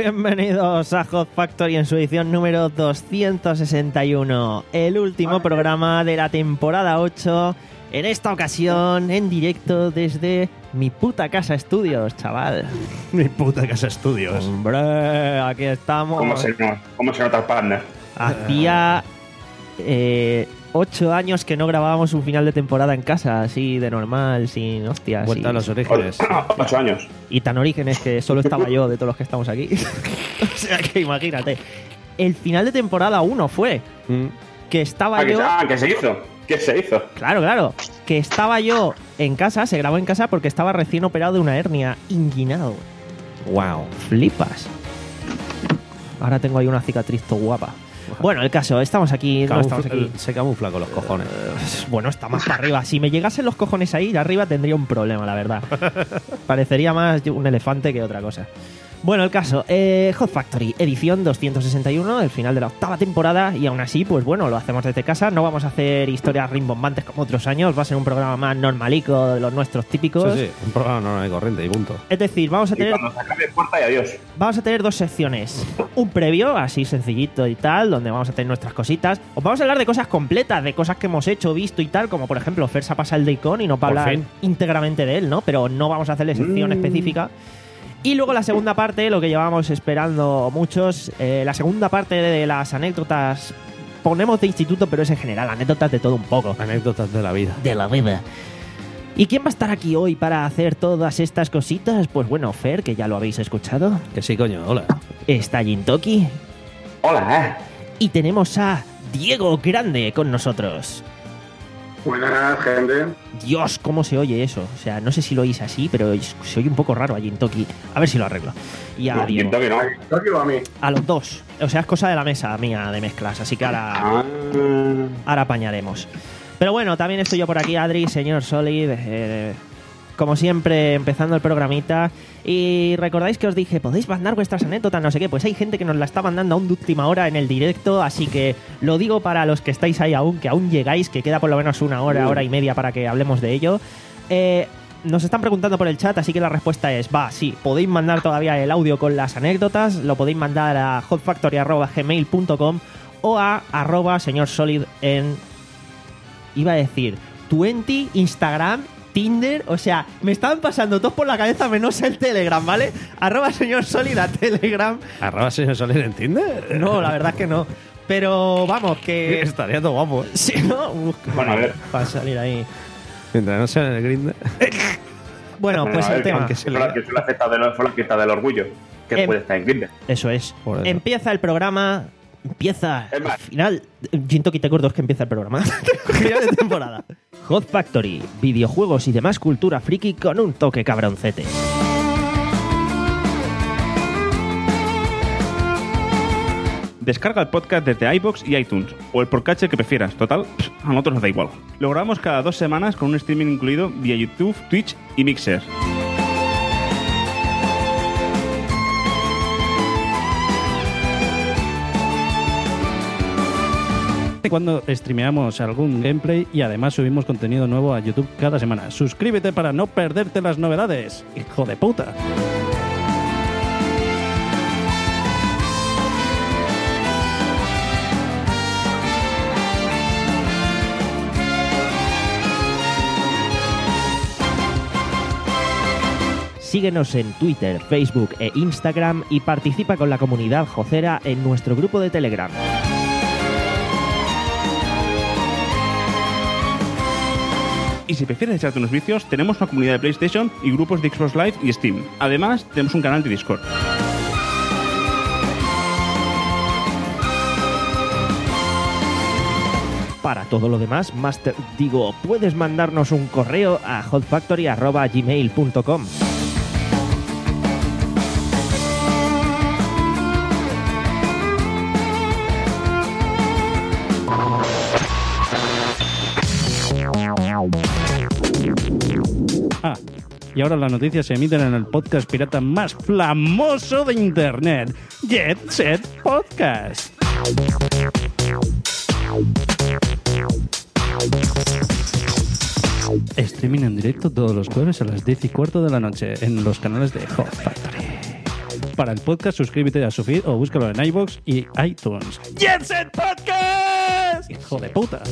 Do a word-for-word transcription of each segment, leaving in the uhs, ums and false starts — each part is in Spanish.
bienvenidos a Hot Factory en su edición número doscientos sesenta y uno, el último Ay. programa de la temporada ocho, en esta ocasión en directo desde mi puta casa estudios, chaval. Mi puta casa estudios. Hombre, aquí estamos. ¿Cómo se, cómo se nota el partner? Hacía eh, ocho años que no grabábamos un final de temporada en casa, así de normal, sin hostias. Vuelta a los orígenes. Ocho años. Y tan orígenes que solo estaba yo de todos los que estamos aquí. O sea que imagínate. El final de temporada uno fue mm. que estaba ah, yo... Que, ah, que se hizo. ¿Qué se hizo? Claro, claro. Que estaba yo en casa, se grabó en casa porque estaba recién operado de una hernia, inguinado. Wow, flipas. Ahora tengo ahí una cicatriz todo guapa. Bueno, el caso, estamos aquí, no estamos aquí. Se camufla con los cojones. Uh, bueno, está más para arriba. Si me llegasen los cojones ahí, arriba tendría un problema, la verdad. Parecería más un elefante que otra cosa. Bueno, el caso, eh, Hot Factory, edición doscientos sesenta y uno, el final de la octava temporada, y aún así, pues bueno, lo hacemos desde casa, no vamos a hacer historias rimbombantes como otros años, va a ser un programa más normalico de los nuestros típicos. Sí, sí, un programa normal y corriente y punto. Es decir, vamos a tener... Y cuando se acabe puerta y adiós. Vamos a tener dos secciones, un previo, así sencillito y tal, donde vamos a tener nuestras cositas, os vamos a hablar de cosas completas, de cosas que hemos hecho, visto y tal, como por ejemplo, Fer se ha pasado el Daycon y no para hablar íntegramente de él, ¿no? Pero no vamos a hacerle sección mm. específica. Y luego la segunda parte, lo que llevamos esperando muchos, eh, la segunda parte de las anécdotas, ponemos de instituto, pero es en general, anécdotas de todo un poco. Anécdotas de la vida. De la vida. ¿Y quién va a estar aquí hoy para hacer todas estas cositas? Pues bueno, Fer, que ya lo habéis escuchado. Que sí, coño, hola. Está Jintoki. Hola, eh. Y tenemos a Diego Grande con nosotros. Buenas, gente. Dios, cómo se oye eso. O sea, no sé si lo oís así, pero se oye un poco raro a Jintoki. A ver si lo arreglo. Y a no, Diego. Jintoki no. ¿A Jintoki o a mí? A los dos. O sea, es cosa de la mesa mía de mezclas. Así que ahora, ah. ahora apañaremos. Pero bueno, también estoy yo por aquí, Adri, señor Solid. Eh, como siempre, empezando el programita. Y recordáis que os dije, podéis mandar vuestras anécdotas, no sé qué. Pues hay gente que nos la está mandando aún de última hora en el directo. Así que lo digo para los que estáis ahí aún, que aún llegáis, que queda por lo menos una hora, hora y media para que hablemos de ello. Eh, nos están preguntando por el chat, así que la respuesta es, va, sí, podéis mandar todavía el audio con las anécdotas. Lo podéis mandar a hotfactory arroba gmail punto com o a arroba señor Solid en... Iba a decir, veinte, Instagram... Tinder, o sea, me estaban pasando todos por la cabeza menos el Telegram, ¿vale? Arroba señor Solid a Telegram. ¿Arroba señor Solid en Tinder? No, la verdad es que no. Pero vamos, que... Estaría todo guapo, ¿eh? Sí, ¿no? Uf, bueno, a ver. Para salir ahí. Mientras no sea en el Grindr. Bueno, pues no, el tema... Que fue la fiesta del, fue la fiesta del orgullo, que em, puede estar en Grindr. Eso es. Eso. Empieza el programa... Empieza el final. Jintoki, te acuerdo, es que empieza el programa. Final de temporada. Hot Factory, videojuegos y demás cultura friki con un toque cabroncete. Descarga el podcast desde iVoox y iTunes, o el podcatcher que prefieras. Total, a nosotros nos da igual. Lo grabamos cada dos semanas con un streaming incluido vía YouTube, Twitch y Mixer. Cuando streameamos algún gameplay y además subimos contenido nuevo a YouTube cada semana. Suscríbete para no perderte las novedades, hijo de puta. Síguenos en Twitter, Facebook e Instagram y participa con la comunidad jocera en nuestro grupo de Telegram. Y si prefieres echarte unos vicios, tenemos una comunidad de PlayStation y grupos de Xbox Live y Steam. Además, tenemos un canal de Discord. Para todo lo demás, Master, digo, puedes mandarnos un correo a hotfactory arroba gmail punto com. Ah, y ahora las noticias se emiten en el podcast pirata más famoso de internet, Jet Set Podcast. Streaming en directo todos los jueves a las diez y cuarto de la noche en los canales de Hot Factory. Para el podcast, suscríbete a su feed o búscalo en iVoox y iTunes. ¡Jet Set Podcast! ¡Hijo de puta!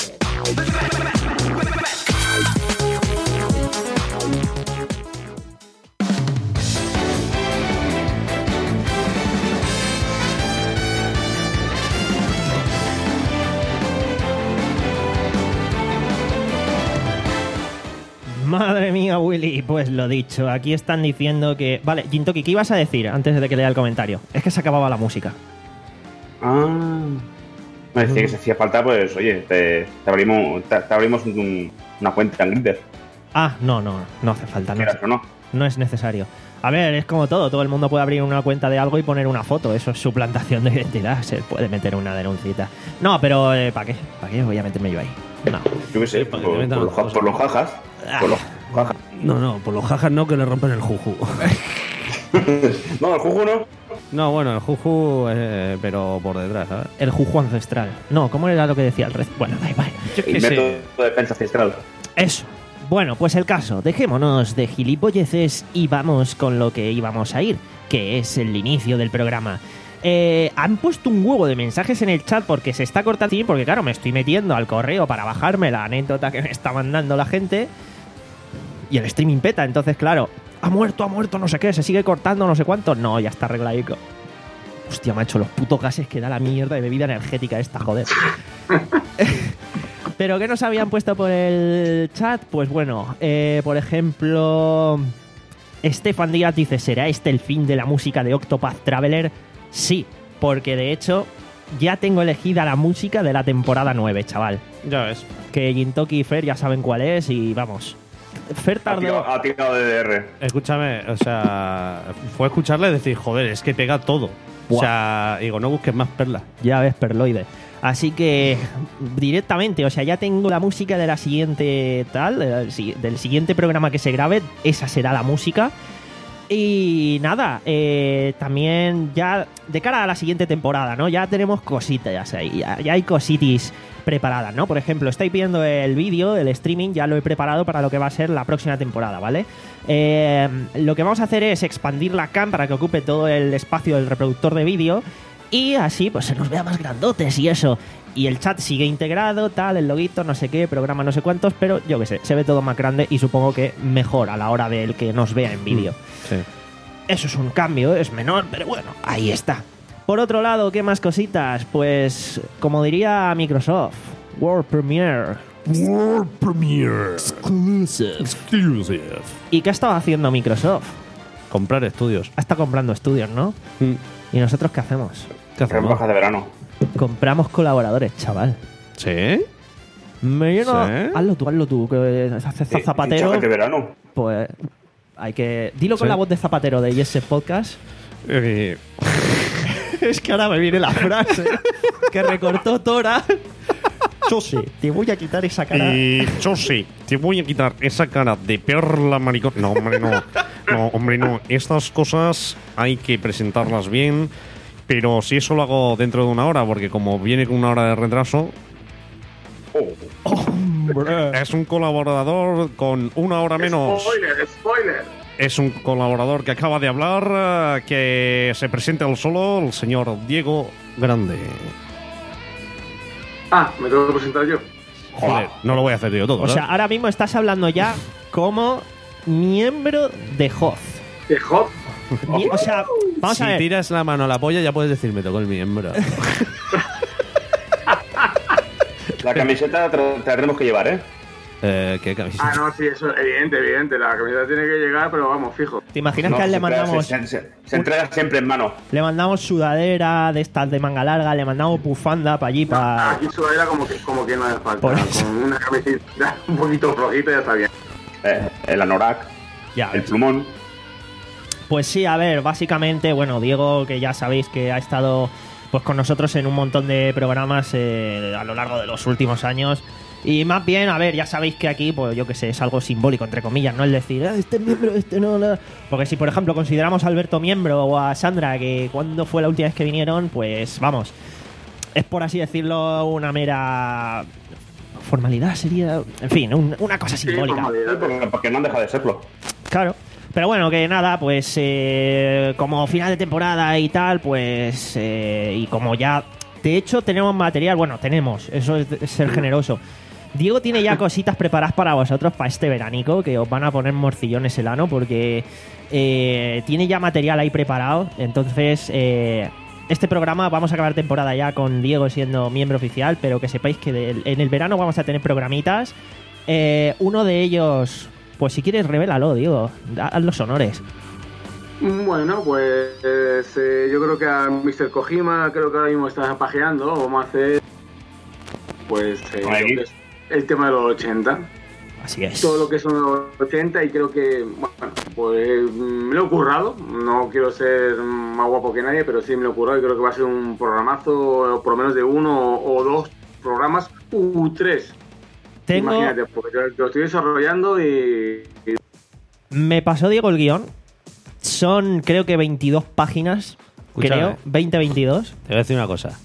Madre mía, Willy, pues lo dicho, aquí están diciendo que... Vale, Jintoki, ¿qué ibas a decir antes de que lea el comentario? Es que se acababa la música. Ah. Me decía que si hacía falta, pues, oye, te, te abrimos, te, te abrimos un- una cuenta en Grindr. Ah, no, no, no hace falta, no, ¿Quieras o no? no es necesario. A ver, es como todo, todo el mundo puede abrir una cuenta de algo y poner una foto, eso es suplantación de identidad, se puede meter una denuncita. No, pero eh, ¿para qué? ¿Para qué voy a meterme yo ahí? No. Yo qué sé, para por, que te metan por los, cosas. por los jajas. Por los jajas. No, no, por los jajas no, que le rompen el juju. No, el juju no. No, bueno, el juju, eh, pero por detrás, ¿sabes? El juju ancestral. No, ¿cómo era lo que decía el rey? Bueno, da igual. Yo El método de defensa ancestral. Eso. Bueno, pues el caso, dejémonos de gilipolleces y vamos con lo que íbamos a ir, que es el inicio del programa. Eh, han puesto un huevo de mensajes en el chat porque se está cortando, sí, porque claro, me estoy metiendo al correo para bajarme la anécdota que me está mandando la gente y el streaming peta, entonces claro, ha muerto, ha muerto, no sé qué, se sigue cortando, no sé cuánto. No, ya está arregladico. Hostia, macho, los putos gases que da la mierda de bebida energética esta, joder. ¿Pero qué nos habían puesto por el chat? Pues bueno, eh, por ejemplo, Estefan Díaz dice, ¿será este el fin de la música de Octopath Traveler? Sí, porque de hecho ya tengo elegida la música de la temporada nueve, chaval. Ya ves. Que Jintoki y Fer ya saben cuál es y vamos. Fer Ha tardó... tirado, ha tirado de D D R. Escúchame, o sea, fue escucharle decir, joder, es que pega todo. Buah. O sea, digo, no busques más perlas. Ya ves, perloide. Así que directamente, o sea, ya tengo la música de la siguiente tal, del, si- del siguiente programa que se grabe, esa será la música. Y nada, eh, también ya de cara a la siguiente temporada, ¿no? Ya tenemos cositas ahí, ya, ya hay cositis preparadas, ¿no? Por ejemplo, estáis viendo el vídeo, el streaming, ya lo he preparado para lo que va a ser la próxima temporada, ¿vale? Eh, lo que vamos a hacer es expandir la cam para que ocupe todo el espacio del reproductor de vídeo y así pues se nos vea más grandotes y eso. Y el chat sigue integrado, tal, el loguito, no sé qué, programa no sé cuántos, pero yo qué sé, se ve todo más grande y supongo que mejor a la hora del que nos vea en vídeo. Sí. Eso es un cambio, es menor, pero bueno, ahí está. Por otro lado, ¿qué más cositas? Pues, como diría Microsoft, World Premiere. World Premiere Exclusive. ¿Y qué ha estado haciendo Microsoft? Comprar estudios. Ha estado comprando estudios, ¿no? Mm. ¿Y nosotros qué hacemos? ¿Qué Pero en hacemos? bajas de verano. Compramos colaboradores, chaval. ¿Sí? Me lleno... ¿Sí? Hazlo tú, hazlo tú, que haces Eh, zapatero. fichajes de verano. Pues hay que... Dilo con Sí. la voz de Zapatero de Yes Podcast. Eh, Es que ahora me viene la frase que recortó Tora. Yo sí, te voy a quitar esa cara. eh, yo sí, te voy a quitar esa cara de perla maricón. No, hombre, no. No, hombre, no. Estas cosas hay que presentarlas bien. Pero si eso lo hago dentro de una hora, porque como viene con una hora de retraso, Oh, es un colaborador con una hora menos. Spoiler, spoiler. Es un colaborador que acaba de hablar, eh, que se presenta al solo, el señor Diego Grande. Ah, me tengo que presentar yo. Joder, no lo voy a hacer yo todo, O sea, ¿verdad? ahora mismo estás hablando ya como miembro de Hoth. ¡Qué hot! Mi- O sea, vamos si a ver. tiras la mano a la polla ya puedes decir, me tocó el miembro. la camiseta te la te la tenemos que llevar, ¿eh? eh, ¿Qué camiseta? Ah, no, sí, eso es evidente, evidente. La camiseta tiene que llegar, pero vamos, fijo. ¿Te imaginas No, que a él le se entrega- mandamos, Se, se- se entrega siempre en mano. le mandamos sudadera de estas de manga larga, le mandamos bufanda para allí, para... Aquí sudadera como que, como que no hace falta. Por eso. Con una camiseta un poquito flojita ya está bien. Eh, el anorak, Ya, el plumón. pues sí, a ver, básicamente, bueno, Diego, que ya sabéis que ha estado pues con nosotros en un montón de programas eh, a lo largo de los últimos años. Y más bien, a ver, ya sabéis que aquí, pues yo que sé, es algo simbólico, entre comillas, no es decir, ah, este es miembro, este no, no. Porque si, por ejemplo, consideramos a Alberto miembro o a Sandra, que cuando fue la última vez que vinieron, pues vamos, es por así decirlo una mera formalidad, sería, en fin, un- una cosa Sí, simbólica. formalidad. Sí, porque, porque no han dejado de serlo. Claro. Pero bueno, que nada, pues eh, como final de temporada y tal, pues eh, y como ya, de hecho tenemos material, bueno, tenemos, eso es de- ser generoso. Diego tiene ya cositas preparadas para vosotros para este veranico, que os van a poner morcillones el ano, porque eh, tiene ya material ahí preparado. Entonces, eh, este programa vamos a acabar temporada ya con Diego siendo miembro oficial, pero que sepáis que del- en el verano vamos a tener programitas. Eh, uno de ellos, pues si quieres, revélalo, Diego, da- haz los honores. Bueno, pues eh, yo creo que a míster Kojima creo que ahora mismo está pajeando. Vamos a hacer pues eh, Ahí. lo que es el tema de los ochenta. Así es. Todo lo que son los ochenta y creo que, bueno, pues me lo he currado. No quiero ser más guapo que nadie, pero sí me lo he currado y creo que va a ser un programazo, por lo menos de uno o dos programas, u tres. Tengo, Imagínate, porque yo lo estoy desarrollando y, y me pasó Diego el guión. Son creo que veintidós páginas, Escúchame. creo, veinte, veintidós. Te voy a decir una cosa.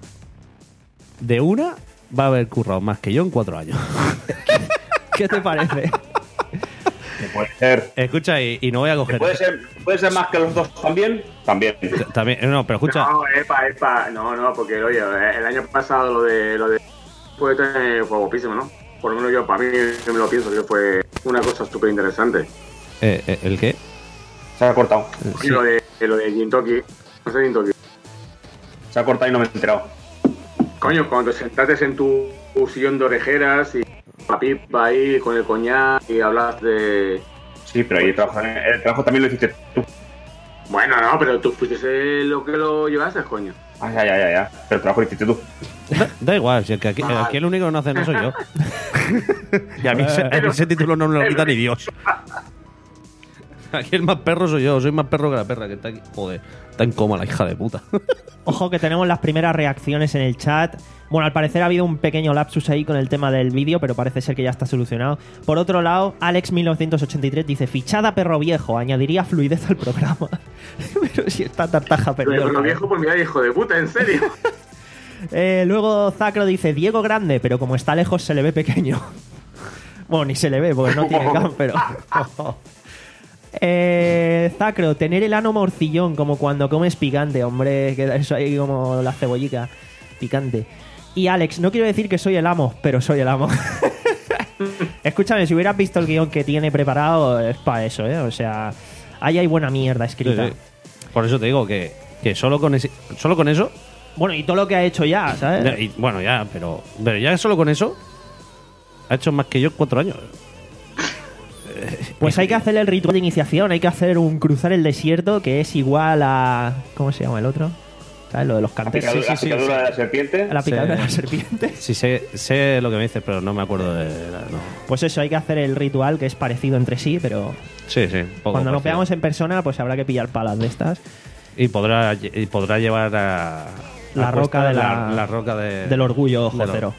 De una va a haber currado más que yo en cuatro años. ¿Qué te parece? Que puede ser. Escucha, y, y no voy a que coger. puede ser. Puede ser más que los dos también. También. También, no, pero escucha. No, epa, epa, no, no, porque oye, el año pasado lo de lo de fue, fue guapísimo, ¿no? Por lo menos yo, para mí, yo me lo pienso, que fue una cosa súper interesante. Eh, eh, ¿El qué? Se ha cortado. Y lo de lo de Gintoki, no sé Gintoki. Se ha cortado y no me he enterado. Coño, cuando te sentaste en tu, tu sillón de orejeras y la pipa ahí con el coñac y hablas de... Sí, pero ahí el trabajo, el trabajo también lo hiciste tú. Bueno, no, pero tú fuiste lo que lo llevaste, coño. Ah, ya, ya, ya, ya. Pero el trabajo lo hiciste tú. Da, da igual, si el que aquí, Vale. aquí el único que no hace no soy yo. Y a mí, ese, a mí ese título no me lo quita ni Dios. Aquí el más perro soy yo, soy más perro que la perra que está aquí. Joder, está en coma la hija de puta. Ojo que tenemos las primeras reacciones en el chat. Bueno, al parecer ha habido un pequeño lapsus ahí con el tema del vídeo, pero parece ser que ya está solucionado. Por otro lado, Alex mil novecientos ochenta y tres dice: fichada perro viejo, añadiría fluidez al programa. Pero si está tartaja Pero perdido. lo viejo, pues mira, hijo de puta, en serio. Eh, luego Zacro dice: Diego grande, pero como está lejos se le ve pequeño. Bueno, ni se le ve porque no tiene cam, pero... Eh, Zacro, tener el ano morcillón como cuando comes picante, hombre, queda eso ahí como la cebollica picante. Y Alex, no quiero decir que soy el amo, pero soy el amo. Escúchame, si hubieras visto el guión que tiene preparado, es para eso, ¿eh? O sea, ahí hay buena mierda escrita. Sí, sí. Por eso te digo que, que solo con ese, solo con eso. Bueno, y todo lo que ha hecho ya, ¿sabes? Y, bueno, ya, pero, pero ya solo con eso ha hecho más que yo en cuatro años. Pues hay que hacer el ritual de iniciación, hay que hacer un cruzar el desierto que es igual a... ¿Cómo se llama el otro? ¿Sabes? Lo de los La canteros. picadura, la picadura de la serpiente. A la picadura Sí. de la serpiente. Sí, sé, sé lo que me dices, pero no me acuerdo de. No. Pues eso, hay que hacer el ritual que es parecido entre sí, pero Sí, sí. poco cuando nos parecido. veamos en persona, pues habrá que pillar palas de estas. Y podrá, y podrá llevar a. La a roca cuesta de la- la roca de, Del orgullo, de lo- jocero.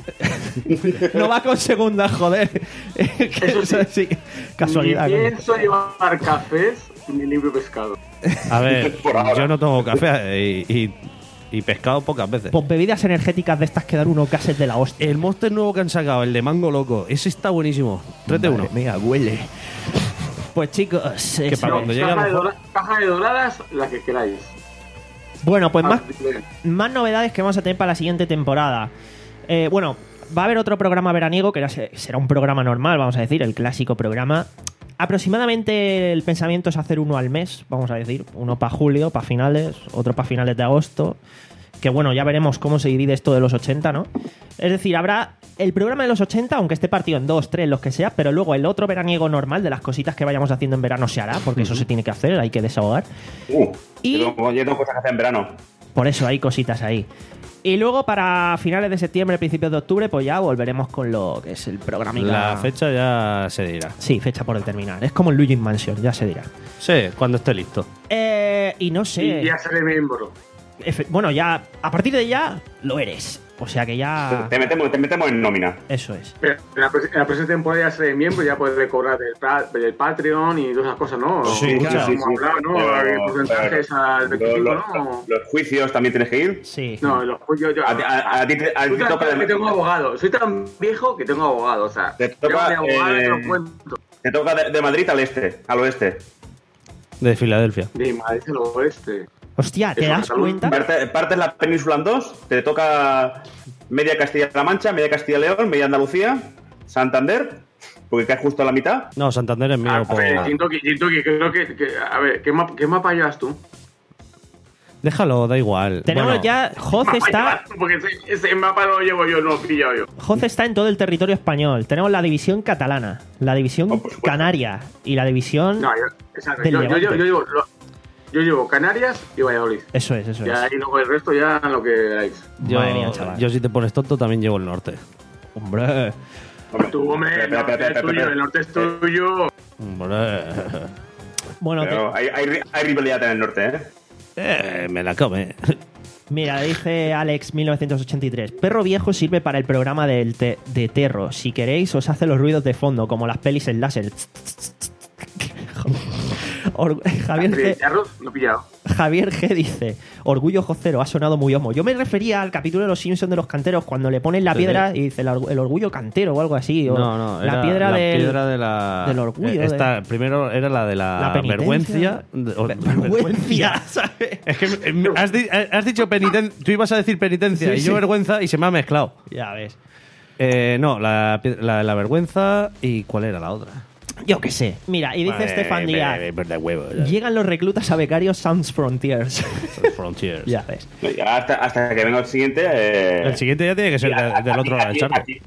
No va con segunda, joder. Eso sí. sí, casualidad. Ni coño. pienso llevar cafés ni limpio pescado. A ver, Por ahora. yo no tomo café y, y, y pescado pocas veces. Pues bebidas energéticas de estas que dan uno cases de la hostia. El Monster nuevo que han sacado, el de mango loco, ese está buenísimo. Tráete uno. Mira, huele. Pues chicos, Que eso. para cuando llegue a caja, lo de mejor- dora- caja de doradas, la que queráis. Bueno, pues más, Ah, bien. más novedades que vamos a tener para la siguiente temporada. Eh, bueno, va a haber otro programa veraniego que era- será un programa normal, vamos a decir, el clásico programa. Aproximadamente el pensamiento es hacer uno al mes, vamos a decir. Uno para julio, para finales, otro para finales de agosto. Que bueno, ya veremos cómo se divide esto de los ochenta, ¿no? Es decir, habrá el programa de los ochenta, aunque esté partido en dos, tres, los que sea, pero luego el otro veraniego normal de las cositas que vayamos haciendo en verano se hará, porque eso se tiene que hacer, hay que desahogar. Uh, Y- yo, tengo, yo tengo cosas que hacer en verano. Por eso hay cositas ahí. Y luego para finales de septiembre, principios de octubre, pues ya volveremos con lo que es el programa. La fecha ya se dirá. Sí, fecha por determinar. Es como el Luigi's Mansion, ya se dirá. Sí, cuando esté listo. Eh, y no sé. Y ya seré miembro. Efe- Bueno, ya, a partir de ya, lo eres. O sea que ya. Te, metemos, te metemos en nómina. Eso es. Pero en la, pre- en la próxima temporada ya seré miembro y ya podré cobrar del, pa- del Patreon y todas esas cosas, ¿no? Sí, Como claro. hemos hablado, ¿no? Pero- Porcentajes pero- al veinticinco, los, ¿no? los- los juicios también tienes que ir. Sí. No, los yo, yo, A, ti- a- a ti te, a ti Soy te tan toca. viejo que tengo abogado. Soy tan viejo que tengo abogado. O sea, Te toca, tengo de abogado, eh, te lo cuento. Te Te toca de, de Madrid al este, al oeste. De Filadelfia. De Madrid al oeste. Hostia, ¿te Eso, das Cataluña. cuenta? Parte- Partes la península en dos, te toca media Castilla-La Mancha, media Castilla-León, media Andalucía, Santander, porque cae justo a la mitad. No, Santander es mío Ah, por... eh, siento que, siento que creo que, que- a ver, ¿qué mapa, qué mapa llevas tú? Déjalo, da igual. Tenemos Bueno, ya... Joz ¿Qué mapa está... llevas tú? Porque ese, ese mapa no lo llevo yo, no lo he pillado yo. Joz está en todo el territorio español. Tenemos la división catalana, la división Oh, por supuesto. canaria y la división... No, yo, exacto, Del yo, yo, yo, Levante. yo llevo, lo- yo llevo Canarias y Valladolid. Eso es, eso Y es. ahí luego el resto ya lo que queráis. yo, Madre mía, chaval. yo si te pones tonto también llevo el norte. Hombre... Hombre, Tú, hombre, el espera, norte espera, es espera, tuyo, espera. el norte es tuyo. Hombre. Bueno, te- Pero hay, hay, hay rivalidad en el norte, ¿eh? Eh, me la come. mira, dice Alex mil novecientos ochenta y tres. Perro viejo sirve para el programa del te- de Terro. Si queréis, os hace los ruidos de fondo, como las pelis en láser. Or- Javier G, Carlos, lo he pillado. Javier G dice: Orgullo jocero, ha sonado muy homo. Yo me refería al capítulo de los Simpsons de los canteros cuando le ponen la Sí, piedra sí. y dice el, orgu- el orgullo cantero o algo así. O No, no, la era piedra, la del, piedra de la, del orgullo, eh, esta, Primero era la de la, La penitencia. vergüenza. de- o- vergüenza, ¿sabes? Es que eh, has, di- has dicho penitencia. Tú ibas a decir penitencia Sí, y yo sí. vergüenza y se me ha mezclado. Ya ves. Eh, no, la, pie- la, la vergüenza y ¿cuál era la otra? Yo qué sé. Mira, y dice Vale, Estefan me- Díaz: me- me- de huevo, ya. llegan los reclutas a becarios Sans Frontiers. Frontiers. Ya ves. Ya hasta, hasta que venga el siguiente. eh, El siguiente ya tiene que ser y a- de- del otro lado del aquí- charco. aquí-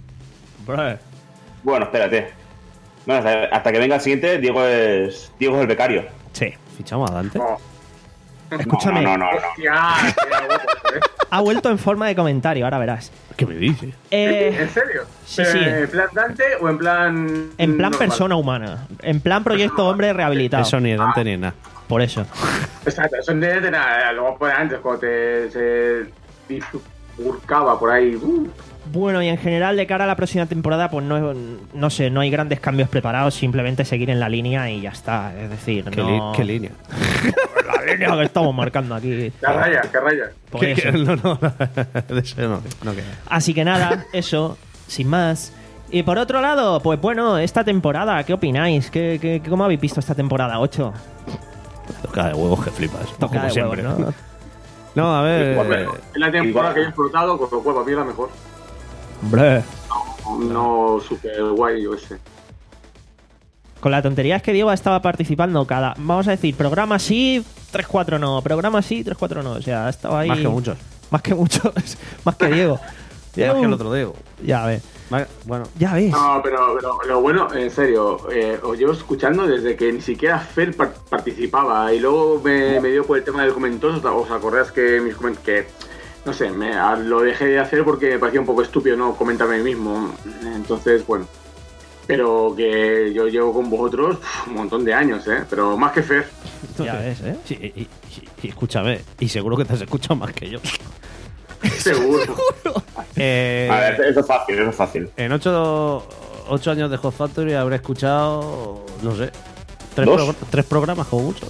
Bueno, espérate. No, hasta, hasta que venga el siguiente, Diego es, Diego es el becario. Sí. ¿Fichamos a Dante? No. Escúchame, No, no, no. no. Hostia, qué huevos, ¿eh? ha vuelto en forma de comentario, ahora verás. ¿Qué me dices? Eh, ¿En serio? sí, ¿Pero sí. ¿En plan Dante o en plan. en plan normal? persona humana. En plan proyecto hombre rehabilitado. Eso ni de Dante ni nada. Por eso. Exacto, eso no de nada. Luego por antes, cuando te. Se bifurcaba por ahí. Uh, Bueno, y en general, de cara a la próxima temporada, pues no, no sé, no hay grandes cambios preparados, simplemente seguir en la línea y ya está. Es decir, ¿Qué, no... li- qué línea? La línea que estamos marcando aquí. que raya, que raya. Por ¿Qué- eso. qué- no, no, de eso no, no queda. Así que nada, eso, sin más. Y por otro lado, pues bueno, esta temporada, ¿qué opináis? ¿Qué, qué, ¿Cómo habéis visto esta temporada ocho? Toca de huevos que flipas. Toca como de siempre. huevos, ¿no? No, a ver. Bueno, es la temporada igual. que he explotado, con lo cual para mí es la mejor. Hombre. No super guay, yo ese. Con la tontería es que Diego estaba participando cada, vamos a decir, programa sí, tres cuatro no, programa sí, tres cuatro no. O sea, estaba ahí. Más que muchos. Más que muchos. Más que Diego. Más que el otro Diego. Ya ves. Más- Bueno, Ya ves. No, pero, pero lo bueno, en serio, eh, os llevo escuchando desde que ni siquiera Fer par- participaba y luego me, me dio por el tema del comentario. ¿Os acordáis que mis comentarios, que no sé, me, a- lo dejé de hacer porque me parecía un poco estúpido no comentarme a mí mismo? Entonces, bueno, pero que yo llevo con vosotros uf, un montón de años, ¿eh? Pero más que Fer. Ya ves, ¿eh? sí, y, y- y escúchame, y seguro que te has escuchado más que yo. Seguro. Eh, A ver, eso es fácil, eso es fácil. en ocho, ocho años de Hot Factory habré escuchado, no sé, tres, ¿Dos? progr- tres programas como mucho.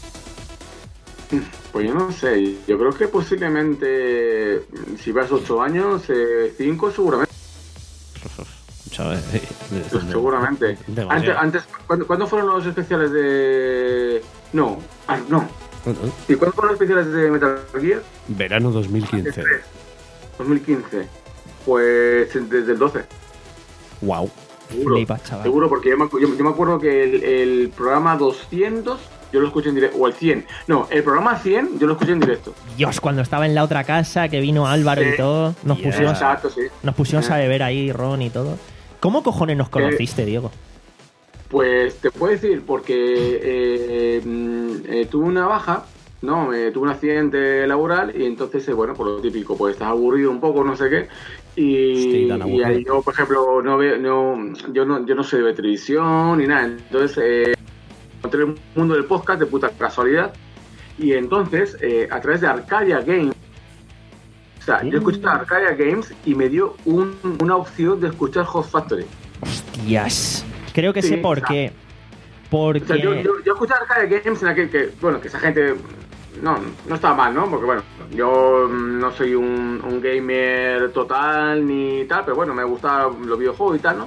Pues yo no sé, yo creo que posiblemente, si vas ocho años, eh, cinco seguramente. Escúchame, eh, Pues seguramente. demasiado. Antes, antes ¿cuándo, cuándo fueron los especiales de...? No, ah, no. ¿Y cuándo fueron los especiales de Metal Gear? Verano dos mil quince. dos mil quince. Pues desde el doce. Wow. Seguro. Flipas, chaval. Seguro, porque yo me, acu- yo- yo me acuerdo que el, el programa doscientos yo lo escuché en directo. O el cien. No, el programa cien yo lo escuché en directo. Dios, cuando estaba en la otra casa, que vino Álvaro y Sí. todo, nos Yeah. pusimos, Exacto, sí. nos pusimos a Eh. beber ahí, Ron y todo. ¿Cómo cojones nos conociste, Diego? Pues te puedo decir, porque eh, mm, eh, tuve una baja, ¿no? Eh, tuve un accidente laboral y entonces, eh, bueno, por lo típico, pues estás aburrido un poco, no sé qué. Y, Hostia, tan y aburrido. ahí yo, por ejemplo, no veo, no, yo no, yo no sé de televisión ni nada. Entonces, eh, encontré el mundo del podcast de puta casualidad. Y entonces, eh, a través de Arcadia Games, o sea, yo escuché Arcadia Games y me dio un- una opción de escuchar Hot Factory. Hostias. Creo que Sí, sé por o sea, qué. O Porque... sea, yo, yo, yo escuché Arcadia Games en aquel que, bueno, que esa gente no, no estaba mal, ¿no? Porque, bueno, yo mm, no soy un, un gamer total ni tal, pero bueno, me gustan los videojuegos y tal, ¿no?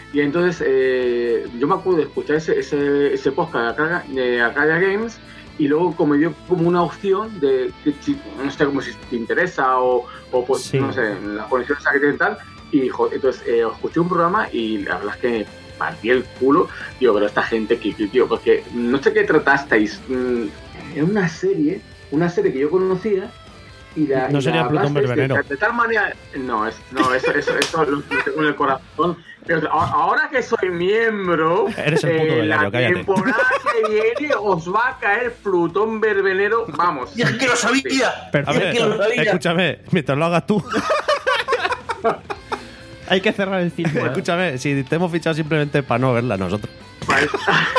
Y entonces eh, yo me acuerdo de escuchar ese, ese, ese podcast de Arcadia, de Arcadia Games, y luego como dio como una opción de que si, no sé, como si te interesa o, o pues Sí. no sé, las conexiones que tienen tal. Y jo, entonces eh, escuché un programa y la verdad es que me partí el culo. Digo, pero esta gente, que tío, porque no sé qué tratasteis. Mm, era una serie, una serie que yo conocía. Y la, No y sería la Plutón hablasteis Verbenero. De, de tal manera. No, es, no eso, eso, eso lo, lo tengo en el corazón. Pero ahora, ahora que soy miembro, Eres el puto de la gallo, cállate. temporada que viene os va a caer Plutón Verbenero. Vamos. ¡Ya es que lo sabía! A Perfecto. Es que lo ver, sabía. escúchame, mientras lo hagas tú, Hay que cerrar el círculo. ¿eh? escúchame, si te hemos fichado simplemente para no verla nosotros. Pues-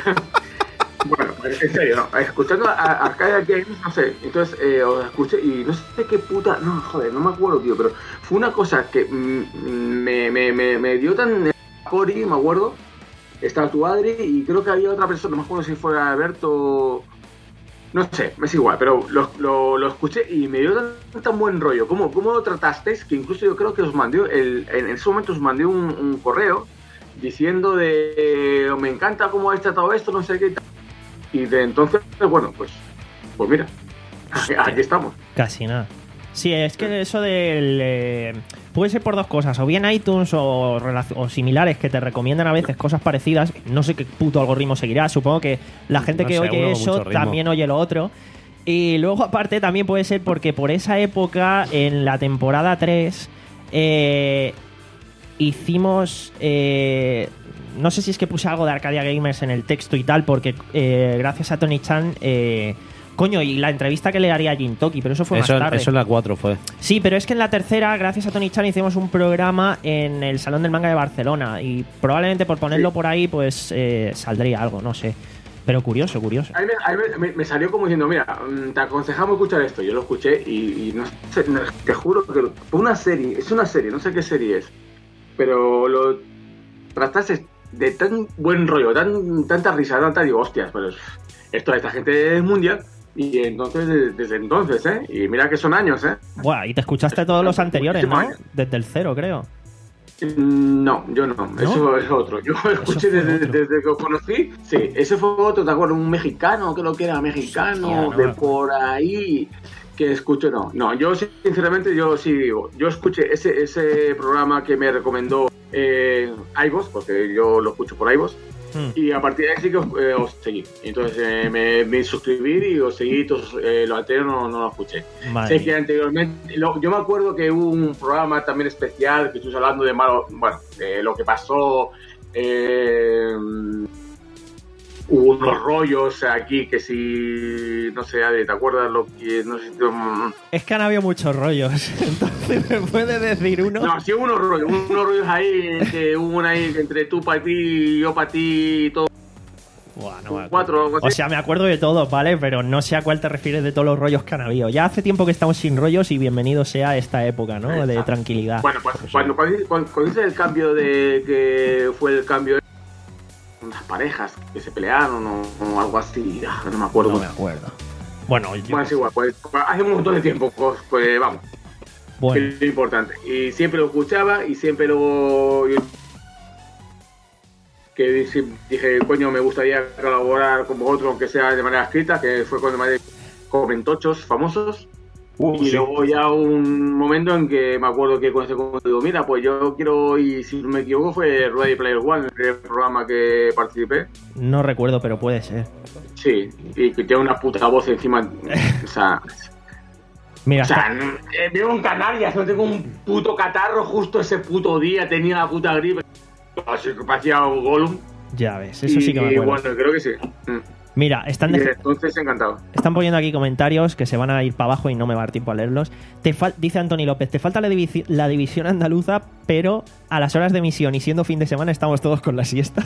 bueno, pues, en serio, no, escuchando a a Arcadia Games, no sé, entonces eh, os escuché y no sé qué puta, no, joder, no me acuerdo, tío, pero fue una cosa que mm, me, me, me, me dio tan Cori, me acuerdo, estaba tu Adri y creo que había otra persona, no me acuerdo si fuera Alberto, no sé, me es igual, pero lo, lo, lo escuché y me dio tan, tan buen rollo. ¿Cómo, ¿Cómo lo tratasteis? Que incluso yo creo que os mandé, el, en ese momento os mandé un, un correo diciendo de eh, me encanta cómo habéis tratado esto, no sé qué y tal. Y de entonces, bueno, pues, pues mira, aquí, aquí estamos. Casi nada. Sí, es que eso del... eh, puede ser por dos cosas, o bien iTunes o, relac- o similares que te recomiendan a veces cosas parecidas. No sé qué puto algoritmo seguirá, supongo que la gente No que sé, oye uno, eso mucho ritmo. también oye lo otro. Y luego aparte también puede ser porque por esa época, en la temporada tres, eh, hicimos... eh, no sé si es que puse algo de Arcadia Gamers en el texto y tal, porque eh, gracias a Tony Chan... Eh, coño, y la entrevista que le haría a Jintoki, pero eso fue Eso, más tarde. eso en la cuatro fue. Sí, pero es que en la tercera, gracias a Tony Chan, hicimos un programa en el Salón del Manga de Barcelona y probablemente por ponerlo Sí. por ahí, pues eh, saldría algo, no sé. Pero curioso, curioso. A mí, me, a mí me- me salió como diciendo, mira, mm, te aconsejamos escuchar esto. Yo lo escuché y, y no sé, no, te juro que lo- fue una serie, es una serie, no sé qué serie es, pero lo trataste de tan buen rollo, tan tanta risa, tanta, digo, hostias, pero esto esta gente es mundial. Y entonces, de- desde entonces, ¿eh? Y mira que son años, ¿eh? Buah, y te escuchaste todos los anteriores, ¿no? Muchísimo años. Desde el cero, creo. No, yo no, eso es otro. Yo escuché fue desde, otro. desde que os conocí. Sí, ese fue otro, ¿te acuerdas? Un mexicano, creo que era mexicano, Hostia, no de me acuerdo. por ahí, que escucho, no. No, yo sinceramente, yo sí digo, yo escuché ese, ese programa que me recomendó eh, iVoox, porque yo lo escucho por iVoox, Hmm. y a partir de ahí sí que os, eh, os seguí. Entonces eh, me, me suscribí y os seguí, todos, eh, lo anterior no, no lo escuché. Madre Sé que mía. anteriormente, lo- yo me acuerdo que hubo un programa también especial que estuvimos hablando de malo, bueno, de lo que pasó, eh, hubo unos rollos aquí que si, no sé, Adri, ¿te acuerdas lo que, no sé, si- mm, Es que han habido muchos rollos, entonces me puede decir uno. no, sí hubo unos rollos, hubo unos rollos ahí, que hubo una ahí entre tú para ti, yo para ti y todo, Buah, no me acuerdo. cuatro o algo así. O sea, me acuerdo de todos, ¿vale? Pero no sé a cuál te refieres de todos los rollos que han habido. Ya hace tiempo que estamos sin rollos y bienvenido sea esta época, ¿no? De tranquilidad. Bueno, pues cuando, cuando, cuando, cuando hice el cambio de que fue el cambio de unas parejas que se pelearon o, o algo así, ah, no me acuerdo. No me acuerdo. Bueno, yo- Bueno, es igual, pues hace un montón de tiempo, pues, pues vamos, bueno. que es lo importante. Y siempre lo escuchaba y siempre lo... Que dije, dije, coño, me gustaría colaborar con vosotros, aunque sea de manera escrita, que fue cuando me comentochos famosos. Uh, Y sí. luego ya un momento en que me acuerdo que con ese como digo, mira, pues yo quiero, y si no me equivoco fue Ready Player One, el programa que participé. No recuerdo, pero puede ser. Sí, y que tiene una puta voz encima. O sea, Mira, o sea está- n- eh, vivo en Canarias, no tengo un puto catarro justo ese puto día, tenía la puta gripe. Así que parecía un Gollum. ya ves, eso y, sí que me y acuerdo. bueno, creo que sí. Mm. Mira, están, Y de- desde entonces encantado. están poniendo aquí comentarios que se van a ir para abajo y no me va a dar tiempo a leerlos. Te fal- Dice Antoni López, te falta la, divisi- la división andaluza, pero a las horas de emisión y siendo fin de semana estamos todos con la siesta.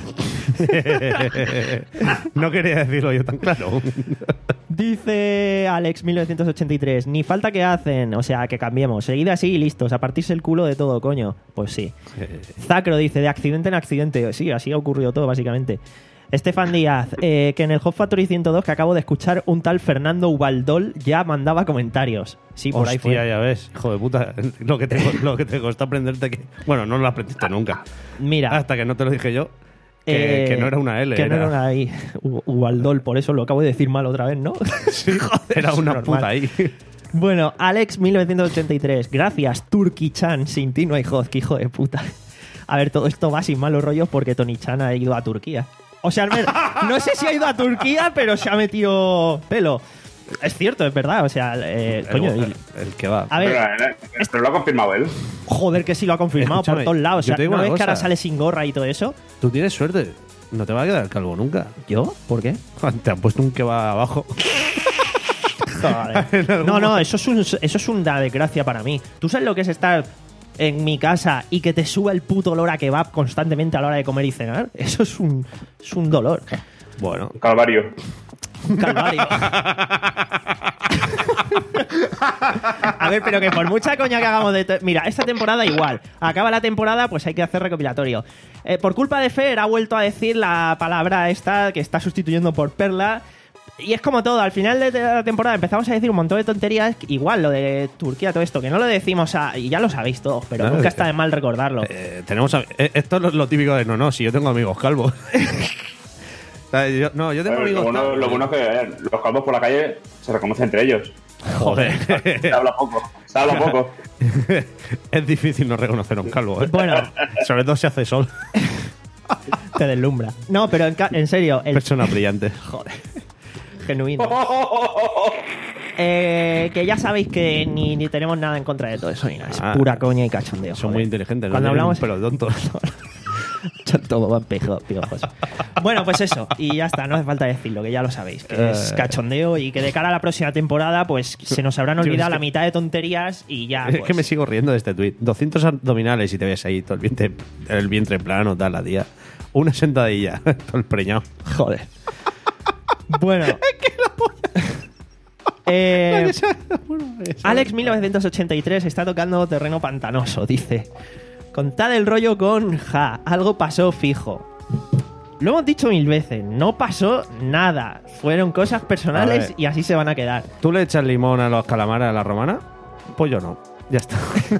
No quería decirlo yo tan claro. Dice Alex mil novecientos ochenta y tres, ni falta que hacen, o sea, que cambiemos. Seguid así y listos, a partirse el culo de todo, coño. Pues sí. Zacro dice, de accidente en accidente. Sí, así ha ocurrido todo, básicamente. Estefan Díaz, eh, que en el Hot Factory ciento dos que acabo de escuchar un tal Fernando Ubaldol ya mandaba comentarios. Sí, por ahí fue. Hostia, ya ves, hijo de puta. Lo que te, lo que te costó aprenderte que... Bueno, no lo aprendiste nunca. Mira. Hasta que no te lo dije yo. Que, eh, que no era una L. Que era, no era una I. U- Ubaldol, por eso lo acabo de decir mal otra vez, ¿no? Sí, joder, era una normal. puta I. Bueno, Alex mil novecientos ochenta y tres. Gracias, Turki-chan. Sin ti no hay Hot, que hijo de puta. A ver, todo esto va sin malos rollos porque Tony-chan ha ido a Turquía. O sea, al menos, no sé si ha ido a Turquía, pero se ha metido pelo. Es cierto, es verdad. O sea, eh, coño. el, y- el que va. a ver, Pero, eh, pero lo ha confirmado él. joder, que sí lo ha confirmado Escúchame, por todos lados. O yo sea, te digo ¿no una ves que ahora cosa. sale sin gorra y todo eso? Tú tienes suerte. No te va a quedar calvo nunca. ¿Yo? ¿Por qué? Te han puesto un que va abajo. Joder. No, no, eso es, un, eso es una desgracia para mí. ¿Tú sabes lo que es estar en mi casa y que te suba el puto olor a kebab constantemente a la hora de comer y cenar? Eso es un, es un dolor. Bueno, Calvario. Un calvario. A ver, pero que por mucha coña que hagamos de... to- Mira, esta temporada igual. Acaba la temporada, pues hay que hacer recopilatorio. Eh, por culpa de Fer ha vuelto a decir la palabra esta que está sustituyendo por Perla. Y es como todo, al final de la temporada empezamos a decir un montón de tonterías. Igual lo de Turquía, todo esto, que no lo decimos a... Y ya lo sabéis todos, pero No, nunca es está que- de mal recordarlo. eh, tenemos... a- eh, esto es lo, lo típico de no, no, si yo tengo amigos calvos. O sea, yo- no, yo tengo Pero amigos lo, bueno, calvos. lo bueno es que eh, los calvos por la calle se reconocen entre ellos. Joder. Se habla poco. Se habla poco. Es difícil no reconocer a un calvo, ¿eh? Bueno. Sobre todo si hace sol. Te deslumbra. No, pero en, ca- en serio, el Persona brillante. Joder. Genuino. Eh, que ya sabéis que ni, ni tenemos nada en contra de todo eso, ni nada. Es Ah. pura coña y cachondeo. Son joder. muy inteligentes, ¿no? Cuando Tienen hablamos. un pelo tonto. Son todo van pejo- pigojos. Bueno, pues eso. Y ya está, no hace falta decirlo, que ya lo sabéis. Que es Eh. cachondeo y que de cara a la próxima temporada, pues se nos habrán Tío, es olvidado que- la mitad de tonterías y ya. Es pues, que me sigo riendo de este tuit. doscientos abdominales y te ves ahí todo el vientre, el vientre plano, tal, la tía. Una sentadilla, todo el preñado. Joder. Bueno. Eh, Alex mil novecientos ochenta y tres está tocando terreno pantanoso, dice. Contad el rollo con ja, algo pasó fijo. Lo hemos dicho mil veces, no pasó nada. Fueron cosas A personales ver. y así se van a quedar. ¿Tú le echas limón a los calamares a la romana? Pues yo no. Ya está.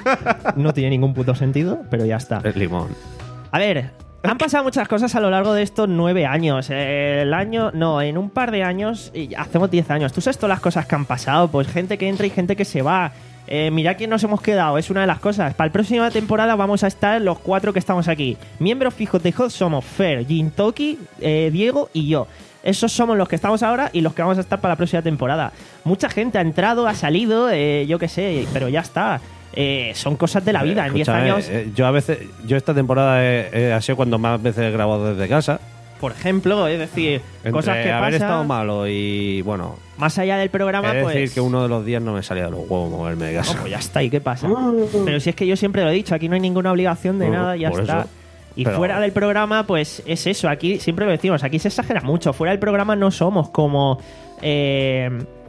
No tiene ningún puto sentido, pero ya está. Es limón. A ver, han pasado muchas cosas a lo largo de estos nueve años. Eh, El año, no, en un par de años, y hacemos diez años. ¿Tú sabes todas las cosas que han pasado? Pues gente que entra y gente que se va. Eh, mirad quién nos hemos quedado, es una de las cosas. Para la próxima temporada vamos a estar los cuatro que estamos aquí. Miembros fijos de Hot somos Fer, Jintoki, eh, Diego y yo. Esos somos los que estamos ahora y los que vamos a estar para la próxima temporada. Mucha gente ha entrado, ha salido, eh, yo qué sé, pero ya está. Eh, son cosas de la vida. En diez Escúchame, años, eh, yo a veces, yo esta temporada he, he- ha sido cuando más veces he grabado desde casa. por ejemplo, es decir, Entre cosas que haber pasan. estado malo y bueno, Más allá del programa, es pues. decir que uno de los días no me salía de los huevos moverme de casa. No, pues ya está, ¿y qué pasa? Pero si es que yo siempre lo he dicho, aquí no hay ninguna obligación de No, nada, ya por está. eso. Y Pero- fuera del programa, pues es eso, aquí siempre lo decimos, aquí se exagera mucho. Fuera del programa no somos como. eh,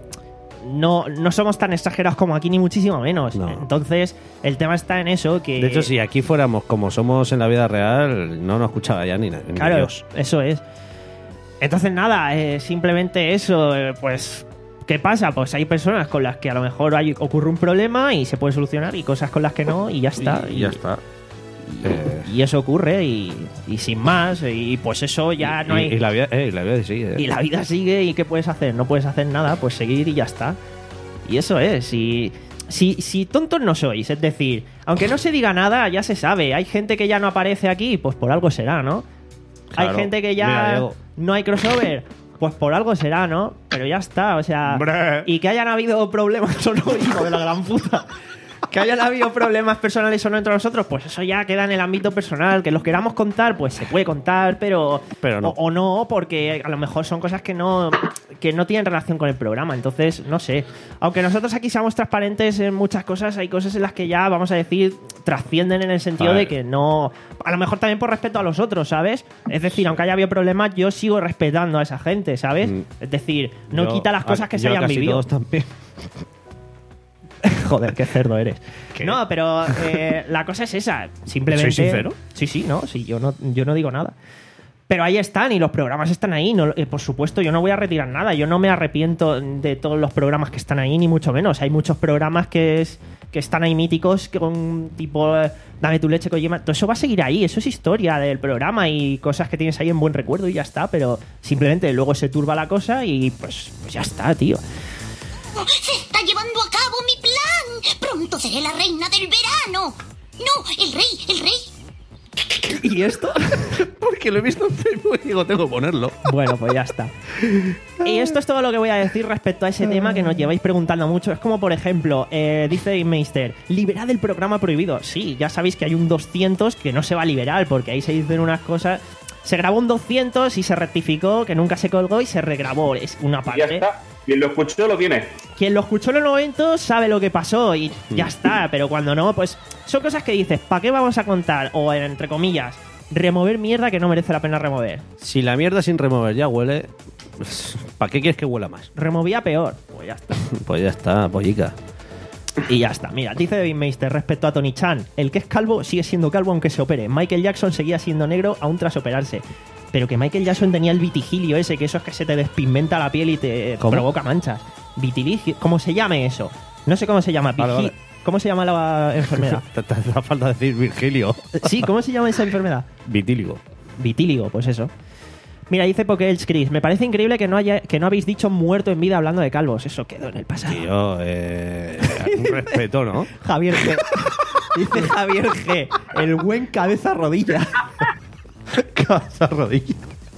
no, no somos tan exagerados como aquí, ni muchísimo menos. No. Entonces, el tema está en eso que. De hecho, si aquí fuéramos como somos en la vida real, no nos escuchaba ya ni, na- ni Claro, Dios. eso es. Entonces, nada, eh, simplemente eso, eh, pues. ¿Qué pasa? Pues hay personas con las que a lo mejor hay, ocurre un problema y se puede solucionar, y cosas con las que no, y ya está. Y, ya está. Y, Eh, y eso ocurre, y, y sin más, y pues eso ya no y, hay. y la vida, eh, y la vida sigue. Y la vida sigue, ¿y qué puedes hacer? No puedes hacer nada, pues seguir y ya está. Y eso es, y. Si, si tontos no sois, es decir, aunque no se diga nada, ya se sabe. Hay gente que ya no aparece aquí, pues por algo será, ¿no? Claro. Hay gente que Mira, ya Diego. no hay crossover, pues por algo será, ¿no? Pero ya está, o sea. Hombre. Y que hayan habido problemas o no, hijo de la gran puta. Que hayan habido problemas personales o no entre nosotros, pues eso ya queda en el ámbito personal. Que los queramos contar, pues se puede contar, pero. Pero no. O, o no, porque a lo mejor son cosas que no, que no tienen relación con el programa. Entonces, no sé. Aunque nosotros aquí seamos transparentes en muchas cosas, hay cosas en las que ya, vamos a decir, trascienden en el sentido A ver. de que no. A lo mejor también por respeto a los otros, ¿sabes? Es decir, aunque haya habido problemas, yo sigo respetando a esa gente, ¿sabes? Mm. Es decir, no Yo- quita las cosas que yo se hayan casi vivido. todos también. Joder, qué cerdo eres. ¿Qué? No, pero eh, la cosa es esa. Simplemente. ¿Soy sincero? Sí, sí, no, sí, yo no, yo no digo nada. Pero ahí están y los programas están ahí. No, eh, por supuesto, yo no voy a retirar nada. Yo no me arrepiento de todos los programas que están ahí, ni mucho menos. Hay muchos programas que, es, que están ahí míticos, que con tipo eh, Dame tu leche, Kojima. Todo eso va a seguir ahí. Eso es historia del programa y cosas que tienes ahí en buen recuerdo y ya está. Pero simplemente luego se turba la cosa y pues, pues ya está, tío. ¡Se está llevando a cabo mi plan! ¡Pronto seré la reina del verano! ¡No! ¡El rey! ¡El rey! ¿Y esto? Porque lo he visto en Facebook y digo, tengo que ponerlo. Bueno, pues ya está. Y esto es todo lo que voy a decir respecto a ese tema que nos lleváis preguntando mucho. Es como, por ejemplo, eh, dice Meister, liberad el programa prohibido. Sí, ya sabéis que hay un doscientos que no se va a liberar, porque ahí se dicen unas cosas... Se grabó un doscientos y se rectificó, que nunca se colgó y se regrabó. Es una parte. Ya está. Quien lo escuchó lo tiene. Quien lo escuchó en los momentos sabe lo que pasó y ya está. Pero cuando no, pues son cosas que dices, ¿para qué vamos a contar? O entre comillas, remover mierda que no merece la pena remover. Si la mierda sin remover ya huele, pues, ¿para qué quieres que huela más? Removía peor. Pues ya está. Pues ya está, pollica. Y ya está. Mira, dice David Meister respecto a Tony Chan. El que es calvo sigue siendo calvo aunque se opere. Michael Jackson seguía siendo negro aún tras operarse. Pero que Michael Jackson tenía el vitigilio ese, que eso es que se te despigmenta la piel y te ¿Cómo? provoca manchas. Vitiligio. ¿Cómo se llame eso? No sé cómo se llama. Vale, Vigi- vale. ¿Cómo se llama la enfermedad? Te, te hace falta decir Virgilio. Sí, ¿cómo se llama esa enfermedad? Vitíligo. Vitíligo, pues eso. Mira, dice Pokéels Chris, me parece increíble que no haya, que no habéis dicho muerto en vida hablando de calvos. Eso quedó en el pasado. Tío, eh, un respeto, ¿no? Javier G. Dice Javier G. El buen cabeza rodilla. Cabeza rodilla.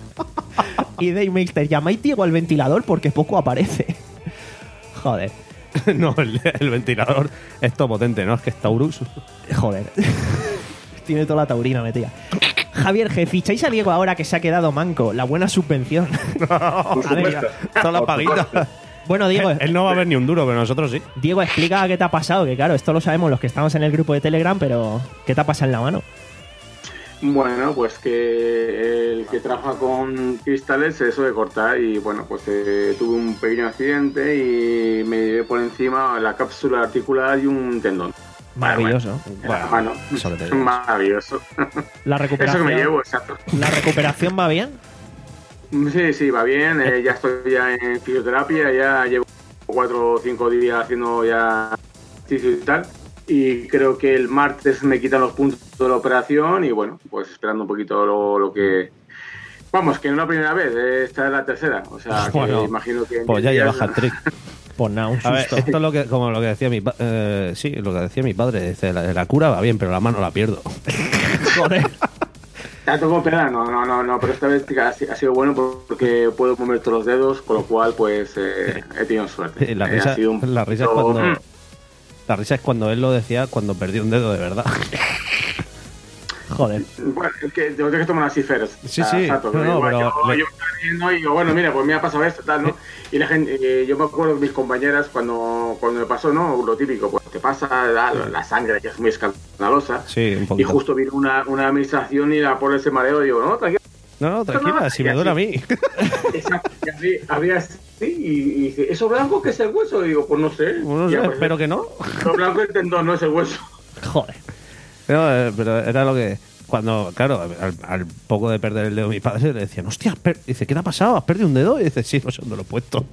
Y Dave Meister, llamáis Diego al ventilador porque poco aparece. Joder. No, el, el ventilador es todo potente, ¿no? Es que es Taurus. Joder. Tiene toda la taurina metida. Javier G, ficháis a Diego ahora que se ha quedado manco. La buena subvención. Por A ver, supuesto. Toda la Por paguita. supuesto. Bueno, Diego, Él no va a ver ni un duro, pero nosotros sí. Diego, explica qué te ha pasado. Que claro, esto lo sabemos los que estamos en el grupo de Telegram, pero ¿qué te ha pasado en la mano? Bueno, pues que el que trabaja con cristales se suele cortar y bueno, pues eh, tuve un pequeño accidente y me llevé por encima la cápsula articular y un tendón. Maravilloso. En la mano. eso que te digo. Maravilloso. La Eso recuperación. que me llevo, exacto. ¿La recuperación va bien? Sí, sí, va bien. eh, ya estoy ya en fisioterapia, ya llevo cuatro o cinco días haciendo ya ejercicio y tal. Y creo que el martes me quitan los puntos de la operación y bueno, pues esperando un poquito lo, lo que... Vamos, que no es la primera vez, eh, esta es la tercera. O sea, que Bueno, imagino que... Pues ya lleva hat-trick. Pues nada, un A ver, susto. esto es lo que, como lo que decía mi pa- eh, sí, lo que decía mi padre. Dice, la, la cura va bien, pero la mano la pierdo. Joder. ¿Te tocó operar? No, no, no, no, pero esta vez ha, ha sido bueno porque puedo mover todos los dedos, con lo cual pues eh, he tenido suerte. La Eh, risa, ha sido un la risa es poquito- cuando... Mm. La risa es cuando él lo decía cuando perdió un dedo de verdad. Joder. Bueno, es que tengo que tomar así feres. Sí, sí. Exacto, No, no, igual pero yo, le- yo estaba viendo y digo, bueno, mira, pues me ha pasado esto, tal, ¿no? Y la gente, eh, yo me acuerdo de mis compañeras cuando, cuando me pasó, ¿no? Lo típico, pues te pasa la, la sangre, que es muy escandalosa. Sí, un Y poquito. justo vino una, una administración y la por ese mareo y digo, no, tranquilo. No, no, tranquila, si me duele a mí. Exacto, y así, había así, y, y dice, ¿eso blanco qué es el hueso? Y digo, pues no sé. No sé, Ya, pues, espero que no. Lo blanco es el tendón, no es el hueso. Joder. No, eh, pero era lo que... Cuando, claro, al, al poco de perder el dedo mi padre le decían, hostia, has per-". dice, ¿qué te ha pasado? ¿Has perdido un dedo? Y dice, sí, no sé dónde lo he puesto.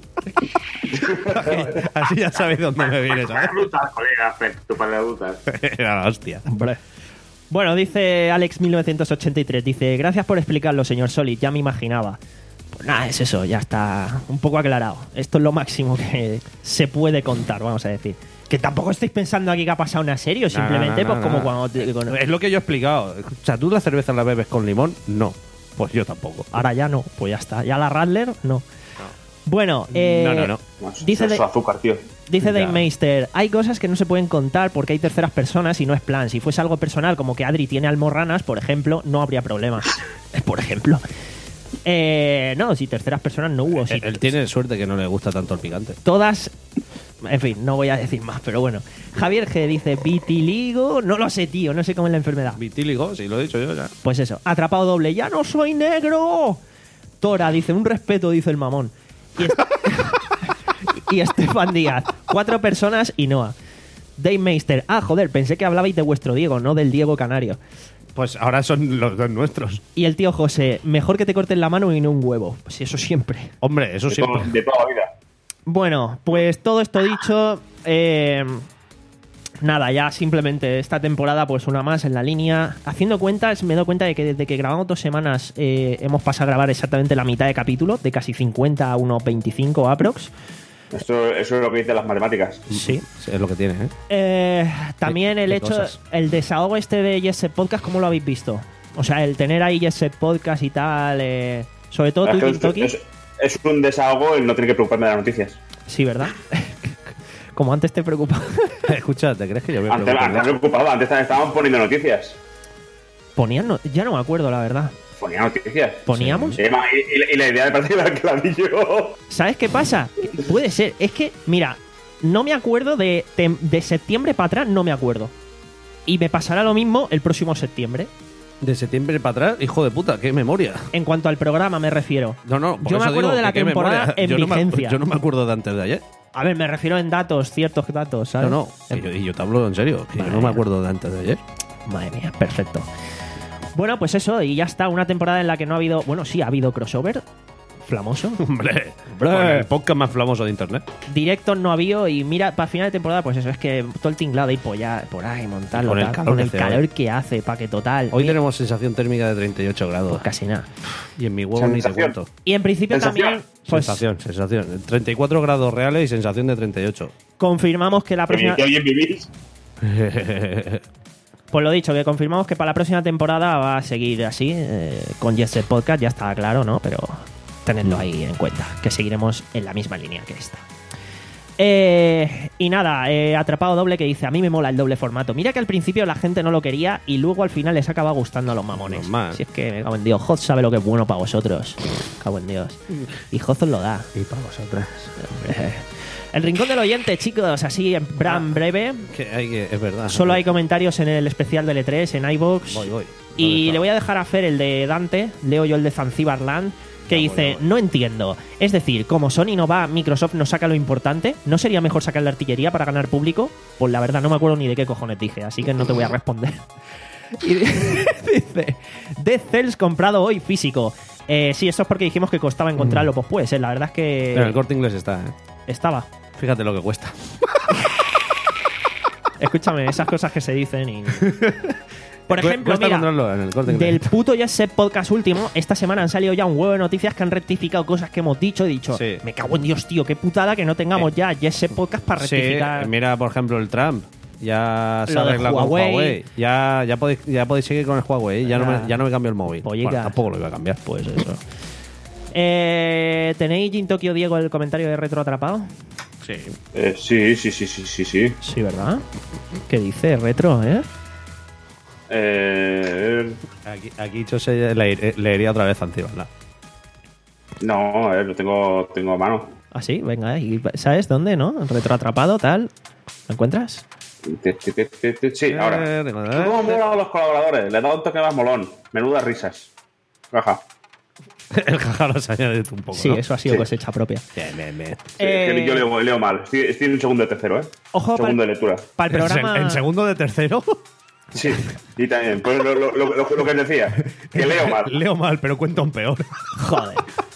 Así ya sabéis dónde me viene, ¿sabes? Para brutas, colega, Fer, tú para las brutas. Era la hostia. Hombre. Bueno, dice Alex mil novecientos ochenta y tres, dice, gracias por explicarlo, señor Solid, ya me imaginaba. Pues nada, es eso, ya está un poco aclarado. Esto es lo máximo que se puede contar, vamos a decir. Que tampoco estáis pensando aquí que ha pasado una serie, simplemente No, no, no, pues como no. cuando... te- con- Es lo que yo he explicado. O sea, ¿tú la cerveza la bebes con limón? No. Pues yo tampoco. Ahora ya no, pues ya está. Ya la Radler, no. Bueno, eh, No, no, no. Dice, Eso, de- azúcar, tío. dice Ya. Dave Meister, hay cosas que no se pueden contar porque hay terceras personas y no es plan. Si fuese algo personal, como que Adri tiene almorranas, por ejemplo, no habría problema. Por ejemplo. Eh, no, si terceras personas no hubo. Si Él, él tiene suerte que no le gusta tanto el picante. todas... En fin, no voy a decir más, pero bueno. Javier G dice, vitiligo, no lo sé, tío, no sé cómo es la enfermedad. Vitíligo, sí, lo he dicho yo ya. Pues eso, atrapado doble, ya no soy negro. Tora dice, un respeto, dice el mamón. Y, est- y Estefan Díaz, cuatro personas y Noah. Dave Meister. Ah, joder, pensé que hablabais de vuestro Diego, no del Diego Canario. Pues ahora son los dos nuestros. Y el tío José, mejor que te corten la mano y no un huevo. Pues eso siempre. Hombre, eso De, siempre. todo- de toda la vida. Bueno, pues todo esto dicho, eh, nada, ya simplemente esta temporada pues una más en la línea. Haciendo cuentas, me doy cuenta de que desde que grabamos dos semanas eh, hemos pasado a grabar exactamente la mitad de capítulo, de casi cincuenta a unos veinticinco aprox. Esto, eso es lo que dicen las matemáticas. Sí. Sí, es lo que tiene, ¿eh? Eh, también ¿Qué- el qué hecho, cosas? el desahogo este de Yes Set Podcast, ¿cómo lo habéis visto? O sea, el tener ahí Yes Set Podcast y tal, eh, sobre todo Es, tú, que Tim es, Toki. es- es un desahogo el no tener que preocuparme de las noticias. Sí, ¿verdad? Como antes te preocupaba. Escucha, ¿te crees que yo me Antes, preocupo? antes me preocupaba, antes estábamos poniendo noticias. Ponían, no- ya no me acuerdo, la verdad. Ponía noticias. ¿Poníamos? Y, además- y- y- y la idea me parece que la di yo. ¿Sabes qué pasa? Puede ser. Es que, mira, no me acuerdo de, de, de septiembre para atrás, no me acuerdo. Y me pasará lo mismo el próximo septiembre. De septiembre para atrás, hijo de puta, qué memoria. En cuanto al programa me refiero. No, no, por Yo me eso acuerdo digo, de la que qué temporada memoria. en yo no me- vigencia. yo no me acuerdo de antes de ayer. A ver, me refiero en datos, ciertos datos, ¿sabes? No, no, que yo- y yo te hablo en serio, que yo no Vale. me acuerdo de antes de ayer. Madre mía, perfecto. Bueno, pues eso, y ya está, una temporada en la que no ha habido... Bueno, sí, ha habido crossover. Flamoso. Hombre, Hombre. con el podcast más famoso de internet. Directos no ha habido y mira, para final de temporada, pues eso, es que todo el tinglado de ir por, allá, por ahí, montarlo, Con el tal, calor con que el hace calor hoy. que hace, para que total... Hoy eh, tenemos sensación térmica de treinta y ocho grados. pues casi nada. Y en mi huevo ni te Sensación. cuento. Y en principio Sensación. también, pues sensación, sensación. treinta y cuatro grados reales y sensación de treinta y ocho. confirmamos que la próxima... Que alguien vivís. Pues lo dicho, que confirmamos que para la próxima temporada va a seguir así, eh, con Yes Set Podcast, ya está claro, ¿no? Pero tenedlo ahí en cuenta, que seguiremos en la misma línea que esta. Eh, y nada, eh, Atrapado Doble que dice, a mí me mola el doble formato. Mira que al principio la gente no lo quería y luego al final les acaba gustando a los mamones. Normal. Si es que, me cago en Dios, Hoz sabe lo que es bueno para vosotros. Cago en Dios. Y Hoz os lo da. Y para vosotras. El rincón del oyente, chicos, así en plan breve. Que hay que, es verdad. Solo hay comentarios en el especial del E tres, en iVoox. Voy, voy. Y le voy a dejar a Fer el de Dante, leo yo el de Zanzibar Land, que Ya, dice, voy, voy. no entiendo. Es decir, como Sony no va, Microsoft no saca lo importante, ¿no sería mejor sacar la artillería para ganar público? Pues la verdad no me acuerdo ni de qué cojones dije, así que no te voy a responder. Y dice, Dead Cells comprado hoy físico. Eh, sí, esto es porque dijimos que costaba encontrarlo, pues puede ser, la verdad es que En el Corte Inglés está, ¿eh? estaba. Fíjate lo que cuesta. Escúchame, esas cosas que se dicen y... Por Cu- ejemplo, cuesta mira, encontrarlo en el Corte Inglés. del puto Yes Set Podcast último, esta semana han salido ya un huevo de noticias que han rectificado cosas que hemos dicho. He dicho, Sí. me cago en Dios, tío, qué putada que no tengamos ya Yes Set Podcast para Sí, rectificar. mira, por ejemplo, el Trump. Ya se Lo de arregla con Huawei. Huawei. Ya, ya, podéis, ya podéis seguir con el Huawei. Ya, no Ya. me, ya no me cambio el móvil. Pollica. Bueno, tampoco lo iba a cambiar. Pues eso. Eh, ¿Tenéis Jin Tokyo Diego el comentario de Retro Atrapado? Sí. Eh, sí, sí, sí, sí, sí, sí. Sí, ¿verdad? ¿Qué dice Retro, eh? Eh, Aquí, aquí José le, leería otra vez Zanzibar. ¿no? no, a ver, lo tengo, tengo a mano. Ah, sí, venga, ¿y ¿sabes dónde, no? Retro Atrapado, tal. ¿Lo encuentras? Te- te- te- te- te- Sí, ahora. Eh, ¿Cómo molan los colaboradores? Le he dado un toque más molón. Menudas risas. Baja. El jaja lo has añadido un poco. Sí, ¿no? eso ha sido Sí. cosecha propia. Bien, bien, bien. Sí, Eh, es que yo leo, leo mal. Estoy, estoy en un segundo de tercero, ¿eh? Ojo, Segundo pa'l- de lectura. Para el ¿En, programa... en segundo de tercero? Sí, y también. Pues lo, lo, lo, lo- lo que decía, que leo mal. Leo mal, pero cuento un peor. Joder.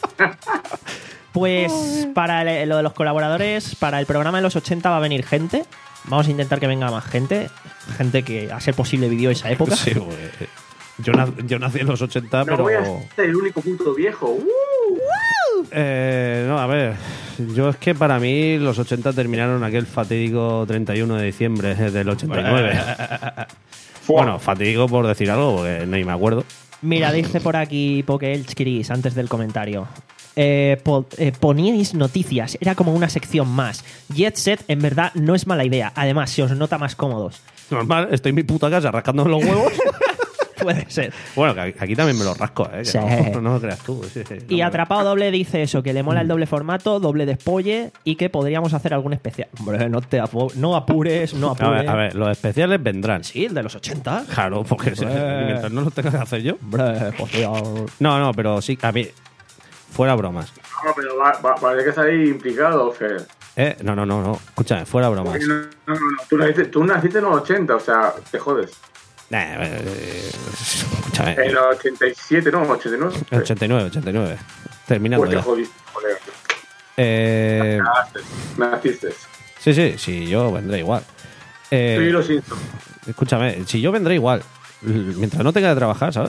Pues para el- lo de los colaboradores, para el programa de los ochenta va a venir gente. Vamos a intentar que venga más gente. Gente que, a ser posible, vivió esa época. Sí, güey. Yo, nac- yo nací en los ochenta, No pero... voy a ser el único puto viejo. ¡Uh! Eh, no, a ver. Yo es que para mí los ochenta terminaron aquel fatídico treinta y uno de diciembre del ochenta y nueve. Bueno, fatídico por decir algo, porque ni me acuerdo. Mira, dice por aquí Pokeelchkiris antes del comentario. Eh, po- eh, poníais noticias, era como una sección más. Jet Set en verdad no es mala idea. Además, se os nota más cómodos. Normal, estoy en mi puta casa rascándome los huevos. Puede ser. Bueno, que aquí también me los rasco, ¿eh? Que Sí. no, no lo creas tú. Sí, sí, Y no me- Atrapado Doble dice eso, que le mola el doble formato, doble despolle y que podríamos hacer algún especial. Hombre, no te apu- no apures, no A apures. ver, a ver, los especiales vendrán. Sí, el de los ochenta. Claro, porque se- Hombre. mientras no los tenga que hacer yo. Hombre, pues ya- No, no, pero sí, a mí, fuera bromas. No, pero va, va, va a tener que salir implicado, Fer. Eh, no, no, no, no. Escúchame, fuera bromas. No, no, no, no. Tú, naciste, tú naciste en los ochenta, o sea, te jodes. Nah, eh, eh, escúchame. En los ochenta y siete, no, ochenta y nueve. ochenta y nueve, ochenta y nueve. Terminando Pues te ya. jodiste, colega. Eh, Naciste. Naciste. sí, sí, sí, yo vendré igual. Eh, Sí, lo siento. Escúchame, si yo vendré igual, l- mientras no tenga que trabajar, ¿sabes?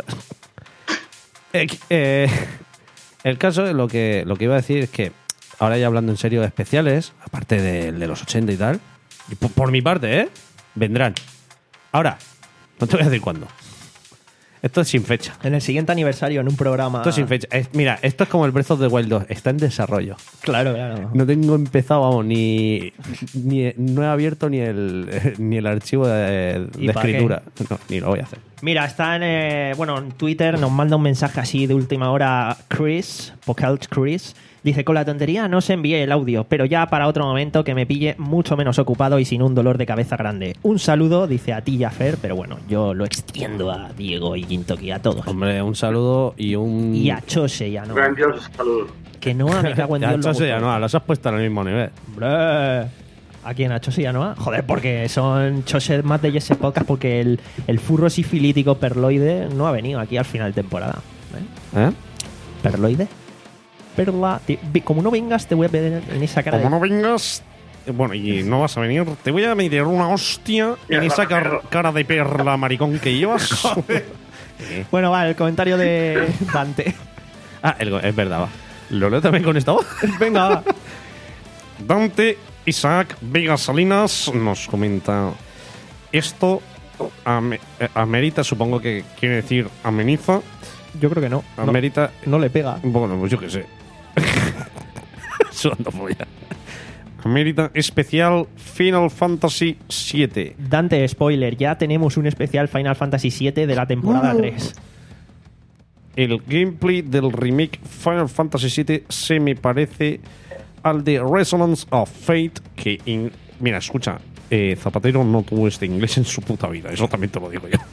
Eh, eh, el caso, lo que, lo que iba a decir es que, ahora ya hablando en serio de especiales, aparte de, de los ochenta y tal, y por, por mi parte, ¿eh? Vendrán. Ahora, no te voy a decir cuándo. Esto es sin fecha. En el siguiente aniversario, en un programa. Esto es sin fecha. Es- mira, esto es como el Breath of the Wild dos. Está en desarrollo. Claro, claro. No tengo empezado, vamos, ni, ni no he abierto ni el ni el archivo de, ¿Y de pa' qué? escritura. No, ni lo voy a hacer. Mira, está en. eh, bueno, en Twitter nos manda un mensaje así de última hora Chris, Pocalt Chris. Dice: con la tontería no os envié el audio, pero ya para otro momento que me pille mucho menos ocupado y sin un dolor de cabeza grande. Un saludo, dice a ti y a Fer, pero bueno, yo lo extiendo a Diego y Gintoki, a todos. Hombre, un saludo y un. Y a Chose ya no. Grandioso saludo. Que no, me cago en Ya, Dios. lo Chose, ya gusto. no, los has puesto al mismo nivel. Hombre. ¿A quién? ¿A Chose y a Noah? Joder, porque son Chose más de Jesse Podcast porque el, el furro sifilítico perloide no ha venido aquí al final de temporada. ¿Eh? ¿Eh? ¿Perloide? Perla. Ti- vi- Como no vengas, te voy a pedir en esa cara Como de... no vengas, eh, bueno, y no vas a venir, te voy a meter una hostia en esa car- cara de perla maricón que llevas. Bueno, va, el comentario de Dante. Ah, el go- es verdad, va. ¿Lo leo también con esta voz? Venga, va. Dante Isaac Vega Salinas nos comenta esto ame- eh, amerita, supongo que quiere decir ameniza, Yo creo que no. No, amerita, no le pega. bueno, pues yo qué sé. Sudando polla. Amerita especial Final Fantasy siete. Dante, spoiler, ya tenemos un especial Final Fantasy siete de la temporada tres. El gameplay del remake Final Fantasy siete se me parece al de Resonance of Fate, que in- mira, escucha, eh, Zapatero no tuvo este inglés en su puta vida, eso también te lo digo yo.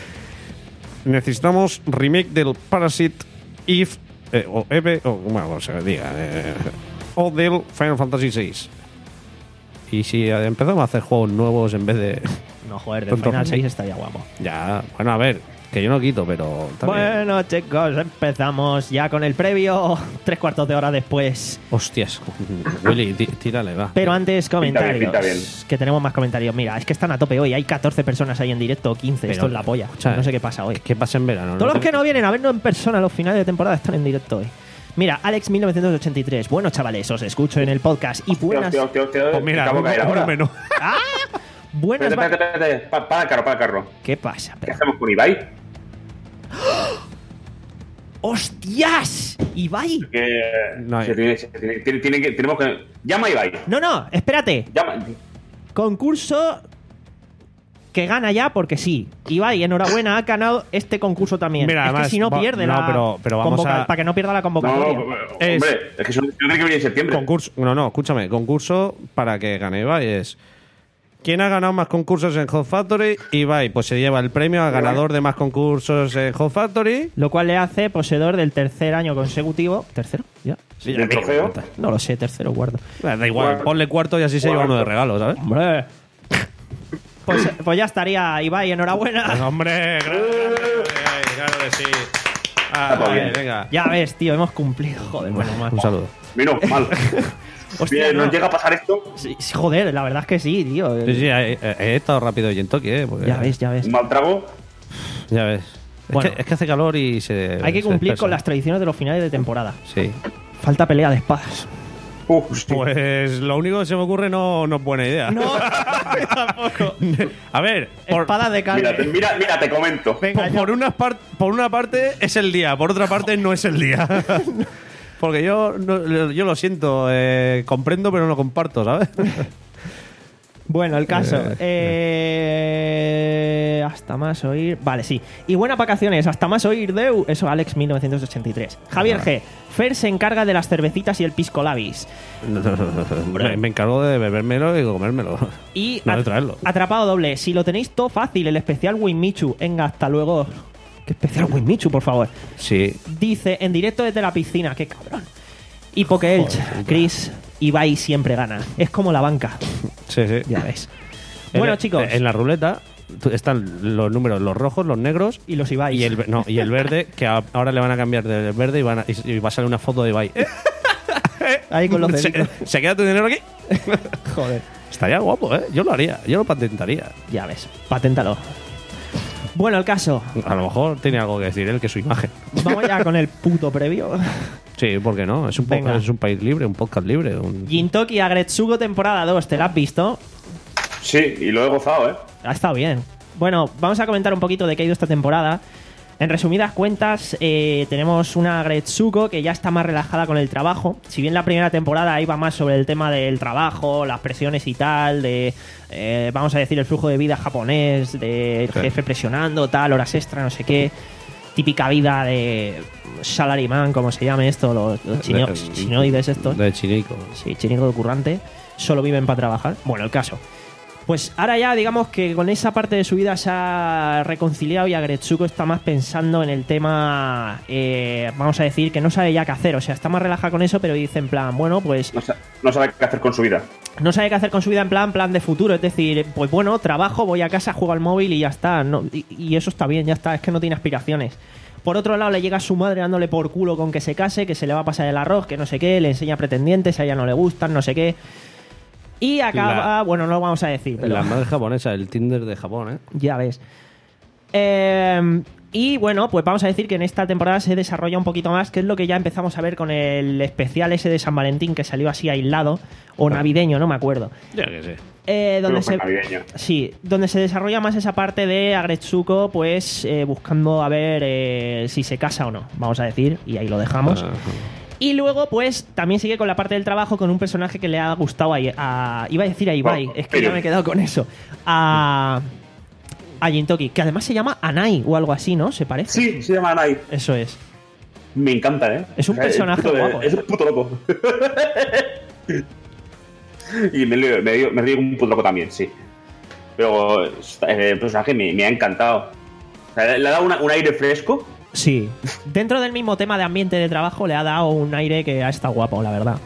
Necesitamos remake del Parasite Eve, eh, o Eve, o bueno, se diga, eh, o del Final Fantasy seis. Y si empezamos a hacer juegos nuevos en vez de. No, joder, de Tonto Final remake. seis estaría guapo. Ya, bueno, a ver, que yo no quito, pero. también- Bueno, chicos, empezamos ya con el previo, tres cuartos de hora después. Hostias. Willy, tí- tírale, va. Pero antes, Pinta bien, comentarios. pinta bien. Que tenemos más comentarios. Mira, es que están a tope hoy. Hay catorce personas ahí en directo, o quince. Pero, Esto es la polla. escucha, no sé qué pasa hoy. ¿Qué pasa en verano? Todos los te- que no vienen a vernos en persona a los finales de temporada están en directo hoy. Mira, Alex mil novecientos ochenta y tres. Bueno, chavales, os escucho en el podcast. Y buenas. Hostia, hostia, hostia, Pues mira, acabo de caer uno ahora. menos. ¡Ah! Buenas. Espérate, va- espérate, espérate. Pa- Para el carro, para el carro. ¿Qué pasa? ¿Qué Pero- hacemos con Ibai? ¡Hostias! Ibai. Que, No hay- se tiene, se tiene- tiene- tiene que, tenemos que. Llama a Ibai. No, no, espérate. Llama. Concurso que gana ya porque sí. Ibai, enhorabuena, ha ganado este concurso también. Mira, es que además, si no va- pierde no, la pero- pero vamos convoca- a- para que no pierda la No, convocatoria. no, Es- hombre, es que eso, yo creo que viene en septiembre. Concurso. No, no, escúchame. Concurso para que gane Ibai es. ¿Quién ha ganado más concursos en Hot Factory? Ibai, pues se lleva el premio al ganador de más concursos en Hot Factory. Lo cual le hace poseedor del tercer año consecutivo. ¿Tercero? ¿Ya? Sí, ¿Del trofeo? No lo sé, tercero o cuarto. Da igual, ponle cuarto y así se lleva uno de regalo, ¿sabes? ¡Hombre! Pues, pues ya estaría, Ibai, enhorabuena. Pues, hombre, claro, claro que sí. Ah, Está todo vale, bien. venga. Ya ves, tío, hemos cumplido. Joder, bueno, más. Un saludo. Menos mal. Hostia, Bien, no. ¿nos llega a pasar esto? Sí, sí, joder, la verdad es que sí, tío. Sí, sí, he, he- he estado rápido y en toque, ¿eh? Porque- Ya ves, ya ves. ¿Un mal trago? Ya ves. Bueno. es, que, es que hace calor y se. Hay que se cumplir dispersa. con las tradiciones de los finales de temporada. Sí. Falta pelea de espadas. Uf, sí. Pues lo único que se me ocurre no, no es buena idea. No, tampoco. A ver, por, Espadas de Mira, te, carne. mira, mira, te comento. Venga, por, ya. por una par- por una parte es el día, por otra parte no es el día. Porque yo, no- yo lo siento, eh, comprendo pero no comparto, ¿sabes? Bueno, el caso. Eh, hasta más oír. Vale, sí. Y buenas vacaciones, hasta más oír, Deu. Eso, Alex mil novecientos ochenta y tres. Javier G. Fer se encarga de las cervecitas y el pisco labis. me, me encargo de bebérmelo y comérmelo. Y No de at- traerlo. atrapado doble. Si lo tenéis todo fácil, el especial Winmichu. Venga, hasta luego. ¿Qué especial Winmichu, por favor? Sí. Dice en directo desde la piscina. ¡Qué cabrón! Y Pokeelch, Chris, Ibai siempre gana. Es como la banca. Sí, sí. Ya ves. En Bueno, el- chicos. En la ruleta tú- están los números, los rojos, los negros Y los Ibai. y el, ve- no, y el verde, que a- ahora le van a cambiar de verde y, van a- y- y va a salir una foto de Ibai. Ahí con los ¿Se, deditos. ¿Se queda tu dinero aquí? Joder. Estaría guapo, ¿eh? Yo lo haría, yo lo patentaría. Ya ves. Paténtalo. Bueno, el caso. A lo mejor tiene algo que decir él, que su imagen. Vamos ya con el puto previo. Sí, ¿por qué no? Es un, Venga. podcast, es un país libre, un podcast libre. Un... Gintoki Agretsuko temporada dos. ¿Te la has visto? Sí, y lo he gozado, ¿eh? Ha estado bien. Bueno, vamos a comentar un poquito de qué ha ido esta temporada. En resumidas cuentas, eh, tenemos una Agretsuko que ya está más relajada con el trabajo. Si bien la primera temporada iba más sobre el tema del trabajo, las presiones y tal, de, eh, vamos a decir, el flujo de vida japonés, del Sí. jefe presionando, tal, horas extra, no sé qué. Típica vida de salaryman, como se llame esto, los, los chino- de- chinoides estos. De chinico. Sí, chinico de currante. Solo viven para trabajar. Bueno, el caso. Pues ahora ya, digamos que con esa parte de su vida se ha reconciliado y Agretsuko está más pensando en el tema, eh, vamos a decir, que no sabe ya qué hacer. O sea, está más relajada con eso, pero dice en plan, bueno, pues No, sa- no sabe qué hacer con su vida. no sabe qué hacer con su vida en plan, plan de futuro. Es decir, pues bueno, trabajo, voy a casa, juego al móvil y ya está. No, y, y eso está bien, ya está. Es que no tiene aspiraciones. Por otro lado, le llega a su madre dándole por culo con que se case, que se le va a pasar el arroz, que no sé qué, le enseña pretendientes, a ella no le gustan, no sé qué. Y acaba, La- bueno, no lo vamos a decir, pero La madre japonesa, el Tinder de Japón, ¿eh? ya ves. Eh, y bueno, pues vamos a decir que en esta temporada se desarrolla un poquito más, que es lo que ya empezamos a ver con el especial ese de San Valentín que salió así aislado, o navideño, no me acuerdo. Ya que sé. Eh, donde Creo que se, fue navideño. sí, donde se desarrolla más esa parte de Agretsuko, pues eh, buscando a ver eh, si se casa o no, vamos a decir, y ahí lo dejamos. Ajá. Y luego, pues, también sigue con la parte del trabajo con un personaje que le ha gustado a... a- iba a decir a Ibai, Oh, es que ya pero- me he quedado con eso. A... A Gintoki, que además se llama Anai o algo así, ¿no? ¿Se parece? Sí, se llama Anai. Eso es. Me encanta, ¿eh? Es un O sea, personaje puto de- guapo, ¿eh? Es un puto loco. Y me, río- me, río- me río como un puto loco también, sí. Pero está- el personaje me, me ha encantado. O sea, le ha dado una- un aire fresco. Sí. Dentro del mismo tema de ambiente de trabajo le ha dado un aire que ha estado guapo, la verdad.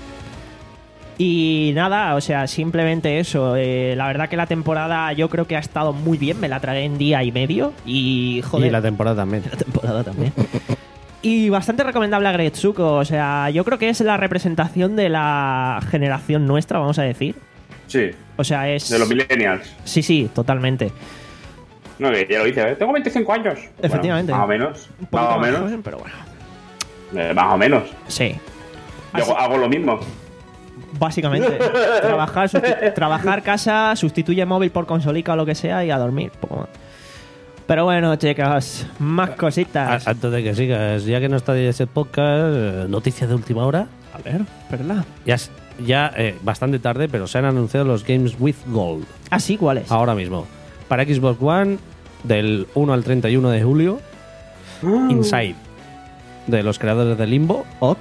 Y nada, o sea, simplemente eso. Eh, la verdad que la temporada yo creo que ha estado muy bien. Me la tragué en día y medio. Y joder. Y la temporada también. la temporada también. Y bastante recomendable a Agretsuko. O sea, yo creo que es la representación de la generación nuestra, vamos a decir. Sí, O sea, es. de los millennials. Sí, sí, totalmente. No, que ya lo dice, ¿eh? Tengo veinticinco años. Efectivamente. Bueno, más o menos. Un poquito Más o más menos. joven, pero bueno. Eh, más o menos. Sí. Yo Así- hago, hago lo mismo. Básicamente. trabajar, susti- trabajar, casa, sustituye móvil por consolica o lo que sea y a dormir. Poco más. Pero bueno, chicos, más cositas. A- Antes de que sigas, ya que no está ese podcast, eh, noticias de última hora. A ver, ¿verdad? Ya, es- ya eh, bastante tarde, pero se han anunciado los Games with Gold. Ah, sí, ¿cuál es? Ahora mismo. Para Xbox One, del uno al treinta y uno de julio, Inside, de los creadores de Limbo. Ok.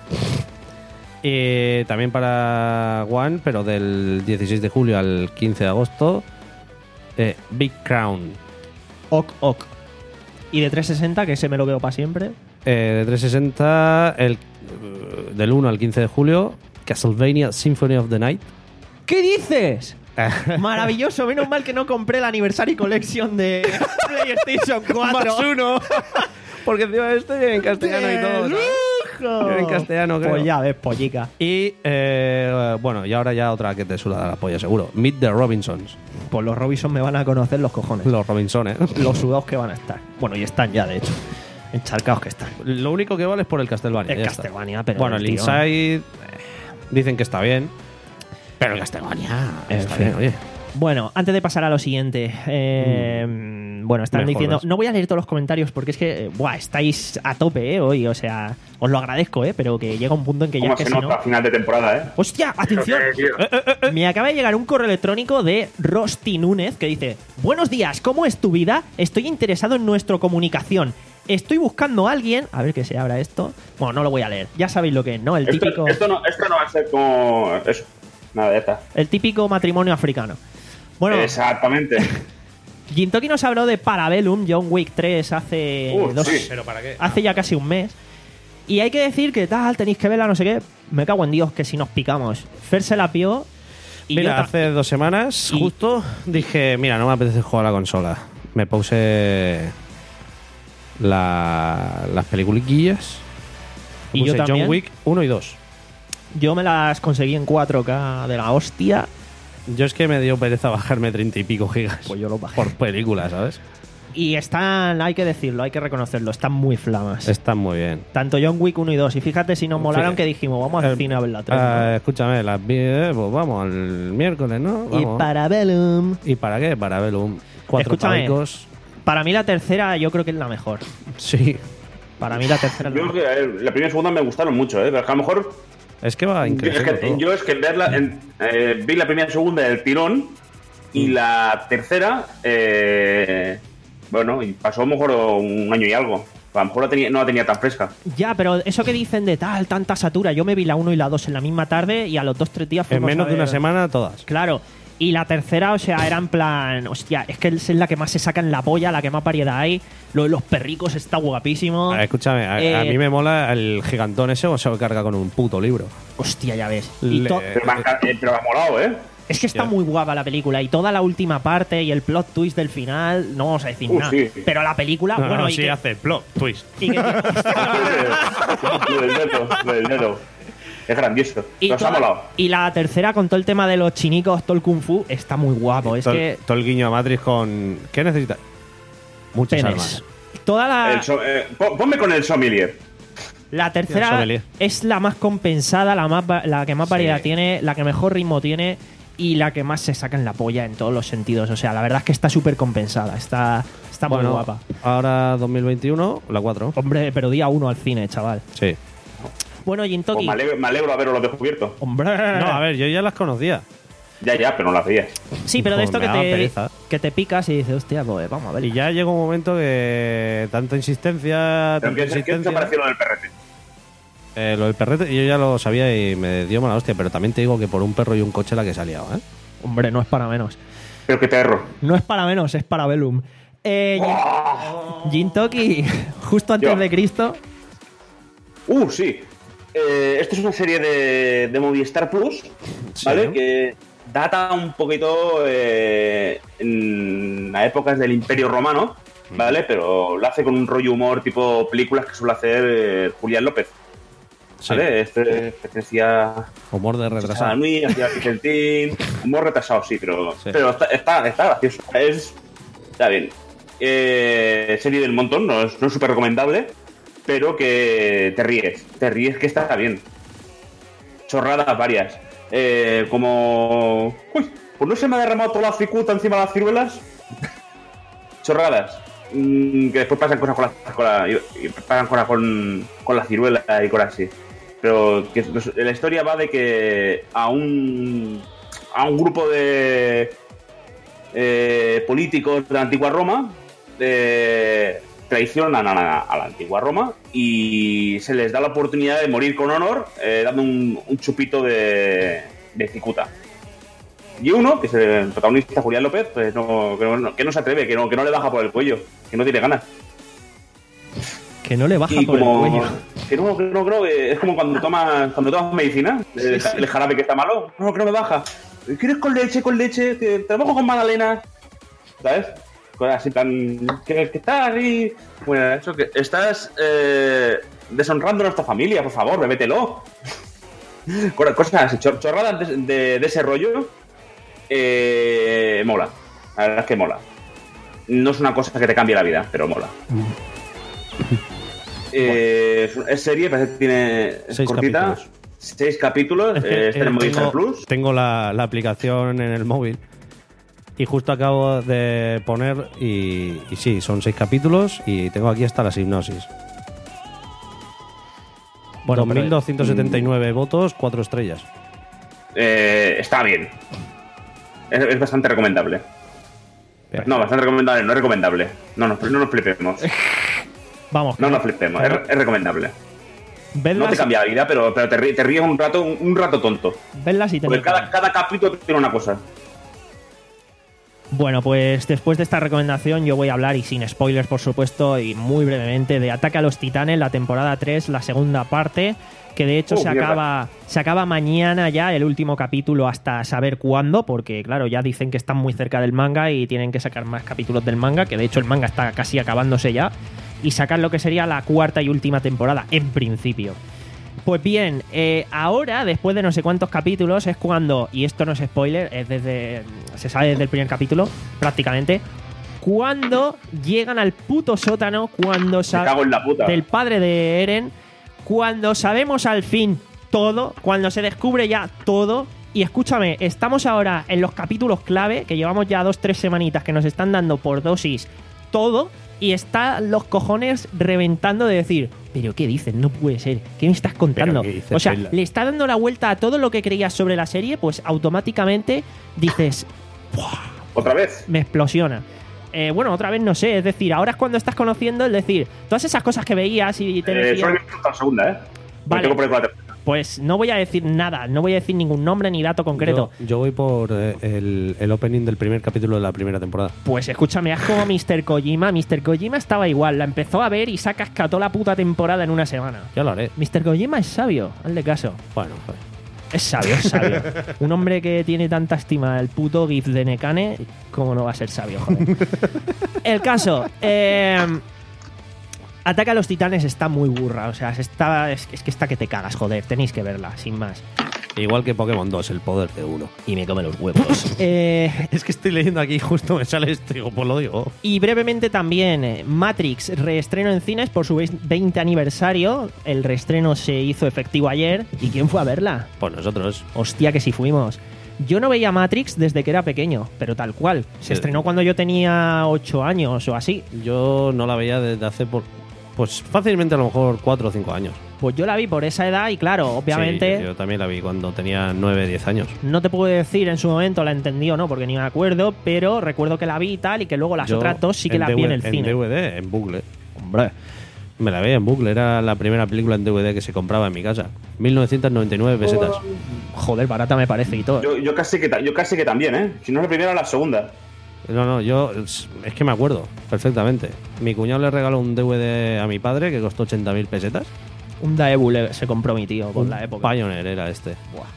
Y también para One, pero del dieciséis de julio al quince de agosto, eh, Big Crown. Ok, ok. Y de trescientos sesenta, que ese me lo veo para siempre. Eh, de trescientos sesenta, el, eh, del uno al quince de julio, Castlevania Symphony of the Night. ¿Qué dices? Maravilloso, menos mal que no compré el Anniversary Collection de PlayStation cuatro. Más uno. Porque encima este viene en castellano y todo. ¿sabes? ¡Lujo! Viene en castellano, creo. Pues ya ves, pollica. Y eh, bueno, y ahora ya otra que te suda la polla, seguro. Meet the Robinsons. Pues los Robinson me van a conocer los cojones. Los Robinsones. Los sudados que van a estar. Bueno, y están ya, de hecho. Encharcados que están. Lo único que vale es por el Castlevania. El ya está. Castlevania, pero Bueno, el el tío- Inside eh, dicen que está bien. Pero el Castlevania En está fin. bien, oye. Bueno, antes de pasar a lo siguiente, eh, bueno, están Mejor diciendo, vas. no voy a leer todos los comentarios porque es que, eh, buah, estáis a tope, eh, hoy, o sea, os lo agradezco, eh, pero que llega un punto en que ya Como es que se si nota no... a final de temporada, ¿eh? ¡Hostia! ¡Atención! Pero que, tío, Me acaba de llegar un correo electrónico de Rosti Núñez que dice: Buenos días, ¿cómo es tu vida? Estoy interesado en nuestra comunicación. Estoy buscando a alguien. A ver que se abra esto. Bueno, no lo voy a leer. Ya sabéis lo que es, ¿no? El Esto, típico, esto, no, esto no va a ser como. Eso. Nada, ya está. el típico matrimonio africano. Bueno, Exactamente. Gintoki nos habló de Parabellum, John Wick tres, hace Uh, dos, sí. ¿Pero para qué? hace ya casi un mes. Y hay que decir que tal, tenéis que verla, no sé qué. Me cago en Dios, que si nos picamos. Fer se la pió. Y Mira, yo hace dos semanas, y- justo, dije, mira, no me apetece jugar a la consola. Me puse la, las peliculiquillas. Me Y yo puse también. John Wick uno y dos. Yo me las conseguí en cuatro K de la hostia. Yo es que me dio pereza bajarme treinta y pico gigas. Pues yo lo bajé. Por película, ¿sabes? Y están, hay que decirlo, hay que reconocerlo, están muy flamas. Están muy bien. Tanto John Wick uno y dos. Y fíjate si nos molaron Sí. que dijimos, vamos al Eh, cine a ver la tres. Ah, escúchame, las vi, eh, pues vamos, el miércoles, ¿no? Y Vamos. para Bellum. ¿Y para qué? Para Velum. Cuatro Escúchame. taicos. Para mí la tercera yo creo que es la mejor. Sí. Para mí la tercera es la Yo mejor. creo que eh, la primera y segunda me gustaron mucho, ¿eh? Pero es que a lo mejor. Es que va Yo es increciendo que, todo. yo es que verla. En, eh, vi la primera y segunda del tirón. Y Mm. la tercera. Eh, bueno, y pasó a lo mejor un año y algo. A lo mejor la tenía- no la tenía tan fresca. Ya, pero eso que dicen de tal, tanta satura. Yo me vi la uno y la dos en la misma tarde y a los dos, tres días En fuimos menos a de una ver- semana, todas. Claro. Y la tercera, o sea, era en plan, hostia, es que es la que más se saca en la polla, la que más variedad hay. Lo de los perricos está guapísimo. A ver, escúchame, a, Eh, a mí me mola el gigantón ese o se lo carga con un puto libro. Hostia, ya ves. Y Le- to- Pero me, ha, enca- eh, pero me ha molado, ¿eh? es que está ya. muy guapa la película. Y toda la última parte y el plot twist del final, no vamos a decir Uh, nada. sí. Pero la película, No, bueno, no, y sí que- hace plot twist. y que- Lo del dedo, lo del dedo. Es grandioso. y, Nos ha toda- molado. y la tercera, con todo el tema de los chinicos, todo el kung fu, está muy guapo. Es todo, que todo el guiño a Matrix con... ¿Qué necesita? Muchas penes. armas. Toda la, El so- eh, pon- ponme con el sommelier. la El tercera sommelier. es la más compensada, la, más, va- la que más Sí. variedad tiene, la que mejor ritmo tiene y la que más se saca en la polla en todos los sentidos. O sea, la verdad es que está súper compensada. Está, está muy Bueno, guapa. ahora dos mil veintiuno, la cuatro. Hombre, pero día uno al cine, chaval. Sí. Bueno, Pues Jintoki. me, alegro, me alegro haberlo descubierto. Hombre. No, a ver, yo ya las conocía. Ya, ya, pero no las veías. Sí, pero de Pues esto me que daba te, pereza. que te picas y dices, hostia, pues vamos a ver. Y ya llegó un momento que tanta insistencia, Pero tanta ¿qué, ¿qué te insistencia... pareció lo del perrete? Eh, lo del perrete yo ya lo sabía y me dio mala hostia, pero también te digo que por un perro y un coche la que se ha liado, ¿eh? Hombre, no es para menos. Pero qué perro. No es para menos, es para Velum. Eh, Jin- Jintoki, justo antes Yo. de Cristo. Uh, sí. Eh, esto es una serie de, de Movistar Plus, ¿vale? Sí. Que data un poquito eh, en las épocas del Imperio Romano, ¿vale? Pero lo hace con un rollo humor tipo películas que suele hacer eh, Julián López, Sí. ¿vale? Este pertenecía Humor de a retrasado. Nui, hacía Vicentín, humor retrasado, sí, pero, Sí. pero está, está, está gracioso. Es, está bien. Eh, serie del montón, no es no es súper recomendable, pero que te ríes, te ríes que está bien. Chorradas varias. Eh, como... Uy, pues no se me ha derramado toda la cicuta encima de las ciruelas. Chorradas. Mm, que después pasan cosas con la, con la- y, y pasan cosas con, con la ciruela y cosas así. Pero que, pues, la historia va de que a un a un grupo de eh, políticos de la antigua Roma eh, traicionan a la, a la antigua Roma y se les da la oportunidad de morir con honor eh, dando un, un chupito de, de cicuta. Y uno, que es el protagonista Julián López, pues no, que, no, que no se atreve, que no, que no le baja por el cuello, que no tiene ganas. Que no le baja Y por como, el cuello. que no, que no, creo que es como cuando tomas, cuando tomas medicina, el, el jarabe que está malo, no, que no me baja. ¿Quieres con leche, con leche? Te trabajo con magdalena, ¿sabes? Cosas así tan... Que, que estás ahí... Bueno, eso que estás eh, deshonrando a nuestra familia, por favor, bebételo. Cosas así, chor- chorradas de, de, de ese rollo, eh, mola. La verdad es que mola. No es una cosa que te cambie la vida, pero mola. Eh, es- es serie, parece que tiene es Seis cortita. capítulos. Seis capítulos. Es que, eh, está eh, en Movistar tengo, Plus. tengo la, la aplicación en el móvil y justo acabo de poner y, y sí, son seis capítulos y tengo aquí hasta la hipnosis. Bueno, dos mil doscientos setenta y nueve votos, cuatro estrellas. Eh, está bien. Es, es bastante recomendable. Bien. No, bastante recomendable, no es recomendable. No, no, no nos flipemos. Vamos, No que- nos flipemos, es, es recomendable. vedla No te si- cambia la vida, pero, pero te, ríes, te ríes un rato, un, un rato tonto. vedla si Porque tenéis cada, ganas. cada capítulo tiene una cosa. Bueno, pues después de esta recomendación yo voy a hablar, y sin spoilers por supuesto, y muy brevemente, de Ataque a los Titanes, la temporada tres, la segunda parte, que de hecho Oh, se mierda. acaba se acaba mañana ya el último capítulo hasta saber cuándo, porque claro, ya dicen que están muy cerca del manga y tienen que sacar más capítulos del manga, que de hecho el manga está casi acabándose ya, y sacar lo que sería la cuarta y última temporada, en principio. Pues bien, eh, ahora, después de no sé cuántos capítulos, es cuando, y esto no es spoiler, es desde se sabe desde el primer capítulo, prácticamente, cuando llegan al puto sótano, cuando Me sa- cago en la puta. del padre de Eren, cuando sabemos al fin todo, cuando se descubre ya todo. Y escúchame, estamos ahora en los capítulos clave, que llevamos ya dos, tres semanitas que nos están dando por dosis todo, y están los cojones reventando de decir, ¿pero qué dices? No puede ser. ¿Qué me estás contando? ¿Pero qué dices, O sea, Sheila? le está dando la vuelta a todo lo que creías sobre la serie, pues automáticamente dices, ¿Otra vez? me explosiona. Eh, bueno, otra vez no sé, es decir, ahora es cuando estás conociendo, es decir, todas esas cosas que veías y te Eh, decían, solo he visto la segunda, ¿eh? Vale. Tengo por ahí con la tercera. pues no voy a decir nada, no voy a decir ningún nombre ni dato concreto. Yo, yo voy por eh, el, el opening del primer capítulo de la primera temporada. Pues escúchame, haz como mister Kojima. mister Kojima estaba igual, la empezó a ver y se ha cascató la puta temporada en una semana. Ya lo haré. mister Kojima es sabio, hazle caso. Bueno, joder. Es sabio, es sabio. Un hombre que tiene tanta estima el puto GIF de Nekane, ¿cómo no va a ser sabio, joder? El caso, eh, Ataque a los Titanes está muy burra, o sea, se está, es, es que está que te cagas, joder, tenéis que verla, sin más. Igual que Pokémon dos, el poder de uno. Y me come los huevos. eh, Es que estoy leyendo aquí, justo me sale esto, digo, pues lo digo. Y brevemente también, eh, Matrix reestreno en cines por su veinte aniversario. El reestreno se hizo efectivo ayer. ¿Y quién fue a verla? Pues nosotros. Hostia, que sí fuimos. Yo no veía Matrix desde que era pequeño, pero tal cual. Se Sí. estrenó cuando yo tenía ocho años o así. Yo no la veía desde hace por. Pues fácilmente a lo mejor cuatro o cinco años. Pues yo la vi por esa edad y claro, obviamente Sí, yo, yo también la vi cuando tenía nueve, diez años. no te puedo decir en su momento la entendí o no, porque ni me acuerdo, pero recuerdo que la vi y tal, y que luego las Yo otras dos sí que las vi en el en cine. D V D, en bucle. Hombre. Me la veía en bucle, era la primera película en D V D que se compraba en mi casa. mil novecientos noventa y nueve pesetas. Joder, barata me parece y todo. Yo, yo, casi que, ta- yo casi que también, ¿eh? Si no es la primera, la segunda. No, no, yo es es que me acuerdo perfectamente. Mi cuñado le regaló un D V D a mi padre que costó ochenta mil pesetas. Un Daewoo le- se compró mi tío por Un la época. Pioneer era este.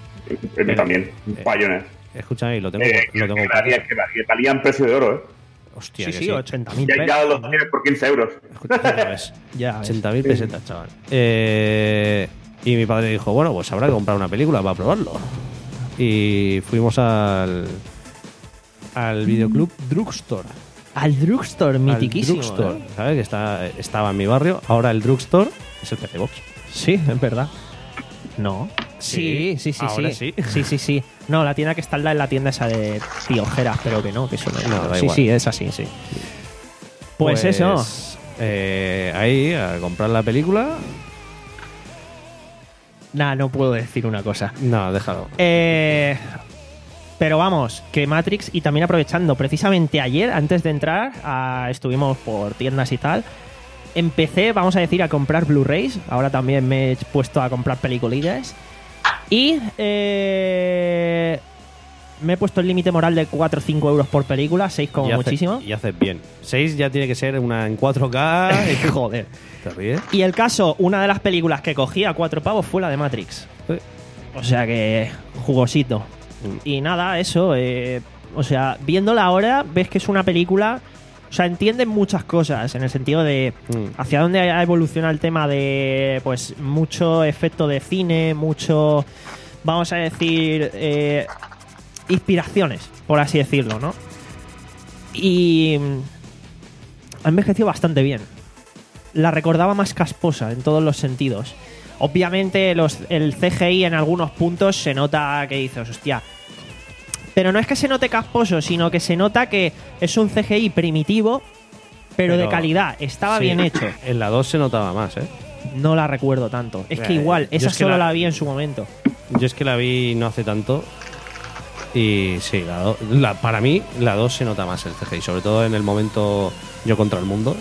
El mío también. eh, Pioneer. Escúchame, lo tengo, Eh, lo tengo que, valía, que, valía, que valían precio de oro, ¿eh? Hostia, Sí, que sí, sí. ochenta mil Ya, pesos. ya los tienes por quince euros. Escucha, ya ves. Ya ves. ochenta mil pesetas, chaval. Eh, y mi padre dijo, bueno, pues habrá que comprar una película para probarlo. Y fuimos al al videoclub Drugstore. Al Drugstore, Al mitiquísimo. Drugstore, ¿eh? ¿sabes? Que está, estaba en mi barrio. Ahora el Drugstore es el P C Box. Sí, es verdad. No. Sí, sí, sí, ahora sí. sí. Sí, sí, sí. No, la tienda que está al lado es la tienda esa de piojeras, pero que no, que eso no es. No, da sí, igual. sí, es así, sí. Pues, eso. eh, ahí, a comprar la película. Nah, no puedo decir una cosa. No, déjalo. Eh, pero vamos, que Matrix, y también aprovechando, precisamente ayer, antes de entrar, a- estuvimos por tiendas y tal. Empecé, vamos a decir, a comprar Blu-rays. Ahora también me he puesto a comprar peliculillas. Y eh, me he puesto el límite moral de cuatro o cinco euros por película, seis como Y hace- muchísimo. Y haces bien. seis ya tiene que ser una en cuatro K. Joder. ¿Te ríes? Y el caso, una de las películas que cogí a cuatro pavos fue la de Matrix. Sí. O sea que, jugosito. Mm. Y nada, eso. eh, o sea, viéndola ahora, ves que es una película. O sea, entienden muchas cosas en el sentido de Mm. hacia dónde ha evolucionado el tema de, pues, mucho efecto de cine, mucho, vamos a decir, eh, inspiraciones, por así decirlo, ¿no? Y mm, ha envejecido bastante bien. La recordaba más casposa en todos los sentidos. Obviamente los, el C G I en algunos puntos se nota que dices, hostia. Pero no es que se note casposo, sino que se nota que es un C G I primitivo, pero, de Pero- calidad. Estaba Sí. bien hecho. En la dos se notaba más, ¿eh? No la recuerdo tanto. Es que Eh, igual, yo esa es que solo la- la vi en su momento. Yo es que la vi no hace tanto. Y sí, la do- la- para mí la dos se nota más el C G I. Sobre todo en el momento Yo contra el mundo.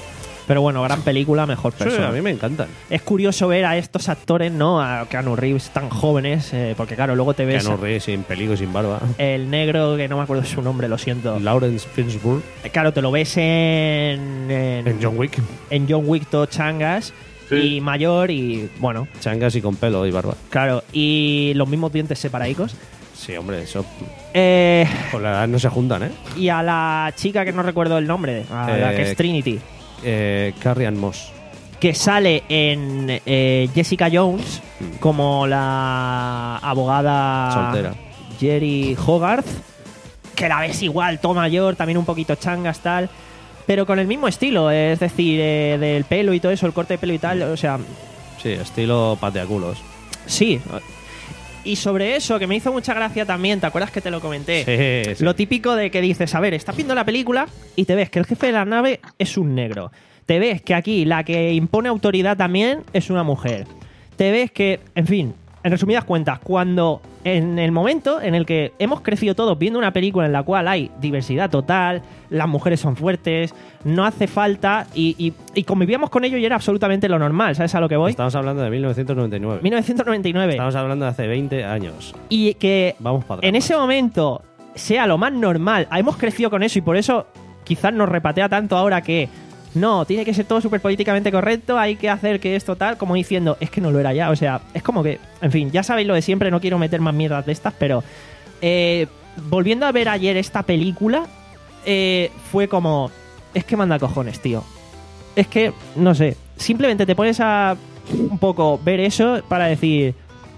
Pero bueno, gran película, mejor Sí, persona. a mí me encantan. Es curioso ver a estos actores, ¿no? A Keanu Reeves tan jóvenes, eh, porque claro, luego te ves Keanu Reeves sin peligro y sin barba. el negro, que no me acuerdo su nombre, lo siento. Lawrence Fishburne Claro, te lo ves en... En, en John Wick. en John Wick, todo changas, Sí. y mayor, y bueno, Changas y con pelo y barba. claro, y los mismos dientes separadicos. Sí, hombre, eso Eh, con la edad no se juntan, ¿eh? y a la chica que no recuerdo el nombre, a la Eh, que es Trinity, eh Carrie Ann Moss. que sale en eh, Jessica Jones como la abogada Soltera. Jerry Hogarth, que la ves igual, todo mayor, también un poquito changas, tal, pero con el mismo estilo, es decir, eh, del pelo y todo eso, el corte de pelo y tal, o sea, Sí, estilo pateaculos. sí. Y sobre eso, que me hizo mucha gracia también, ¿te acuerdas que te lo comenté? Sí, sí. Lo típico de que dices, a ver, estás viendo la película y te ves que el jefe de la nave es un negro. Te ves que aquí la que impone autoridad también es una mujer. Te ves que, en fin, en resumidas cuentas, cuando en el momento en el que hemos crecido todos viendo una película en la cual hay diversidad total, las mujeres son fuertes, no hace falta y, y, y convivíamos con ello y era absolutamente lo normal, ¿sabes a lo que voy? Estamos hablando de mil novecientos noventa y nueve. mil novecientos noventa y nueve. Estamos hablando de hace veinte años. Y que Vamos para atrás. en ese momento sea lo más normal. Hemos crecido con eso y por eso quizás nos repatea tanto ahora que no, tiene que ser todo súper políticamente correcto, hay que hacer que esto tal, como diciendo, es que no lo era ya. O sea, es como que, en fin, ya sabéis lo de siempre, no quiero meter más mierdas de estas, pero eh, volviendo a ver ayer esta película, eh, fue como, es que manda cojones, tío. Es que, no sé, simplemente te pones a un poco ver eso para decir,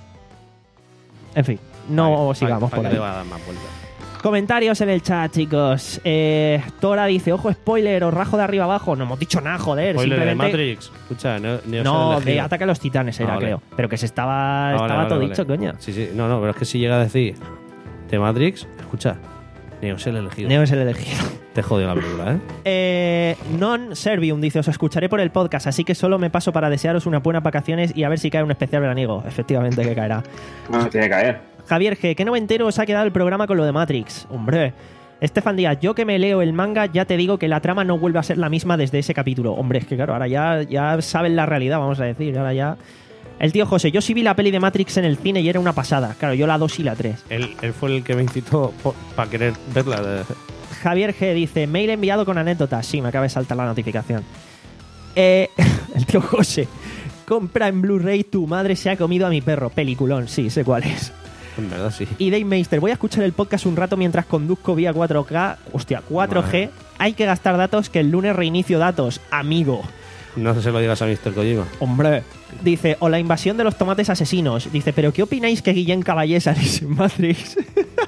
en fin, no Ay, sigamos ay, por ay, ahí. que le va a dar más vueltas. Comentarios en el chat, chicos. Eh, Tora dice, ojo, spoiler, os rajo de arriba abajo. No hemos dicho nada, joder. Spoiler de simplemente... Matrix. Escucha, no, ni os he No, de elegido. Ataque a los Titanes era, Ah, vale. creo. Pero que se estaba, Ah, vale, estaba vale, todo vale. dicho, coño. Sí, sí. No, no, pero es que si llega a decir de Matrix, escucha, ni os he elegido. Neo es el elegido. Te jodió la película, ¿eh? Eh, Non Servium dice, os escucharé por el podcast, así que solo me paso para desearos unas buenas vacaciones y a ver si cae un especial veraniego. Efectivamente que caerá. No, tiene que caer. Javier G, ¿qué noventero os ha quedado el programa con lo de Matrix? Hombre, Estefan Díaz, yo que me leo el manga, ya te digo que la trama no vuelve a ser la misma desde ese capítulo. Hombre, es que claro, ahora ya, ya saben la realidad, vamos a decir. Ahora ya. El tío José, yo sí vi la peli de Matrix en el cine y era una pasada. Claro, yo la dos y la tres. Él, él fue el que me incitó para querer verla. de- Javier G dice, mail enviado con anécdotas. Sí, me acaba de saltar la notificación. Eh, el tío José, compra en Blu-ray Tu madre se ha comido a mi perro. Peliculón, sí, sé cuál es. En verdad, sí. Y Dave Meister, voy a escuchar el podcast un rato mientras conduzco vía cuatro K. Hostia, cuatro G. Madre. Hay que gastar datos que el lunes reinicio datos. Amigo. No se lo digas a mister Kojima. Hombre. Dice, o la invasión de los tomates asesinos. Dice, pero ¿qué opináis que Guillén Caballé saliese en Matrix?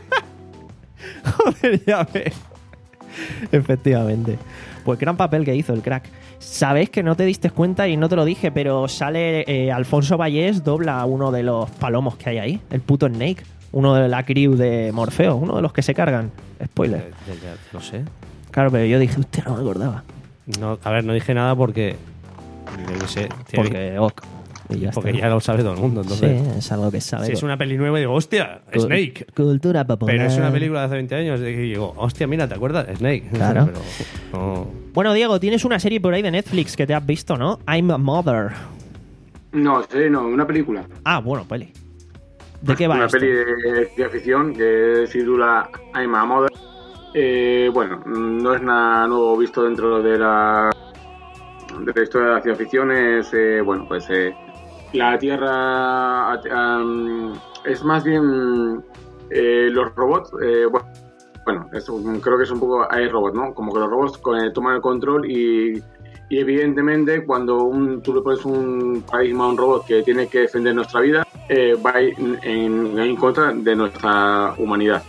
Joder, ya ves. Efectivamente. Pues gran papel que hizo el crack. Sabéis que no te diste cuenta y no te lo dije, pero sale eh, Alfonso Vallés, dobla a uno de los palomos que hay ahí, el puto Snake, uno de la crew de Morfeo, uno de los que se cargan. Spoiler. Ya- ya- ya lo sé. Claro, pero yo dije, hostia, no me acordaba. No, a ver, no dije nada porque. Yo qué sé. tío, Porque, ok. Y ya porque está. ya lo sabe todo el mundo. Entonces, Sí, es algo que sabe. si es una peli nueva, digo, hostia, Cu- Snake. Cultura popular. Pero es una película de hace veinte años. Y digo, hostia, mira, ¿te acuerdas? Snake. Claro. Pero no. Bueno, Diego, tienes una serie por ahí de Netflix que te has visto, ¿no? I'm a Mother. No, sí, no, una película. Ah, bueno, peli. ¿De qué va Una esto? peli de ciencia ficción que se titula I'm a Mother. Eh, bueno, no es nada nuevo visto dentro de la, de la historia de la ciencia ficción. Es, eh, bueno, pues eh, la Tierra um, es más bien eh, los robots. Eh, bueno, bueno es un- creo que es un poco iRobot, ¿no? Como que los robots eh, toman el control y, y evidentemente cuando un, tú le pones un paradigma a un robot que tiene que defender nuestra vida, eh, va a ir en, en, en contra de nuestra humanidad.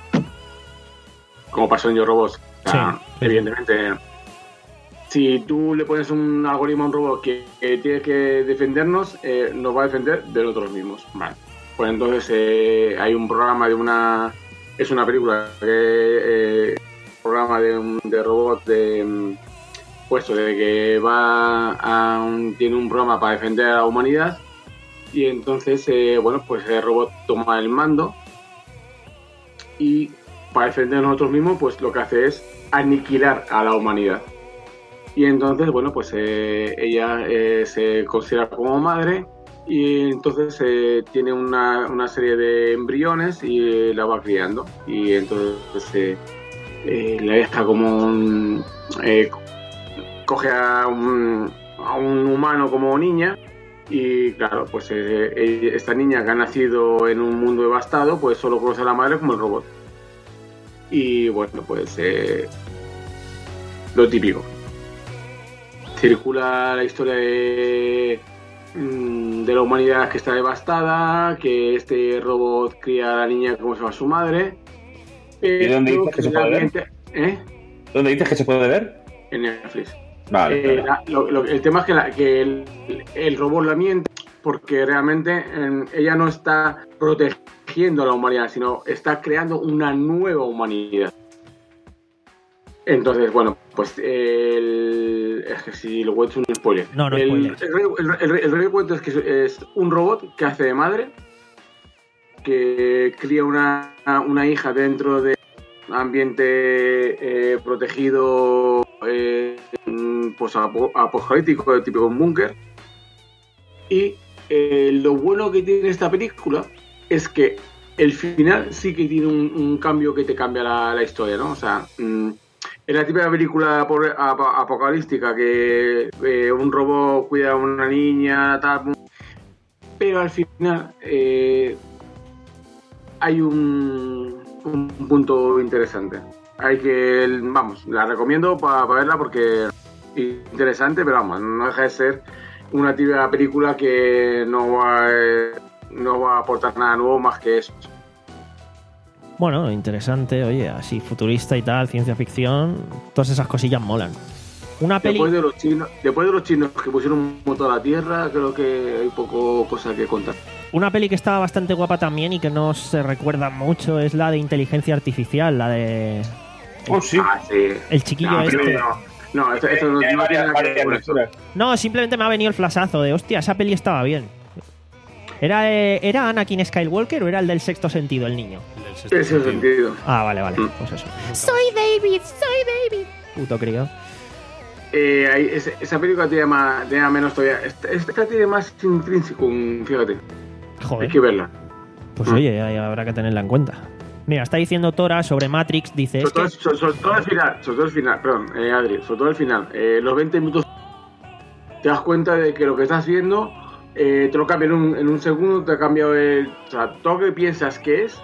Como pasó en Yo Robot. O sea, Sí. evidentemente, si tú le pones un algoritmo a un robot que, que tiene que defendernos, eh, nos va a defender de nosotros mismos. Vale. Pues entonces eh, hay un programa de una... Es una película que... Eh, programa de, un, de robot de... mm, Puesto de que va a un- tiene un programa para defender a la humanidad y entonces, eh, bueno, pues el robot toma el mando y para defender a nosotros mismos, pues lo que hace es aniquilar a la humanidad. Y entonces, bueno, pues eh, ella eh, se considera como madre y entonces eh, tiene una, una serie de embriones y eh, la va criando. Y entonces eh, eh, la deja como un... Eh, coge a un, a un humano como niña y claro, pues eh, eh, esta niña que ha nacido en un mundo devastado, pues solo conoce a la madre como el robot. Y bueno, pues eh, lo típico. Circula la historia de, de la humanidad que está devastada, que este robot cría a la niña como se llama su madre. ¿Y dónde dices que se puede ver? ¿Eh? ¿Dónde dices que se puede ver? En Netflix. Vale. Eh, la, lo, lo, el tema es que, la, que el, el robot la miente porque realmente eh, ella no está protegiendo a la humanidad, sino está creando una nueva humanidad. Entonces, bueno, pues el, es que si lo cuento es un spoiler. No, no el, spoiler. El, el, el, el rey cuento es que es un robot que hace de madre, que cría una, una hija dentro de un ambiente eh, protegido, eh, pues apocalíptico, típico un búnker. Y eh, lo bueno que tiene esta película es que el final sí que tiene un, un cambio que te cambia la, la historia, ¿no? O sea, mmm, es la típica película ap apocalíptica que eh, un robot cuida a una niña, tal, pero al final eh, hay un, un punto interesante. Hay que, vamos, la recomiendo para pa verla porque es interesante, pero vamos, no deja de ser una típica película que no va, eh, no va a aportar nada nuevo más que eso. Bueno, interesante, oye, así futurista y tal, ciencia ficción, todas esas cosillas molan. Una peli... Después de los chinos, después de los chinos que pusieron un motor a la Tierra, creo que hay poco cosa que contar. Una peli que estaba bastante guapa también y que no se recuerda mucho es la de inteligencia artificial, la de... Oh, sí. Ah, sí. El chiquillo no, este. No, no, esto, esto no, eh, no tiene nada que ver con eso. No, simplemente me ha venido el flashazo de, hostia, esa peli estaba bien. ¿Era, eh, ¿Era Anakin Skywalker o era el del sexto sentido, el niño? Ese es el sentido. Ah, vale, vale, pues eso. Soy David, soy David. Puto crío. Eh, ahí, esa, esa película tiene, más, tiene menos todavía. Esta, esta tiene más intrínseco, fíjate. Joder. Hay que verla. Pues oye, ahí habrá que tenerla en cuenta. Mira, está diciendo Tora sobre Matrix, dice... Sobre todo, es que... sobre, sobre todo el final, sobre todo el final, perdón, eh, Adri, sobre todo el final. Eh, los veinte minutos te das cuenta de que lo que estás viendo eh, te lo cambia en un, en un segundo, te ha cambiado el... O sea, todo lo que piensas que es,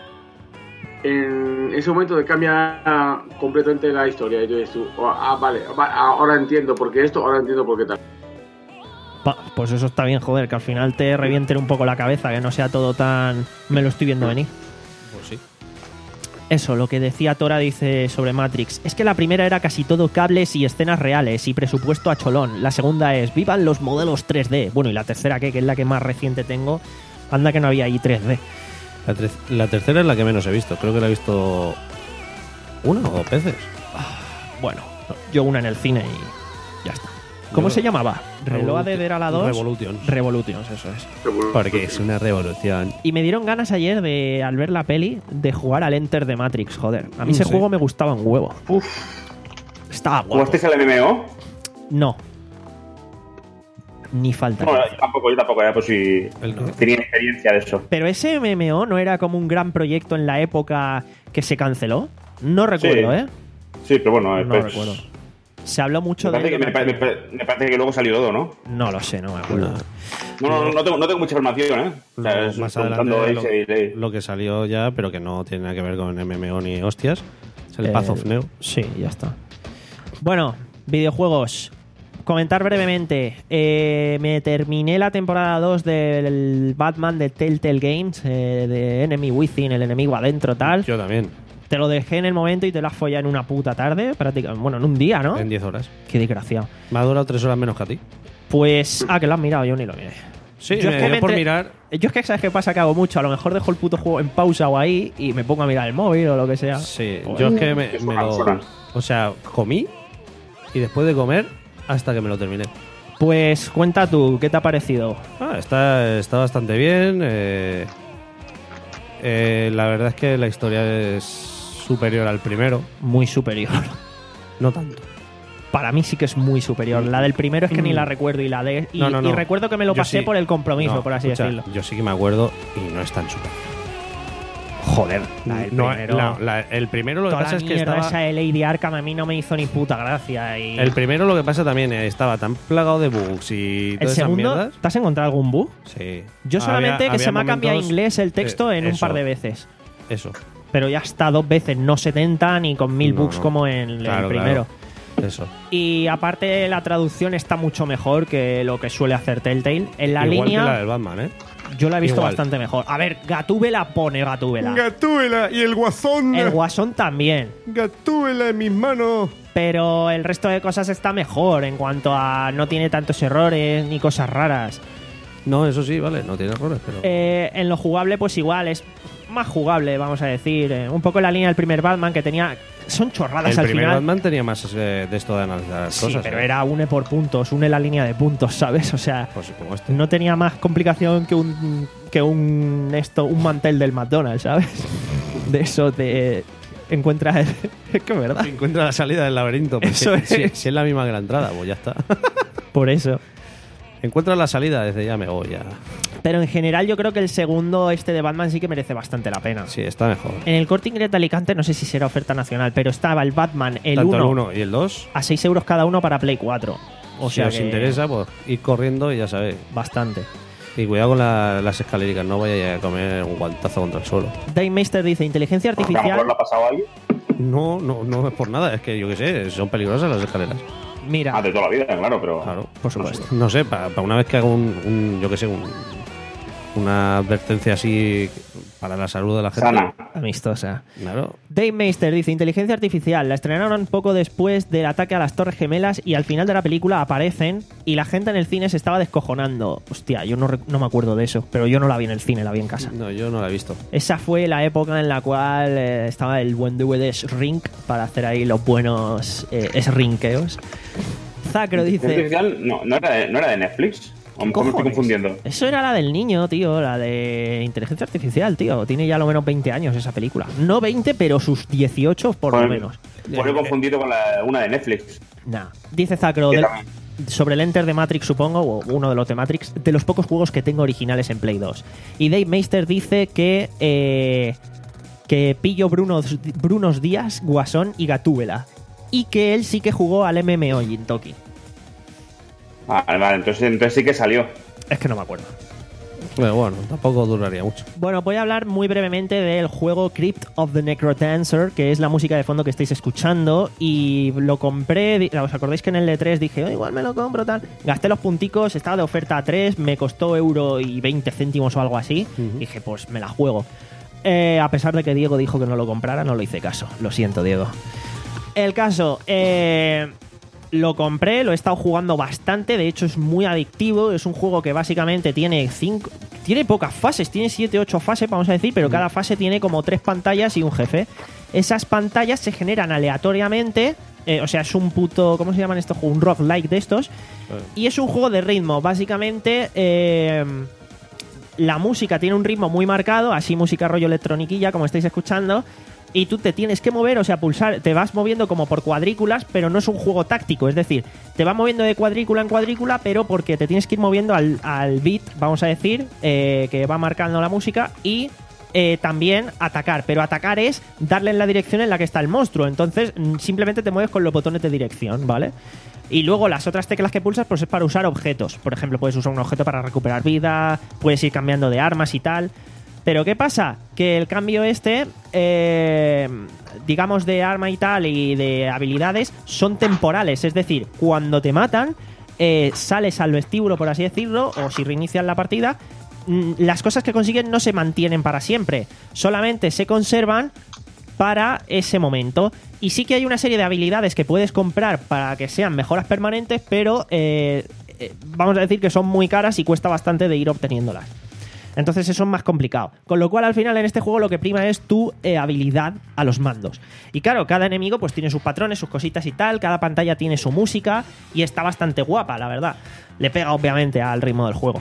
en ese momento te cambia completamente la historia. Y tú dices tú, oh, ah, vale, va, ahora entiendo por qué esto, ahora entiendo por qué tal. Pa, pues eso está bien, joder, que al final te revienten un poco la cabeza, que no sea todo tan... Me lo estoy viendo venir. Pues sí. Eso, lo que decía Tora dice sobre Matrix. Es que la primera era casi todo cables y escenas reales y presupuesto a cholón. La segunda es, vivan los modelos tres D. Bueno, y la tercera, ¿qué? Que es la que más reciente tengo. Anda que no había ahí tres D. La, la tercera es la que menos he visto. Creo que la he visto una o dos veces. Bueno, yo una en el cine y ya está. ¿Cómo Yo, se llamaba? Reloaded era la dos. Revolutions. Revolutions, eso es. Porque es una revolución. Y me dieron ganas ayer de, al ver la peli, de jugar al Enter de Matrix, joder. A mí ese Sí. juego me gustaba un huevo. Uf. Estaba guapo. ¿Jugasteis al M M O? No. Ni falta. No, yo tampoco, yo tampoco, ya pues si ¿El qué? tenía experiencia de eso. Pero ese M M O no era como un gran proyecto en la época que se canceló. No recuerdo, Sí. ¿eh? Sí, pero bueno, No pues, recuerdo. Se habló mucho Me de parece, que, ello. me, pa- me pa- me parece que luego salió todo, ¿no? No lo sé, no me acuerdo. No, no, no, no tengo, no tengo mucha información, ¿eh? O sea, Luego, es más preguntando adelante ese y lo, de- lo que salió ya, pero que no tiene nada que ver con M M O ni hostias, es el Path Eh, of Neo. Sí, ya está. Bueno, videojuegos. Comentar brevemente. Eh, me terminé la temporada dos del Batman de Telltale Games, eh, de Enemy Within, el enemigo adentro, tal. Yo también, Te lo dejé en el momento y te lo has follado en una puta tarde, prácticamente. Bueno, en un día, ¿no? en diez horas. Qué desgraciado. Me ha durado tres horas menos que a ti. Pues. Ah, que lo has mirado, yo ni lo miré. Sí, Yo me es que dio me por entre- mirar. Yo es que, ¿sabes qué pasa? Que hago mucho. A lo mejor dejo el puto juego en pausa o ahí y me pongo a mirar el móvil o lo que sea. Sí, Pues- yo es que me, Es me una lo. persona. O sea, comí y después de comer hasta que me lo terminé. Pues cuenta tú, ¿qué te ha parecido? Ah, está, está bastante bien. eh, eh, la verdad es que la historia es superior al primero. Muy superior. No tanto. para mí sí que es muy superior. La del primero es que ni la recuerdo y la de y, No, no, no. y recuerdo que me lo Yo pasé sí. por el compromiso, No, por así escucha, decirlo. Yo sí que me acuerdo y no es tan super. Joder, la del No, primero. la- la- el primero lo que Toda pasa la es que mierda estaba. esa de Lady Arkham a mí no me hizo ni puta gracia. Y El primero lo que pasa también eh, estaba tan plagado de bugs y el todas esas segundo, mierdas. ¿te has encontrado algún bug? Sí. Yo solamente Había- que se había me ha cambiado a momentos- inglés el texto eh, en un eso, par de veces. Eso. Pero ya está dos veces, no setenta ni con mil No, bugs no. como en el Claro, primero. claro. Eso. Y aparte la traducción está mucho mejor que lo que suele hacer Telltale. En la Igual línea que la del Batman, ¿eh? yo la he visto igual. bastante mejor. A ver, Gatúbela pone Gatúbela. Gatúbela y el guasón. El Guasón también. Gatúbela en mis manos. Pero el resto de cosas está mejor en cuanto a no tiene tantos errores ni cosas raras. No, eso sí, vale, no tiene errores, pero. Eh, en lo jugable, pues igual, es más jugable, vamos a decir. Eh, un poco en la línea del primer Batman que tenía. Son chorradas el al primer final. Batman tenía más eh, de esto de analizar las Sí, cosas. pero ¿eh? era une por puntos, une la línea de puntos, ¿sabes? O sea, Pues como este. no tenía más complicación que un que un esto un mantel del McDonald's, ¿sabes? De eso te encuentras el- es que es verdad. Encuentra la salida del laberinto. porque Eso si, es. si es la misma que la entrada, pues ya está. Por eso. Encuentra la salida, desde ya me voy ya. Pero en general yo creo que el segundo este de Batman sí que merece bastante la pena. Sí, está mejor. En el Corte Inglés de Alicante no sé si será oferta nacional, pero estaba el Batman el Tanto el uno uno y el dos. a seis euros cada uno para Play cuatro. O Si sea os que interesa, pues ir corriendo y ya sabéis. bastante. Y cuidado con la- las escalericas, no vaya a comer un guantazo contra el suelo. Dave Meister dice inteligencia A lo mejor artificial. lo ha pasado a alguien. No, no, no es por nada, es que yo qué sé, son peligrosas las escaleras. Mira, Ah, de toda la vida, claro, pero. Claro. por supuesto. No sé, para, para una vez que hago un, un- yo qué sé, un- una advertencia así para la salud de la gente. Sana. Amistosa. Claro. Dave Meister dice inteligencia artificial. La estrenaron poco después del ataque a las Torres Gemelas y al final de la película aparecen y la gente en el cine se estaba descojonando. Hostia, yo no, rec- no me acuerdo de eso, pero yo no la vi en el cine, la vi en casa. No, yo no la he visto. Esa fue la época en la cual eh, estaba el buen D V D Shrink para hacer ahí los buenos eh, srinkeos. Zacro dice... Artificial, no, no, era de, no era de Netflix. O me estoy Cojones. confundiendo. Eso era la del niño, tío, la de inteligencia artificial, tío. Tiene ya lo menos veinte años esa película. No veinte, pero sus dieciocho por lo Pues- menos. Pues lo he confundido con la, una de Netflix. Nah. Dice Zacro, Que del- también. sobre el Enter de Matrix, supongo, o uno de los de Matrix, de los pocos juegos que tengo originales en Play dos. Y Dave Meister dice que eh, que pillo Brunos, Brunos Díaz, Guasón y Gatúbela. Y que él sí que jugó al M M O Gintoki. Vale, vale, entonces, entonces sí que salió. Es que no me acuerdo. Pero bueno, tampoco duraría mucho. Bueno, voy a hablar muy brevemente del juego Crypt of the Necrodancer, que es la música de fondo que estáis escuchando. Y lo compré, di- ¿os acordáis que en el E tres dije, oh, igual me lo compro, tal? Gasté los punticos, estaba de oferta a tres, me costó euro y veinte céntimos o algo así. Dije, pues me la juego. Eh, a pesar de que Diego dijo que no lo comprara, no lo hice caso. Lo siento, Diego. El caso, eh, lo compré, lo he estado jugando bastante, de hecho es muy adictivo, es un juego que básicamente tiene cinco, tiene pocas fases, tiene siete, ocho fases, vamos a decir, pero cada fase tiene como tres pantallas y un jefe. Esas pantallas se generan aleatoriamente, eh, o sea, es un puto, ¿cómo se llaman estos juegos? Un roguelike de estos, y es un juego de ritmo, básicamente... Eh, la música tiene un ritmo muy marcado, así música rollo electroniquilla, como estáis escuchando, y tú te tienes que mover, o sea, pulsar, te vas moviendo como por cuadrículas, pero no es un juego táctico, es decir, te vas moviendo de cuadrícula en cuadrícula, pero porque te tienes que ir moviendo al, al beat, vamos a decir, eh, que va marcando la música, y eh, también atacar, pero atacar es darle en la dirección en la que está el monstruo, entonces mm, simplemente te mueves con los botones de dirección, ¿vale? Y luego las otras teclas que pulsas pues es para usar objetos. Por ejemplo, puedes usar un objeto para recuperar vida, puedes ir cambiando de armas y tal. Pero ¿qué pasa? Que el cambio este, eh, digamos de arma y tal y de habilidades, son temporales. Es decir, cuando te matan, eh, sales al vestíbulo, por así decirlo, o si reinicias la partida, mm, las cosas que consiguen no se mantienen para siempre. Solamente se conservan para ese momento. Y sí que hay una serie de habilidades que puedes comprar para que sean mejoras permanentes, pero eh, eh, vamos a decir que son muy caras y cuesta bastante de ir obteniéndolas. Entonces eso es más complicado. Con lo cual al final en este juego lo que prima es tu eh, habilidad a los mandos. Y claro, cada enemigo pues tiene sus patrones, sus cositas y tal, cada pantalla tiene su música y está bastante guapa, la verdad. Le pega obviamente al ritmo del juego.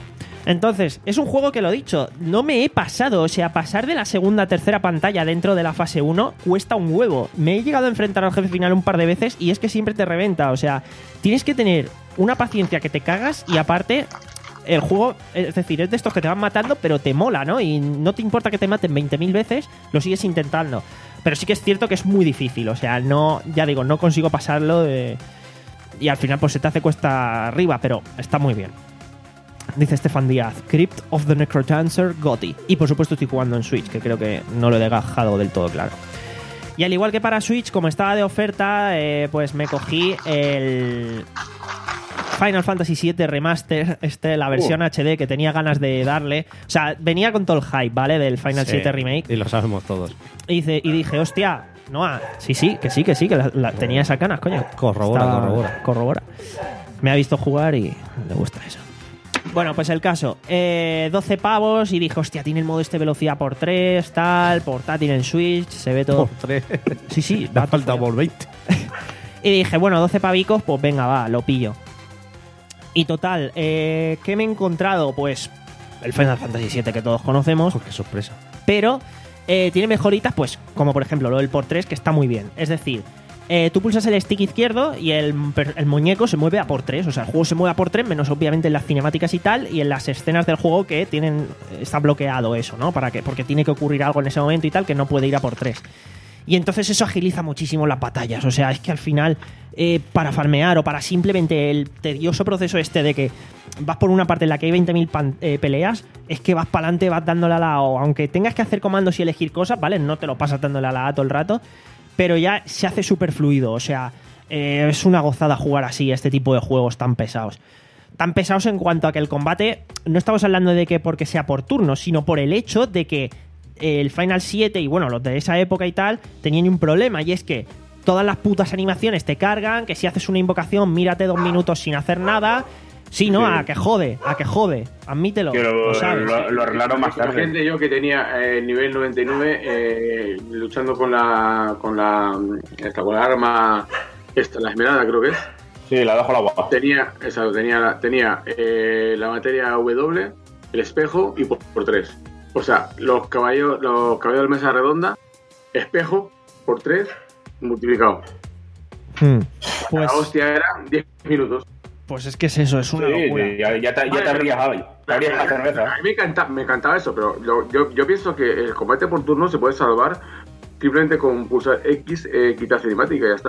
Entonces, es un juego que, lo dicho, no me he pasado. O sea, pasar de la segunda a tercera pantalla dentro de la fase uno cuesta un huevo. Me he llegado a enfrentar al jefe final un par de veces y es que siempre te reventa. O sea, tienes que tener una paciencia que te cagas y aparte el juego, es decir, es de estos que te van matando pero te mola, ¿no? Y no te importa que te maten veinte mil veces, lo sigues intentando. Pero sí que es cierto que es muy difícil. O sea, no, ya digo, no consigo pasarlo de... y al final pues se te hace cuesta arriba, pero está muy bien. Dice Estefan Díaz, Crypt of the Necrodancer G O T Y. Y por supuesto estoy jugando en Switch, que creo que no lo he dejado del todo claro. Y al igual que para Switch, como estaba de oferta, eh, pues me cogí el Final Fantasy siete Remaster, este, la versión Uh. H D que tenía ganas de darle. O sea, venía con todo el hype, ¿vale? Del Final Sí, siete Remake. Y lo sabemos todos. Y, dice, y dije, hostia, Noah, sí, sí, que sí, que sí, que la, la- tenía esas ganas, coño. Corrobora, Estaba- corrobora. Corrobora. Me ha visto jugar y le gusta eso. Bueno, pues el caso, eh, doce pavos y dije, hostia, tiene el modo este velocidad por tres, tal, portátil en Switch, se ve todo. Por tres. Sí, sí, Le va ha todo faltado follado. por veinte. Y dije, bueno, doce pavicos, pues venga, va, lo pillo. Y total, eh, ¿qué me he encontrado? Pues el Final Fantasy siete que todos conocemos, Oh, qué sorpresa. pero eh, tiene mejoritas, pues como por ejemplo lo del por tres, que está muy bien. Es decir, eh, tú pulsas el stick izquierdo y el, el muñeco se mueve a por tres. O sea, el juego se mueve a por tres, menos obviamente en las cinemáticas y tal, y en las escenas del juego que tienen está bloqueado eso, ¿no? Para que, porque tiene que ocurrir algo en ese momento y tal, que no puede ir a por tres. Y entonces eso agiliza muchísimo las batallas. O sea, es que al final, eh, para farmear o para simplemente el tedioso proceso este de que vas por una parte en la que hay veinte mil eh, peleas, es que vas para adelante, vas dándole a la O. Aunque tengas que hacer comandos y elegir cosas, ¿vale? No te lo pasas dándole a la A todo el rato, pero ya se hace súper fluido. O sea, eh, es una gozada jugar así, este tipo de juegos tan pesados. Tan pesados en cuanto a que el combate, no estamos hablando de que porque sea por turnos, sino por el hecho de que el Final siete y bueno, los de esa época y tal, tenían un problema, y es que todas las putas animaciones te cargan, que si haces una invocación, mírate dos minutos sin hacer nada. Sí, no, Sí. a que jode, a que jode, admítelo. Que lo, lo sabes. lo- lo arreglaron más tarde. Imagínate yo que tenía eh, nivel noventa y nueve eh, luchando con la con la esta, con la arma esta, la esmeralda creo que es. Sí, la dejo al agua. Tenía, exacto, tenía, tenía eh, la materia W, el espejo y por, por tres. O sea, los caballos, los caballos de mesa redonda, espejo por tres, multiplicado. Hmm. Pues, La hostia era diez minutos. pues es que es eso, es una Sí, locura. ya, ya te, ya te abrías, Javi. Te abrías la cerveza. A mí me, encanta, me encantaba eso, pero lo- yo, yo pienso que el combate por turno se puede salvar simplemente con pulsar X, eh, quitar cinemática y ya está.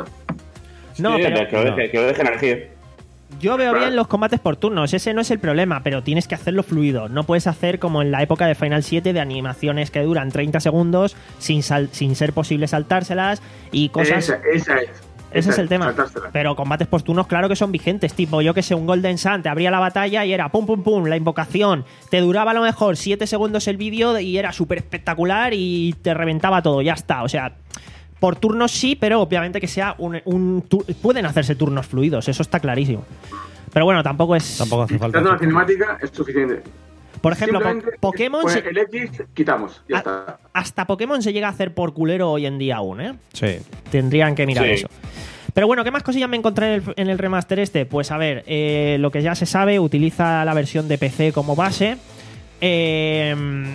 No, Sí, pero que, lo deje, que lo dejen elegir. yo veo bien los combates por turnos, ese no es el problema, pero tienes que hacerlo fluido. No puedes hacer como en la época de Final siete de animaciones que duran treinta segundos sin, sal- sin ser posible saltárselas y cosas... Esa, esa es. Ese esa es el tema. saltársela. Pero combates por turnos, claro que son vigentes. Tipo, yo que sé, un Golden Sun, te abría la batalla y era pum, pum, pum, la invocación. Te duraba a lo mejor siete segundos el vídeo y era súper espectacular y te reventaba todo, ya está. O sea, por turnos sí, pero obviamente que sea un... un tu- pueden hacerse turnos fluidos, eso está clarísimo. Pero bueno, tampoco es... Tampoco hace falta. Quitando la cinemática es suficiente. Por ejemplo, po- Simplemente Pokémon... con se- el X quitamos, ya a- está. hasta Pokémon se llega a hacer por culero hoy en día aún, ¿eh? Sí. Tendrían que mirar Sí. eso. Pero bueno, ¿qué más cosillas me encontré en el, en el remaster este? Pues a ver, eh, lo que ya se sabe, utiliza la versión de P C como base. Eh,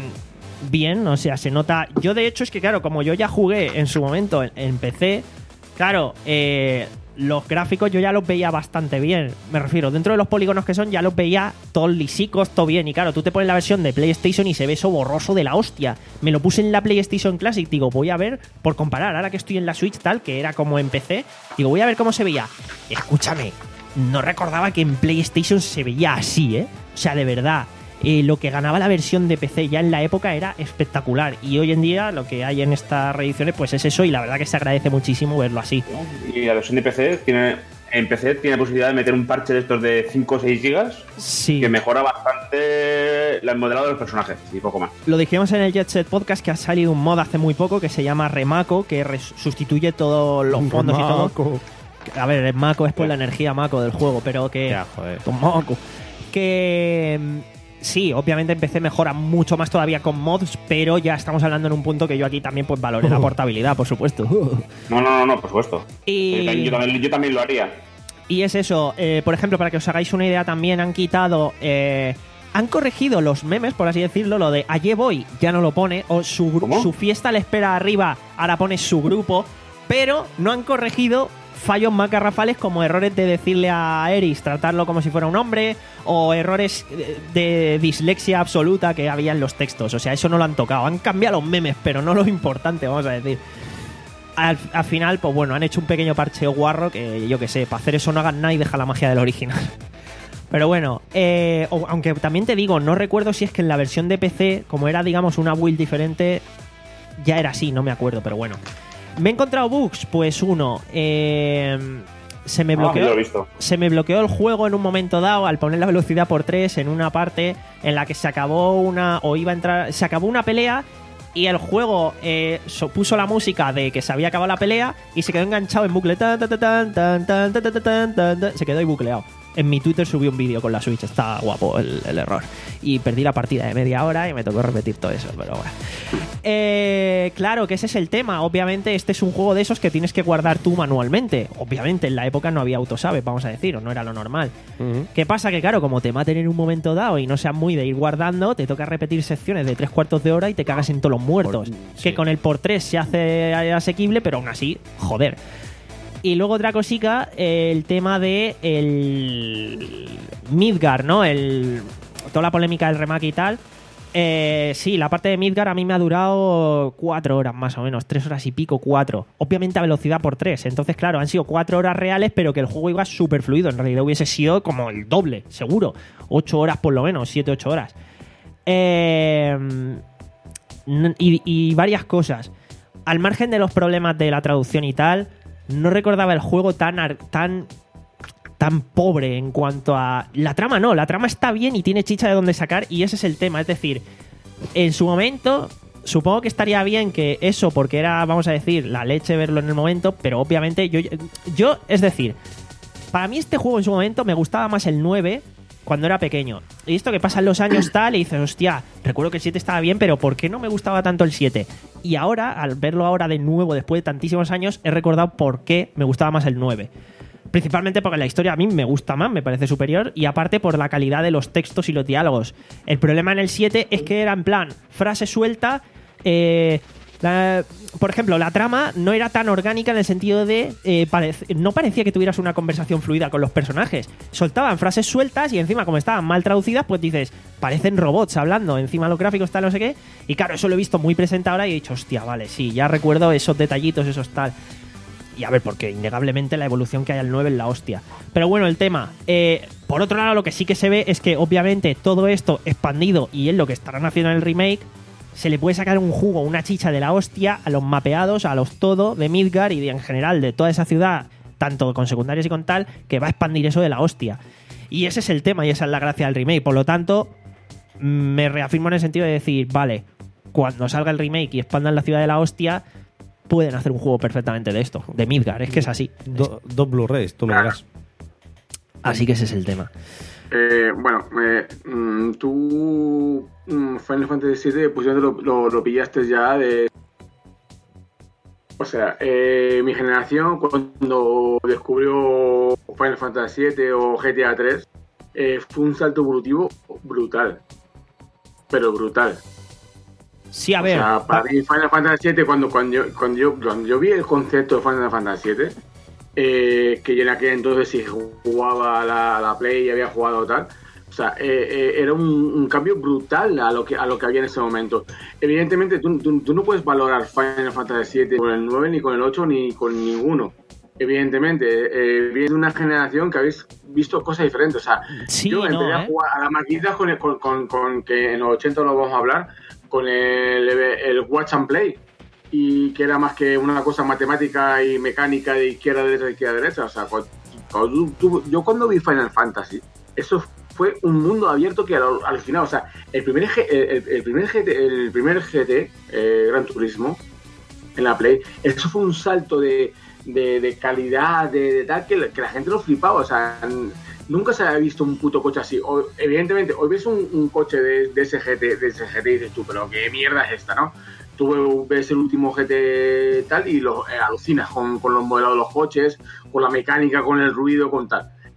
bien, o sea, se nota... Yo de hecho es que claro, como yo ya jugué en su momento en, en P C, claro, eh, los gráficos yo ya los veía bastante bien. Me refiero, dentro de los polígonos que son, ya los veía todos lisicos, todo bien. Y claro, tú te pones la versión de PlayStation y se ve eso borroso de la hostia. Me lo puse en la PlayStation Classic, digo, voy a ver, por comparar, ahora que estoy en la Switch tal, que era como en P C, digo, voy a ver cómo se veía. Escúchame, no recordaba que en PlayStation se veía así, ¿eh? O sea, de verdad, eh, lo que ganaba la versión de P C ya en la época era espectacular. Y hoy en día lo que hay en estas reediciones, pues es eso, y la verdad que se agradece muchísimo verlo así. Y la versión de P C tiene, en P C tiene posibilidad de meter un parche de estos de cinco o seis gigas Sí. que mejora bastante el modelado de los personajes y poco más. Lo dijimos en el Jet Set Podcast que ha salido un mod hace muy poco que se llama Remaco, que res- sustituye todos los fondos y todo. A ver, el Mako es por la energía Mako del juego, pero que... Ya, joder. Con Mako. Que... mm, Sí, obviamente empecé mejora mucho más todavía con mods, pero ya estamos hablando en un punto que yo aquí también pues valoré la portabilidad, por supuesto. No, no, no, no, por supuesto. Y- Yo, también, yo también- yo también lo haría. Y es eso, eh, por ejemplo, para que os hagáis una idea, también han quitado eh, han corregido los memes, por así decirlo, lo de allí voy, ya no lo pone, o su, gru- su fiesta le espera arriba, ahora pone su grupo, pero no han corregido fallos más garrafales como errores de decirle a Eris tratarlo como si fuera un hombre, o errores de dislexia absoluta que había en los textos. O sea, eso no lo han tocado. Han cambiado los memes, pero no lo importante, vamos a decir. Al, al final, pues bueno, han hecho un pequeño parche guarro que yo que sé, para hacer eso no hagan nada y deja la magia del original. Pero bueno, eh, aunque también te digo, no recuerdo si es que en la versión de P C, como era, digamos, una build diferente, ya era así, no me acuerdo, pero bueno. ¿Me he encontrado bugs? Pues uno, eh, se me bloqueó, ah, yo lo he visto. se me bloqueó el juego en un momento dado al poner la velocidad por tres en una parte en la que se acabó una, o iba a entrar, se acabó una pelea y el juego eh, puso la música de que se había acabado la pelea y se quedó enganchado en bucle, tan, tan, tan, tan, tan, tan, tan, tan, tan, se quedó ahí bucleado. En mi Twitter subí un vídeo con la Switch, está guapo el, el error. Y perdí la partida de media hora y me tocó repetir todo eso, pero bueno. Eh, claro que ese es el tema. Obviamente este es un juego de esos que tienes que guardar tú manualmente. Obviamente en la época no había autosave, vamos a decir, o no era lo normal. Uh-huh. ¿Qué pasa? Que claro, como te maten en un momento dado y no seas muy de ir guardando, te toca repetir secciones de tres cuartos de hora y te cagas en todos los muertos. Por, sí. Que con el por tres se hace asequible, pero aún así, joder. Y luego otra cosica, el tema de el Midgar, ¿no? El, toda la polémica del remake y tal. Eh, sí, la parte de Midgar a mí me ha durado cuatro horas más o menos, tres horas y pico, cuatro. Obviamente a velocidad por tres. Entonces, claro, han sido cuatro horas reales, pero que el juego iba súper fluido. En realidad hubiese sido como el doble, seguro. Ocho horas por lo menos, siete, ocho horas. Eh, y, y varias cosas. Al margen de los problemas de la traducción y tal, no recordaba el juego tan, tan, tan pobre en cuanto a... La trama no, la trama está bien y tiene chicha de dónde sacar y ese es el tema. Es decir, en su momento, supongo que estaría bien que eso, porque era, vamos a decir, la leche verlo en el momento, pero obviamente yo... yo es decir, para mí este juego en su momento me gustaba más el nueve cuando era pequeño. Y esto que pasan los años tal y dices, hostia, recuerdo que el siete estaba bien, pero ¿por qué no me gustaba tanto el siete? Y ahora, al verlo ahora de nuevo, después de tantísimos años, he recordado por qué me gustaba más el nueve. Principalmente porque la historia a mí me gusta más, me parece superior, y aparte por la calidad de los textos y los diálogos. El problema en el siete es que era en plan, frase suelta, eh... La, por ejemplo, la trama no era tan orgánica en el sentido de eh, parec- no parecía que tuvieras una conversación fluida con los personajes. Soltaban frases sueltas y encima, como estaban mal traducidas, pues dices, parecen robots hablando, encima los gráficos tal, no sé qué. Y claro, eso lo he visto muy presente ahora y he dicho, hostia, vale, sí, ya recuerdo esos detallitos, esos tal. Y a ver, porque innegablemente la evolución que hay al nueve es la hostia. Pero bueno, el tema. Eh, por otro lado, lo que sí que se ve es que obviamente todo esto expandido y es lo que estarán haciendo en el remake, se le puede sacar un jugo, una chicha de la hostia a los mapeados, a los todo de Midgar y de, en general de toda esa ciudad, tanto con secundarios y con tal, que va a expandir eso de la hostia. Y ese es el tema y esa es la gracia del remake. Por lo tanto, me reafirmo en el sentido de decir, vale, cuando salga el remake y expandan la ciudad de la hostia, pueden hacer un juego perfectamente de esto, de Midgar. Es que es así. Do, dos Blu-rays, tú me dirás. Así que ese es el tema. Eh, bueno, eh, tú Final Fantasy siete pues ya te lo, lo, lo pillaste ya de... O sea, eh, mi generación cuando descubrió Final Fantasy siete o G T A tres eh, fue un salto evolutivo brutal, pero brutal. Sí, a ver. O sea, para mí Final Fantasy siete cuando, cuando, yo, cuando, yo, cuando yo vi el concepto de Final Fantasy siete, eh, que yo en aquel entonces sí jugaba a la, a la Play y había jugado tal, o sea, eh, eh, era un, un cambio brutal a lo que a lo que había en ese momento. Evidentemente tú, tú, tú no puedes valorar Final Fantasy siete con el nueve, ni con el ocho, ni con ninguno. Evidentemente, eh, viene de una generación que habéis visto cosas diferentes. O sea, sí, yo empecé no, a ¿eh? jugar a las maquinitas con, el, con, con, con que en los ochenta lo vamos a hablar, con el, el Watch and Play, y que era más que una cosa matemática y mecánica de izquierda a derecha, de izquierda a derecha. O sea, cuando, cuando tú, tú, yo cuando vi Final Fantasy, eso fue un mundo abierto que alucinado. O sea, el primer G, el, el primer G T, el primer G T eh, Gran Turismo en la Play, eso fue un salto de, de, de calidad, de, de tal, que, que la gente lo flipaba. O sea, nunca se había visto un puto coche así. O, evidentemente, hoy ves un, un coche de, de ese G T, de ese G T y dices tú, pero qué mierda es esta, ¿no? Tú ves el último G T tal y lo eh, alucinas con, con los modelados de los coches, con la mecánica, con el ruido, con tal.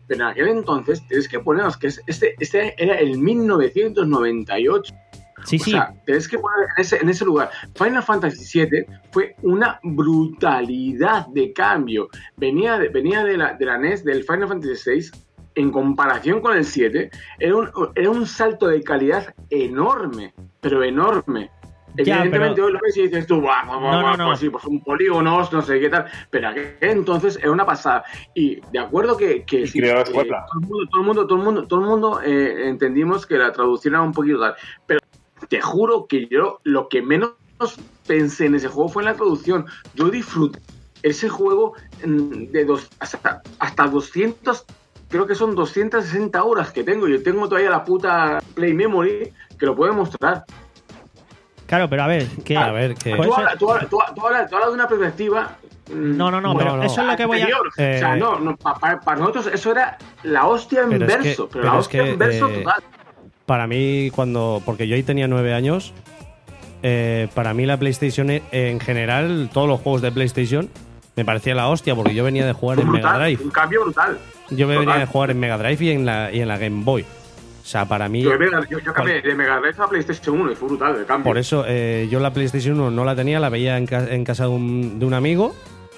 pero en aquel entonces tienes que ponernos que este, este era el mil novecientos noventa y ocho. Sí, o sí. sea, tienes que poner en ese, en ese lugar. Final Fantasy siete fue una brutalidad de cambio. Venía de, venía de, la, de la N E S, del Final Fantasy seis, en comparación con el siete, era un, era un salto de calidad enorme, pero enorme. Ya, Evidentemente pero... hoy lo ves y dices tú, "Buah, buah, no, buah, no, no. pues sí, pues un polígonos, no sé qué tal", pero aquel entonces era una pasada. Y de acuerdo que, que, Y sí, creó que escuela. todo el mundo, todo el mundo, todo el mundo, todo el mundo eh, entendimos que la traducción era un poquito tal, pero te juro que yo lo que menos pensé en ese juego fue en la traducción. Yo disfruté ese juego mm, de dos, hasta, hasta doscientos, creo que son doscientas sesenta horas que tengo. Yo tengo todavía la puta Play Memory que lo puede mostrar. Claro, pero a ver, que... A ver, que... Pues Tú eso- hablas, tú, hablas, tú, hablas, tú hablas- tú hablas de una perspectiva. mm, No, no, no, pero no. eso es lo que voy a... anterior. Eh, O sea, no, no pa- pa- para nosotros eso era la hostia en Pero es que- verso, pero, pero la es hostia que, en verso eh, total. Para mí, cuando. Porque yo ahí tenía nueve años. eh, para mí, la PlayStation, eh, en general, todos los juegos de PlayStation, me parecía la hostia, porque yo venía de jugar en Mega Brutal, Drive. un cambio brutal. Yo me venía Total. de jugar en Mega Drive y en la, y en la Game Boy. O sea, para mí. Yo, yo, yo cambié de Mega Drive a PlayStation uno y fue brutal el cambio. Por eso, eh, yo la PlayStation uno no la tenía, la veía en, ca- en casa de un, de un amigo.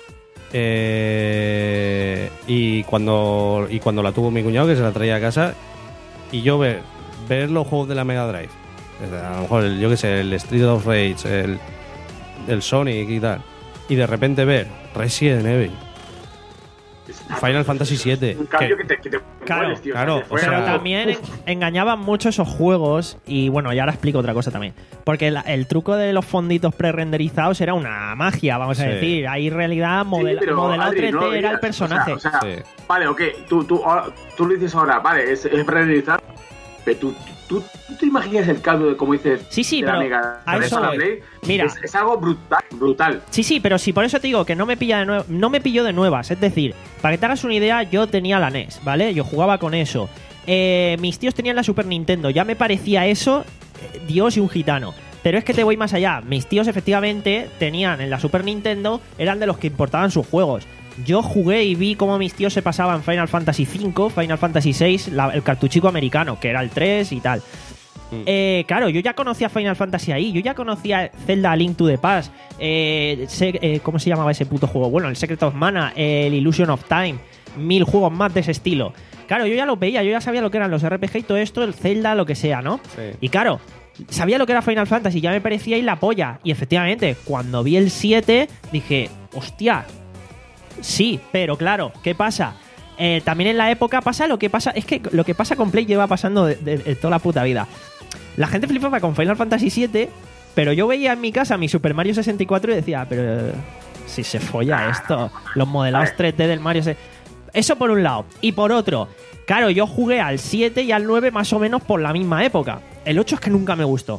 eh, y cuando y cuando la tuvo mi cuñado, que se la traía a casa, y yo ver, ver los juegos de la Mega Drive, desde, a lo mejor, el, yo qué sé, el Street of Rage, el, el Sonic y tal, y de repente ver Resident Evil, Final Fantasy siete. Un cambio que- que te, que te Claro, mueres, tío. claro, O sea, que fue o sea, Pero algo- también Uf. engañaban mucho esos juegos y bueno, y ahora explico otra cosa también. Porque la- el truco de los fonditos pre-renderizados era una magia, vamos a Sí. decir. Ahí en realidad Sí, model- pero, modelado Adri, tres D no lo era el digas. personaje. O sea, o sea, Sí. vale, ok, tú, tú, ahora- tú lo dices ahora, vale, es, es realizar, pero tú, tú, tú te imaginas el cambio de, como dices, Sí, sí, de la pero Mega a Drive eso la voy. Play? Mira. Es, es algo brutal, brutal. Sí, sí, pero sí, por eso te digo que no me pilla de nuevo, no me pilló de nuevas. Es decir, para que te hagas una idea, yo tenía la N E S, ¿vale? Yo jugaba con eso. Eh, mis tíos tenían la Super Nintendo. Ya me parecía eso, eh, Dios y un gitano. Pero es que te voy más allá. Mis tíos efectivamente tenían en la Super Nintendo, eran de los que importaban sus juegos. Yo jugué y vi cómo mis tíos se pasaban Final Fantasy cinco, Final Fantasy seis, la- el cartuchico americano, que era el tres y tal. Eh, claro, yo ya conocía Final Fantasy ahí, yo ya conocía Zelda A Link to the Past, eh, se- eh, ¿cómo se llamaba ese puto juego? Bueno, el Secret of Mana, el Illusion of Time, mil juegos más de ese estilo. Claro, yo ya lo veía, yo ya sabía lo que eran los R P G y todo esto, el Zelda, lo que sea, ¿no? Sí. Y claro, sabía lo que era Final Fantasy, ya me parecía ahí la polla. Y efectivamente, cuando vi el siete, dije, hostia, sí, pero claro, ¿qué pasa? Eh, también en la época pasa lo que pasa, es que lo que pasa con Play lleva pasando de, de- de toda la puta vida. La gente flipaba con Final Fantasy siete, pero yo veía en mi casa mi Super Mario sesenta y cuatro y decía, pero eh, si se folla esto, los modelados tres D del Mario. Se... Eso por un lado. Y por otro, claro, yo jugué al siete y al nueve más o menos por la misma época. El ocho es que nunca me gustó.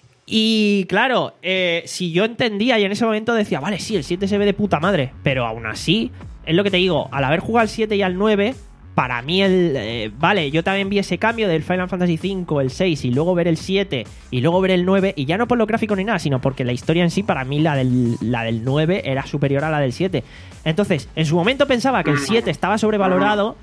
Y claro, eh, si yo entendía y en ese momento decía, vale, sí, el siete se ve de puta madre, pero aún así, es lo que te digo, al haber jugado al siete y al nueve, para mí el... eh, vale, yo también vi ese cambio del Final Fantasy cinco, el seis, y luego ver el siete, y luego ver el nueve, y ya no por lo gráfico ni nada, sino porque la historia en sí, para mí la del, la del nueve era superior a la del siete. Entonces, en su momento pensaba que el siete estaba sobrevalorado,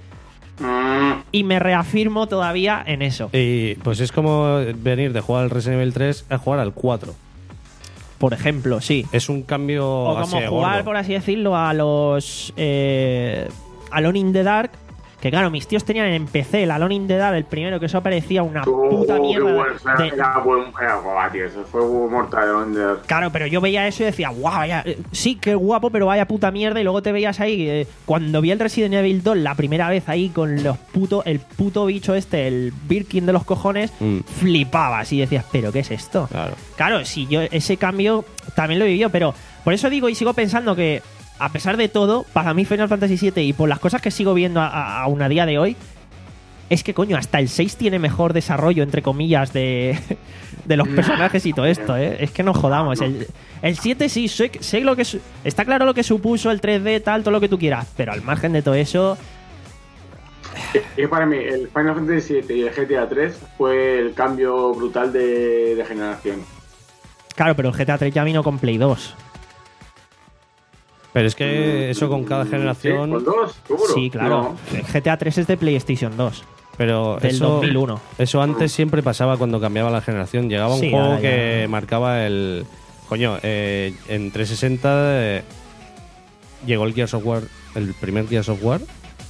y me reafirmo todavía en eso. Y pues es como venir de jugar al Resident Evil tres a jugar al cuatro. Por ejemplo, sí. Es un cambio O como así de jugar, gordo. por así decirlo, a los eh, Alone in the Dark. Que claro, mis tíos tenían en P C el Alone in the Dark, el primero, que eso parecía una puta Oh, mierda. qué bueno, de- era buen, era guau, tío, eso fue mortal. ¿Dónde? Claro, pero yo veía eso y decía, guau, vaya, eh, sí, qué guapo, pero vaya puta mierda. Y luego te veías ahí, eh, cuando vi el Resident Evil dos la primera vez ahí con los puto, el puto bicho este, el Birkin de los cojones, Mm. flipabas y decías, ¿pero qué es esto? Claro. Claro, si yo ese cambio también lo he vivido, pero por eso digo y sigo pensando que, a pesar de todo, para mí Final Fantasy siete y por las cosas que sigo viendo a, a, aún a día de hoy, es que coño, hasta el seis tiene mejor desarrollo, entre comillas, de, de los personajes y todo esto, ¿eh? Es que no jodamos. El, el siete sí, sé, sé lo que su- está claro lo que supuso el tres D, tal, todo lo que tú quieras, pero al margen de todo eso, Y para mí, el Final Fantasy siete y el G T A tres fue el cambio brutal de, de generación. claro, pero el G T A tres ya vino con Play dos. Pero es que eso con cada ¿Sí? generación... ¿Con dos? ¿Seguro? Sí, claro. No. G T A tres es de PlayStation dos. Pero Del eso, dos mil uno. Eso antes siempre pasaba cuando cambiaba la generación. Llegaba un Sí, juego ahora ya. que marcaba el... Coño, eh, en trescientos sesenta eh, llegó el Gears of War, el primer Gears of War,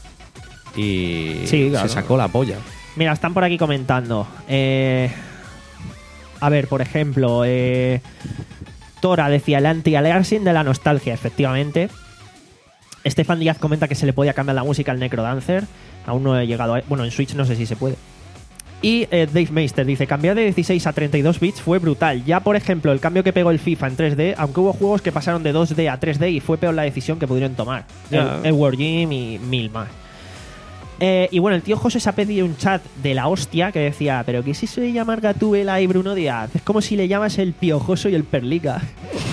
y Sí, claro. se sacó la polla. Mira, están por aquí comentando. Eh, a ver, por ejemplo, eh, Tora decía el anti-aliasing de la nostalgia, efectivamente. Estefan Díaz comenta que se le podía cambiar la música al Necrodancer. Aún no he llegado a... Bueno, en Switch no sé si se puede. Y eh, Dave Meister dice, cambiar de dieciséis a treinta y dos bits fue brutal. Ya, por ejemplo, el cambio que pegó el FIFA en tres D, aunque hubo juegos que pasaron de dos D a tres D y fue peor la decisión que pudieron tomar. Ya. El, el War Gym y mil más. Eh, y bueno, el tío José se ha pedido un chat de la hostia que decía, ¿pero qué es eso de llamar Gatúbela y Bruno Díaz? Es como si le llamas el Piojoso y el Perlica.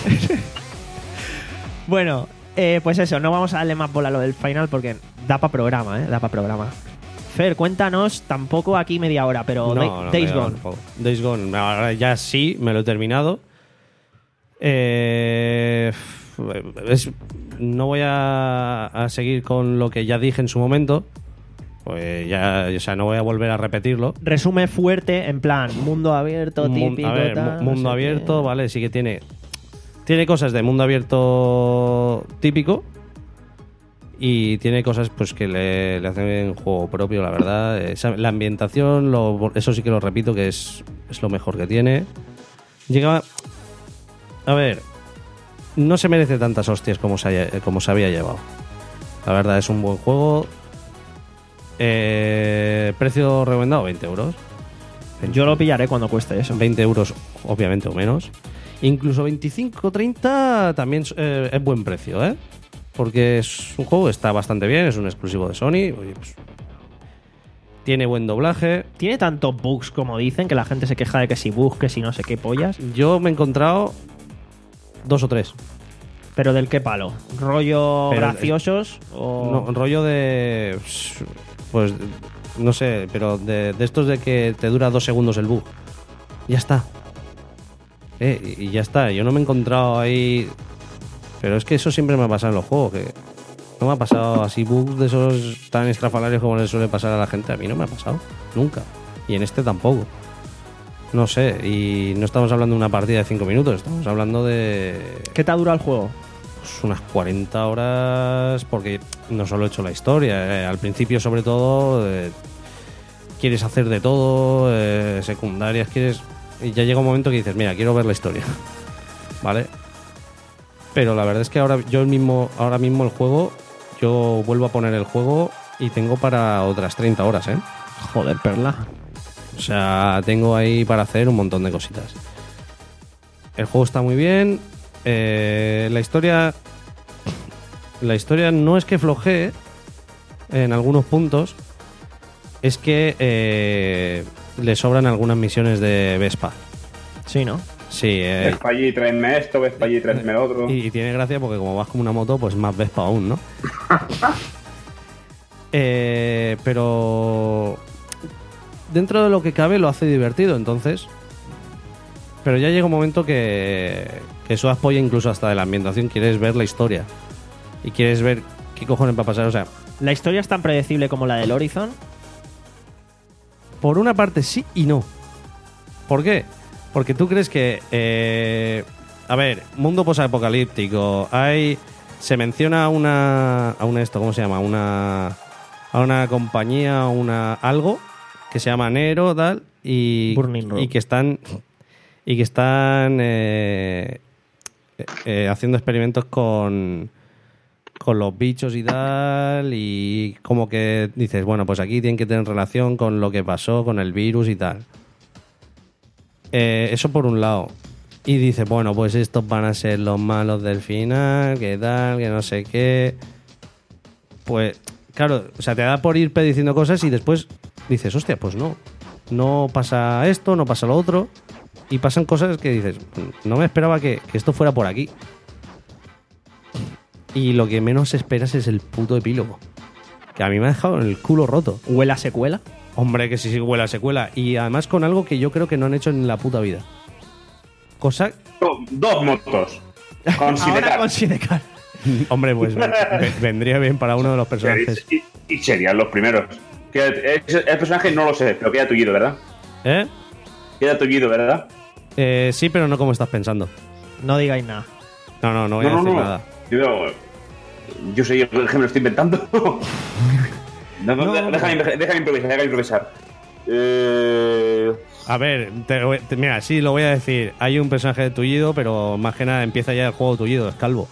Bueno, eh, pues eso, no vamos a darle más bola a lo del final porque da para programa, ¿eh? Da para programa. Fer, cuéntanos, tampoco aquí media hora, pero No, Day- no, Days me da Gone. un poco. Days Gone, ahora ya sí, me lo he terminado. Eh, es- no voy a, a seguir con lo que ya dije en su momento. Pues ya, o sea, no voy a volver a repetirlo. Resume fuerte, en plan, mundo abierto, Mun- típico, a ver, tal, mu- mundo no sé abierto, qué. vale, sí que tiene tiene cosas de mundo abierto típico y tiene cosas pues que le, le hacen juego propio, la verdad. Esa- la ambientación, lo- eso sí que lo repito, que es, es lo mejor que tiene. Llega, a ver, no se merece tantas hostias como se, haya- como se había llevado. La verdad, es un buen juego. Eh, precio recomendado, veinte euros. Yo lo pillaré cuando cueste eso. veinte euros, obviamente, o menos. Incluso veinticinco, treinta también eh, es buen precio, ¿eh? Porque es un juego que está bastante bien, es un exclusivo de Sony. Oye, pues, tiene buen doblaje. Tiene tantos bugs como dicen que la gente se queja de que si bugs, que si no sé qué pollas. Yo me he encontrado dos o tres. ¿Pero del qué palo? ¿Rollo Pero- graciosos o...? No, rollo de... Pues, no sé, pero de, de estos de que te dura dos segundos el bug. Ya está. Eh, y y ya está. Yo no me he encontrado ahí... Pero es que eso siempre me ha pasado en los juegos, que no me ha pasado así bugs de esos tan estrafalarios como les suele pasar a la gente. A mí no me ha pasado, nunca. Y en este tampoco. No sé, y no estamos hablando de una partida de cinco minutos, estamos hablando de ¿Qué te ha durado el juego? pues, unas cuarenta horas, porque no solo he hecho la historia. Eh, al principio, sobre todo, eh, quieres hacer de todo, eh, secundarias, quieres... Y ya llega un momento que dices, mira, quiero ver la historia. ¿Vale? Pero la verdad es que ahora yo mismo, ahora mismo el juego, yo vuelvo a poner el juego y tengo para otras treinta horas, ¿eh? Joder, perla. O sea, tengo ahí para hacer un montón de cositas. El juego está muy bien. eh, la historia... La historia no es que flojee en algunos puntos. Es que eh, le sobran algunas misiones de Vespa. Sí, ¿no? Sí, eh, Ves para allí, tráeme esto, ves para allí, tráeme lo otro. Y, y tiene gracia porque como vas como una moto, pues más Vespa aún, ¿no? eh, pero dentro de lo que cabe lo hace divertido, entonces. Pero ya llega un momento que, que eso apoya incluso hasta de la ambientación. Quieres ver la historia y quieres ver qué cojones va a pasar. O sea, ¿La historia es tan predecible como la del Horizon? por una parte sí y no. ¿Por qué? Porque tú crees que... eh, a ver, mundo posapocalíptico. Hay... Se menciona a una... A una esto, ¿cómo se llama? Una... A una compañía, una... Algo que se llama Nero, tal. Y, Burning Road. y que están... Y que están... eh, eh, haciendo experimentos con... Con los bichos y tal, y como que dices, bueno, pues aquí tienen que tener relación con lo que pasó con el virus y tal. Eh, eso por un lado. Y dices, bueno, pues estos van a ser los malos del final, que tal, que no sé qué. Pues, claro, o sea, te da por ir prediciendo cosas y después dices, hostia, pues no. No pasa esto, no pasa lo otro. Y pasan cosas que dices, no me esperaba que, que esto fuera por aquí. Y lo que menos esperas es el puto epílogo. Que a mí me ha dejado el culo roto. ¿Huele a secuela? Hombre, que sí, sí huele a secuela. Y además con algo que yo creo que no han hecho en la puta vida. Cosa... Do- Dos motos. Con Ahora Sidecar. con Sidecar. Hombre, pues ve- vendría bien para uno de los personajes. Y, y serían los primeros. Queda- el, el personaje no lo sé, pero queda tullido, ¿verdad? ¿Eh? Queda tullido, ¿verdad? Eh, sí, pero no como estás pensando. No digáis nada. No, no, no voy a decir nada. Yo, yo sé yo que me lo estoy inventando. no, no, No, déjame, déjame improvisar, déjame improvisar. Eh... A ver, te- te- mira, sí, lo voy a decir. Hay un personaje de tullido, pero más que nada empieza ya el juego tullido, es calvo.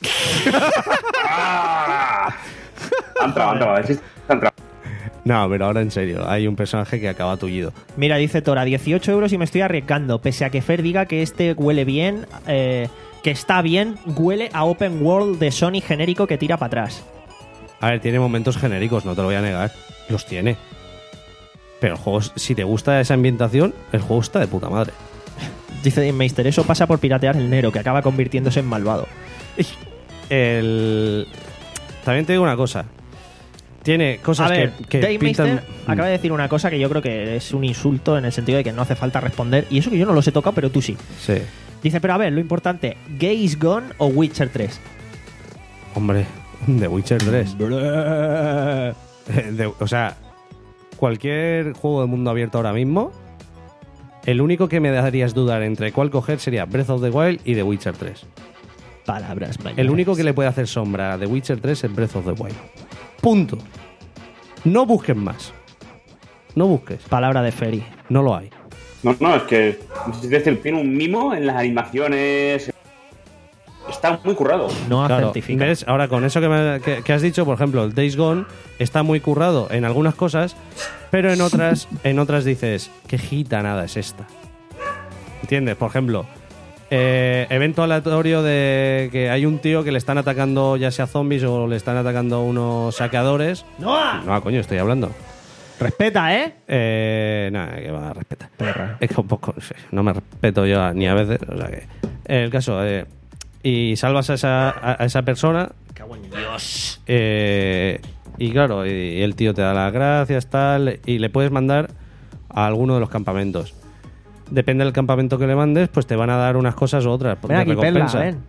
¡Ah! Han entrado, han entrado, sí, han entrado. No, pero ahora en serio, hay un personaje que acaba tullido. Mira, dice Tora, dieciocho euros y me estoy arriesgando. Pese a que Fer diga que este huele bien, eh, que está bien, huele a Open World de Sony genérico que tira para atrás. A ver, tiene momentos genéricos, no te lo voy a negar. Los tiene. Pero el juego, si te gusta esa ambientación, el juego está de puta madre. Dice Meister, eso pasa por piratear el Nero, que acaba convirtiéndose en malvado. El... También te digo una cosa. Tiene cosas A ver, que, que Dave pintan... Meister acaba de decir una cosa que yo creo que es un insulto en el sentido de que no hace falta responder. Y eso que yo no los he tocado, pero tú sí. Sí. Dice, pero a ver, lo importante, ¿Days Gone o Witcher tres? Hombre, The Witcher tres. De- o sea, cualquier juego de mundo abierto ahora mismo, el único que me darías dudar entre cuál coger sería Breath of the Wild y The Witcher tres. Palabras mayores. El único que le puede hacer sombra a The Witcher tres es Breath of the Wild. Punto. No busques más. No busques. Palabra de Ferry. No lo hay. No, no, es que es decir, tiene un mimo en las animaciones. Está muy currado. No Claro, certifica. ¿ves? Ahora, con eso que, me- que- que has dicho, por ejemplo, el Days Gone está muy currado en algunas cosas, pero en otras, en otras dices, qué gitanada es esta. ¿Entiendes? Por ejemplo, eh, evento aleatorio de que hay un tío que le están atacando ya sea zombies o le están atacando unos saqueadores. ¡Noah! No, coño, estoy hablando. Respeta, ¿eh? Eh, nada, que va a respetar. Perra. Es que un poco, sí, no me respeto yo a- ni a veces. O sea que. El caso, eh, y salvas a esa, a, a esa persona. Cago en Dios. eh, y claro, y, y el tío te da las gracias, tal. Y le puedes mandar a alguno de los campamentos. Depende del campamento que le mandes, pues te van a dar unas cosas u otras. Ven de aquí, Perla, recompensa. ven.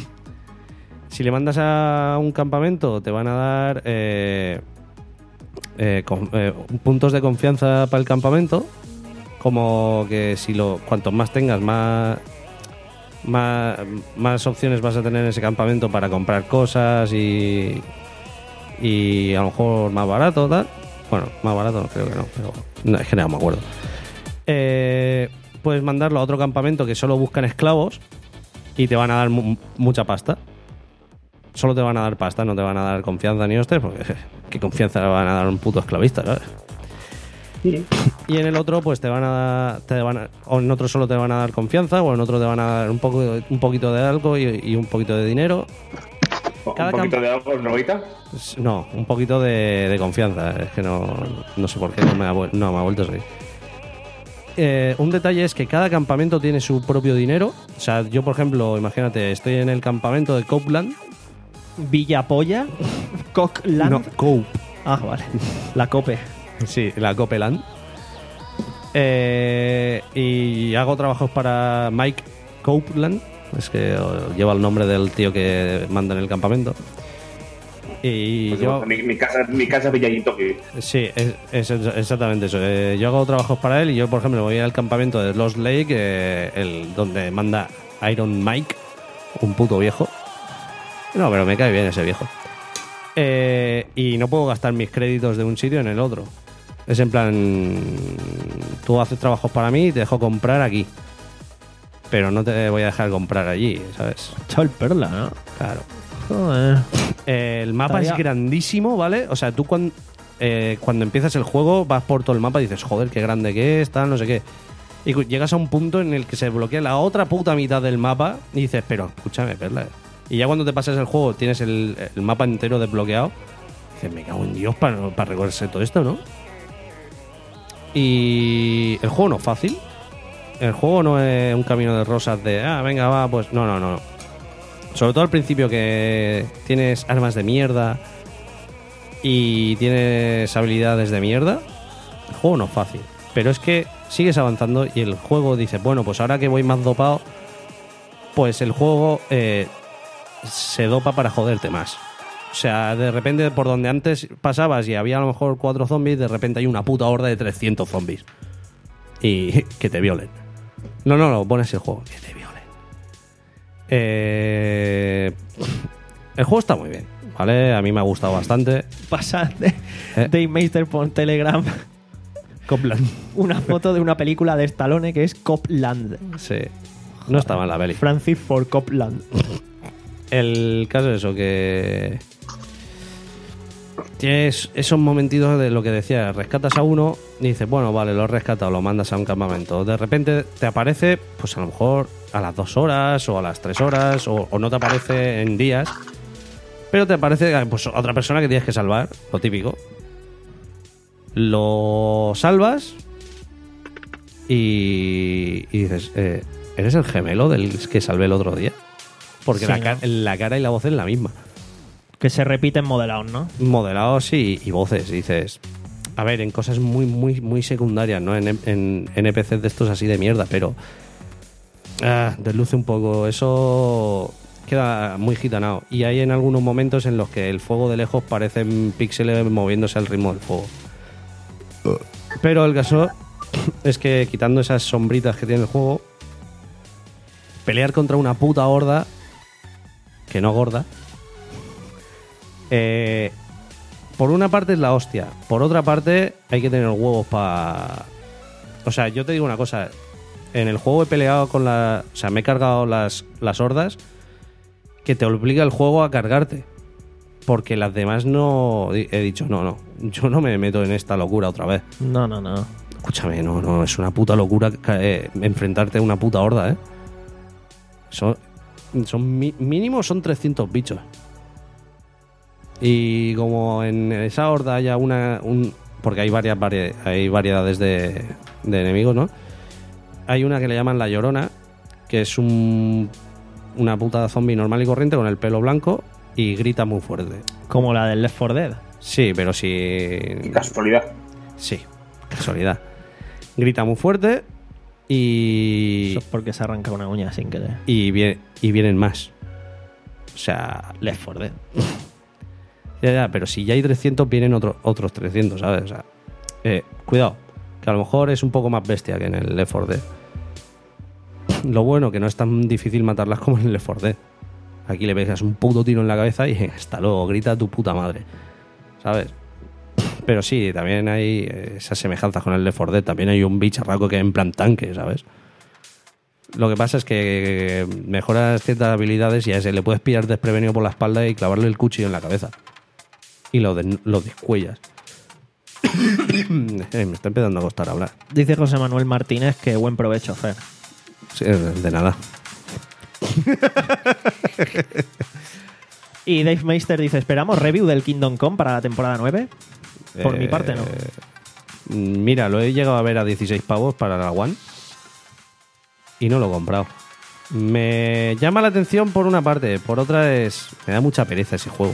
Si le mandas a un campamento, te van a dar eh, eh, con- eh, puntos de confianza para el campamento. Como que si lo cuantos más tengas, más, más, más opciones vas a tener en ese campamento para comprar cosas y, y a lo mejor más barato, tal. Bueno, más barato no creo que no, pero no, es que no me acuerdo. Eh, puedes mandarlo a otro campamento que solo buscan esclavos y te van a dar mu- mucha pasta. Solo te van a dar pasta, no te van a dar confianza ni hostias, porque qué confianza le van a dar a un puto esclavista, ¿sabes? Y en el otro, pues te van a dar, te van a- o en otro solo te van a dar confianza, o en otro te van a dar un poco, un poquito de algo y, y un poquito de dinero. Cada un poquito camp- de algo, ¿no? No, un poquito de, de confianza. Es que no, no sé por qué no me ha, vuel- no, me ha vuelto a salir. Eh, un detalle es que cada campamento tiene su propio dinero. O sea, yo, por ejemplo, imagínate, estoy en el campamento de Copeland. Villapolla. Cockland. No, Cope. Ah, vale. La Cope. Sí, la Copeland. Eh, y hago trabajos para Mike Copeland. Es que oh, lleva el nombre del tío que manda en el campamento. Y Pues yo... mi, mi casa, mi casa es Villalito que. Sí, es, es exactamente eso. Eh, yo hago trabajos para él y yo, por ejemplo, voy al campamento de Lost Lake, eh, el, donde manda Iron Mike, un puto viejo. No, pero me cae bien ese viejo. Eh, y no puedo gastar mis créditos de un sitio en el otro. Es en plan, tú haces trabajos para mí y te dejo comprar aquí. Pero no te voy a dejar comprar allí, ¿sabes? Chaval Perla, ¿no? Claro. Joder. El mapa Estaría- es grandísimo, ¿vale? O sea, tú cuando, eh, cuando empiezas el juego vas por todo el mapa y dices, joder, qué grande que es, tal, no sé qué. Y cu- llegas a un punto en el que se bloquea la otra puta mitad del mapa y dices, pero escúchame, Perla. Y ya cuando te pasas el juego tienes el, el mapa entero desbloqueado. Dices, me cago en Dios para, para recorrerse todo esto, ¿no? Y el juego no es fácil. El juego no es un camino de rosas de, ah, venga, va, pues no, no, no. no. Sobre todo al principio que tienes armas de mierda y tienes habilidades de mierda, el juego no es fácil. Pero es que sigues avanzando y el juego dice, bueno, pues ahora que voy más dopado, pues el juego eh, se dopa para joderte más. O sea, de repente por donde antes pasabas y había a lo mejor cuatro zombies, de repente hay una puta horda de trescientos zombies. Y que te violen. No, no, no, pones el juego. Que te violen. Eh, el juego está muy bien, ¿vale? A mí me ha gustado bastante. Pasa de ¿Eh? Dave Meister por Telegram Copland. una foto de una película de Stallone que es Copland. Sí. No está mal la peli. Francis Ford Copland. El caso es eso, que tienes esos momentitos de lo que decía, rescatas a uno y dices, bueno, vale, lo has rescatado, lo mandas a un campamento. De repente te aparece, pues a lo mejor a las dos horas o a las tres horas o, o no te aparece en días, pero te aparece pues otra persona que tienes que salvar, lo típico. Lo salvas y, y dices, eh, ¿eres el gemelo del que salvé el otro día? Porque Sí, la, ca- ¿no? la cara y la voz es la misma. Que se repiten modelados, ¿no? Modelados y, y voces. Y dices, a ver, en cosas muy, muy, muy secundarias, ¿no? En, en N P Cs de estos así de mierda, pero ah, desluce un poco. Eso queda muy gitanado. Y hay en algunos momentos en los que el fuego de lejos parecen píxeles moviéndose al ritmo del fuego. Pero el caso es que quitando esas sombritas que tiene el juego, pelear contra una puta horda que no gorda, eh, por una parte es la hostia, por otra parte hay que tener huevos para... O sea, yo te digo una cosa, en el juego he peleado con la... O sea, me he cargado las, las hordas que te obliga el juego a cargarte, porque las demás no... He dicho, no, no, yo no me meto en esta locura otra vez. No, no, no. Escúchame, no, no, es una puta locura eh, enfrentarte a una puta horda, ¿eh? Son, son mi- mínimo son trescientos bichos. Y como en esa horda haya una... Un, porque hay varias vari- hay variedades de, de enemigos, ¿no? Hay una que le llaman la Llorona, que es un, una puta zombie normal y corriente con el pelo blanco y grita muy fuerte. Como la del Left four Dead. Sí, pero sí... Qué casualidad. Sí, casualidad. Grita muy fuerte y... Eso es porque se arranca una uña sin querer. y, vie- y vienen más. O sea, Left four Dead. ya, ya, pero si ya hay trescientos, vienen otro- otros trescientos, ¿sabes? O sea, eh, cuidado, que a lo mejor es un poco más bestia que en el Left four Dead. Lo bueno que no es tan difícil matarlas como en el Left four Dead. Aquí le pegas un puto tiro en la cabeza y hasta luego, grita tu puta madre, ¿sabes? Pero sí, también hay eh, esas semejanzas con el Left four Dead. También hay un bicharraco que es en plan tanque, ¿sabes? Lo que pasa es que mejoras ciertas habilidades y a ese le puedes pillar desprevenido por la espalda y clavarle el cuchillo en la cabeza. Y lo, de, lo descuellas. eh, me está empezando a costar hablar. Dice José Manuel Martínez que buen provecho, Fer. Sí, de, de nada. Y Dave Meister dice, ¿esperamos review del Kingdom Come para la temporada nueve? Por Eh, mi parte, no. Mira, lo he llegado a ver a dieciséis pavos para la One y no lo he comprado. Me llama la atención por una parte, por otra es... Me da mucha pereza ese juego.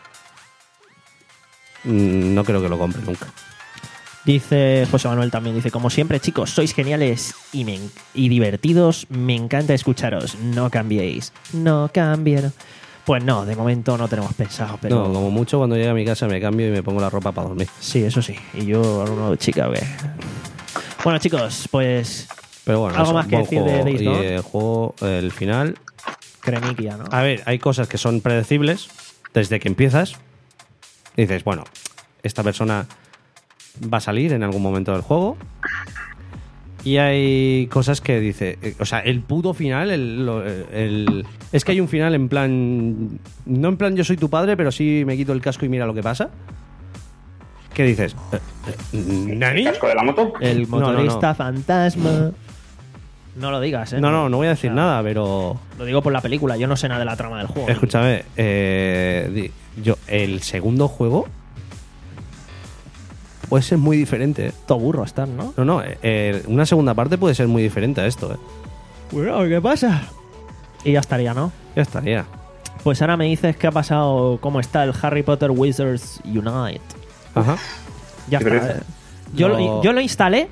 Mm, No creo que lo compre nunca. Dice José Manuel también, dice, como siempre, chicos, sois geniales y, me en- y divertidos. Me encanta escucharos. No cambiéis. No cambien. Pues no, de momento no tenemos pensado, pero... No, como mucho cuando llegue a mi casa me cambio y me pongo la ropa para dormir. Sí, eso sí. Y yo, alguno de chica, ¿o qué? Bueno, chicos, pues... Pero bueno, ¿Algo eso, más que buen decir de juego. Days Y Gone? el juego, el final... Cremiquia, ¿no? A ver, hay cosas que son predecibles desde que empiezas. Y dices, bueno, esta persona va a salir en algún momento del juego. Y hay cosas que dice... eh, O sea, el puto final... El, lo- el- es que hay un final en plan... No en plan yo soy tu padre, pero sí me quito el casco y mira lo que pasa. ¿Qué dices? Eh, eh, ¿Nani? ¿Casco de la moto? El No, no, no. motorista fantasma... No lo digas, ¿eh? No, no, no voy a decir O sea, nada, pero... Lo digo por la película, yo no sé nada de la trama del juego. Escúchame, eh, di- yo, el segundo juego puede ser muy diferente. ¿eh? Todo burro estar, ¿no? No, no, eh, una segunda parte puede ser muy diferente a esto. ¿eh? Bueno, ¿qué pasa? Y ya estaría, ¿no? Ya estaría. Pues ahora me dices qué ha pasado, cómo está el Harry Potter Wizards Unite. Ajá. Ya Qué está. pereza. eh. Yo, No. lo, yo lo instalé.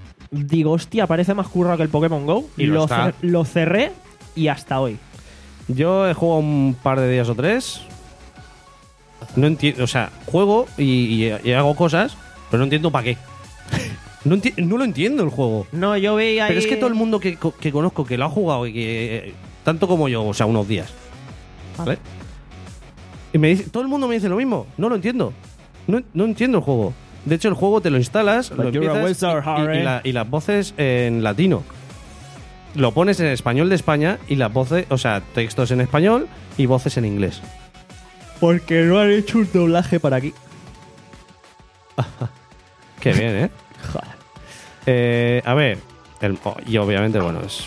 Digo, hostia, parece más currado que el Pokémon Go. Y lo está. cer- lo cerré y hasta hoy. Yo he jugado un par de días o tres. No entiendo, o sea, juego y, y- y hago cosas, pero no entiendo para qué. No, enti- no lo entiendo el juego. No, yo veía ahí... Pero es que todo el mundo que, co- que conozco que lo ha jugado y que eh, tanto como yo, o sea, unos días, ¿vale? Y me dice, todo el mundo me dice lo mismo. No lo entiendo. No, no entiendo el juego. De hecho, el juego te lo instalas, lo But you're a empiezas wizard, y- y, Harry. y la- y las voces en latino. Lo pones en español de España y las voces, o sea, textos en español y voces en inglés. Porque no han hecho un doblaje para aquí. Qué bien, ¿eh? Joder. Eh, a ver, el- oh, y obviamente, bueno, es.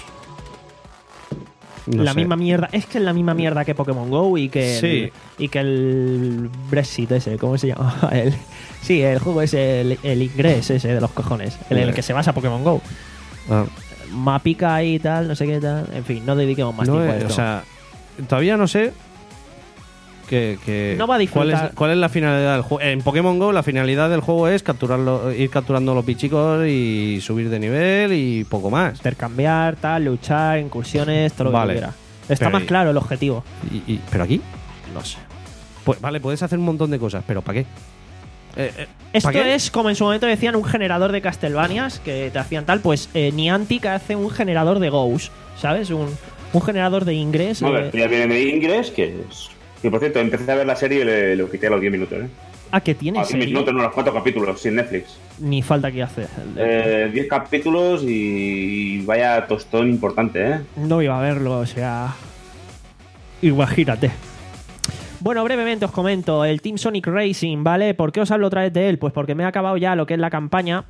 no la sé. misma mierda. Es que es la misma mierda que Pokémon Go y que Sí. el, y que el Brexit ese, ¿cómo se llama? El, sí, el juego ese, el, el inglés ese de los cojones, el en el que se basa Pokémon Go. Ah, Mapica y tal, no sé qué tal. En fin, no dediquemos más no, tiempo a eh, esto. o sea, todavía no sé que, que- No va a cuál disfrutar. es, cuál es la finalidad del juego. En Pokémon Go la finalidad del juego es capturarlo, ir capturando los bichicos y subir de nivel y poco más. Intercambiar, tal, luchar, incursiones, todo lo Vale. que quiera. Está Pero más y- claro el objetivo. Y, y- pero aquí, No sé. pues, vale, puedes hacer un montón de cosas, pero ¿para qué? Eh, eh, Esto ¿pa' qué? es, como en su momento decían, un generador de Castlevanias que te hacían tal, pues eh, Niantic hace un generador de Ghost, ¿sabes? Un, un generador de inglés. A eh, ver, ya viene de inglés, que es. Y por cierto, empecé a ver la serie y le, le quité a los diez minutos, ¿eh? ah, que tiene A diez serie. minutos, no, los cuatro capítulos, sin Netflix. Ni falta que hacer. Eh, diez capítulos y vaya tostón importante, ¿eh? No iba a verlo, o sea. Imagínate. Bueno, brevemente os comento, el Team Sonic Racing, ¿vale? ¿Por qué os hablo otra vez de él? Pues porque me ha acabado ya lo que es la campaña.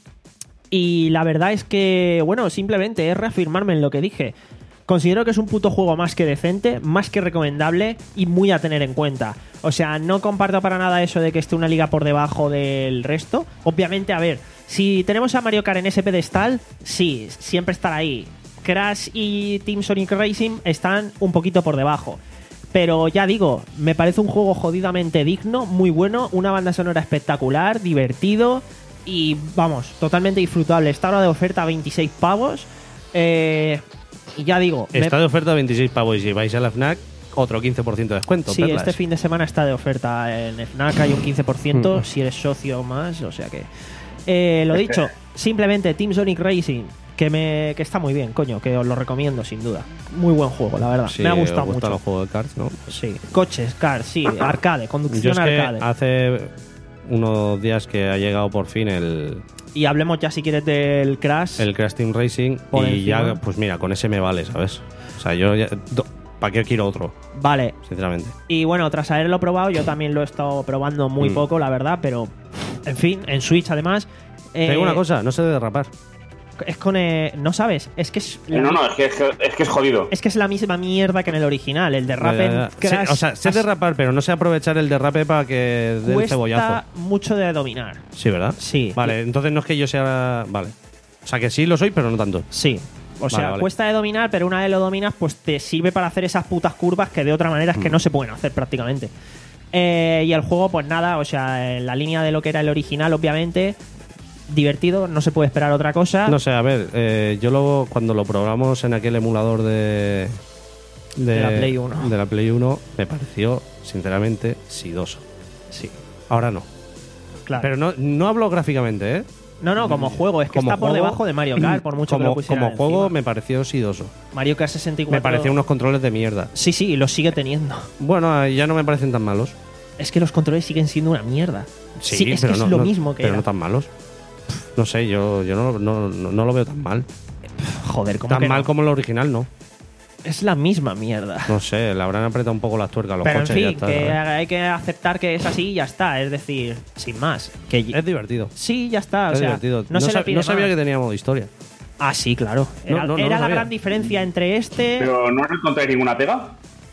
Y la verdad es que, bueno, simplemente es reafirmarme en lo que dije. Considero que es un puto juego más que decente, más que recomendable y muy a tener en cuenta. O sea, no comparto para nada eso de que esté una liga por debajo del resto. Obviamente, a ver, si tenemos a Mario Kart en ese pedestal, sí, siempre estará ahí. Crash y Team Sonic Racing están un poquito por debajo. Pero ya digo, me parece un juego jodidamente digno, muy bueno, una banda sonora espectacular, divertido y, vamos, totalmente disfrutable. Está ahora de oferta a veintiséis pavos. Eh, y ya digo, me- Está de oferta veintiséis pavos y si vais a la FNAC, otro quince por ciento de descuento. sí, perlas. este fin de semana está de oferta en FNAC, hay un quince por ciento Mm. si eres socio o más, o sea que... Eh, lo dicho, simplemente Team Sonic Racing, que me que está muy bien, coño, que os lo recomiendo sin duda. Muy buen juego, la verdad. Sí, me ha gustado os gustan mucho. los juegos de cards, ¿no? Sí, coches, cars, sí, arcade, Yo conducción es que arcade. hace unos días que ha llegado por fin el, Y hablemos ya si quieres del Crash. el Crash Team Racing Por y encima. ya, pues mira, con ese me vale, ¿sabes? O sea, yo ya... do- ¿Para qué quiero otro? Vale, Sinceramente. y bueno, tras haberlo probado, yo también lo he estado probando muy Mm. poco, la verdad, pero en fin, en Switch además. Te eh, digo una cosa, no sé derrapar. Es con. eh, no sabes, es que es. la No, mi- no, es que es, que- es que es jodido. Es que es la misma mierda que en el original. El derrape Ya, en ya, ya. Crash. Sé- o sea, sé as- derrapar, pero no sé aprovechar el derrape para que dé el cuesta cebollazo. mucho de dominar. Sí, ¿verdad? Sí. Vale, entonces no es que yo sea... Vale. O sea, que sí lo soy, pero no tanto. Sí. O sea, Vale, vale. cuesta de dominar, pero una vez lo dominas, pues te sirve para hacer esas putas curvas que de otra manera es que Mm. no se pueden hacer prácticamente. Eh, y el juego, pues nada, o sea, en la línea de lo que era el original, obviamente. Divertido, no se puede esperar otra cosa. No sé, a ver, eh, yo lo, cuando lo probamos en aquel emulador de, De la Play uno. de la Play uno, me pareció, sinceramente, sidoso. Sí, Ahora no. claro. Pero no, no hablo gráficamente, ¿eh? no, no, como juego, es que Como está por juego- debajo de Mario Kart, por mucho como, que lo pusieran como juego encima. me pareció sidoso. Mario Kart sesenta y cuatro. Me parecían unos controles de mierda. Sí, sí, y los sigue teniendo. Bueno, ya no me parecen tan malos. Es que los controles siguen siendo una mierda. Sí, es que es no, lo no- mismo que Pero era. no tan malos. No sé, yo, yo no, no, no, no lo veo tan mal. Joder, ¿cómo Tan que mal no? como el original, no. Es la misma mierda. No sé, le habrán apretado un poco las tuercas a los Pero en coches y ya fin, está, que ¿sabes? hay que aceptar que es así y ya está. Es decir, sin más. Que Es divertido. sí, ya está. O es sea, divertido. no, se sa- le pide no sabía más. que tenía modo historia. Ah, sí, claro. Era, No, no, no era lo la sabía. gran diferencia entre este. Pero no encontráis ninguna pega.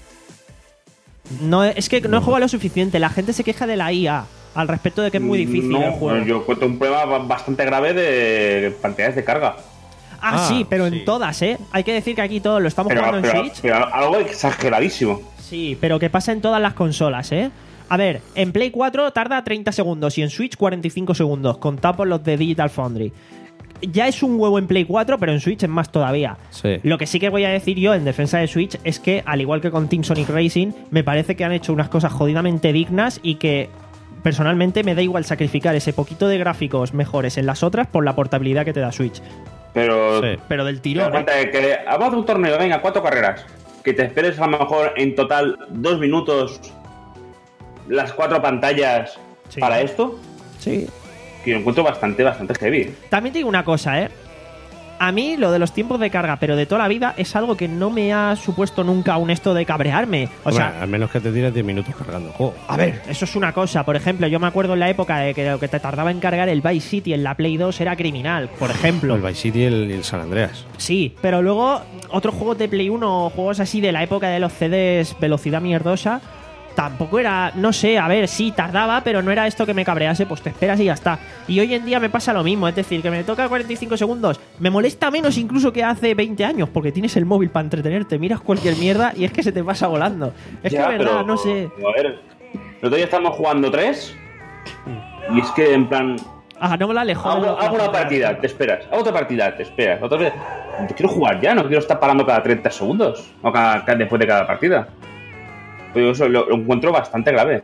No, es que no, he jugado lo suficiente. La gente se queja de la I A al respecto de que es muy difícil no, el juego. Yo cuento un problema ba- bastante grave de cantidades de carga. Ah, Ah, sí, pero sí. en todas, ¿eh? Hay que decir que aquí todos lo estamos Pero, jugando en pero- Switch. pero algo exageradísimo. Sí, pero que pasa en todas las consolas, ¿eh? A ver, en Play cuatro tarda treinta segundos y en Switch cuarenta y cinco segundos, contados por los de Digital Foundry. ya es un huevo en Play cuatro, pero en Switch es más todavía. Sí. Lo que sí que voy a decir yo en defensa de Switch es que, al igual que con Team Sonic Racing, me parece que han hecho unas cosas jodidamente dignas y que personalmente me da igual sacrificar ese poquito de gráficos mejores en las otras por la portabilidad que te da Switch. Pero, Sí. Pero del te das tirón. ¿eh? cuenta de que vamos a un torneo, venga, cuatro carreras. Que te esperes a lo mejor en total dos minutos las cuatro pantallas Sí. para esto. Sí. Que lo encuentro bastante, bastante heavy. También te digo una cosa, ¿eh? A mí lo de los tiempos de carga, pero de toda la vida, es algo que no me ha supuesto nunca un esto de cabrearme. O Hombre, sea, al menos que te tires diez minutos cargando el juego. a ver, eso es una cosa. Por ejemplo, yo me acuerdo en la época de que lo que te tardaba en cargar el Vice City en la Play dos era criminal, por ejemplo. El Vice City y el, y el San Andreas. Sí, pero luego otros juegos de Play uno o juegos así de la época de los C Ds velocidad mierdosa, tampoco era, no sé, a ver, sí, tardaba, pero no era esto que me cabrease, pues te esperas y ya está. Y hoy en día me pasa lo mismo, es decir, que me toca cuarenta y cinco segundos, me molesta menos incluso que hace veinte años, porque tienes el móvil para entretenerte, miras cualquier mierda y es que se te pasa volando. Es Ya, que, verdad, pero, no sé. A ver, el otro día estamos jugando tres. Y es que, en plan, Ah, no me la alejo. hago, hago una partida, te esperas. Hago otra partida, te esperas. Otra vez. Yo quiero jugar ya, no quiero estar parando cada treinta segundos. O cada, cada- después de cada partida. Pues eso lo, lo encuentro bastante grave.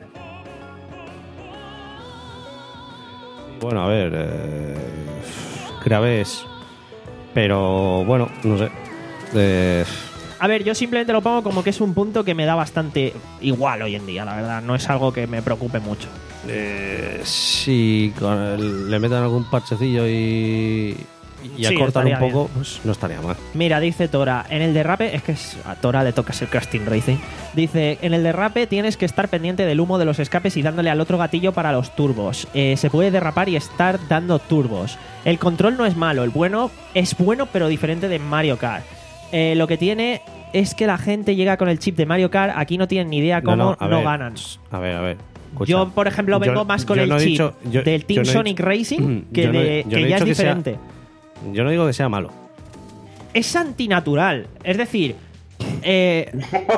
Bueno, a ver. Eh, grave es. Pero bueno, no sé. Eh, A ver, yo simplemente lo pongo como que es un punto que me da bastante igual hoy en día, la verdad. No es algo que me preocupe mucho. eh, si con el- le metan algún parchecillo y, y Sí, acortan un estaría poco, bien. pues no estaría mal. Mira, dice Tora, en el derrape, es que es- a Tora le toca ser Crash Team Racing. Dice, en el derrape tienes que estar pendiente del humo de los escapes y dándole al otro gatillo para los turbos. Eh, se puede derrapar y estar dando turbos. El control no es malo, el bueno es bueno pero diferente de Mario Kart. Eh, lo que tiene es que la gente llega con el chip de Mario Kart, aquí no tienen ni idea cómo no, a ver, ganan. A ver, a ver. escucha. Yo, por ejemplo, vengo Yo- más con yo el no he chip dicho- yo- del yo Team no he Sonic dicho- Racing, que, Yo no he- de, yo que no he ya es dicho que sea- diferente. Yo no digo que sea malo. Es antinatural. Es decir, eh,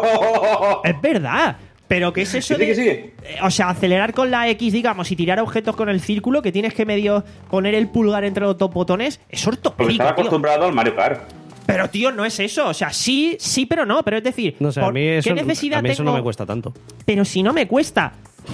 es verdad. Pero ¿qué es eso Que sí, de...? que sí. eh, O sea, acelerar con la X, digamos, y tirar objetos con el círculo, que tienes que medio poner el pulgar entre los dos botones, es Porque ortopédico, estaba tío. acostumbrado al Mario Kart. Pero, tío, no es eso. O sea, sí, sí, pero no. Pero es decir, No sé, a ¿por mí eso, ¿qué necesidad a mí eso tengo? no me cuesta tanto. Pero si no me cuesta.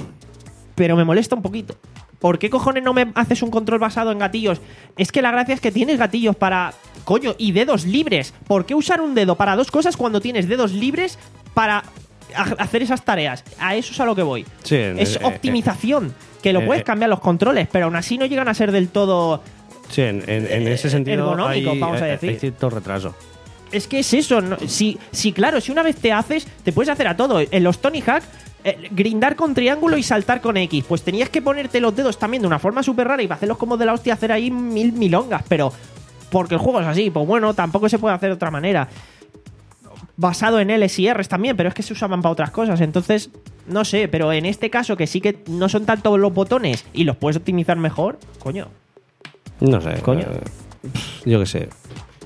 Pero me molesta un poquito. ¿Por qué cojones no me haces un control basado en gatillos? Es que la gracia es que tienes gatillos para... Coño, y dedos libres. ¿Por qué usar un dedo para dos cosas cuando tienes dedos libres para ha- hacer esas tareas? A eso es a lo que voy. Sí, Es eh, eh, optimización. Que lo eh, puedes eh. cambiar los controles, pero aún así no llegan a ser del todo... Sí, en, en- en ese sentido ergonómico, hay, vamos a hay- decir. hay cierto retraso. Es que es eso. ¿no? Si, si, claro, si una vez te haces, te puedes hacer a todo. En los Tony Hawk, eh, grindar con triángulo y saltar con X. Pues tenías que ponerte los dedos también de una forma súper rara y para hacerlos como de la hostia, hacer ahí mil milongas. Pero porque el juego es así, pues bueno, tampoco se puede hacer de otra manera. Basado en L's y R's también, pero es que se usaban para otras cosas. Entonces, no sé, pero en este caso que sí que no son tanto los botones y los puedes optimizar mejor, coño. No sé. Coño. eh, yo qué sé.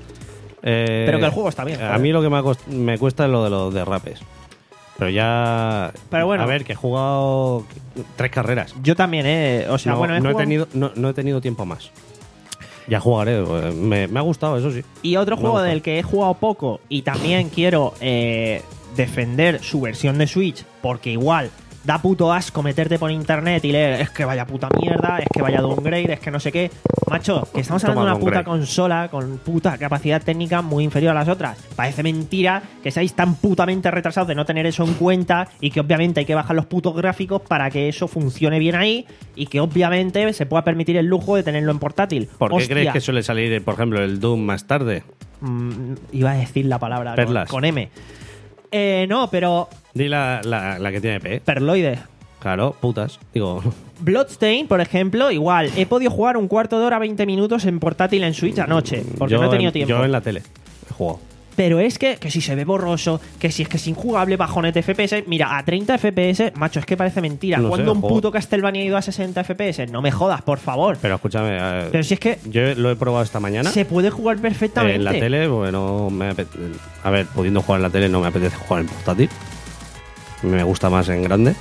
Eh, Pero que el juego está bien, A joder. mí lo que me, ha cost- me cuesta es lo de los derrapes. Pero ya. Pero bueno. A ver, que he jugado tres carreras. Yo también, eh. O sea, no, bueno, he no he jugado- tenido, no, no he tenido tiempo más. Ya jugaré. eh, Me, me ha gustado, eso sí. Y otro Me juego gusta. del que he jugado poco y también quiero eh, defender su versión de Switch, porque igual da puto asco meterte por internet y leer es que vaya puta mierda, es que vaya downgrade, es que no sé qué. Macho, que estamos hablando Toma de una puta downgrade. consola con puta capacidad técnica muy inferior a las otras. Parece mentira que seáis tan putamente retrasados de no tener eso en cuenta y que obviamente hay que bajar los putos gráficos para que eso funcione bien ahí y que obviamente se pueda permitir el lujo de tenerlo en portátil. ¿Por qué Hostia. crees que suele salir, por ejemplo, el Doom más tarde? Mm, iba a decir la palabra con- Perlas. Con, M. Eh, no, pero Di la, la, la que tiene P. perloide. Claro, putas. Digo, Bloodstain, por ejemplo, igual. He podido jugar un cuarto de hora, veinte minutos en portátil en Switch anoche, porque yo no he tenido en- tiempo. Yo en la tele he jugado. Pero es que, que si se ve borroso, que si es que es injugable, bajonete F P S. Mira, a treinta F P S, macho, es que parece mentira. No sé, Cuando un juego. puto Castlevania ha ido a sesenta F P S, no me jodas, por favor. Pero escúchame, eh, Pero si es que yo lo he probado esta mañana. se puede jugar perfectamente. En la tele, bueno, me apete- a ver, pudiendo jugar en la tele no me apetece jugar en portátil. Me gusta más en grande.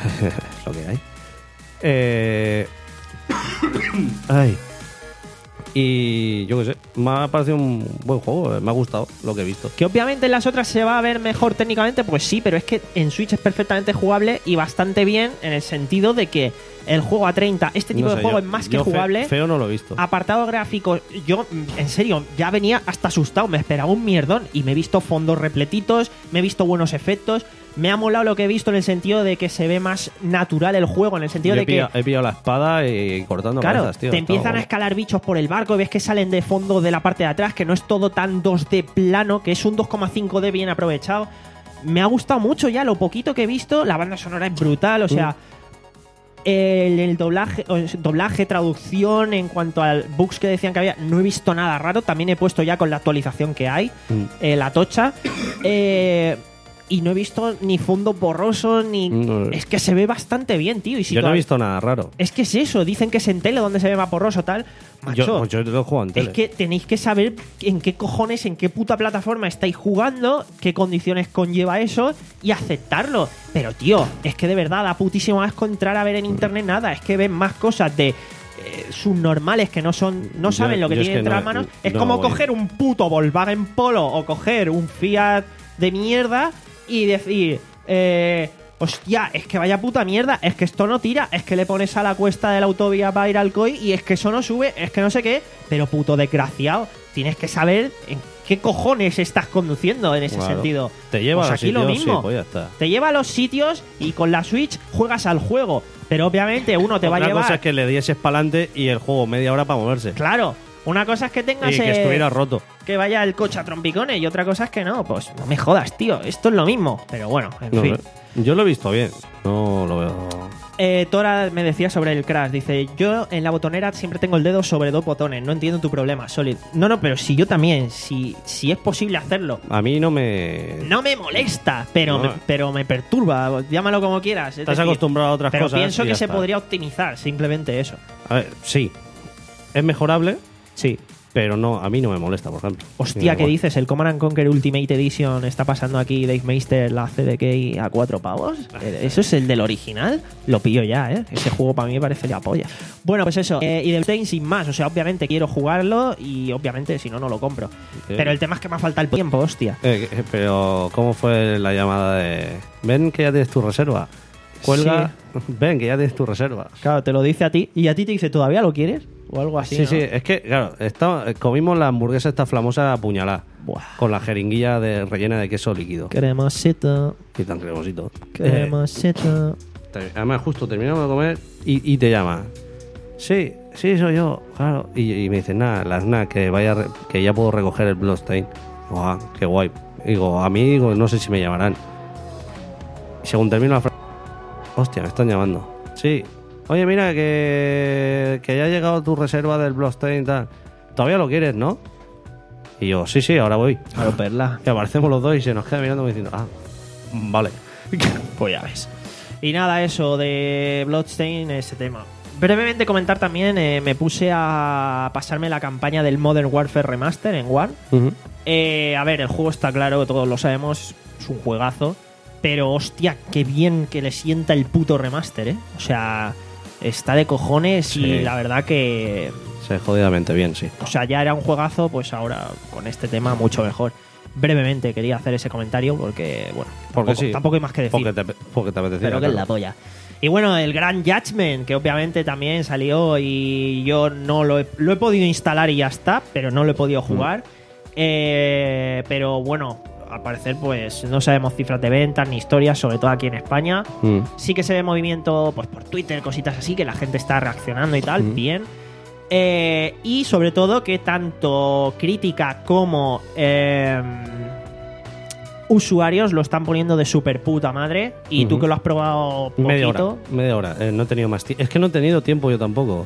Es lo que hay. Eh... Ay. Y yo qué sé, me ha parecido un buen juego, me ha gustado lo que he visto. Que obviamente en las otras se va a ver mejor técnicamente, pues sí, pero es que en Switch es perfectamente jugable y bastante bien en el sentido de que el juego a treinta, este tipo No sé, de juego yo- es más que yo fe- jugable. Feo no lo he visto. Apartado gráfico, yo, en serio, ya venía hasta asustado, me esperaba un mierdón y me he visto fondos repletitos, me he visto buenos efectos, me ha molado lo que he visto en el sentido de que se ve más natural el juego, en el sentido Yo de he, que... pillado, he pillado la espada y cortando Claro, cabezas, tío. te Está empiezan a guay. escalar bichos por el barco y ves que salen de fondo de la parte de atrás, que no es todo tan dos D plano, que es un dos coma cinco D bien aprovechado. Me ha gustado mucho ya lo poquito que he visto, la banda sonora es brutal, o sea, el, el doblaje, o es- doblaje, traducción, en cuanto al bugs que decían que había, no he visto nada raro, también he puesto ya con la actualización que hay, Mm. eh, la tocha, eh, y no he visto ni fondos borrosos, ni... No. Es que se ve bastante bien, tío. Y si Yo no he todavía- visto nada raro. es que es eso, dicen que es en tele donde se ve más borroso tal. Macho, Yo, yo lo he jugado en tele. es que tenéis que saber en qué cojones, en qué puta plataforma estáis jugando, qué condiciones conlleva eso y aceptarlo. Pero tío, es que de verdad da putísimo asco entrar a ver en internet nada. Es que ven más cosas de eh, subnormales que no son, no Yo- saben lo que yo es tienen que entre no- las manos. Es no como voy. coger un puto Volkswagen Polo o coger un Fiat de mierda y decir, eh, hostia, es que vaya puta mierda, es que esto no tira, es que le pones a la cuesta de la autovía para ir al C O I y es que eso no sube, es que no sé qué, pero puto desgraciado, tienes que saber en qué cojones estás conduciendo en ese Claro. sentido. Te lleva Pues a los aquí lo sitios, mismo. sí, pues ya está. Te lleva a los sitios y con la Switch juegas al juego, pero obviamente uno te va a Otra llevar... cosa es que le dieses para adelante y el juego media hora para moverse. Claro, una cosa es que tengas... Y que eh, estuviera roto. que vaya el coche a trompicones y otra cosa es que no, pues no me jodas, tío, esto es lo mismo, pero bueno, en No, fin. no. Yo lo he visto bien. No lo veo. Eh, Tora me decía sobre el Crash, dice, yo en la botonera siempre tengo el dedo sobre dos botones, no entiendo tu problema, Solid. No, no, pero si yo también, si, si es posible hacerlo. A mí no me. No me molesta, pero, No. me, pero me perturba, llámalo como quieras. es Estás decir, acostumbrado a otras pero cosas. pienso y que ya se está. podría optimizar, simplemente eso. A ver, sí. Es mejorable, Sí. pero no, a mí no me molesta, por ejemplo. Hostia, Me ¿qué da dices? ¿El Command and Conquer Ultimate Edition está pasando aquí Dave Meister, la C D K, a cuatro pavos? ¿Eso es el del original? Lo pillo ya, ¿eh? Ese juego para mí me parece la polla. Bueno, pues eso. Eh, y del Stein sin más. O sea, obviamente quiero jugarlo y obviamente si no, no lo compro. Eh. Pero el tema es que me falta el tiempo, hostia. Eh, eh, pero, ¿cómo fue la llamada de. Ven que ya tienes tu reserva? Cuelga. Ven que ya tienes tu reserva. Claro, te lo dice a ti y a ti te dice, ¿todavía lo quieres? O algo así. Sí, ¿no? sí, es que, claro, está- comimos la hamburguesa esta famosa apuñalada. Buah. Con la jeringuilla de, rellena de queso líquido. Cremosito, Y tan cremosito. Eh, cremosito. te- además, justo terminamos de comer y, y te llama. Sí, sí, soy yo, claro. Y, y me dice, nada, las nada, que vaya, re- que ya puedo recoger el Bloodstain. Digo, ah, qué guay. Digo, a mí, digo, no sé si me llamarán. Y según termino la frase, hostia, me están llamando. Sí. Oye, mira, que, que ya ha llegado tu reserva del Bloodstain y tal. Todavía lo quieres, ¿no? Y yo, sí, sí, ahora voy. Claro, perla. Y aparecemos los dos y se nos queda mirando como diciendo, ah, vale. Pues ya ves. Y nada, eso de Bloodstain, ese tema. Brevemente comentar también, eh, me puse a pasarme la campaña del Modern Warfare Remaster en One. Ujú. Eh, a ver, el juego está claro, todos lo sabemos, es un juegazo. Pero hostia, qué bien que le sienta el puto remaster, ¿eh? O sea, está de cojones Sí. y la verdad que... Se jodidamente bien, sí. O sea, ya era un juegazo, pues ahora con este tema mucho mejor. Brevemente quería hacer ese comentario porque, bueno, Porque tampoco, sí. tampoco hay más que decir. Porque te, porque te apetecía. Pero que es la claro. polla. Y bueno, el Grand Judgment, que obviamente también salió y yo no lo he, lo he podido instalar y ya está, pero no lo he podido jugar. Eh, pero bueno, al parecer pues no sabemos cifras de ventas ni historias, sobre todo aquí en España. Mm. Sí que se ve movimiento pues por Twitter, cositas así, que la gente está reaccionando y tal, Mm. bien. Eh, y sobre todo que tanto crítica como eh, usuarios lo están poniendo de super puta madre. Y tú Ujú. que lo has probado poquito, Media hora. Media hora. Eh, no he tenido más tiempo. Es que no he tenido tiempo yo tampoco.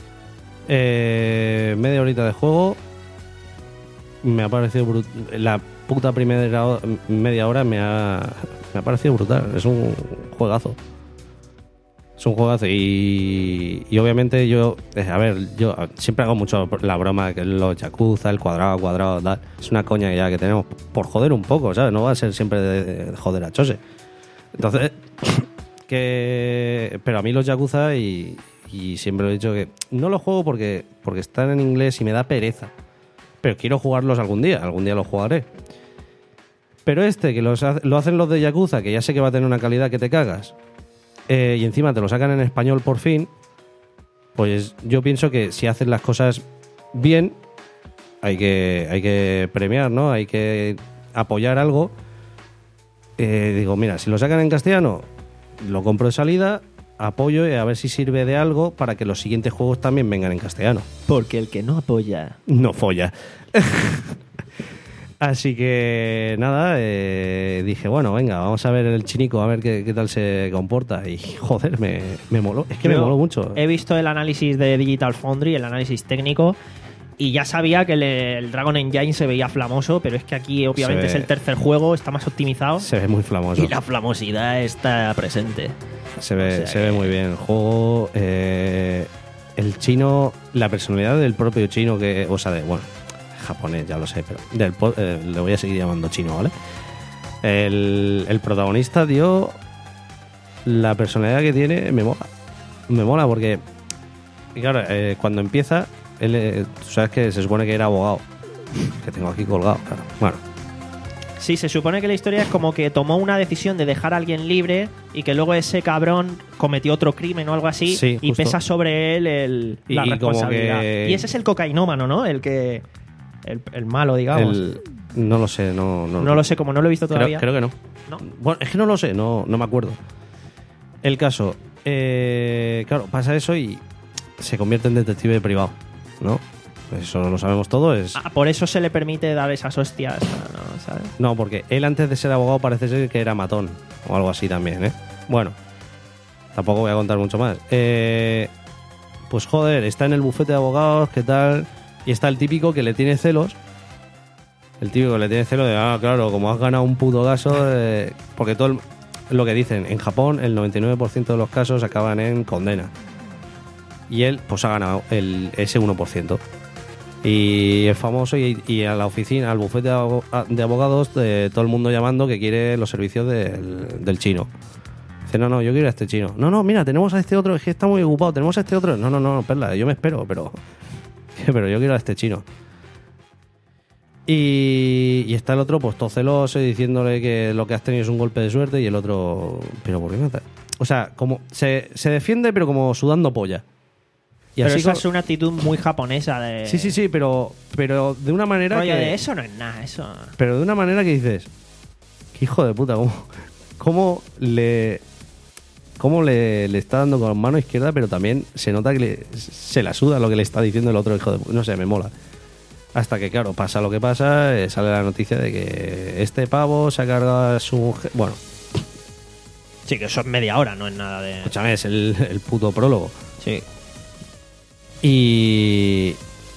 Eh, media horita de juego. Me ha parecido brutal. La puta primera ho- media hora me ha, me ha parecido brutal. Es un juegazo. Es un juegazo. Y, y obviamente yo. eh, A ver, yo siempre hago mucho la broma de que los Yakuza, el cuadrado, cuadrado, tal. Es una coña ya que tenemos por joder un poco, ¿sabes? No va a ser siempre de, de joder a Chose. Entonces, que. Pero a mí los Yakuza y, y siempre lo he dicho que no lo juego porque, porque están en inglés y me da pereza. Pero quiero jugarlos algún día, algún día los jugaré. Pero este, que los ha- lo hacen los de Yakuza, que ya sé que va a tener una calidad que te cagas, eh, y encima te lo sacan en español por fin, pues yo pienso que si hacen las cosas bien, hay que, hay que premiar, ¿no? Hay que apoyar algo. Eh, digo, mira, si lo sacan en castellano, lo compro de salida, apoyo y a ver si sirve de algo para que los siguientes juegos también vengan en castellano. Porque el que no apoya... No folla. Así que nada, eh, dije, bueno, venga, vamos a ver el chinico, a ver qué, qué tal se comporta. Y joder, me, me moló. Es que me Yo moló mucho. He visto el análisis de Digital Foundry, el análisis técnico, y ya sabía que el, el Dragon Engine se veía flamoso, pero es que aquí obviamente Se es ve- el tercer juego, está más optimizado Se ve muy flamoso. y la flamosidad está presente. Se ve, o sea se ve que- muy bien el juego. eh, el chino, la personalidad del propio chino, que, o sea, de, bueno, japonés, ya lo sé, pero del, po- eh, le voy a seguir llamando chino, ¿vale? El, el protagonista, tío, la personalidad que tiene me mola. Me mola porque, y claro, eh, cuando empieza, él, eh, tú sabes que se supone que era abogado, que tengo aquí colgado, claro. Bueno, Sí, se supone que la historia es como que tomó una decisión de dejar a alguien libre y que luego ese cabrón cometió otro crimen o algo así Sí, y justo. pesa sobre él el, Y- la y como responsabilidad. que- Y ese es el cocainómano, ¿no? El que... El, el malo, digamos. el- no lo sé, no, no, no lo sé, como no lo he visto Creo, todavía. creo que no. ¿No? Bueno, es que no lo sé, no, no me acuerdo. El caso, eh, claro, pasa eso y se convierte en detective privado, ¿no? Eso lo sabemos todos. Es... Ah, por eso se le permite dar esas hostias, ¿no? ¿Sabes? No, porque él antes de ser abogado parece ser que era matón o algo así también, ¿eh? Bueno, tampoco voy a contar mucho más. Eh, pues joder, está en el bufete de abogados, ¿qué tal? Y está el típico que le tiene celos. El típico que le tiene celos de, ah, claro, como has ganado un puto caso, eh, porque todo el- lo que dicen, en Japón el noventa y nueve por ciento de los casos acaban en condena. Y él, pues ha ganado el, ese uno por ciento. Y es famoso y, y a la oficina, al bufete de abo- de abogados, de todo el mundo llamando que quiere los servicios del, del chino. Dice, no, no, yo quiero a este chino. No, no, mira, tenemos a este otro, es que está muy ocupado, tenemos a este otro. No, no, no, perla, yo me espero, pero, pero yo quiero a este chino. Y, y está el otro, pues todo celoso y diciéndole que lo que has tenido es un golpe de suerte y el otro, pero ¿por qué no te...? O sea, como se, se defiende, pero como sudando polla. Y Pero así esa co- es una actitud muy japonesa de... Sí, sí, sí, pero, pero de una manera rollo que... de eso no es nada, eso... Pero de una manera que dices, qué hijo de puta, cómo, cómo le... Cómo le, le está dando con mano izquierda, pero también se nota que le- se la suda lo que le está diciendo el otro hijo de puta. No sé, me mola. Hasta que, claro, pasa lo que pasa, eh, sale la noticia de que este pavo se ha cargado a su mujer. Bueno, Sí, que eso es media hora, no es nada de... escúchame, es el, el puto prólogo. Sí. Y.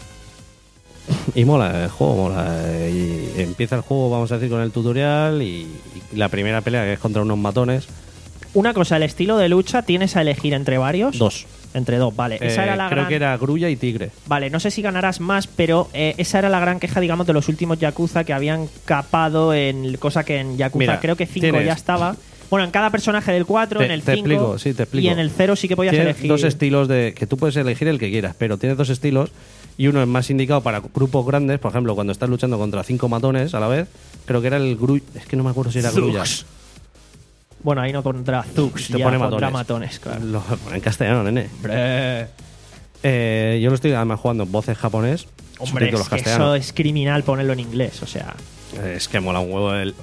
Y mola, el juego mola. Y empieza el juego, vamos a decir, con el tutorial y, y la primera pelea que es contra unos matones. Una cosa, el estilo de lucha tienes a elegir entre varios. Dos. Entre dos, vale. Esa Eh, era la creo gran... que era grulla y tigre. Vale, no sé si ganarás más, pero eh, esa era la gran queja, digamos, de los últimos Yakuza que habían capado en cosa que en Yakuza Mira, creo que cinco tienes- ya estaba. Bueno, en cada personaje del cuatro, Te- en el te cinco explico, sí, te explico. y en el cero sí que podías Tienes elegir. dos estilos de. Que tú puedes elegir el que quieras, pero tienes dos estilos y uno es más indicado para grupos grandes. Por ejemplo, cuando estás luchando contra cinco matones a la vez, creo que era el gru. Es que no me acuerdo si era grulla. Bueno, ahí no pondrá Zux, Te ya pone pondrá matones. matones, claro. Lo pone en castellano, nene. Hombre, Eh, yo lo estoy además jugando en voces japonés. Hombre, subtítulos es que eso castellanos. es criminal ponerlo en inglés, o sea... Es que mola un huevo el.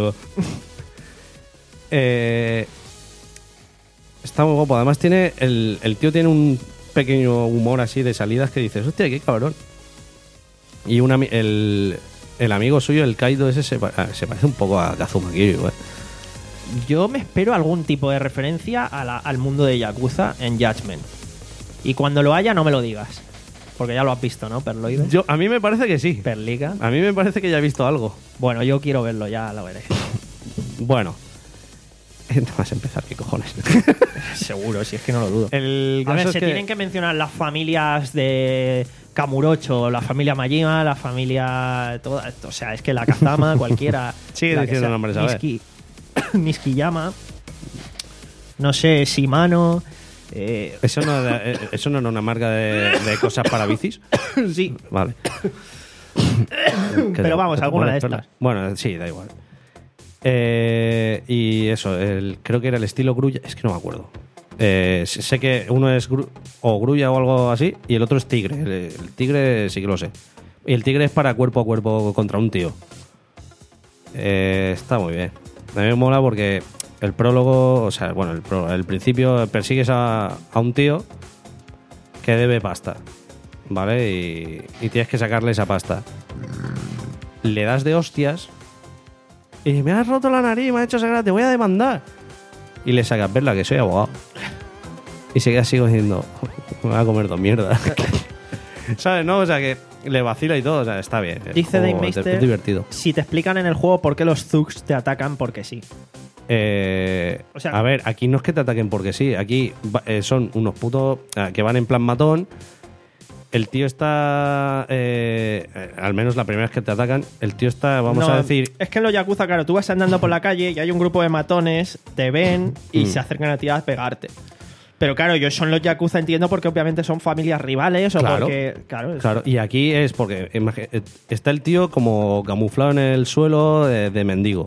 eh, está muy guapo. Además, tiene. El, el tío tiene un pequeño humor así de salidas que dices, hostia, qué cabrón. Y un ami- el, el amigo suyo, el Kaido ese, se, pa- ah, se parece un poco a Kazuma Kiryu, eh. Yo me espero algún tipo de referencia a la- al mundo de Yakuza en Judgment. Y cuando lo haya, no me lo digas. Porque ya lo has visto, ¿no, Perloide? Yo, a mí me parece que sí. Perlica. A mí me parece que ya he visto algo. Bueno, yo quiero verlo, ya lo veré. Bueno. No vas a empezar, ¿qué cojones? Seguro, si es que no lo dudo. El A caso ver, es se que- tienen que mencionar las familias de Kamurocho, la familia Majima, la familia... Toda, o sea, es que la Kazama, cualquiera... Sigue la que diciendo sea, nombres, a ver. Niski- Niskiyama, no sé, Shimano... Eh, ¿Eso no, era- ¿Eso no era una marca de, de cosas para bicis? sí, Vale. pero vamos, ¿Te alguna de pones perlas? estas. Bueno, sí, da igual. Eh, y eso, el, creo que era el estilo grulla, es que no me acuerdo. Eh, sé sé que uno es gru- o grulla o algo así y el otro es tigre. El, el tigre sí que lo sé. Y el tigre es para cuerpo a cuerpo contra un tío. Eh, está muy bien. A mí me mola porque el prólogo, o sea, bueno, el, prólogo, el principio persigues a, a un tío que debe pasta, ¿vale? Y, y tienes que sacarle esa pasta. Le das de hostias y me has roto la nariz, me has hecho sangrar, te voy a demandar. Y le sacas, verla, que soy abogado. Y se queda así diciendo, me voy a comer dos mierdas. ¿Sabes? No, o sea que le vacila y todo, o sea, está bien. El Dice juego Dave es- Meister, es divertido. si te explican en el juego por qué los thugs te atacan porque sí. Eh, O sea- a ver, aquí no es que te ataquen porque sí, aquí va- eh, son unos putos eh, que van en plan matón. El tío está, eh, eh, al menos la primera vez que te atacan, el tío está, vamos No, a decir, Es que en los Yakuza, claro, tú vas andando por la calle y hay un grupo de matones, te ven y Mm. se acercan a ti a pegarte. Pero claro, ellos son los Yakuza, entiendo, porque obviamente son familias rivales o Claro. porque. Claro, es- claro, y aquí es porque imagi- eh, está el tío como camuflado en el suelo de, de mendigo.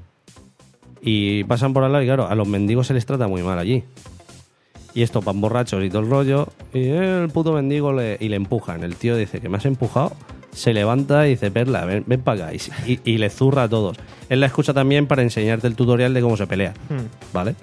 Y pasan por al lado y claro, a los mendigos se les trata muy mal allí. Y estos van borrachos y todo el rollo. Y el puto mendigo le, y le empujan. El tío dice que me has empujado. Se levanta y dice, Perla, ven, ven para acá. Y, y- y le zurra a todos. Él la escucha también para enseñarte el tutorial de cómo se pelea. Hmm. ¿Vale?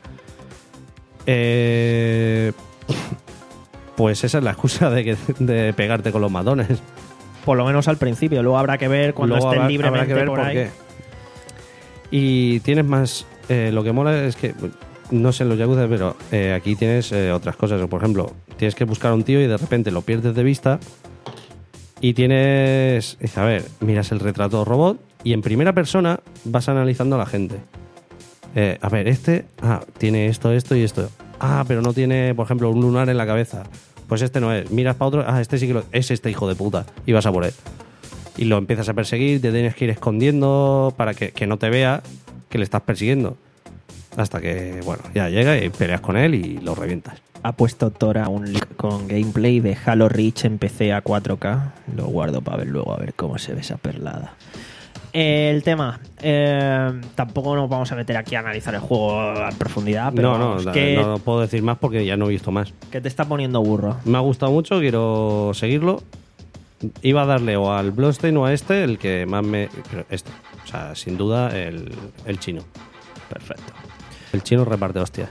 Eh, pues esa es la excusa de, que, de pegarte con los matones. Por lo menos al principio. Luego habrá que ver cuando Luego estén habrá- libremente habrá que ver por, por ahí. qué. Y tienes más... eh, lo que mola es que... No sé en los Yakuza, pero eh, aquí tienes eh, otras cosas. Por ejemplo, tienes que buscar a un tío y de repente lo pierdes de vista y tienes... dice, a ver, miras el retrato robot y en primera persona vas analizando a la gente. Eh, a ver, este... Ah, tiene esto, esto y esto. Ah, pero no tiene, por ejemplo, un lunar en la cabeza. Pues este no es. Miras para otro... Ah, este sí que lo... Es este hijo de puta. Y vas a por él. Y lo empiezas a perseguir, te tienes que ir escondiendo para que, que no te vea que le estás persiguiendo. Hasta que, bueno, ya llega y peleas con él y lo revientas. Ha puesto Tora un link con gameplay de Halo Reach en P C a cuatro K. Lo guardo para ver luego a ver cómo se ve esa perlada. El tema, eh, tampoco nos vamos a meter aquí a analizar el juego a profundidad, pero no, no, vamos, da- que, no puedo decir más porque ya no he visto más. que te está poniendo burro. Me ha gustado mucho, quiero seguirlo. Iba a darle o al Bloodstain o a este, el que más me... pero este, o sea, sin duda el, el chino. Perfecto. El chino reparte hostias.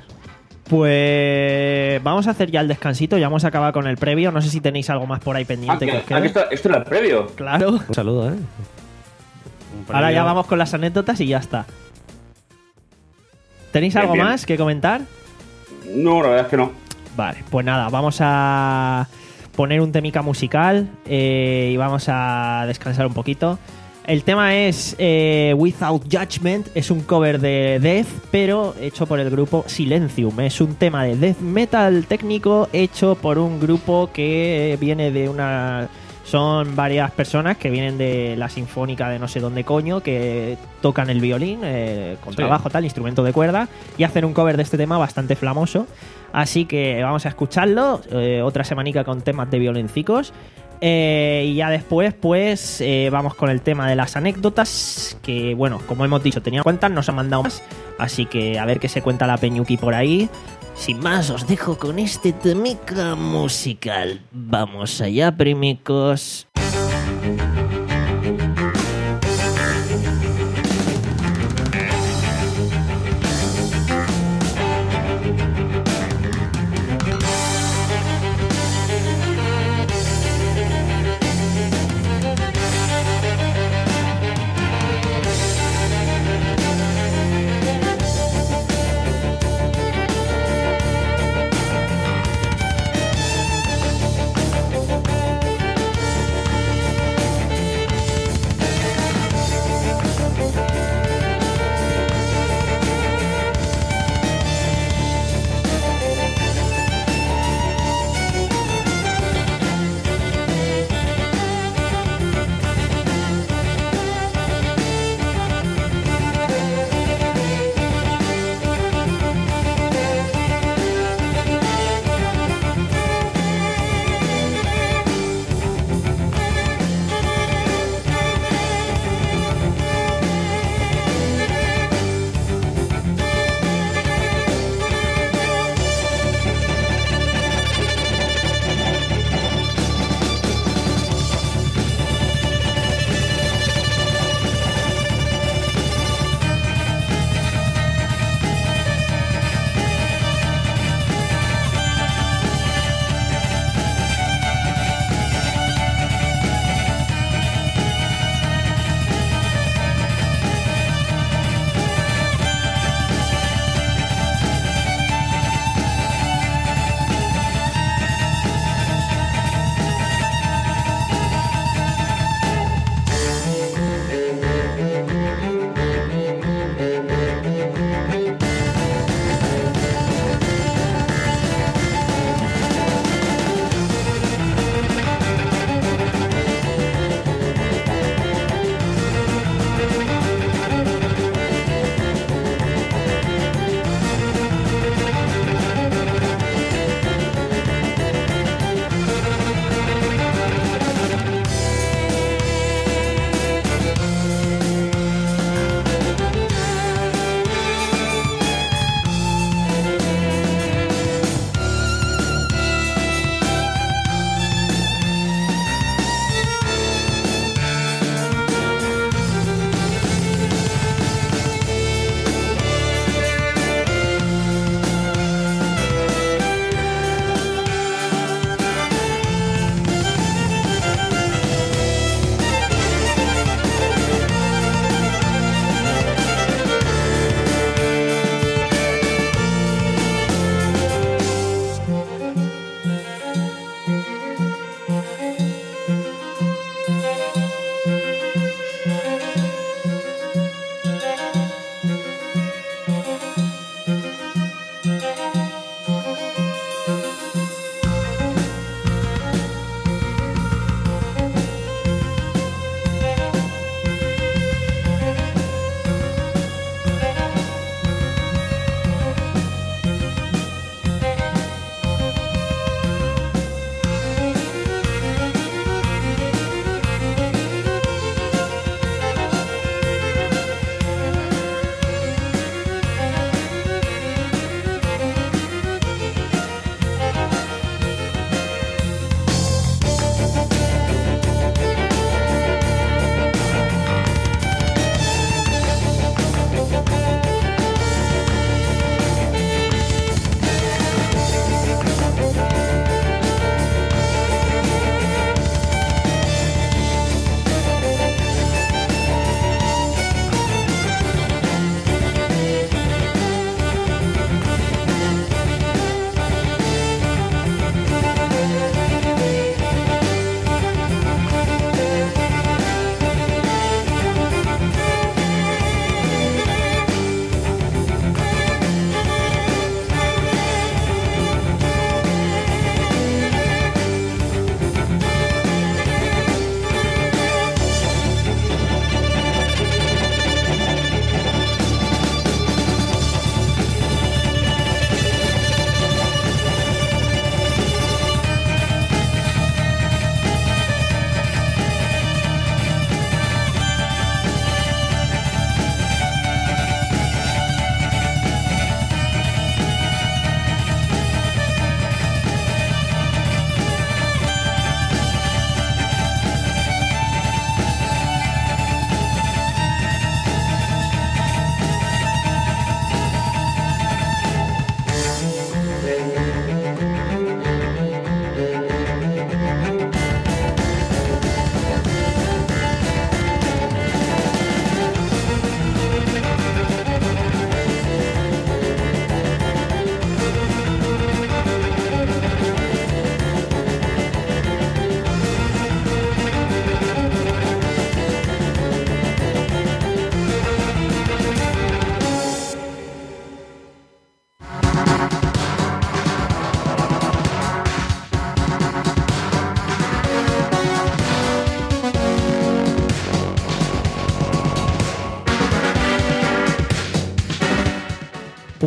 Pues vamos a hacer ya el descansito, ya hemos acabado con el previo. No sé si tenéis algo más por ahí Ah, pendiente que- que os ah, quede. que esto, esto era el previo. Claro. Un saludo, ¿eh? Un Ahora ya premio. vamos con las anécdotas y ya está. ¿Tenéis Bien, algo bien. más que comentar? No, la verdad es que no. Vale, pues nada, vamos a poner un temica musical eh, y vamos a descansar un poquito. El tema es eh, Without Judgment, es un cover de Death, pero hecho por el grupo Silencium. Es un tema de death metal técnico hecho por un grupo que viene de una... Son varias personas que vienen de la Sinfónica de no sé dónde coño, que tocan el violín eh, con Sí. trabajo, tal, instrumento de cuerda, y hacen un cover de este tema bastante flamoso. Así que vamos a escucharlo, eh, otra semanica con temas de violincicos. Eh, y ya después, pues, eh, vamos con el tema de las anécdotas, que, bueno, como hemos dicho, tenía cuentas, nos han mandado más, así que a ver qué se cuenta la Peñuki por ahí. Sin más, os dejo con este temica musical. Vamos allá, primicos.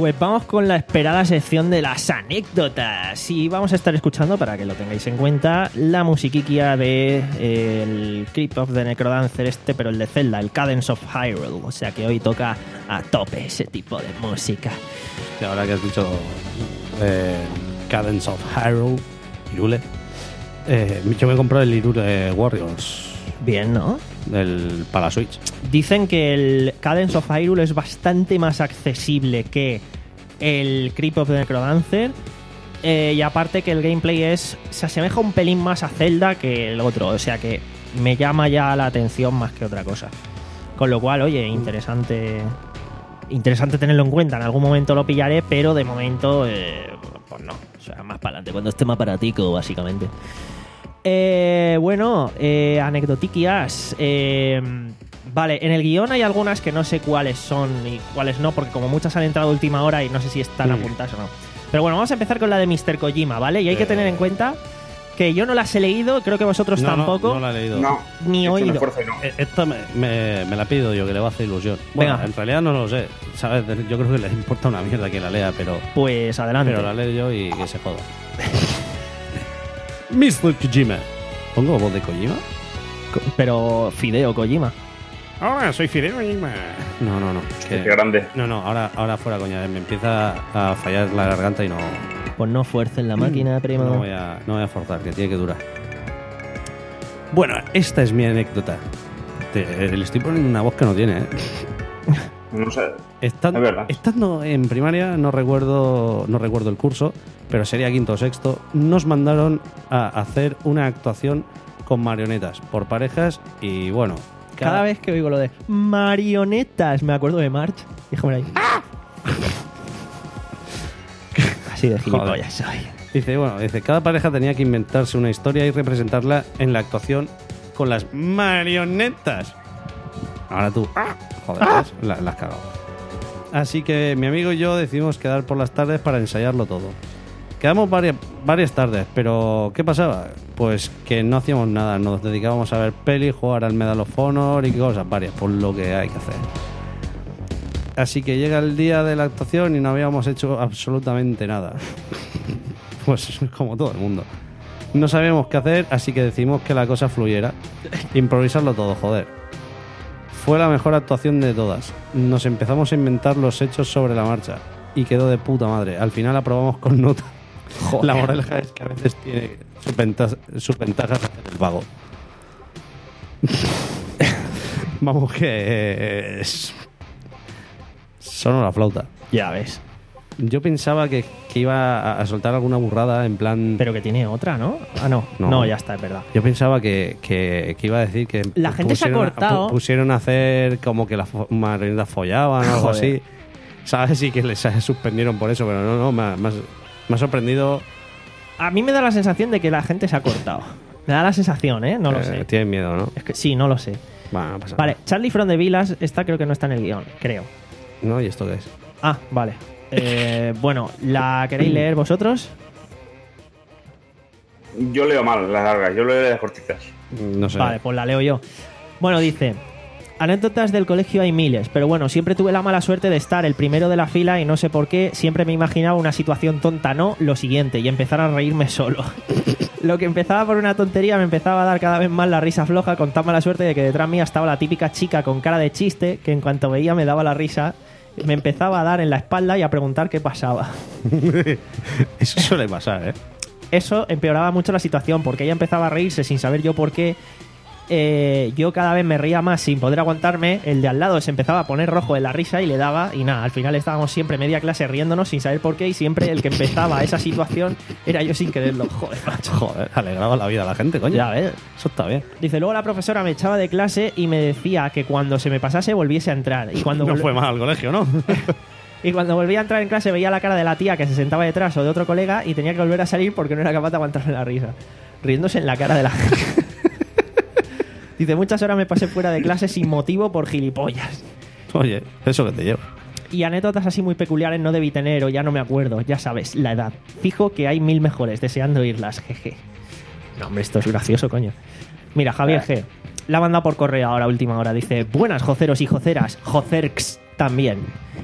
Pues vamos con la esperada sección de las anécdotas. Y vamos a estar escuchando, para que lo tengáis en cuenta, la musiquiquia de eh, el Crypt of the Necrodancer este, pero el de Zelda, el Cadence of Hyrule. O sea que hoy toca a tope ese tipo de música. Y ahora que has dicho eh, Cadence of Hyrule, Hyrule, eh, yo me compré el Hyrule Warriors Bien, ¿no? del para la Switch. Dicen que el Cadence of Hyrule es bastante más accesible que el Crypt of the Necrodancer. Eh, y aparte que el gameplay es se asemeja un pelín más a Zelda que el otro. O sea que me llama ya la atención más que otra cosa. Con lo cual, oye, interesante interesante tenerlo en cuenta. En algún momento lo pillaré, pero de momento, eh, pues no. O sea, más para adelante, cuando esté más baratico, básicamente. Eh, bueno, eh, anecdotiquias. Eh, vale, en el guión hay algunas que no sé cuáles son y cuáles no, porque como muchas han entrado a última hora y no sé si están Mm. apuntadas o no. Pero bueno, vamos a empezar con la de mister Kojima, ¿vale? Y hay que Eh. tener en cuenta que yo no las he leído, creo que vosotros No, no, tampoco, no la he leído. No, ni he hecho un oído. esfuerzo y no. Eh, Esta me, me, me la pido yo, que le va a hacer ilusión. Bueno, Venga. en realidad no lo sé, ¿sabes? Yo creo que les importa una mierda que la lea, pero, Pues adelante. pero la leo yo y que se joda. mister Kojima. ¿Pongo voz de Kojima? Co- Pero Fideo Kojima. Ahora soy Fideo Kojima. No, no, no. Qué que- grande. no, no, ahora, ahora fuera coña. Me empieza a fallar la garganta y no, Pues no fuercen la máquina, primo. no, voy a, no voy a forzar, que tiene que durar. Bueno, esta es mi anécdota. Te- le estoy poniendo una voz que no tiene, ¿eh? No sé. Estando, Es verdad. estando en primaria, no recuerdo, no recuerdo el curso, pero sería quinto o sexto, nos mandaron a hacer una actuación con marionetas por parejas y bueno, Cada vez que oigo lo de marionetas, me acuerdo de March. Díjame ahí. Así de gilipollas soy. dice, bueno, dice, cada pareja tenía que inventarse una historia y representarla en la actuación con las marionetas. Ahora tú, ¡ah! joder, ¿ves? la, la has cagado. Así que mi amigo y yo decidimos quedar por las tardes para ensayarlo todo. Quedamos varias, varias tardes, pero ¿qué pasaba? Pues que no hacíamos nada, nos dedicábamos a ver peli, jugar al Medal of Honor y cosas varias, por lo que hay que hacer. Así que llega el día de la actuación y no habíamos hecho absolutamente nada. Pues como todo el mundo. No sabíamos qué hacer, así que decidimos que la cosa fluyera. Improvisarlo todo, joder. Fue la mejor actuación de todas. Nos empezamos a inventar los hechos sobre la marcha. Y quedó de puta madre. Al final aprobamos con nota. La moraleja es que a veces tiene sus ventajas, sus ventajas hacer el vago. Vamos que es... Sonó la flauta. Ya ves. Yo pensaba que, que iba a- a soltar alguna burrada en plan... Pero que tiene otra, ¿no? Ah, no. No, No. ya está, es verdad. Yo pensaba que, que- que iba a decir que La gente se ha pusieron a- cortado. pu- pusieron a hacer como que las fo- marionetas follaban o algo Joder. así. ¿Sabes? Y que les suspendieron por eso, pero no, no, me ha, me ha- me ha sorprendido. A mí me da la sensación de que la gente se ha cortado. Me da la sensación, ¿eh? No lo eh, sé. Tienen miedo, ¿no? Es que sí, no lo sé. Bueno, no pasa Vale, Charlie from the Villas, esta creo que no está en el guión, creo. nada. ¿No? ¿Y esto qué es? Ah, vale. Eh, bueno, ¿la queréis leer vosotros? Yo leo mal las largas, yo leo de las cortitas. No sé. Vale, pues la leo yo. Bueno, dice... Anécdotas del colegio hay miles, pero bueno, siempre tuve la mala suerte de estar el primero de la fila y no sé por qué, siempre me imaginaba una situación tonta, no lo siguiente, y empezar a reírme solo. Lo que empezaba por una tontería me empezaba a dar cada vez más la risa floja, con tan mala suerte de que detrás mía estaba la típica chica con cara de chiste, que en cuanto veía me daba la risa, me empezaba a dar en la espalda y a preguntar qué pasaba. Eso suele pasar, ¿eh? Eso empeoraba mucho la situación, porque ella empezaba a reírse sin saber yo por qué. Eh, yo cada vez me reía más sin poder aguantarme. El de al lado se empezaba a poner rojo de la risa y le daba, y nada, al final estábamos siempre media clase riéndonos sin saber por qué, y siempre el que empezaba esa situación era yo sin quererlo. Joder, macho. Joder, alegraba la vida a la gente, coño. Ya ves. Eso está bien. Dice, luego la profesora me echaba de clase y me decía que cuando se me pasase volviese a entrar. Y cuando No vol- fue mal al colegio, ¿no? Y cuando volvía a entrar en clase veía la cara de la tía que se sentaba detrás o de otro colega y tenía que volver a salir porque no era capaz de aguantarme la risa. Riéndose en la cara de la gente. Dice, muchas horas me pasé fuera de clase sin motivo por gilipollas. Oye, eso que te lleva. Y anécdotas así muy peculiares no debí tener o ya no me acuerdo. Ya sabes, la edad. Fijo que hay mil mejores, deseando oírlas. Jeje. No, hombre, esto es gracioso, coño. Mira, Javier G. La ha mandado por correo ahora, última hora. Dice, buenas, joceros y joceras. Jocerx también.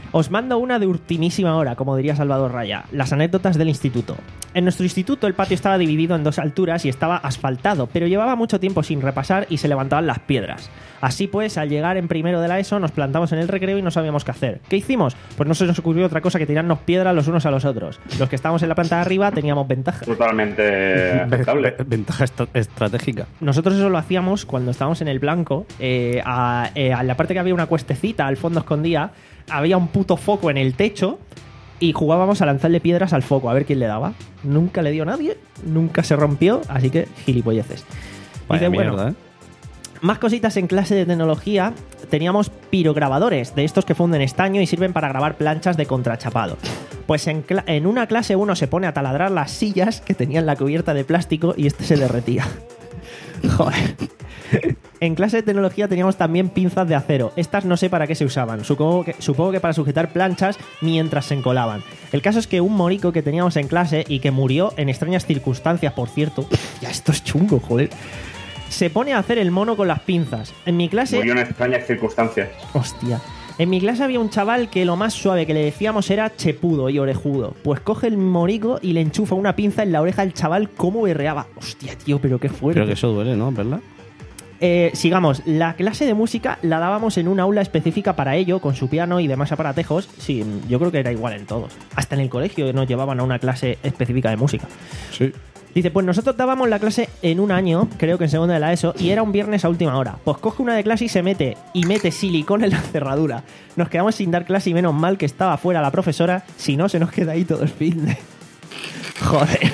Os mando una de ultimísima hora, como diría Salvador Raya. Las anécdotas del instituto. En nuestro instituto el patio estaba dividido en dos alturas y estaba asfaltado, pero llevaba mucho tiempo sin repasar y se levantaban las piedras. Así pues, al llegar en primero de la ESO, nos plantamos en el recreo y no sabíamos qué hacer. ¿Qué hicimos? Pues no se nos ocurrió otra cosa que tirarnos piedras los unos a los otros. Los que estábamos en la planta de arriba teníamos ventaja. Totalmente aceptable. Ventaja est- estratégica. Nosotros eso lo hacíamos cuando estábamos en el blanco. Eh, a, eh, a la parte que había una cuestecita al fondo escondida, había un puto foco en el techo y jugábamos a lanzarle piedras al foco a ver quién le daba. Nunca le dio nadie, nunca se rompió, así que gilipolleces. Vaya Dice, mierda, bueno, ¿eh? más cositas en clase de tecnología. Teníamos pirograbadores, de estos que funden estaño y sirven para grabar planchas de contrachapado. Pues en, cla- en una clase uno se pone a taladrar las sillas que tenían la cubierta de plástico y este se derretía. Joder. En clase de tecnología teníamos también pinzas de acero. Estas no sé para qué se usaban. Supongo que, supongo que para sujetar planchas mientras se encolaban. El caso es que un morico que teníamos en clase y que murió en extrañas circunstancias, por cierto. Ya, esto es chungo, joder. Se pone a hacer el mono con las pinzas. En mi clase... Murió en extrañas circunstancias. Hostia. En mi clase había un chaval que lo más suave que le decíamos era chepudo y orejudo. Pues coge el morico y le enchufa una pinza en la oreja al chaval, cómo berreaba. Hostia, tío, pero qué fuerte. Pero que eso duele, ¿no? ¿Verdad? Eh, sigamos, la clase de música la dábamos en un aula específica para ello, con su piano y demás aparatejos. Sí, yo creo que era igual en todos. Hasta en el colegio nos llevaban a una clase específica de música. Sí. Dice, pues nosotros dábamos la clase en un año, creo que en segundo de la ESO, y era un viernes a última hora. Pues coge una de clase y se mete, y mete silicón en la cerradura. Nos quedamos sin dar clase y menos mal que estaba fuera la profesora, si no se nos queda ahí todo el fin de... Joder.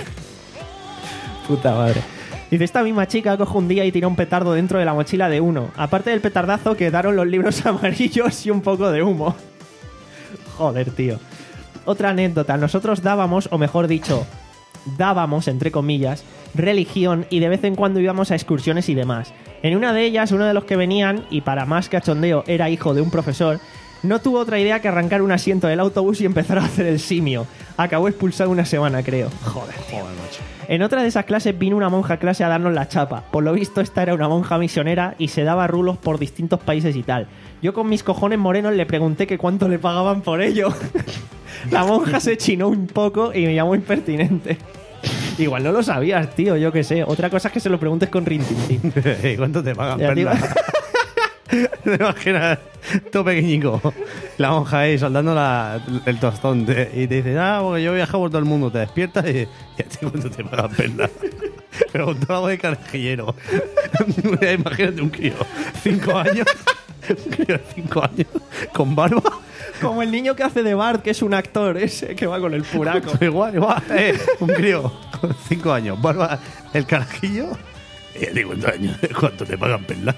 Puta madre. Dice, esta misma chica coge un día y tira un petardo dentro de la mochila de uno. Aparte del petardazo, quedaron los libros amarillos y un poco de humo. Joder, tío. Otra anécdota. Nosotros dábamos, o mejor dicho, dábamos, entre comillas, religión y de vez en cuando íbamos a excursiones y demás. En una de ellas, uno de los que venían, y para más cachondeo era hijo de un profesor, no tuvo otra idea que arrancar un asiento del autobús y empezar a hacer el simio. Acabó expulsado una semana, creo. Joder, tío. Joder, macho. En otra de esas clases vino una monja a clase a darnos la chapa. Por lo visto esta era una monja misionera y se daba rulos por distintos países y tal. Yo con mis cojones morenos le pregunté que cuánto le pagaban por ello. La monja se chinó un poco y me llamó impertinente. Igual no lo sabías, tío, yo qué sé. Otra cosa es que se lo preguntes con rintintín. ¿Y cuánto te pagan, Ya, tío. perla? ¿Te imaginas? Todo pequeñico. La monja ahí soldando la, el tostón. te- y te dice, ah, porque yo he viajado por todo el mundo. Te despiertas y... ¿Y a ti cuánto te pagan, perla? Pero con todo algo de carajillero. Imagínate un crío. Cinco años. Un crío de cinco años. Con barba. Como el niño que hace de Bart, que es un actor ese que va con el puraco. Igual, igual. Eh, un crío con cinco años. Barba, el carajillo. Y a ti cuántos años. ¿Cuánto te pagan, perla?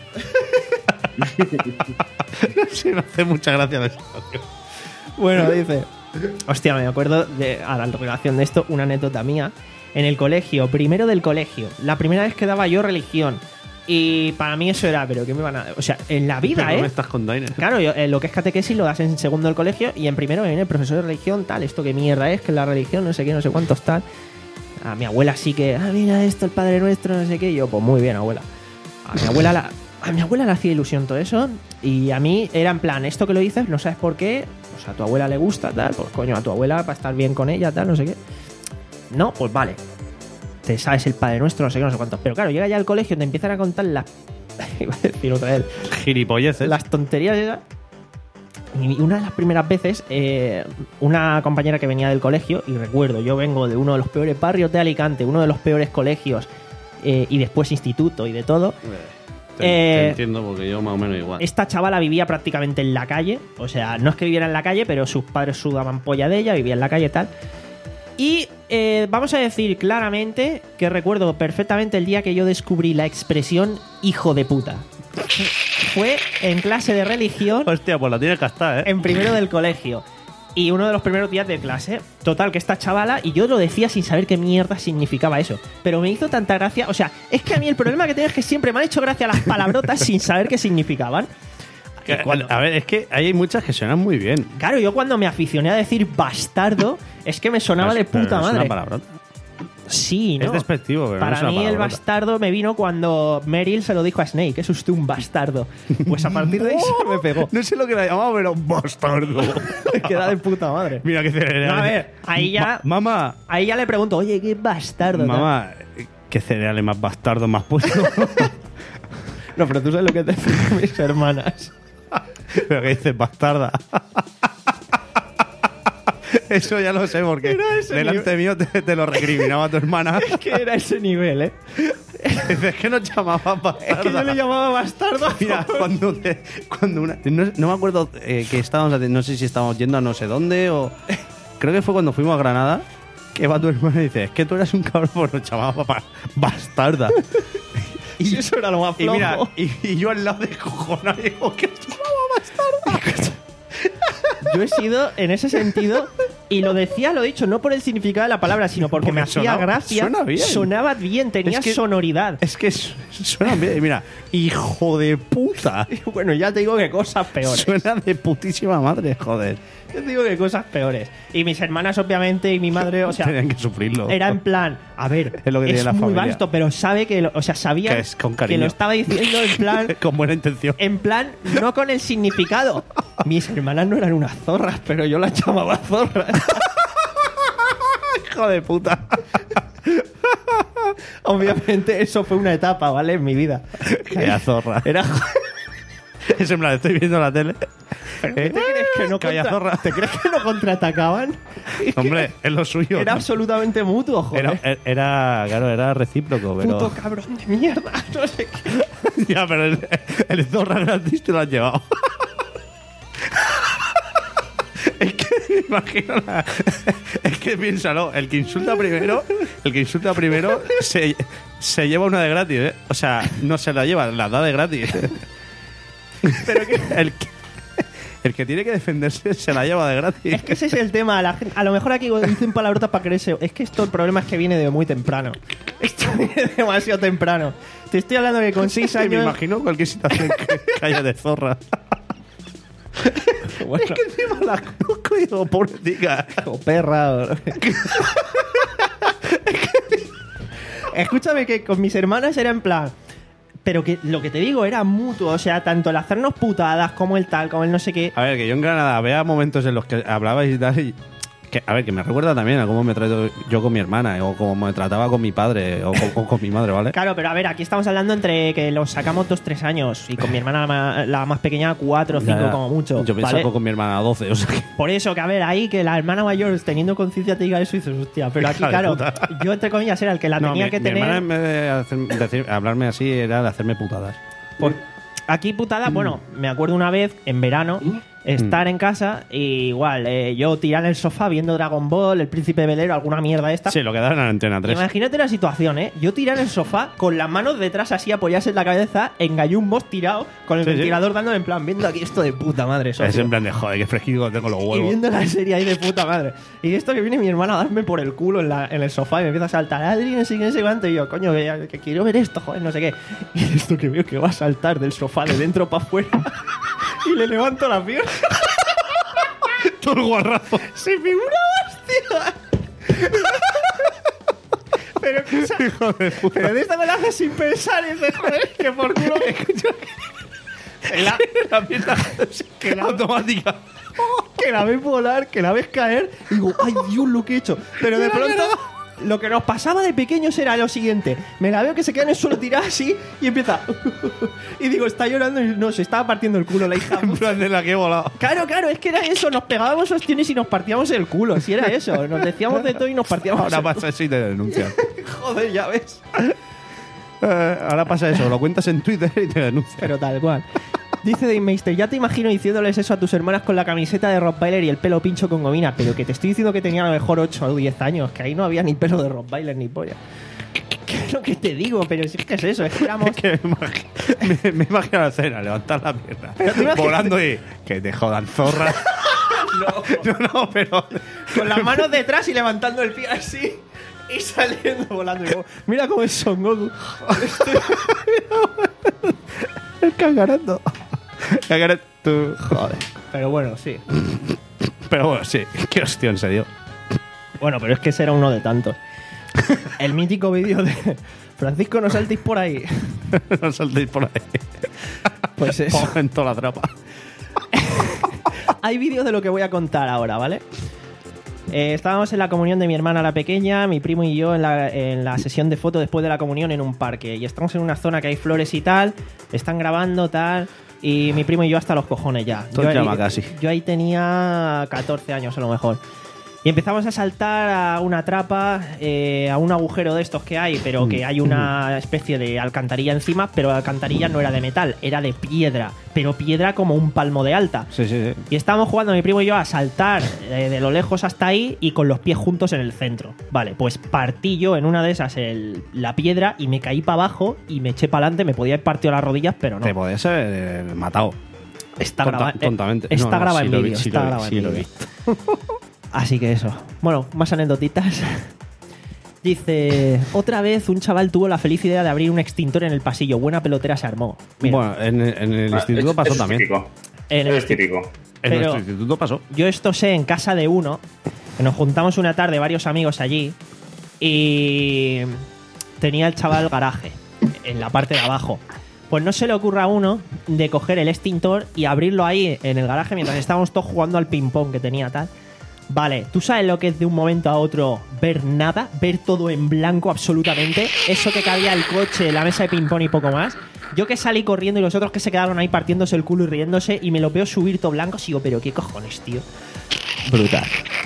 Sí, me hace mucha gracia eso. Bueno, dice... Hostia, me acuerdo de, a la relación de esto, una anécdota mía. En el colegio, primero del colegio, la primera vez que daba yo religión. Y para mí eso era, pero ¿qué me van a...? O sea, en la vida, Pero ¿eh? me estás con Dainer. Claro, yo, eh, lo que es catequesis lo das en segundo del colegio y en primero me viene el profesor de religión, tal, esto que mierda es, que la religión, no sé qué, no sé cuántos, tal. A mi abuela sí que, ah, mira esto, el Padre Nuestro, no sé qué. Y yo, pues muy bien, abuela. A mi abuela la, a mi abuela le hacía ilusión todo eso y a mí era en plan, esto que lo dices, no sabes por qué, pues a tu abuela le gusta, tal, pues coño, a tu abuela para estar bien con ella, tal, no sé qué. No, pues vale. Te sabes el Padre Nuestro, no sé qué, no sé cuántos. Pero claro, llega ya al colegio y te empiezan a contar las... Iba a decir otra vez. Gilipolleces. Las tonterías esas. Y una de las primeras veces, eh, una compañera que venía del colegio, y recuerdo, yo vengo de uno de los peores barrios de Alicante, uno de los peores colegios, eh, y después instituto y de todo. Te, Eh, te entiendo porque yo más o menos igual. Esta chavala vivía prácticamente en la calle, o sea, no es que viviera en la calle, pero sus padres sudaban polla de ella, vivía en la calle y tal. Y eh, vamos a decir claramente que recuerdo perfectamente el día que yo descubrí la expresión hijo de puta. Fue en clase de religión, Hostia, pues la tienes que gastar, ¿eh? en primero del colegio. Y uno de los primeros días de clase, total, que esta chavala, y yo lo decía sin saber qué mierda significaba eso, pero me hizo tanta gracia, o sea, es que a mí el problema que tengo es que siempre me han hecho gracia las palabrotas sin saber qué significaban. Que- A ver, es que hay muchas que suenan muy bien. Claro, yo cuando me aficioné a decir bastardo, es que me sonaba de Pero puta no es madre. una palabrota. Sí, ¿no? Es despectivo, pero no Para es una mí el palabrota. bastardo me vino cuando Meryl se lo dijo a Snake, es usted un bastardo. Pues a partir de ahí se me pegó. No sé lo que la llamaba, pero bastardo. Queda de puta madre. Mira qué cereal. No, a ver, ahí ya, Ma- mamá, ahí ya le pregunto, oye, qué bastardo. tal. mamá, qué cereales más bastardos más puesto. No, pero tú sabes lo que te dicen mis hermanas. Pero que dices bastarda. Eso ya lo sé porque Era ese delante mío te, te lo recriminaba tu hermana. Que era ese nivel, ¿eh? Dices que nos llamabas bastarda. Es que yo le llamaba bastardo. Mira, cuando, te- cuando una. No, no me acuerdo eh, que estábamos. haciendo- No sé si estábamos yendo a no sé dónde o. Creo que fue cuando fuimos a Granada. Que va tu hermana y dice: es que tú eras un cabrón, pues nos llamabas papá bastarda. Y eso era lo más Y flojo. mira, y, y yo al lado de cojonado digo: ¿qué os llamaba bastarda? Yo he sido en ese sentido, y lo decía, lo he dicho, no por el significado de la palabra, sino porque, Porque me hacía sonaba- gracia. suena bien. Sonaba bien, tenía Es que- sonoridad. Es que su- suena bien. Y mira, hijo de puta. Bueno, ya te digo que cosas peores. Suena de putísima madre, joder. Yo te digo que cosas peores. Y mis hermanas, obviamente, y mi madre, o sea, Tenían que sufrirlo. era en plan, a ver, Es lo que tiene la muy familia. vasto, pero sabe que, lo- o sea, sabía Que es con que cariño. lo estaba diciendo en plan, Con buena intención. en plan, no con el significado. Mis hermanas no eran unas zorras, pero yo las llamaba zorras. Hijo de puta. Obviamente, eso fue una etapa, ¿vale? En mi vida. Calla zorra. Era. Es en plan, estoy viendo la tele. ¿Pero qué ¿Eh? te crees que no Calla contra- zorra. ¿Te crees que no contraatacaban? Hombre, es lo suyo. Era absolutamente mutuo, joder. Era, era, claro, era recíproco, pero. Puto cabrón de mierda, no sé qué. Ya, pero el, el zorra gratis te lo has llevado. Es que me imagino la- Es que piénsalo, el que insulta primero, el que insulta primero se, se lleva una de gratis, ¿eh? O sea, no se la lleva, la da de gratis. Pero que el que, el que tiene que defenderse se la lleva de gratis. Es que ese es el tema. La gente- a lo mejor aquí dicen palabrotas para creerse. Es que esto, el problema es que viene de muy temprano. Esto viene demasiado temprano. Te estoy hablando que con seis Y me años. imagino cualquier situación que, que haya de zorra. Bueno, Es que encima la conozco y digo, pobretica. o perra. o- Escúchame que con mis hermanas era en plan. Pero que lo que te digo era mutuo. O sea, tanto el hacernos putadas como el tal, como el no sé qué. A ver, que yo en Granada vea momentos en los que hablabais y tal. Y que, a ver, que me recuerda también a cómo me trato yo con mi hermana, o cómo me trataba con mi padre, o con, con- con mi madre, ¿vale? Claro, pero a ver, aquí estamos hablando entre que los sacamos dos, tres años. Y con mi hermana la más, la más pequeña, cuatro o cinco Ya, ya. como mucho. Yo me ¿vale? saco con mi hermana doce, o sea que. Por eso, que a ver, ahí que la hermana mayor teniendo conciencia te diga eso y dices, hostia, pero aquí, Hija de claro, puta. yo entre comillas era el que la No, tenía mi, que mi tener. hermana en vez de hacer- decir- hablarme así era de hacerme putadas. Pues, aquí putada, bueno, me acuerdo una vez en verano estar en casa y igual, eh, yo tirar en el sofá viendo Dragon Ball, El Príncipe Velero, alguna mierda esta. Sí, lo que daban en la Antena tres. Imagínate la situación, ¿eh? Yo tirar en el sofá con las manos detrás así apoyadas en la cabeza, en gallumbos tirado, con el Sí, sí. ventilador dando en plan, viendo aquí esto de puta madre, socio. Es en plan de joder, qué fresquito tengo los Y huevos. viendo la serie ahí de puta madre. Y esto que viene mi hermana a darme por el culo en, la, en el sofá y me empieza a saltar, Adri, no sé qué, no sé cuánto. Y yo, coño, que, que quiero ver esto, joder, no sé qué. Y esto que veo que va a saltar del sofá de dentro para afuera. Y le levanto la pierna. Todo el guarrazo. ¡Se figura, hostia! Pero, que esa- Hijo de puta. pero de esta me la haces sin pensar y dices, joder, que por culo me escucho. Que la, La pierna que la- automática. que la ves volar, que la ves caer, y digo, ay Dios, lo que he hecho. Pero de pronto, lo que nos pasaba de pequeños era lo siguiente: me la veo que se queda en el suelo tirada así y empieza. Y digo, está llorando y no, se estaba partiendo el culo la hija. En plan de la que he volado. Claro, claro, es que era eso, nos pegábamos ostiones y nos partíamos el culo, si era eso, nos decíamos de todo y nos partíamos Ahora el pasa eso y te denuncian. culo. Joder, ya ves. Eh, ahora pasa eso, lo cuentas en Twitter y te denuncian. Pero tal cual. Dice Dave Meister, ya te imagino diciéndoles eso a tus hermanas con la camiseta de Rottweiler y el pelo pincho con gomina, pero que te estoy diciendo que tenía a lo mejor ocho o diez años, que ahí no había ni pelo de Rottweiler ni polla. ¿Qué, qué- qué es lo que te digo? Pero si es que es eso, es que éramos... Es que me, imagi- me, me imagino la escena, levantar la pierna, Pero tú imagínate- volando y que te jodan zorra. No, No, no, pero con las manos detrás y levantando el pie así y saliendo volando. Y como, mira cómo es Son Goku. el cagarato. Cagarato. Joder. Pero bueno, sí. Pero bueno, sí, qué hostión se dio. Bueno, pero es que ese era uno de tantos. El mítico vídeo de Francisco, no saltéis por ahí. No saltéis por ahí. Pues eso. En toda la trapa. Hay vídeos de lo que voy a contar ahora, ¿vale? Eh, estábamos en la comunión de mi hermana la pequeña, mi primo y yo en la, en la sesión de fotos después de la comunión en un parque. Y estamos en una zona que hay flores y tal, están grabando tal, y mi primo y yo hasta los cojones ya. Todo Yo llama ahí, casi. yo ahí tenía catorce años a lo mejor. Y empezamos a saltar a una trapa, eh, a un agujero de estos que hay, pero que hay una especie de alcantarilla encima, pero la alcantarilla no era de metal, era de piedra, pero piedra como un palmo de alta. Sí, sí, sí. Y estábamos jugando mi primo y yo a saltar eh, de lo lejos hasta ahí y con los pies juntos en el centro. Vale, pues partí yo en una de esas el, la piedra y me caí para abajo y me eché para adelante. Me podía haber partido las rodillas, pero no. Te podías haber eh, matado. Está Tonta- grabado. tontamente. Está No, no, grabado sí en lo vi, vídeo. sí Está lo vi, grabado sí en lo vídeo. vi. Así que eso. Bueno, más anécdotitas. Dice, otra vez un chaval tuvo la feliz idea de abrir un extintor en el pasillo. Buena pelotera se armó. Mira, Bueno, en, en el Ah, instituto eso- pasó eso es también. típico. en el Eso es extin- típico. En pero- nuestro instituto pasó. Yo esto sé en casa de uno, que nos juntamos una tarde varios amigos allí y tenía el chaval garaje en la parte de abajo. Pues no se le ocurra a uno de coger el extintor y abrirlo ahí en el garaje mientras estábamos todos jugando al ping-pong que tenía tal. Vale, ¿tú sabes lo que es de un momento a otro ver nada? Ver todo en blanco absolutamente. Eso que cabía el coche, la mesa de ping-pong y poco más. Yo que salí corriendo y los otros que se quedaron ahí partiéndose el culo y riéndose y me lo veo subir todo blanco, sigo, pero qué cojones, tío. Brutal.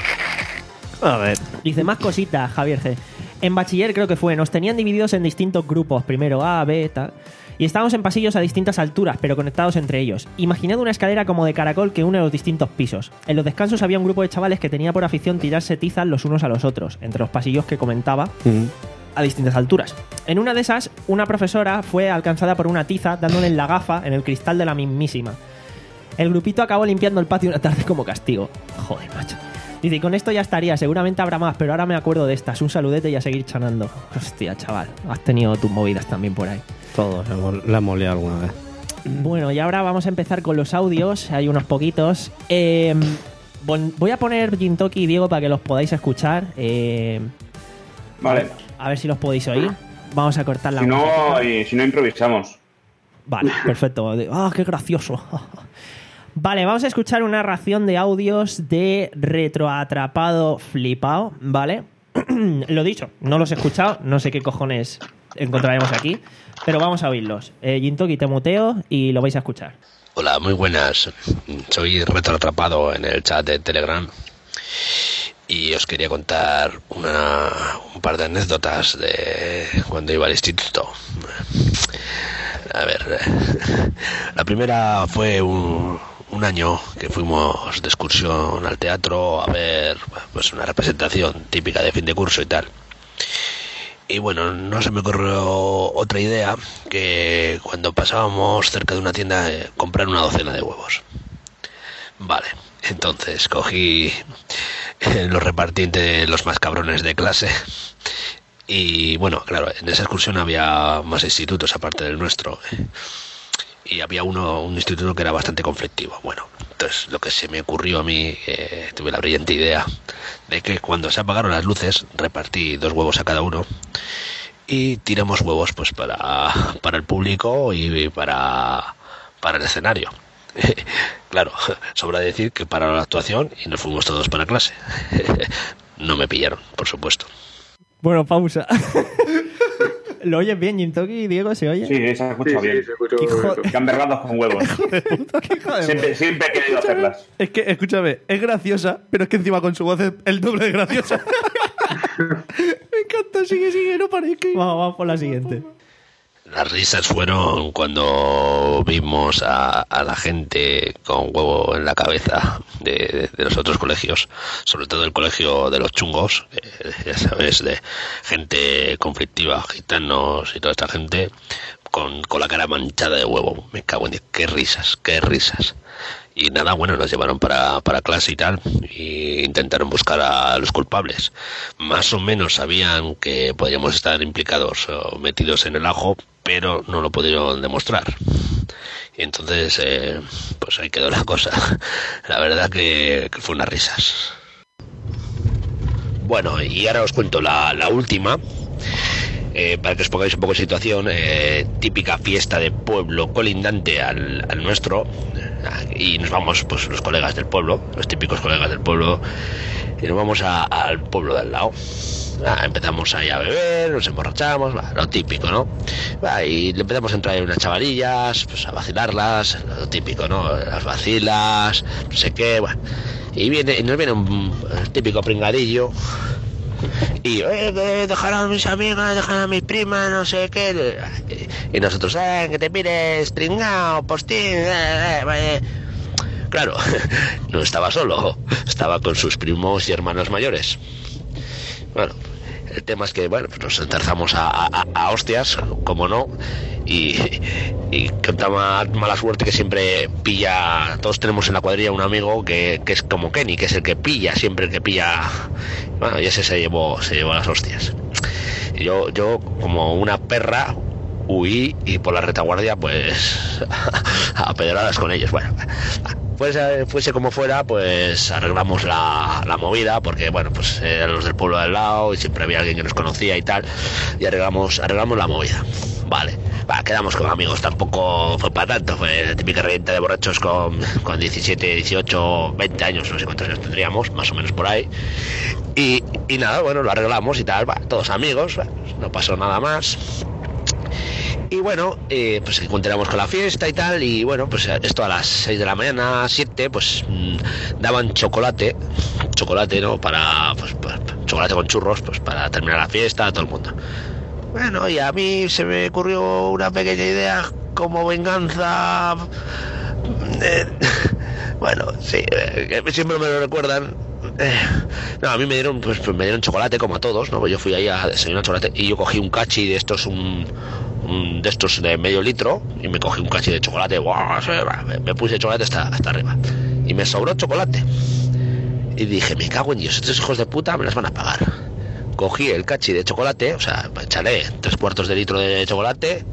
A ver. Dice más cositas, Javier G. En bachiller creo que fue, nos tenían divididos en distintos grupos, primero A, B, tal. Y estábamos en pasillos a distintas alturas, pero conectados entre ellos. Imaginad una escalera como de caracol que une los distintos pisos. En los descansos había un grupo de chavales que tenía por afición tirarse tizas los unos a los otros, entre los pasillos que comentaba, a distintas alturas. En una de esas, una profesora fue alcanzada por una tiza dándole en la gafa en el cristal de la mismísima. El grupito acabó limpiando el patio una tarde como castigo. Joder, macho. Dice, y con esto ya estaría, seguramente habrá más, pero ahora me acuerdo de estas. Un saludete y a seguir chanando. Hostia, chaval, has tenido tus movidas también por ahí. Todos hemos- la hemos liado alguna vez. Bueno, y ahora vamos a empezar con los audios. Hay unos poquitos. Eh, bon- voy a poner Gintoki y Diego para que los podáis escuchar. Eh, Vale. a ver si los podéis oír. Vamos a cortar la Si música. no, y si no improvisamos. Vale, perfecto. ¡Ah, qué gracioso! Vale, vamos a escuchar una ración de audios de Retroatrapado Flipao, ¿vale? Lo dicho, no los he escuchado, no sé qué cojones encontraremos aquí, pero vamos a oírlos. Eh, Gintoki, te muteo y lo vais a escuchar. Hola, muy buenas. Soy Retroatrapado en el chat de Telegram y os quería contar una, un par de anécdotas de cuando iba al instituto. A ver, la primera fue un, un año que fuimos de excursión al teatro a ver pues una representación típica de fin de curso y tal. Y bueno, no se me ocurrió otra idea que cuando pasábamos cerca de una tienda eh, comprar una docena de huevos. Vale, entonces cogí eh, los repartí entre los más cabrones de clase. Y bueno, claro, en esa excursión había más institutos aparte del nuestro. eh, Y había uno, un instituto que era bastante conflictivo. Bueno, entonces lo que se me ocurrió a mí, eh, tuve la brillante idea de que cuando se apagaron las luces, repartí dos huevos a cada uno y tiramos huevos pues para, para el público y para, para el escenario. Claro, sobra decir que pararon la actuación y nos fuimos todos para clase. No me pillaron, por supuesto. Bueno, pausa. ¿Lo oyes bien, Gintoki? Diego, ¿se oye? Sí, se Sí, escucha sí, bien. se escuchó. Hijo- Gamberrados con huevos. Siempre, siempre he querido hacerlas. Es que, escúchame, es graciosa, pero es que encima con su voz es el doble de graciosa. Me encanta, sigue, sigue, no pares. Que... Vamos, vamos por la siguiente. Las risas fueron cuando vimos a, a la gente con huevo en la cabeza de, de los otros colegios, sobre todo el colegio de los chungos, eh, ya sabes, de gente conflictiva, gitanos y toda esta gente, con, con la cara manchada de huevo. Me cago en Dios, qué risas, qué risas. Y nada, bueno, nos llevaron para, para clase y tal, y intentaron buscar a los culpables. Más o menos sabían que podíamos estar implicados o metidos en el ajo, pero no lo pudieron demostrar. Y entonces, eh, pues ahí quedó la cosa. La verdad que, que fue unas risas. Bueno, y ahora os cuento la, la última. Eh, para que os pongáis un poco en situación, eh, típica fiesta de pueblo colindante al, al nuestro, y nos vamos, pues los colegas del pueblo, los típicos colegas del pueblo, y nos vamos a, al pueblo de al lado. Ah, empezamos ahí a beber, nos emborrachamos, bah, lo típico, ¿no? Bah, y le empezamos a entrar unas chavalillas, pues a vacilarlas, lo típico, ¿no? Las vacilas, no sé qué, bueno. Y viene, y nos viene un el típico pringadillo. Y eh, dejar a mis amigas, dejar a mis primas, no sé qué. Y nosotros, eh, que te pires, tringao, postín, eh, eh, eh. Claro, no estaba solo, estaba con sus primos y hermanos mayores. Bueno, el tema es que, bueno, pues nos enterzamos a, a, a hostias, como no, y, y con ma, mala suerte que siempre pilla. Todos tenemos en la cuadrilla un amigo que, que es como Kenny, que es el que pilla, siempre el que pilla. Bueno, y ese se llevó, se llevó las hostias. Y yo, yo, como una perra, huí y por la retaguardia, pues, a pedradas con ellos. Bueno, pues fuese como fuera, pues arreglamos la, la movida, porque bueno, pues eran los del pueblo de al lado y siempre había alguien que nos conocía y tal, y arreglamos, arreglamos la movida. Vale, va, quedamos con amigos, tampoco fue para tanto, fue la típica revienta de borrachos con, con diecisiete, dieciocho, veinte años, no sé cuántos años tendríamos, más o menos por ahí. Y, y nada, bueno, lo arreglamos y tal, va, todos amigos, va, no pasó nada más. Y bueno, eh, pues continuamos con la fiesta y tal, y bueno, pues esto a las seis de la mañana, siete, pues mmm, daban chocolate, chocolate, ¿no? Para, pues, pues, chocolate con churros, pues para terminar la fiesta, a todo el mundo. Bueno, y a mí se me ocurrió una pequeña idea como venganza. Eh, bueno, sí, eh, siempre me lo recuerdan. Eh, no, a mí me dieron, pues, pues me dieron chocolate como a todos, ¿no? Pues yo fui ahí a desayunar chocolate y yo cogí un cachi de estos, un, un de estos de medio litro, y me cogí un cachi de chocolate. ¡Wow! Me, me puse chocolate hasta, hasta arriba y me sobró chocolate. Y dije, me cago en Dios, estos hijos de puta me las van a pagar. Cogí el cachi de chocolate, o sea, echaré tres cuartos de litro de chocolate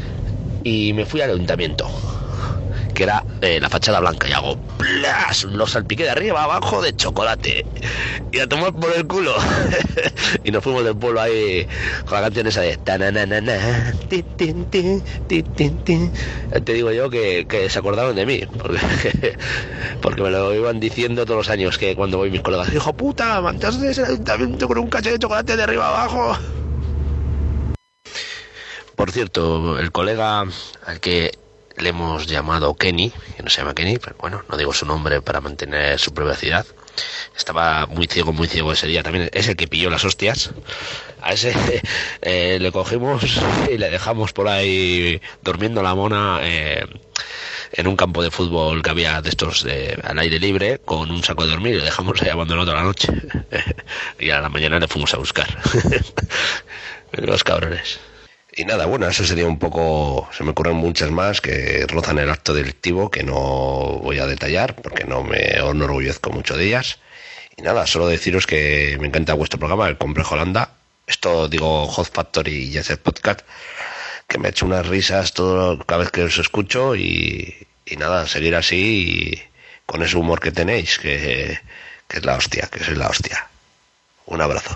y me fui al ayuntamiento, que era eh, la fachada blanca, y hago ¡plas! Lo salpiqué de arriba abajo de chocolate y a tomar por el culo. Y nos fuimos del pueblo ahí con la canción esa de tananana, ti, tin, tin, ti, tin, tin. Te digo yo que, que se acordaron de mí, porque, porque me lo iban diciendo todos los años, que cuando voy mis colegas, hijo puta, manchaste ese ayuntamiento con un cacho de chocolate de arriba abajo. Por cierto, el colega al que le hemos llamado Kenny, que no se llama Kenny, pero bueno, no digo su nombre para mantener su privacidad, estaba muy ciego, muy ciego ese día también, es el que pilló las hostias. A ese eh, le cogimos y le dejamos por ahí durmiendo la mona eh, en un campo de fútbol que había de estos de, al aire libre, con un saco de dormir, y le dejamos ahí abandonado toda la noche. Y a la mañana le fuimos a buscar. Los cabrones. Y nada, bueno, eso sería un poco. Se me ocurren muchas más que rozan el acto delictivo, que no voy a detallar porque no me enorgullezco mucho de ellas. Y nada, solo deciros que me encanta vuestro programa, El Complejo Holanda. Esto digo Hot Factory y Jet Podcast, que me ha hecho unas risas todo, cada vez que os escucho. Y, y nada, seguir así y con ese humor que tenéis, que, que es la hostia, que sois la hostia. Un abrazo.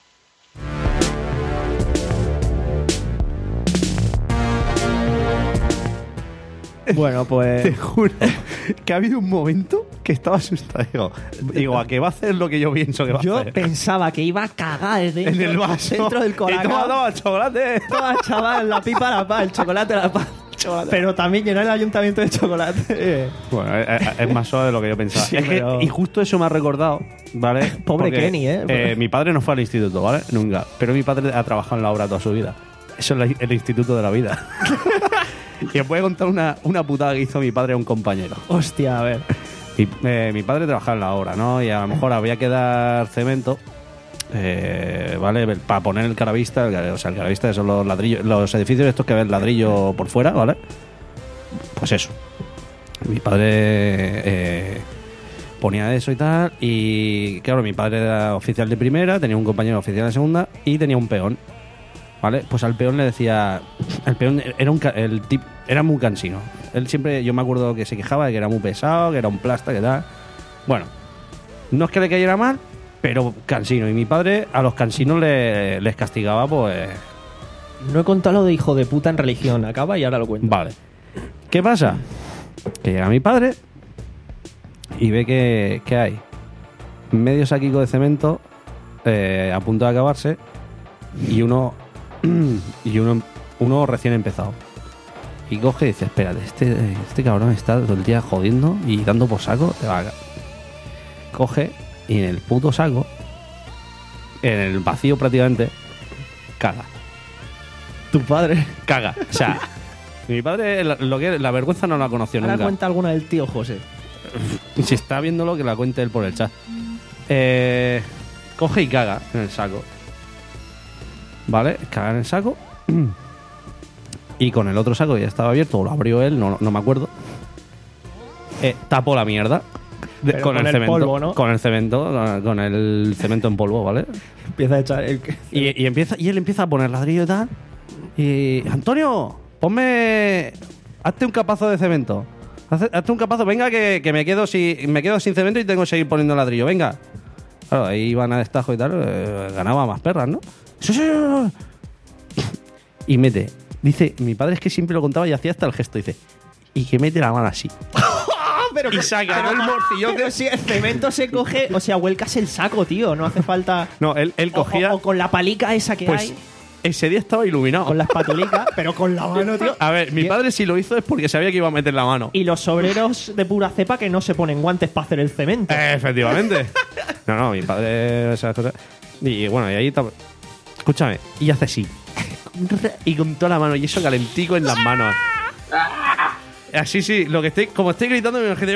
Bueno, pues Te juro que ha habido un momento que estaba asustado. Digo, digo, ¿a qué va a hacer lo que yo pienso que va yo a hacer? pensaba que iba a cagar dentro, En el vaso. dentro del Y colacao. toma, toma, chocolate. Toma, chaval, la pipa la paz, el chocolate la paz. Pero también llenó el ayuntamiento de chocolate. Bueno, es, es más suave de lo que yo pensaba. Sí, Es que- pero- y justo eso me ha recordado, ¿vale? Pobre Porque, Kenny, ¿eh? eh, Mi padre no fue al instituto, ¿vale? Nunca. Pero mi padre ha trabajado en la obra toda su vida. Eso es la- el instituto de la vida. Y os voy a contar una, una putada que hizo mi padre a un compañero. Hostia, a ver. Y, eh, mi padre trabajaba en la obra, ¿no? Y a lo mejor había que dar cemento, eh, ¿vale? Para poner el caravista, el, o sea, el caravista son los ladrillos, los edificios estos que ven ladrillo por fuera, ¿vale? Pues eso. Mi padre eh, ponía eso y tal, y claro, mi padre era oficial de primera, tenía un compañero oficial de segunda y tenía un peón. ¿Vale? Pues al peón le decía. El peón era un ca- el tip, era muy cansino. Él siempre, yo me acuerdo que se quejaba de que era muy pesado, que era un plasta, que tal. Bueno, no es que le cayera mal, pero cansino. Y mi padre a los cansinos le- les castigaba, pues... No he contado lo de hijo de puta en religión. Acaba y ahora lo cuento. Vale. ¿Qué pasa? Que llega mi padre y ve que, que hay medio saquico de cemento eh, a punto de acabarse y uno y uno, uno recién empezado. Y coge y dice, espérate, este, este cabrón está todo el día jodiendo y dando por saco. Te va a... Coge y en el puto saco, en el vacío prácticamente, caga. Tu padre. Caga. O sea, mi padre la- lo que la vergüenza no la conoció Ahora nunca. cuenta alguna del tío José. Si está viéndolo, que la cuente él por el chat. Eh, coge y caga en el saco. ¿Vale? Caga en el saco. Y con el otro saco que ya estaba abierto, o lo abrió él, no, no me acuerdo. Eh, tapó la mierda. De- Pero con, con el, el cemento. polvo, ¿no? Con el cemento, con- con el cemento en polvo, ¿vale? Empieza a echar el... Y, y empieza, y él empieza a poner ladrillo y tal. Y Antonio, ponme. Hazte un capazo de cemento. Hazte, hazte un capazo, venga, que, que me, quedo sin, me quedo sin cemento y tengo que seguir poniendo ladrillo, venga. Claro, ahí iban a destajo y tal, eh, ganaba más perras, ¿no? Sí, sí, sí. Y mete. Dice, mi padre es que siempre lo contaba y hacía hasta el gesto, dice. Y que mete la mano así. pero Y saca el morcillo. Pero si el cemento se coge, o sea, vuelcas el saco, tío. No hace falta... No, él, él O- cogía. O, o con la palica esa que pues hay, ese día estaba iluminado. con la espatulica, pero con la mano, tío. A ver, mi Y- padre si lo hizo es porque sabía que iba a meter la mano. Y los obreros de pura cepa que no se ponen guantes para hacer el cemento. Eh, efectivamente. No, no, mi padre esas cosas. Y bueno, y ahí está. Escúchame, y hace así. Y con toda la mano, y eso calentico en las manos. Así, sí, lo que estoy, como estoy gritando, mi gente.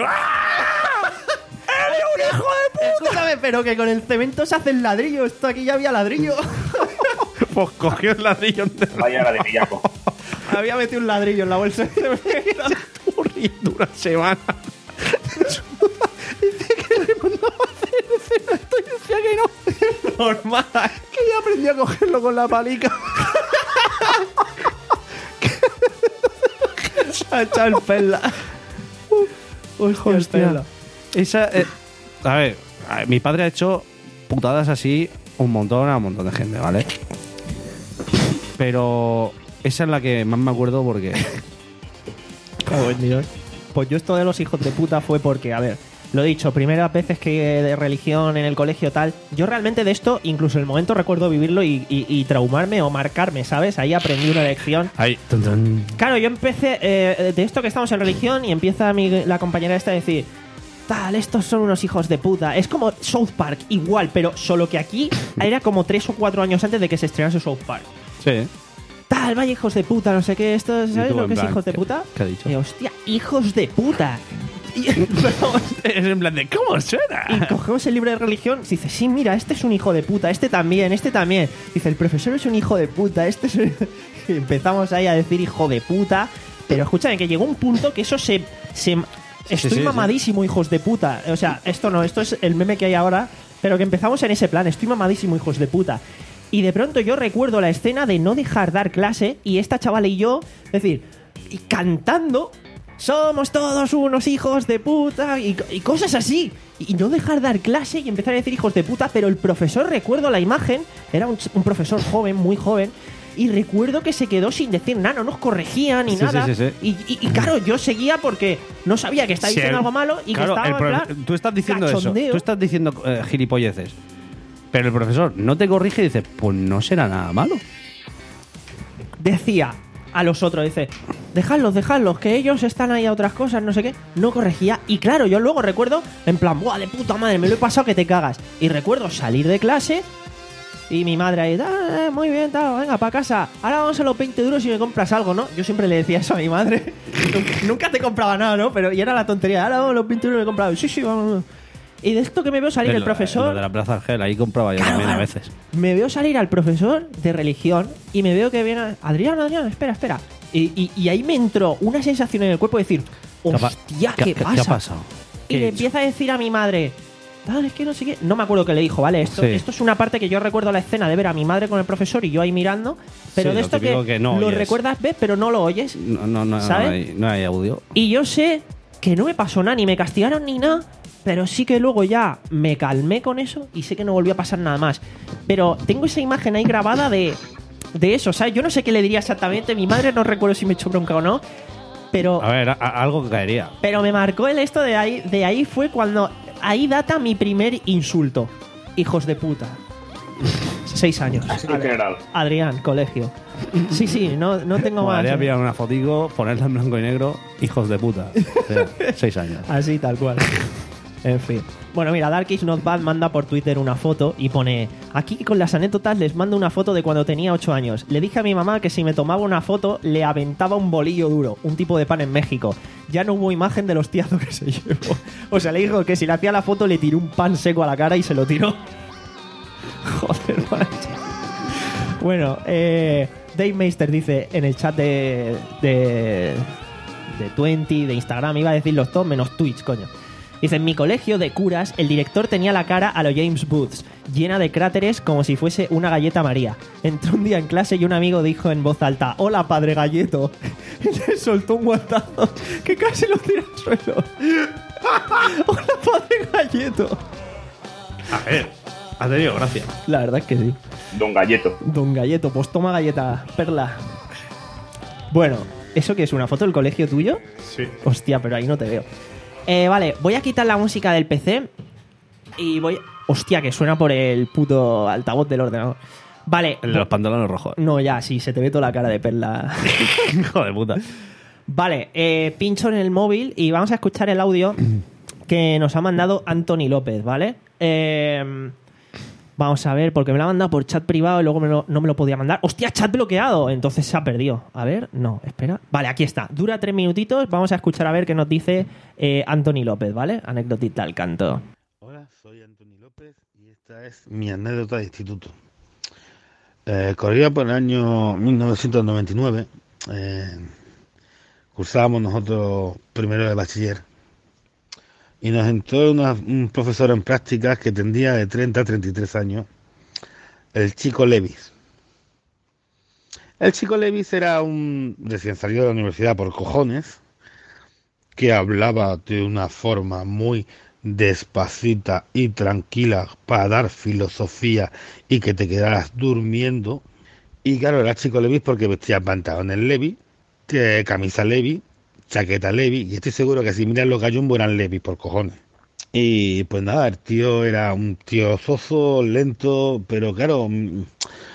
Escúchame, pero que con el cemento se hace el ladrillo. Esto aquí ya había ladrillo. Pues cogió el ladrillo entero. Vaya la de pillaco. Había metido un ladrillo en la bolsa de cemento. Corriendo una semana. Y decía que no. Normal. Que ya aprendí a cogerlo con la palica. Ha echado el pela. Hostia, el Hostia. pela. Esa. eh, a, ver, a ver, mi padre ha hecho putadas así un montón a un montón de gente, ¿vale? Pero esa es la que más me acuerdo porque. Cago en Dios. Pues yo esto de los hijos de puta fue porque, a ver, lo he dicho, primeras veces que de religión en el colegio tal, yo realmente de esto, incluso en el momento recuerdo vivirlo y, y- y traumarme o marcarme, ¿sabes? Ahí aprendí una lección. Ahí. Tun, tun. Claro, yo empecé eh, de esto que estamos en religión y empieza mi- la compañera esta a decir, tal, estos son unos hijos de puta. Es como South Park, igual, pero solo que aquí era como tres o cuatro años antes de que se estrenase South Park. Sí. Tal, vaya hijos de puta, no sé qué, esto, ¿sabes tú lo en que es plan, hijos de ¿qué- puta? qué ha dicho? Y, hostia, hijos de puta. Y, Es en plan de, ¿cómo suena? y cogemos el libro de religión y dice, sí, mira, este es un hijo de puta, este también, este también. Dice, el profesor es un hijo de puta, este es un... Y empezamos ahí a decir hijo de puta, pero escúchame, que llegó un punto que eso se... se estoy sí, sí. mamadísimo, hijos de puta. O sea, esto no, esto es el meme que hay ahora, pero que empezamos en ese plan, estoy mamadísimo, hijos de puta. Y de pronto yo recuerdo la escena de no dejar dar clase y esta chavala y yo, es decir, y cantando, somos todos unos hijos de puta y, y cosas así. Y no dejar dar clase y empezar a decir hijos de puta, pero el profesor, recuerdo la imagen, era un, un profesor joven, muy joven, y recuerdo que se quedó sin decir nada, no nos corregía ni Sí, nada. sí, sí, sí. Y, y- y claro, yo seguía porque no sabía que estaba Sí, diciendo el- algo malo y claro, que el estaba en pro- plan tú estás diciendo cachondeo. eso, tú estás diciendo eh, gilipolleces. Pero el profesor no te corrige y dice, pues no será nada malo. Decía a los otros, dice, dejadlos, dejadlos, que ellos están ahí a otras cosas, no sé qué. No corregía. Y claro, yo luego recuerdo, en plan, buah, de puta madre, me lo he pasado que te cagas. Y recuerdo salir de clase y mi madre ahí, ah, eh, muy bien, tal, venga, para casa. Ahora vamos a los veinte duros y me compras algo, ¿no? Yo siempre le decía eso a mi madre. Nunca te compraba nada, ¿no? Pero y era la tontería. Ahora vamos a los veinte duros y me compraba. Sí, sí, vamos. Y de esto que me veo salir De el lo- profesor... lo de la Plaza Argel, ahí compraba yo Claro, también a claro. veces. Me veo salir al profesor de religión y me veo que viene Adrián, Adrián, espera, espera. Y, y- y ahí me entró una sensación en el cuerpo de decir, ¿Qué ha pa- hostia, ¿qué, qué- pasa? qué ha pasado? Y ¿Qué le he hecho? empieza a decir a mi madre, ah, es que no sé qué. No me acuerdo qué le dijo, ¿vale? Esto, Sí. esto es una parte que yo recuerdo la escena de ver a mi madre con el profesor y yo ahí mirando, pero Sí, de lo esto que, típico que no lo oyes. recuerdas, ves, pero no lo oyes. No, no, no, ¿Sabes? no hay, no hay audio. Y yo sé que no me pasó nada, ni me castigaron ni nada. Pero sí que luego ya me calmé con eso y sé que no volvió a pasar nada más. Pero tengo esa imagen ahí grabada de, de eso, ¿sabes? Yo no sé qué le diría exactamente. Mi madre no recuerdo si me echó bronca o no. Pero, A ver, a- a- algo que caería. pero me marcó el esto de ahí. De ahí fue cuando... Ahí data mi primer insulto. Hijos de puta. Seis años. En general. Adrián, colegio. Sí, sí, no, no tengo más. Podría pillar una fotico, ponerla en blanco y negro, hijos de puta. O sea, seis años. Así, tal cual. En fin. Bueno, mira, Dark is Not Bad manda por Twitter una foto y pone: aquí con las anécdotas les mando una foto de cuando tenía ocho años. Le dije a mi mamá que si me tomaba una foto le aventaba un bolillo duro, un tipo de pan en México. Ya no hubo imagen de los tiazos que se llevó. O sea, le dijo que si le hacía la foto le tiró un pan seco a la cara y se lo tiró. Joder, macho. Bueno, eh, Dave Meister dice en el chat de de, de veinte, de Instagram, iba a decir los dos menos Twitch, coño. Dice: en mi colegio de curas, el director tenía la cara a lo James Booth, llena de cráteres como si fuese una galleta María. Entró un día en clase y un amigo dijo en voz alta: hola, padre galleto. Y le soltó un guantazo que casi lo tira al suelo. Hola, padre galleto. A ver, ha tenido gracia. La verdad es que sí. Don Galleto. Don Galleto, pues toma galleta, perla. Bueno, ¿eso qué es? ¿Una foto del colegio tuyo? Sí. Hostia, pero ahí no te veo. Eh, vale, voy a quitar la música del P C y voy... Hostia, que suena por el puto altavoz del ordenador. Vale. El de los pantalones rojos. No, ya, sí, se te ve toda la cara de perla. Hijo de puta. Vale, eh, pincho en el móvil y vamos a escuchar el audio que nos ha mandado Anthony López, ¿vale? Eh... Vamos a ver, porque me lo ha mandado por chat privado y luego me lo, no me lo podía mandar. ¡Hostia, chat bloqueado! Entonces se ha perdido. A ver, no, espera. Vale, aquí está. Dura tres minutitos. Vamos a escuchar a ver qué nos dice eh, Anthony López, ¿vale? Anécdotita al canto. Hola, soy Anthony López y esta es mi anécdota de instituto. Eh, corría por el año mil novecientos noventa y nueve. Eh, cursábamos nosotros primero de bachiller. Y nos entró una, un profesor en prácticas que tendría de treinta a treinta y tres años, el chico Levis. El chico Levis era un recién salido de la universidad por cojones, que hablaba de una forma muy despacita y tranquila para dar filosofía y que te quedaras durmiendo. Y claro, era chico Levis porque vestía pantalones Levis, camisa Levis, chaqueta Levi, y estoy seguro que si miran los gallumbos eran Levi por cojones. Y pues nada, el tío era un tío soso, lento, pero claro, mi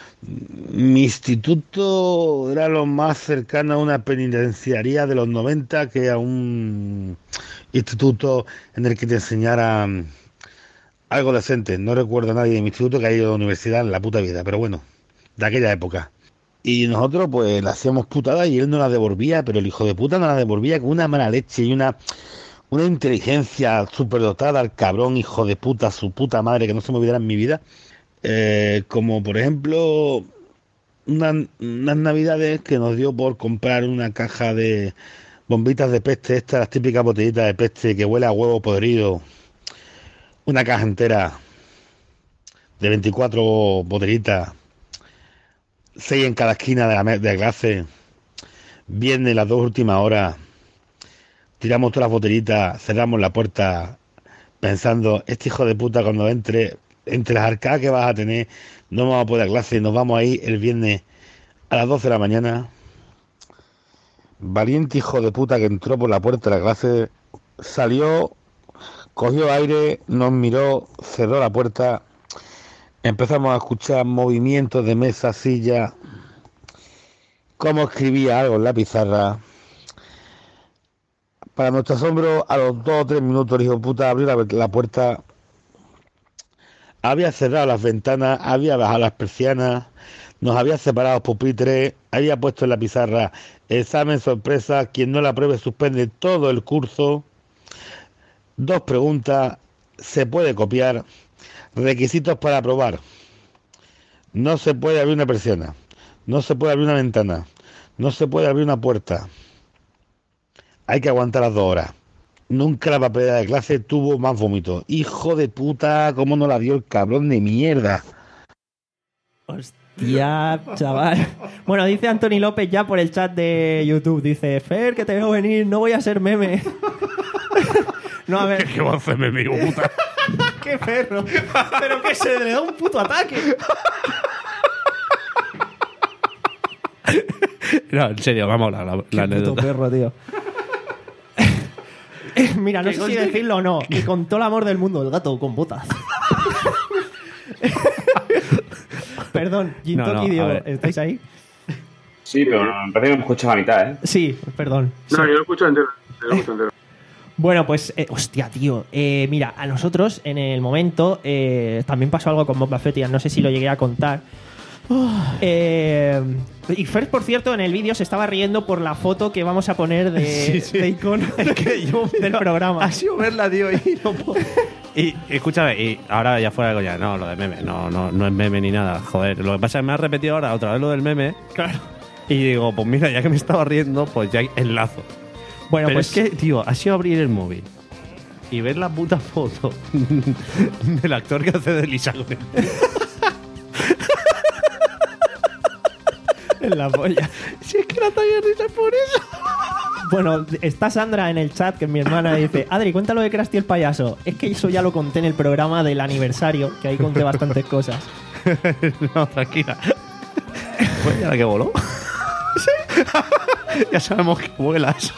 instituto era lo más cercano a una penitenciaría de los noventa que a un instituto en el que te enseñaran algo decente. No recuerdo a nadie de mi instituto que haya ido a la universidad en la puta vida, pero bueno, de aquella época. Y nosotros pues le hacíamos putadas y él no la devolvía, pero el hijo de puta no la devolvía con una mala leche y una, una inteligencia superdotada al cabrón, hijo de puta, su puta madre, que no se me olvidará en mi vida. Eh, como por ejemplo, una, unas navidades que nos dio por comprar una caja de bombitas de peste, estas las típicas botellitas de peste que huele a huevo podrido. Una caja entera de veinticuatro botellitas, seis en cada esquina de la, de la clase. Viernes, las dos últimas horas, tiramos todas las botellitas, cerramos la puerta pensando: este hijo de puta cuando entre, entre las arcadas que vas a tener, no vamos a poder a clase, nos vamos ahí el viernes a las doce de la mañana. Valiente hijo de puta que entró por la puerta de la clase, salió, cogió aire, nos miró, cerró la puerta. Empezamos a escuchar movimientos de mesa, silla, cómo escribía algo en la pizarra. Para nuestro asombro, a los dos o tres minutos el hijo de puta abrió la, la puerta, había cerrado las ventanas, había bajado las persianas, nos había separado los pupitres, había puesto en la pizarra: examen sorpresa, quien no la apruebe suspende todo el curso. Dos preguntas, se puede copiar. Requisitos para aprobar: no se puede abrir una persiana, no se puede abrir una ventana, no se puede abrir una puerta, hay que aguantar las dos horas. Nunca la papelera de clase tuvo más vómito. Hijo de puta, cómo no la dio el cabrón de mierda. Hostia, chaval. Bueno, dice Anthony López ya por el chat de YouTube, dice: Fer, que te veo venir, no voy a ser meme. No, a ver. ¿Qué va a hacer, mi amigo, puta? ¡Qué perro! Pero que se le da un puto ataque. No, en serio, vamos a hablar la, la Qué puto anécdota. perro, tío. Mira, no sé si decirlo o no. Y con todo el amor del mundo, el gato con botas. Perdón, Gintoki, No, no, a Diego, ver. ¿estáis ahí? Sí, pero me parece que me escuchas a mitad, ¿eh? Sí, perdón. No, Sí. yo lo escucho entero. Yo lo escucho entero. Bueno, pues, eh, hostia, tío. Eh, mira, a nosotros en el momento eh, también pasó algo con Boba Fett, no sé si lo llegué a contar. Eh, y Fer, por cierto, en el vídeo se estaba riendo por la foto que vamos a poner de, Sí, sí. de icono que yo del programa. Ha sido verla, tío, y no puedo. Y escúchame, y ahora ya fuera de coña, no, lo de meme, no, no, no es meme ni nada, joder. Lo que pasa es que me ha repetido ahora otra vez lo del meme. Claro. Y digo, pues mira, ya que me estaba riendo, pues ya enlazo. Bueno, Pero pues es que, tío, ha sido abrir el móvil y ver la puta foto del actor que hace de Lisa con él. en la polla. Si es que la talla risa por eso. Bueno, está Sandra en el chat, que es mi hermana, y dice: Adri, cuéntalo de Krusty el payaso. Es que eso ya lo conté en el programa del aniversario, que ahí conté bastantes cosas. No, tranquila. Pues ya la que voló. Ya sabemos que vuelas.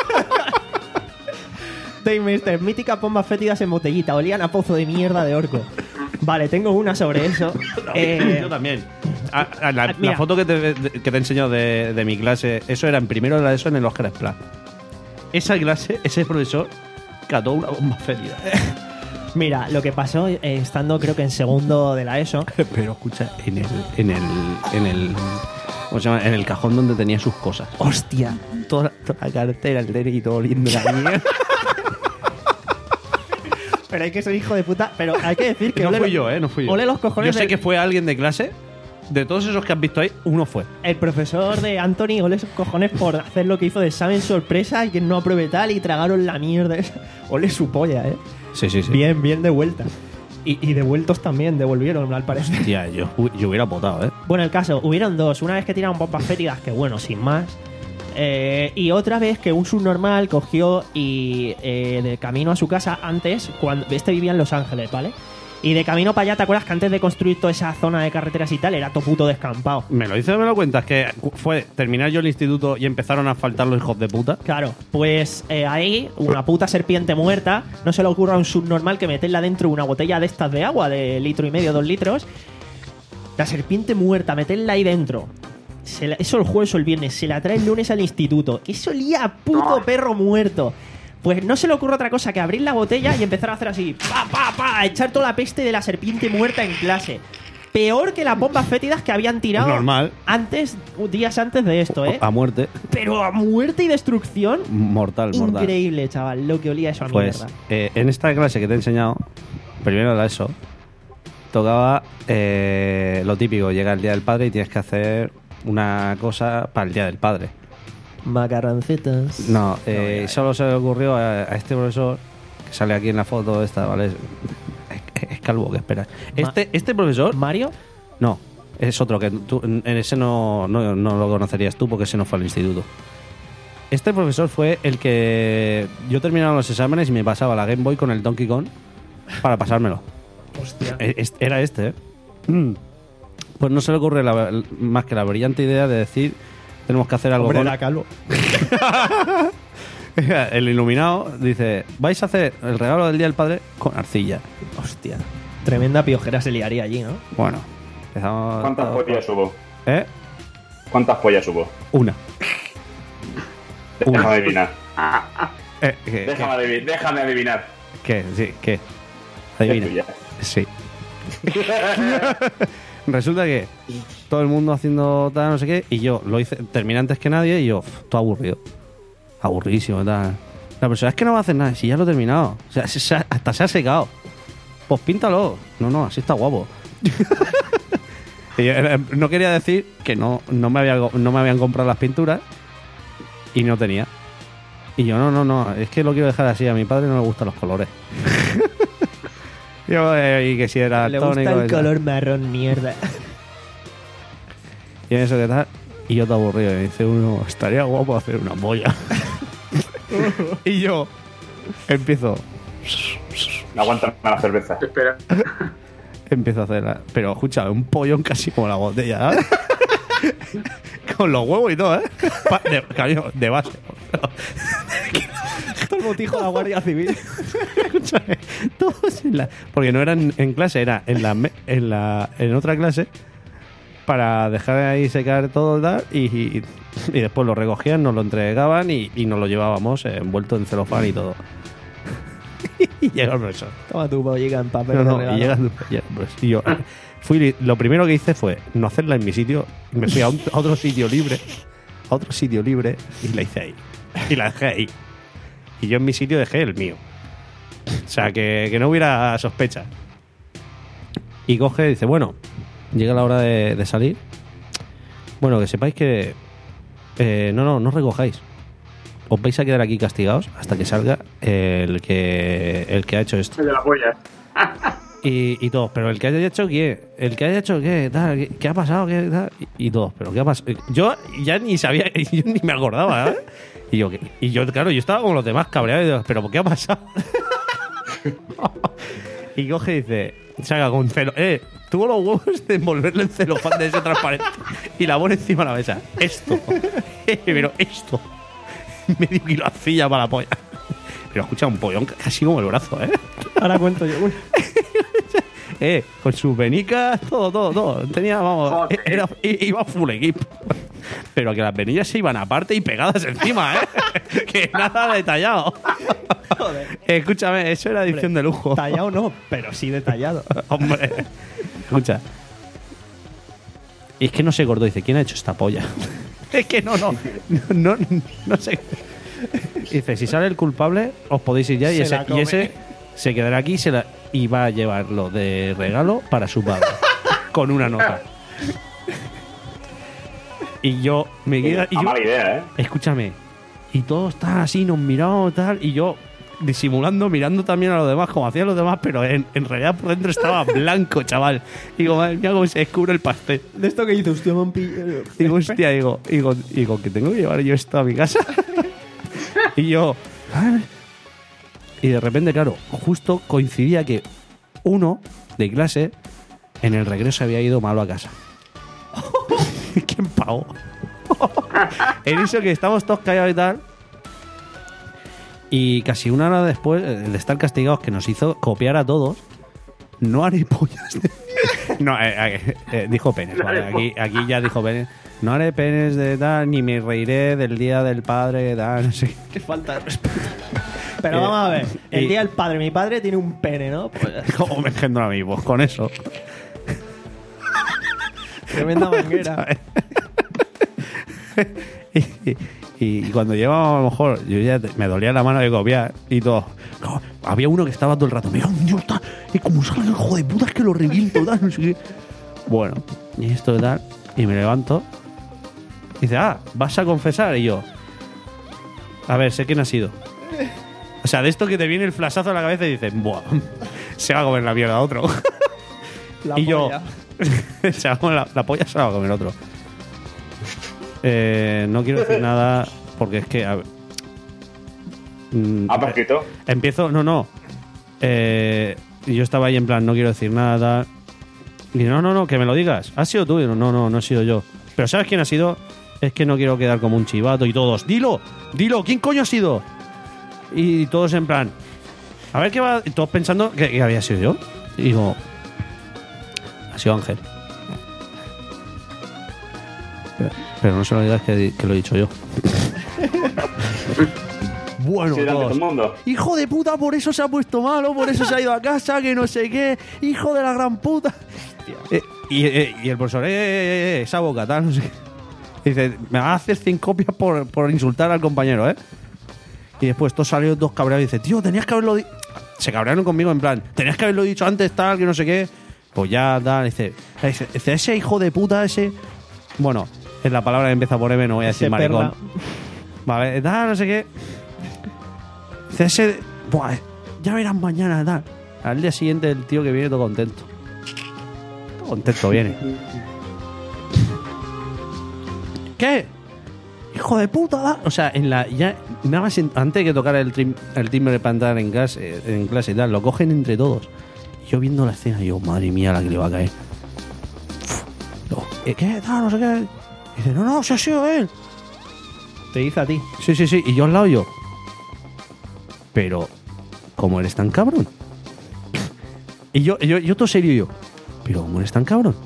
Daymaster, mítica pomba fétidas en botellita, olían a pozo de mierda de orco. Vale, tengo una sobre eso. Eh, Yo también. Ah, ah, la, mira. la foto que te, de- que te he enseñado de, de mi clase, eso era en primero de la ESO en el Oscar Splash. Esa clase, ese profesor cató una bomba fétida. Mira, lo que pasó eh, estando creo que en segundo de la ESO. Pero escucha, en el, en el, en el, ¿cómo se llama? En el cajón donde tenía sus cosas. Hostia. Toda, toda la cartera, el D N I y todo oliendo la mierda. Pero hay que ser hijo de puta. Pero hay que decir que No ole fui los- yo, ¿eh? No fui yo. ole los cojones Yo sé del- que fue alguien de clase. De todos esos que has visto ahí, uno fue. El profesor de Anthony, ole sus cojones por hacer lo que hizo de examen sorpresa y que no apruebe tal y tragaron la mierda esa. Ole su polla, ¿eh? Sí, sí, sí. Bien, bien de vuelta. Y, y devueltos también, devolvieron al parecer. Tía, yo, yo hubiera votado, ¿eh? Bueno, el caso, hubieron dos. Una vez que tiraron bombas fétidas, que bueno, sin más. Eh, y otra vez que un subnormal cogió y eh, de camino a su casa antes, cuando este vivía en Los Ángeles, ¿vale? Y de camino para allá, ¿te acuerdas que antes de construir toda esa zona de carreteras y tal, era todo puto descampado? Me lo dices, me lo cuentas, que fue terminar yo el instituto y empezaron a faltar los hijos de puta. Claro, pues eh, ahí una puta serpiente muerta, no se le ocurra a un subnormal que meterla dentro de una botella de estas de agua de litro y medio, dos litros. La serpiente muerta, meterla ahí dentro. Se la- eso el jueves o el viernes, se la trae el lunes al instituto. Eso olía a puto perro muerto. Pues no se le ocurre otra cosa que abrir la botella y empezar a hacer así, pa, pa, pa, a echar toda la peste de la serpiente muerta en clase. Peor que las bombas fétidas que habían tirado Normal. antes, días antes de esto, ¿eh? A muerte. Pero a muerte y destrucción. Mortal, mortal. Increíble, chaval, lo que olía eso a Pues mierda. eh, en esta clase que te he enseñado, primero de la ESO, tocaba eh, lo típico, llega el Día del Padre y tienes que hacer una cosa para el Día del Padre. Macarroncitos. No, eh, solo se le ocurrió a, a este profesor, que sale aquí en la foto esta, ¿vale? Es, es- es calvo, que espera. Este, este profesor... ¿Mario? No, es otro que tú, en en ese no, no, no lo conocerías tú porque ese no fue al instituto. Este profesor fue el que yo terminaba los exámenes y me pasaba la Game Boy con el Donkey Kong para pasármelo. Hostia. E- es- Era este, ¿eh? Mm. Pues no se le ocurre la- más que la brillante idea de decir tenemos que hacer algo Hombre, con era calvo. el iluminado dice vais a hacer el regalo del Día del Padre con arcilla. Hostia. Tremenda piojera se liaría allí, ¿no? Bueno, empezamos ¿Cuántas todo- pollas hubo? ¿Eh? ¿Cuántas pollas hubo? Una. Déjame Una. adivinar. Eh, ¿qué, Déjame, adivi- déjame adivinar. ¿Qué? Sí, ¿qué? Es Adivina. tuya. Sí. Resulta que todo el mundo haciendo tal, no sé qué, y yo lo hice, terminé antes que nadie, y yo, uf, todo aburrido. Aburridísimo, tal. La persona es que no va a hacer nada, si ya lo he terminado. O sea, se- se ha- hasta se ha secado. Pues píntalo. No, no, así está guapo. Y yo, eh, no quería decir que no, no, me había, no me habían comprado las pinturas y no tenía. Y yo, no, no, no, es que lo quiero dejar así. A mi padre no le gustan los colores. Yo, eh, y que si era Le gusta tónico el y tal. color marrón, mierda. Y en eso que tal. Y yo te aburrido. Y me dice uno, estaría guapo hacer una polla. Y yo empiezo No aguantan la cerveza. Espera. Empiezo a hacer, la- pero escucha, un pollón casi como la botella, ¿sabes? Con los huevos y todo, ¿eh? Pa- De, cariño, de base. Todo el botijo de la Guardia Civil. Escúchame, todos en la, porque no eran en clase, era en la me- en la en otra clase para dejar ahí secar todo tal, y, y, y después lo recogían, nos lo entregaban y, y nos lo llevábamos eh, envuelto en celofán y todo. Y llega el profesor. Toma tu pollica en papel. No, no, de regalo. y llega el- llega el profesor. Y yo fui, lo primero que hice fue no hacerla en mi sitio, y me fui a, un- a otro sitio libre, a otro sitio libre y la hice ahí. Y la dejé ahí. Y yo en mi sitio dejé el mío. O sea, que, que no hubiera sospecha. Y coge y dice, bueno, llega la hora de, de salir. Bueno, que sepáis que... eh, no, no, no recojáis. Os vais a quedar aquí castigados hasta que salga el que el que ha hecho esto. El de la polla. Y, y todos, pero el que haya hecho qué, el que haya hecho qué, tal, qué, qué ha pasado, qué, tal, y, y todos, pero qué ha pasado. Yo ya ni sabía, yo ni me acordaba, ¿eh? Y yo, ¿qué? Y yo, claro, yo estaba como los demás cabreados y digo, pero ¿qué ha pasado? Y coge y dice, saca con celo, eh, tuvo los huevos de envolverle en celofán de ese transparente y la pone encima de la mesa. Esto, eh, pero esto, medio kilo de arcilla para la polla. Pero escucha, un pollón casi como el brazo, ¿eh? Ahora cuento yo. Uy. Eh, con sus venicas, todo, todo, todo. Tenía, vamos, Joder. era, iba full equipo. Pero que las venillas se iban aparte y pegadas encima, ¿eh? Que nada detallado. Joder. Eh, escúchame, eso era edición Hombre, de lujo. Tallado no, pero sí detallado. Hombre, escucha. Y es que no se acordó, dice, ¿quién ha hecho esta polla? Es que no, no, no, no, no sé. Dice, si sale el culpable, os podéis ir ya y Se ese, la y come. ese se quedará aquí y, se la, y va a llevarlo de regalo para su padre. Con una nota. Y yo me queda. Y Una yo, mala idea, ¿eh? escúchame. Y todos están así, nos miramos tal. Y yo disimulando, mirando también a los demás, como hacían los demás, pero en, en realidad por dentro estaba blanco, chaval. Y digo, madre mía, cómo se descubre el pastel. De esto que dice, hostia, me han pillado. Digo, hostia, digo, digo, digo, que tengo que llevar yo esto a mi casa. Y yo, "Ah". Y de repente, claro, justo coincidía que uno de clase en el regreso había ido malo a casa. ¿Quién pagó? En eso que estamos todos callados y tal. Y casi una hora después de estar castigados, que nos hizo copiar a todos, no haré pollas. de- No, eh, eh, eh, dijo penes, vale. Aquí, aquí ya dijo penes. No haré penes de tal, ni me reiré del día del padre, tal, no sé qué. Qué falta de respeto. Pero Eh, vamos a ver, el y- día del padre, mi padre tiene un pene, ¿no? Pues, ¿Cómo me engendro a mí? Pues con eso. tremenda manguera. y, y- y cuando llevaba, a lo mejor, yo ya te- me dolía la mano de copiar y todo. No, había uno que estaba todo el rato, mira, Dios, está, y como salga el hijo de puta, es que lo reviento, tal, no sé qué. Bueno, y esto tal, y me levanto. Y dice, ah, ¿vas a confesar? Y yo, a ver, sé quién ha sido. O sea, de esto que te viene el flashazo a la cabeza y dices, buah, se va a comer la mierda a otro. La y yo, polla. se va a comer la, la polla, se la va a comer otro. Eh, no quiero decir nada porque es que. A ver, mm, ¿Ha prescrito? empiezo, no, no. Eh, y yo estaba ahí en plan, no quiero decir nada. Y no, no, no, que me lo digas. ¿Has sido tú? Y no, no, no, no he sido yo. Pero ¿sabes quién ha sido? Es que no quiero quedar como un chivato y todos. Dilo, dilo, ¿quién coño ha sido? Y todos en plan, a ver qué va. Y todos pensando que, que había sido yo. Y digo, ha sido Ángel. Pero, pero no se lo digas que, que lo he dicho yo. Bueno, Sí, delante de todo todos. el mundo. Hijo de puta, por eso se ha puesto malo, por eso se ha ido a casa, que no sé qué. Hijo de la gran puta. Eh, y, eh, y el profesor, eh, eh, eh, esa boca, tal, no sé qué. Dice, me vas a hacer cien copias por, por insultar al compañero, ¿eh? Y después todos salieron dos cabreados y dice, tío, tenías que haberlo dicho. Se cabrearon conmigo en plan, tenías que haberlo dicho antes, tal, que no sé qué. Pues ya, tal, dice, dice, dice, ese hijo de puta, ese. Bueno, es la palabra que empieza por M, no voy a decir Ese maricón. perla. Vale, tal, no sé qué. Dice, ese. Buah, ya verás mañana, tal. Al día siguiente el tío que viene todo contento. Todo contento viene. ¿Qué? hijo de puta! Da? O sea, en la ya nada más en- antes de que tocara el, trim- el timbre para entrar en clase, en clase y tal, lo cogen entre todos. Y yo viendo la escena, yo, madre mía, la que le va a caer. Luego, ¿eh, ¿Qué? Tal, no sé qué. Y dice, no, no, se ha sido él. Te dice a ti. Sí, sí, sí. Y yo al lado yo. Pero, ¿cómo eres tan cabrón? Y yo, yo, yo todo serio yo. Pero, ¿cómo eres tan cabrón?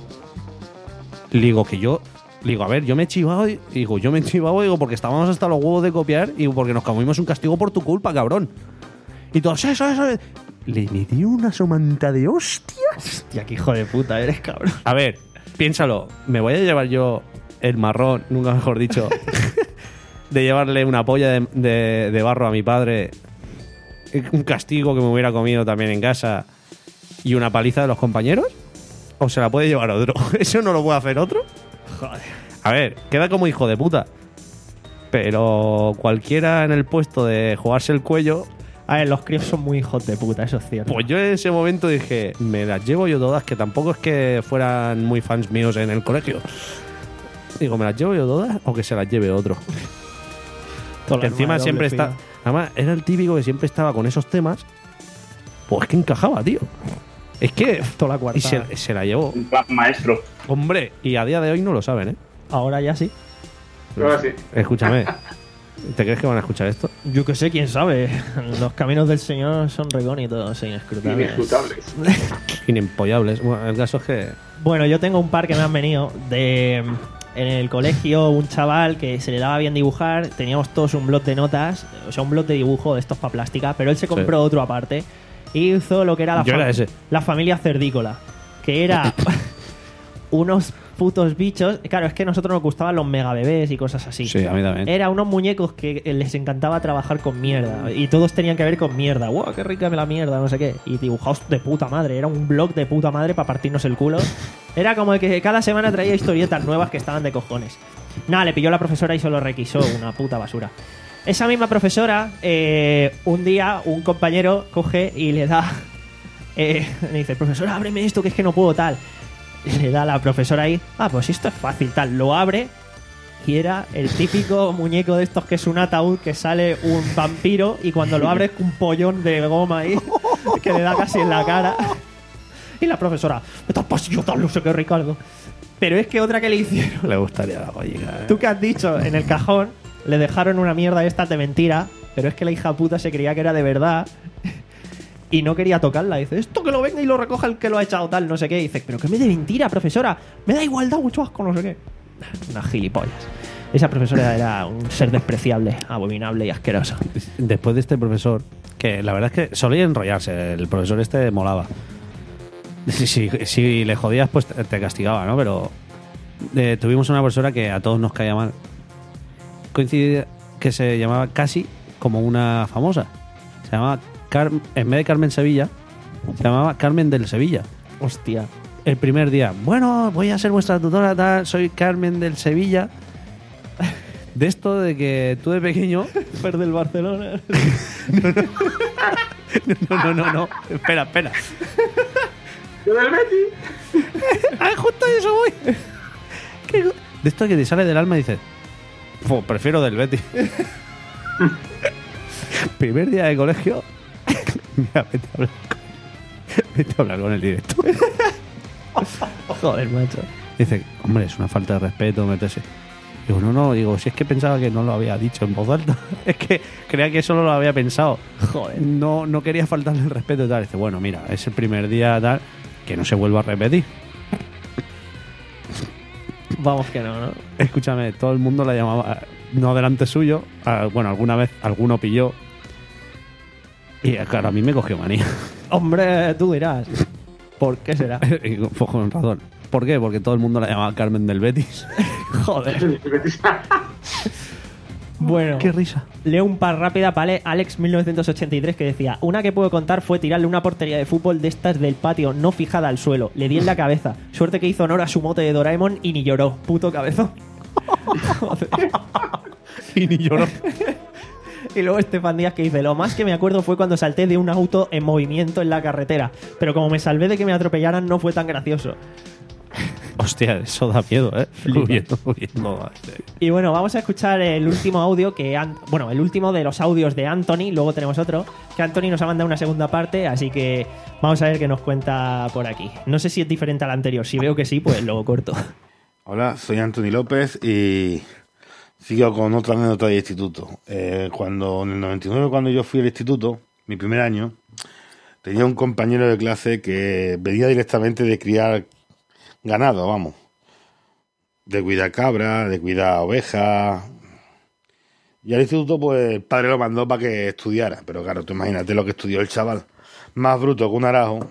Le digo que yo. Le digo, a ver, yo me he chivado. y- Digo, yo me he chivado, digo, porque estábamos hasta los huevos de copiar y porque nos comimos un castigo por tu culpa, cabrón. Y todos, eso, eso. Le metí una somanta de hostias. Hostia, qué hijo de puta eres, cabrón. A ver, piénsalo. Me voy a llevar yo el marrón, nunca mejor dicho, de llevarle una polla de, de- de barro a mi padre, un castigo que me hubiera comido también en casa y una paliza de los compañeros. ¿O se la puede llevar otro? ¿Eso no lo puede hacer otro? Joder. A ver, queda como hijo de puta. Pero cualquiera en el puesto de jugarse el cuello, A ver, los críos son muy hijos de puta, eso es cierto. pues yo en ese momento dije, me las llevo yo todas, que tampoco es que fueran muy fans míos en el colegio. Digo, ¿me las llevo yo todas o que se las lleve otro? Todo Que el encima arma de siempre doble está. Además, era el típico que siempre estaba con esos temas. Pues es que encajaba, tío. Es que. filo. Toda la cuarta. Y se, se la llevó. Un plan maestro. Hombre, y a día de hoy no lo saben, ¿eh? Ahora ya sí. Ahora sí. Escúchame. ¿Te crees que van a escuchar esto? Yo que sé, quién sabe. Los caminos del Señor son recónitos e inescrutables. Inescrutables. Inempollables. Bueno, el caso es que. Bueno, yo tengo un par que me han venido de... En el colegio, un chaval que se le daba bien dibujar, teníamos todos un blog de notas, o sea, un blog de dibujo de estos para plástica, pero él se compró otro aparte y hizo lo que era la, Yo fam- era ese. la familia cerdícola, que era unos putos bichos. Claro, es que a nosotros nos gustaban los mega bebés y cosas así. Sí, a mí también. Era unos muñecos que les encantaba trabajar con mierda. Y todos tenían que ver con mierda. ¡Wow! ¡Qué rica la mierda! No sé qué. Y dibujados de puta madre. Era un blog de puta madre para partirnos el culo. Era como que cada semana traía historietas nuevas que estaban de cojones. Nada, le pilló la profesora y se lo requisó. Una puta basura. Esa misma profesora, eh, un día, un compañero coge y le da... Eh, le dice, profesora, ábreme esto que es que no puedo tal. Y le da a la profesora ahí, ah, pues esto es fácil, tal. Lo abre y era el típico muñeco de estos que es un ataúd que sale un vampiro y cuando lo abre es un pollón de goma ahí que le da casi en la cara. Y la profesora, me estás pasillo tal, no sé qué, Ricardo. Pero es que otra que le hicieron, Le gustaría la gollica, ¿eh? tú que has dicho, en el cajón le dejaron una mierda esta de mentira, pero es que la hija puta se creía que era de verdad y no quería tocarla. Dice, esto que lo venga y lo recoja el que lo ha echado tal, no sé qué. Y dice, pero que me de mentira, profesora. Me da igual, da mucho asco, no sé qué. Unas gilipollas. Esa profesora era un ser despreciable, abominable y asqueroso. Después de este profesor, que la verdad es que solía enrollarse, el profesor este molaba. Si, si, si le jodías, pues te te castigaba, ¿no? Pero eh, tuvimos una profesora que a todos nos caía mal. Coincidía que se llamaba casi como una famosa. Se llamaba, Car- en vez de Carmen Sevilla, se llamaba Carmen del Sevilla. Hostia. El primer día, bueno, voy a ser vuestra tutora, tal, soy Carmen del Sevilla. De esto de que tú de pequeño... Fer del Barcelona. No, no, no, no. Espera, espera. ¡Yo del Betis! ¡Ah, justo a eso voy! ¿Qué go- De esto que te sale del alma y dices, "Fu, prefiero del Betis". Primer día de colegio. Mira, vete a hablar con, vete a hablar con el director. Joder, macho. Dice, hombre, es una falta de respeto meterse. Digo, no, no, digo, si es que pensaba que no lo había dicho en voz alta. Es que creía que solo lo había pensado. Joder. No, no quería faltarle el respeto y tal. Dice, bueno, mira, es el primer día tal, que no se vuelva a repetir. Vamos que no, ¿no? Escúchame, todo el mundo la llamaba, no delante suyo, a- bueno, alguna vez alguno pilló. Y claro, a mí me cogió manía. Hombre, tú dirás. ¿Por qué será? Y pues con razón. ¿Por qué? Porque todo el mundo la llamaba Carmen del Betis. Joder. El Betis. Bueno, Qué risa. leo un par rápida para Alex mil novecientos ochenta y tres que decía, una que puedo contar fue tirarle una portería de fútbol de estas del patio no fijada al suelo. Le di en la cabeza. Suerte que hizo honor a su mote de Doraemon y ni lloró. Puto cabezón. Joder. Y ni lloró. Y luego Estefan Díaz que dice, lo más que me acuerdo fue cuando salté de un auto en movimiento en la carretera. Pero como me salvé de que me atropellaran no fue tan gracioso. Hostia, eso da miedo, ¿eh? Huyendo, huyendo. Y bueno, vamos a escuchar el último audio que... An- bueno, el último de los audios de Anthony. Luego tenemos otro. Que Anthony nos ha mandado una segunda parte. Así que vamos a ver qué nos cuenta por aquí. No sé si es diferente al anterior. Si veo que sí, pues luego corto. Hola, soy Anthony López y sigo con otra anécdota de instituto. Eh, cuando en el noventa y nueve, cuando yo fui al instituto, mi primer año, tenía un compañero de clase que venía directamente de criar ganado, vamos. De cuidar cabras, de cuidar ovejas. Y al instituto, pues, el padre lo mandó para que estudiara. Pero claro, tú imagínate lo que estudió el chaval. Más bruto que un arajo.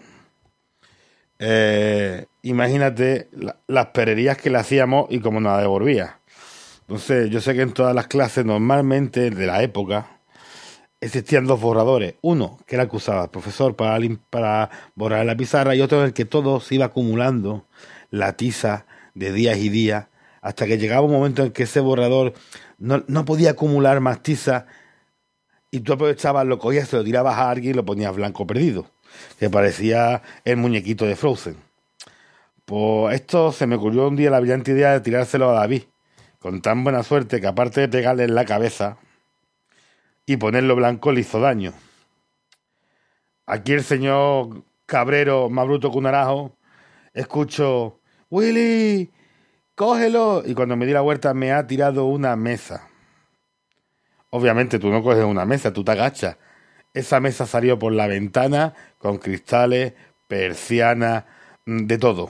Eh, imagínate la, las pererías que le hacíamos y cómo nos la devolvía. Entonces, yo sé que en todas las clases, normalmente, de la época, existían dos borradores. Uno, que era el que usaba el profesor para, para borrar la pizarra, y otro en el que todo se iba acumulando la tiza de días y días, hasta que llegaba un momento en que ese borrador no, no podía acumular más tiza, y tú aprovechabas, lo cogías, se lo tirabas a alguien y lo ponías blanco perdido, que parecía el muñequito de Frozen. Pues esto se me ocurrió un día la brillante idea de tirárselo a David, con tan buena suerte que aparte de pegarle en la cabeza y ponerlo blanco le hizo daño. Aquí el señor cabrero, más bruto que un arajo, escucho: ¡Willy! ¡Cógelo! Y cuando me di la vuelta me ha tirado una mesa. Obviamente tú no coges una mesa, tú te agachas. Esa mesa salió por la ventana con cristales, persianas, de todo.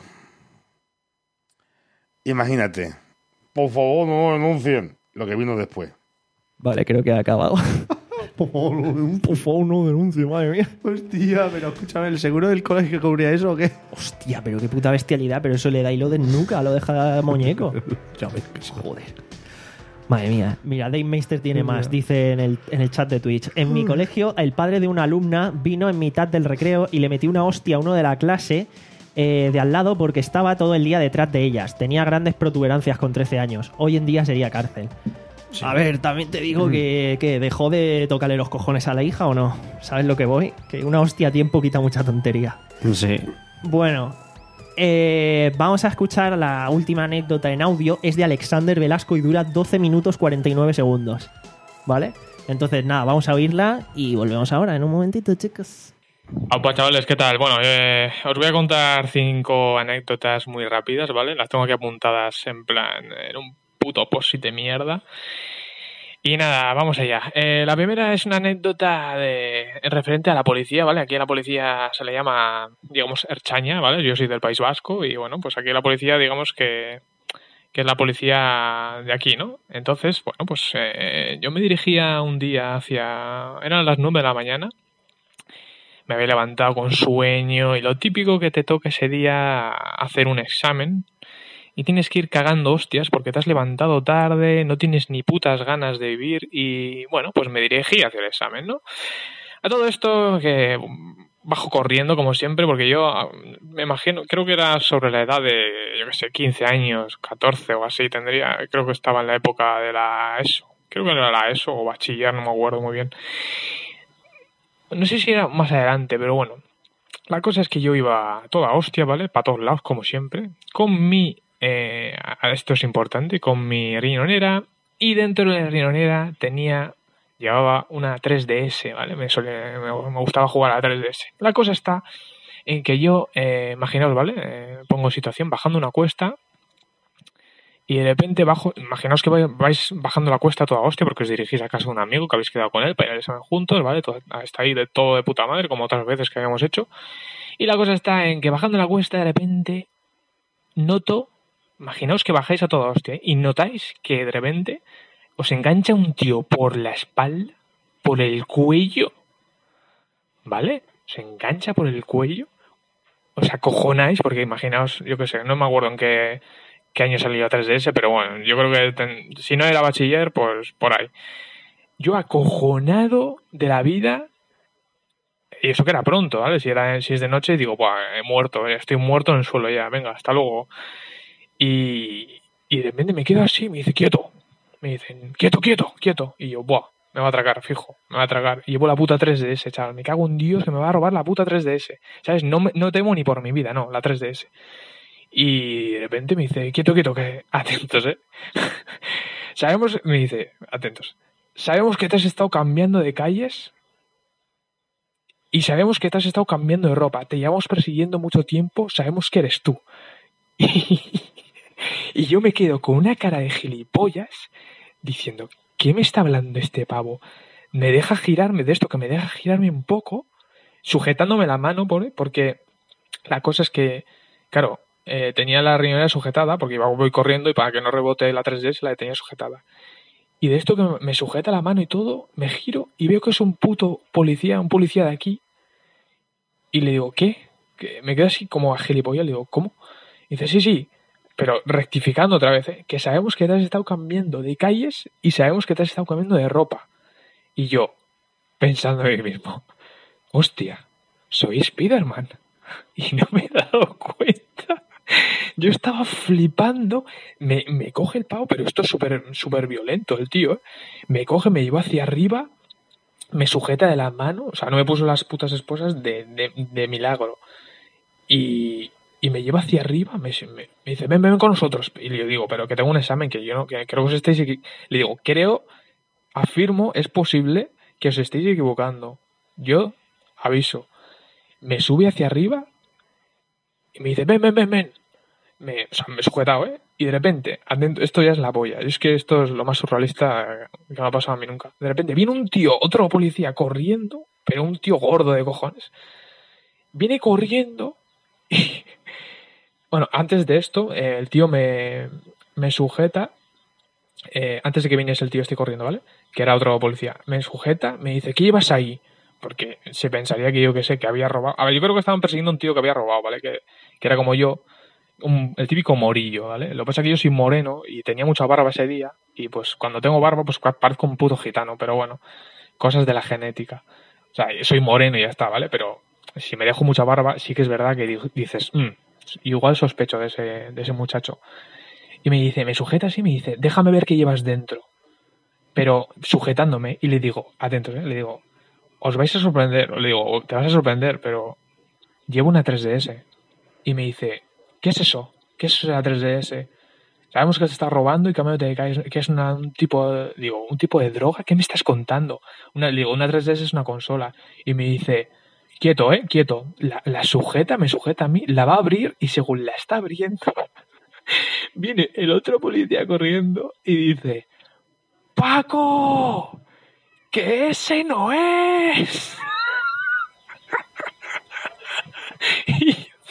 Imagínate. Por favor, no denuncien lo que vino después. Vale, creo que ha acabado. Por favor, por favor, no denuncie, madre mía. Hostia, pero escúchame, ¿el seguro del colegio cubría eso o qué? Hostia, pero qué puta bestialidad. Pero eso le da hilo de nuca, lo deja muñeco. Ya ves que sí. Joder. Madre mía. Mira, Dave Meister tiene más. Dice en el, en el chat de Twitch: en mi colegio, el padre de una alumna vino en mitad del recreo y le metió una hostia a uno de la clase eh, de al lado porque estaba todo el día detrás de ellas. Tenía grandes protuberancias con trece años. Hoy en día sería cárcel. Sí. A ver, también te digo que, que dejó de tocarle los cojones a la hija o no. ¿Sabes lo que voy? Que una hostia a tiempo quita mucha tontería. Sí. Bueno, eh, vamos a escuchar la última anécdota en audio. Es de Alexander Velasco y dura doce minutos cuarenta y nueve segundos. ¿Vale? Entonces, nada, vamos a oírla y volvemos ahora en un momentito, chicos. Ah, pues chavales, ¿qué tal? Bueno, eh, os voy a contar cinco anécdotas muy rápidas, ¿vale? Las tengo aquí apuntadas en plan, en un puto post-it de mierda. Y nada, vamos allá. Eh, la primera es una anécdota de referente a la policía, ¿vale? Aquí a la policía se le llama, digamos, Ertzaina, ¿vale? Yo soy del País Vasco y, bueno, pues aquí la policía, digamos que, que es la policía de aquí, ¿no? Entonces, bueno, pues eh, yo me dirigía un día hacia... Eran las nueve de la mañana. Me había levantado con sueño y lo típico que te toca ese día hacer un examen y tienes que ir cagando hostias porque te has levantado tarde, no tienes ni putas ganas de vivir y, bueno, pues me dirigí hacia el examen, ¿no? A todo esto que bajo corriendo como siempre porque yo me imagino, creo que era sobre la edad de, yo qué sé, quince años, catorce o así, tendría, creo que estaba en la época de la ESO, creo que era la ESO o bachiller, no me acuerdo muy bien. No sé si era más adelante, pero bueno. La cosa es que yo iba a toda hostia, ¿vale? Para todos lados, como siempre. Con mi... Eh, esto es importante. Con mi riñonera. Y dentro de la riñonera tenía... Llevaba una tres D S, ¿vale? Me, solía, me, me gustaba jugar a la tres D S. La cosa está en que yo... Eh, imaginaos, ¿vale? Eh, pongo situación bajando una cuesta... Y de repente bajo, imaginaos que vais bajando la cuesta toda hostia porque os dirigís a casa de un amigo que habéis quedado con él para ir al examen juntos, ¿vale? Todo, está ahí de todo de puta madre, como otras veces que habíamos hecho. Y la cosa está en que bajando la cuesta de repente noto, imaginaos que bajáis a toda hostia, ¿eh? Y notáis que de repente os engancha un tío por la espalda, por el cuello, ¿vale? Se engancha por el cuello, os acojonáis porque imaginaos, yo qué sé, no me acuerdo en qué... qué año salió a tres D S, pero bueno, yo creo que ten, si no era bachiller, pues por ahí. Yo acojonado de la vida, y eso que era pronto, ¿vale? Si, era, si es de noche, digo, buah, he muerto, estoy muerto en el suelo ya, venga, hasta luego. Y, y de repente me quedo así, me dice, quieto. Me dicen, quieto, quieto, quieto. Y yo, buah, me va a atracar, fijo, me va a atracar. Y llevo la puta tres D S, chaval, me cago en Dios que me va a robar la puta tres D S. ¿Sabes? No, me, no temo ni por mi vida, no, la tres D S. Y de repente me dice, quieto, quieto, que atentos, ¿eh? Sabemos, me dice, atentos, sabemos que te has estado cambiando de calles y sabemos que te has estado cambiando de ropa. Te llevamos persiguiendo mucho tiempo, sabemos que eres tú. Y, y yo me quedo con una cara de gilipollas diciendo, ¿qué me está hablando este pavo? Me deja girarme de esto, que me deja girarme un poco, sujetándome la mano, porque la cosa es que, claro, eh, tenía la riñonera sujetada, porque iba, voy corriendo y para que no rebote la tres D S la tenía sujetada. Y de esto que me sujeta la mano y todo, me giro y veo que es un puto policía, un policía de aquí. Y le digo, ¿qué? Que me quedo así como a gilipollas, le digo, ¿cómo? Y dice, sí, sí, pero rectificando otra vez, ¿eh? Que sabemos que te has estado cambiando de calles y sabemos que te has estado cambiando de ropa. Y yo, pensando en mí mismo, hostia, soy Spider-Man. Y no me he dado cuenta. Yo estaba flipando, me, me coge el pavo, pero esto es súper súper violento el tío, ¿eh? Me coge, me lleva hacia arriba, me sujeta de la mano, o sea, no me puso las putas esposas de, de, de milagro. Y, y me lleva hacia arriba, me, me, me dice, ven, ven con nosotros. Y le digo, pero que tengo un examen, que yo no, que creo que os estáis equi-. Le digo, creo, afirmo, es posible que os estéis equivocando. Yo aviso. Me sube hacia arriba y me dice, ven, ven, ven, ven. Me, o sea, me he sujetado, ¿eh? Y de repente, atento, esto ya es la polla. Es que esto es lo más surrealista que me ha pasado a mí nunca. De repente viene un tío, otro policía, corriendo, pero un tío gordo de cojones. Viene corriendo y... Bueno, antes de esto, eh, el tío me, me sujeta. Eh, antes de que viniese el tío este corriendo, ¿vale? Que era otro policía. Me sujeta, me dice, ¿qué llevas ahí? Porque se pensaría que yo que sé, que había robado. A ver, yo creo que estaban persiguiendo a un tío que había robado, ¿vale? Que, que era como yo, un, el típico morillo, ¿vale? Lo que pasa es que yo soy moreno y tenía mucha barba ese día. Y pues cuando tengo barba, pues parezco un puto gitano. Pero bueno, cosas de la genética. O sea, soy moreno y ya está, ¿vale? Pero si me dejo mucha barba, sí que es verdad que dices, mmm, igual sospecho de ese, de ese muchacho. Y me dice, me sujeta así y me dice, déjame ver qué llevas dentro. Pero sujetándome, y le digo, atentos, ¿eh? Le digo, os vais a sorprender, le digo, te vas a sorprender, pero llevo una tres D S. Y me dice, ¿qué es eso? ¿Qué es eso de la tres D S? Sabemos que se está robando y que es una, un tipo, de, digo, un tipo de droga. ¿Qué me estás contando? Una, digo, una tres D S es una consola. Y me dice, quieto, eh, quieto. La, la sujeta, me sujeta a mí, la va a abrir y según la está abriendo, viene el otro policía corriendo y dice, ¡Paco! ¡Que ese no es! y,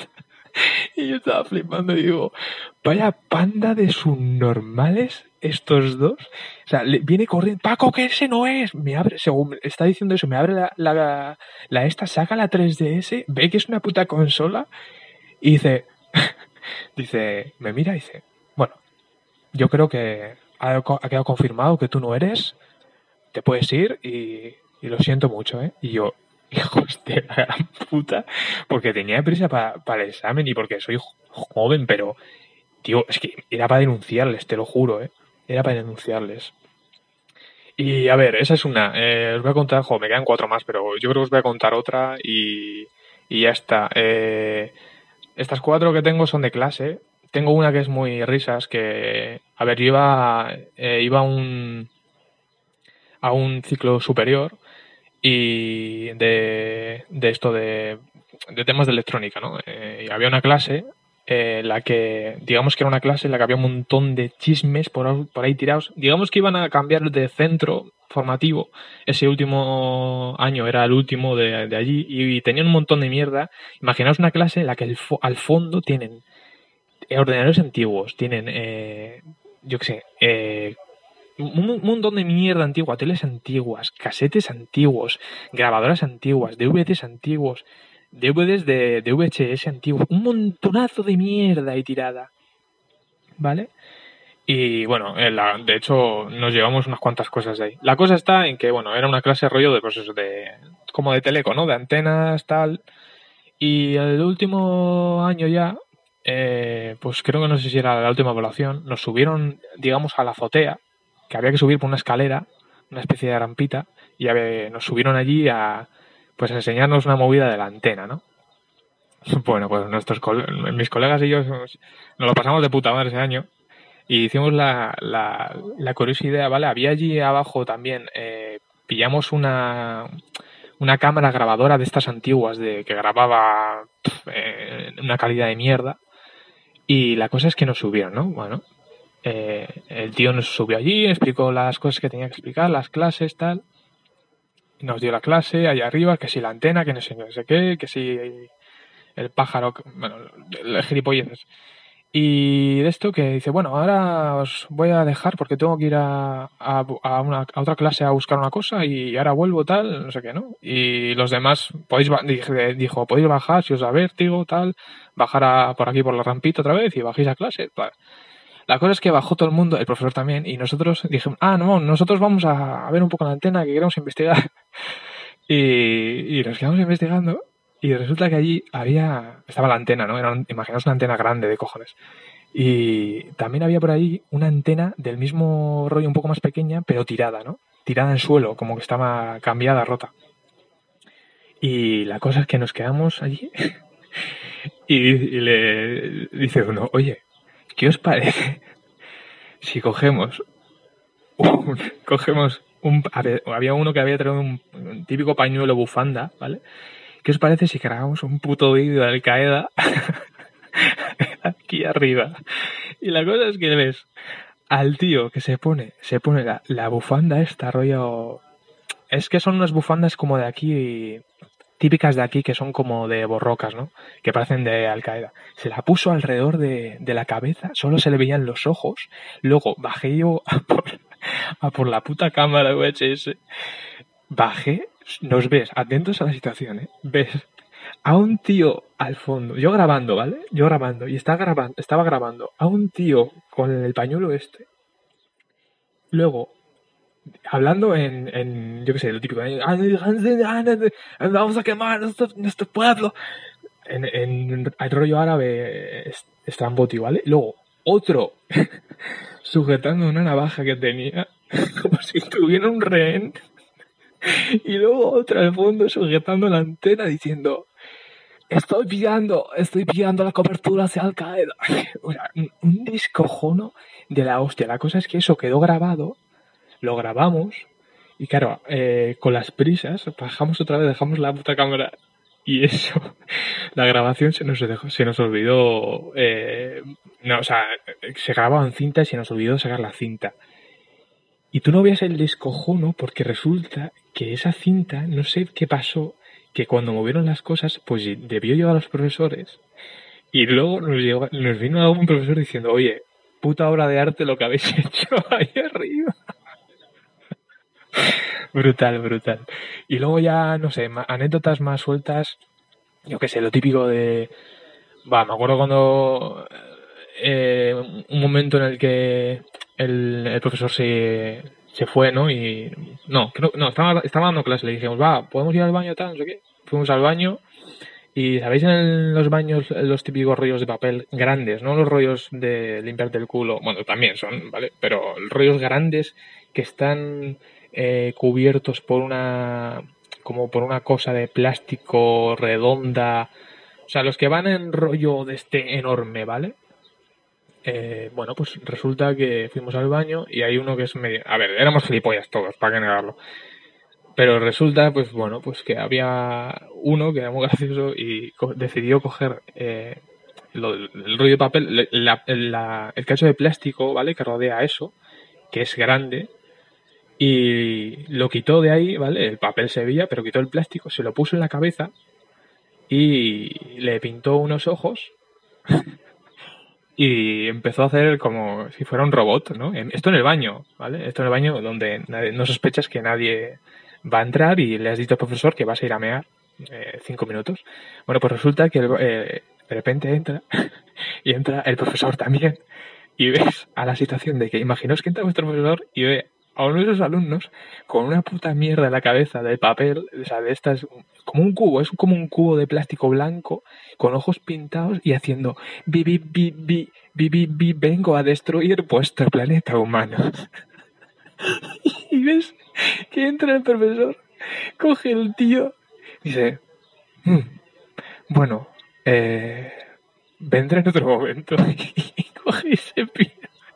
y yo estaba flipando y digo, vaya panda de subnormales estos dos. O sea, le viene corriendo, Paco, que ese no es. Me abre, según está diciendo eso, me abre la, la, la esta, saca la tres D S, ve que es una puta consola y dice, dice, me mira y dice, bueno, yo creo que ha, ha quedado confirmado que tú no eres. Te puedes ir y, y lo siento mucho, ¿eh? Y yo, hijos de la gran puta, porque tenía prisa para pa el examen y porque soy joven, pero, tío, es que era para denunciarles, te lo juro, ¿eh? Era para denunciarles. Y, a ver, esa es una. Eh, os voy a contar, jo, me quedan cuatro más, pero yo creo que os voy a contar otra y, y ya está. Eh, estas cuatro que tengo son de clase. Tengo una que es muy risas, que, a ver, yo iba, eh, iba a un... a un ciclo superior y de, de esto de, de temas de electrónica, ¿no? Eh, había una clase en eh, la que, digamos que era una clase en la que había un montón de chismes por, por ahí tirados. Digamos que iban a cambiar de centro formativo. Ese último año era el último de, de allí y, y tenían un montón de mierda. Imaginaos una clase en la que el fo al fondo tienen ordenadores antiguos, tienen, eh, yo qué sé, eh, un montón de mierda antigua, teles antiguas, casetes antiguos, grabadoras antiguas, D V Ds antiguos, D V Ds de, de V H S antiguos, un montonazo de mierda ahí tirada, ¿vale? Y bueno, la, de hecho nos llevamos unas cuantas cosas de ahí. La cosa está en que, bueno, era una clase rollo de, pues eso, de, como de teleco, ¿no? De antenas, tal. Y el último año ya, eh, pues creo que no sé si era la última evaluación, nos subieron, digamos, a la azotea, que había que subir por una escalera, una especie de rampita, y había, nos subieron allí a, pues, a enseñarnos una movida de la antena, ¿no? Bueno, pues nuestros cole- mis colegas y yo nos nos lo pasamos de puta madre ese año y hicimos la, la, la curiosa idea, ¿vale? Había allí abajo también, eh, pillamos una, una cámara grabadora de estas antiguas de que grababa pf, eh, una calidad de mierda y la cosa es que nos subieron, ¿no? Bueno, eh, el tío nos subió allí, explicó las cosas que tenía que explicar, las clases, tal. Nos dio la clase allá arriba, que si la antena, que no sé, no sé qué, que si el pájaro, bueno, el gilipolleces. Y de esto que dice, bueno, ahora os voy a dejar porque tengo que ir a, a, a una, a otra clase a buscar una cosa y ahora vuelvo tal, no sé qué, ¿no? Y los demás, podéis ba- dije- dijo, podéis bajar si os da vértigo, tal, bajar a- por aquí por la rampita otra vez y bajéis a clase, tal. La cosa es que bajó todo el mundo, el profesor también, y nosotros dijimos, ah, no, nosotros vamos a, a ver un poco la antena que queremos investigar. Y, y nos quedamos investigando y resulta que allí había, estaba la antena, ¿no? Era, un- imaginaos una antena grande de cojones. Y también había por ahí una antena del mismo rollo un poco más pequeña, pero tirada, ¿no? Tirada en suelo, como que estaba cambiada, rota. Y la cosa es que nos quedamos allí y, y le dice uno, oye, ¿qué os parece si cogemos un, cogemos un, a ver, había uno que había traído un, un típico pañuelo bufanda, ¿vale? ¿Qué os parece si grabamos un puto vídeo de Al Qaeda aquí arriba? Y la cosa es que ves al tío que se pone, se pone la, la bufanda esta, rollo. Es que son unas bufandas como de aquí, típicas de aquí, que son como de borrocas, ¿no? Que parecen de Al Qaeda. Se la puso alrededor de, de la cabeza, solo se le veían los ojos. Luego bajé yo a por, a por la puta cámara U H S. Bajé, nos ves, atentos a la situación, ¿eh? Ves a un tío al fondo, yo grabando, ¿vale? Yo grabando, y está grabando, estaba grabando a un tío con el pañuelo este. Luego, hablando en, en yo qué sé, lo típico, ¿eh? Vamos a quemar nuestro, nuestro pueblo. En, en el rollo árabe es- estrambótico, ¿vale? Luego, otro sujetando una navaja que tenía, como si tuviera un rehén. Y luego otro al fondo sujetando la antena diciendo, estoy pillando, estoy pillando la cobertura hacia Al Qaeda. O sea, un, un descojono de la hostia. La cosa es que eso quedó grabado, lo grabamos, y claro, eh, con las prisas, bajamos otra vez, dejamos la puta cámara, y eso, la grabación se nos dejó, se nos olvidó, eh, no, o sea, se grababa en cinta y se nos olvidó sacar la cinta. Y tú no veas el descojono porque resulta que esa cinta, no sé qué pasó, que cuando movieron las cosas, pues debió llegar a los profesores. Y luego nos, llegó, nos vino algún profesor diciendo, oye, puta obra de arte lo que habéis hecho ahí arriba. Brutal, brutal. Y luego ya, no sé, ma- anécdotas más sueltas, yo qué sé, lo típico de... Va, me acuerdo cuando... eh, un momento en el que el, el profesor se, se fue, ¿no? Y... No, creo, no, estaba, estaba dando clase, le dijimos, va, ¿podemos ir al baño tal? No sé qué. Fuimos al baño y, ¿sabéis en los baños los típicos rollos de papel grandes, no los rollos de limpiarte el culo? Bueno, también son, ¿vale? Pero rollos grandes que están eh, cubiertos por una... como por una cosa de plástico redonda. O sea, los que van en rollo de este enorme, ¿vale? Eh, bueno, pues resulta que fuimos al baño y hay uno que es medio... A ver, éramos gilipollas todos, para qué negarlo. Pero resulta, pues bueno, pues que había uno que era muy gracioso y co- decidió coger eh, lo- el rollo de papel, le- la- la- el cacho de plástico, ¿vale? Que rodea eso, que es grande, y lo quitó de ahí, ¿vale? El papel se veía, pero quitó el plástico, se lo puso en la cabeza y le pintó unos ojos y empezó a hacer como si fuera un robot, ¿no? En- Esto en el baño, ¿vale? Esto en el baño donde nadie- no sospechas que nadie va a entrar y le has dicho al profesor que vas a ir a mear eh, cinco minutos. Bueno, pues resulta que el- eh, de repente entra y entra el profesor también y ves a la situación de que imaginaos que entra vuestro profesor y ve a uno de sus alumnos con una puta mierda en la cabeza de papel, o sea, de estas, como un cubo, es como un cubo de plástico blanco con ojos pintados y haciendo bi bi bi bi bi bi bi vengo a destruir vuestro planeta humano. Y ves que entra el profesor, coge el tío, dice, "Mm, bueno, Eh, vendré en otro momento y coge y se pide.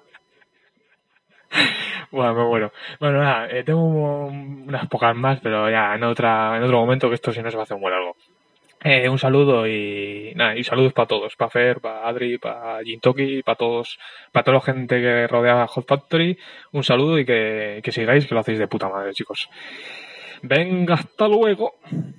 Bueno, me muero. Bueno, nada, eh, tengo unas pocas más, pero ya en otra en otro momento, que esto si no se va a hacer muy largo. Eh, un saludo y nada, y saludos para todos, para Fer, para Adri, para Jintoki, para todos, para toda la gente que rodea a Hot Factory. Un saludo y que, que sigáis, que lo hacéis de puta madre, chicos. Venga, hasta luego.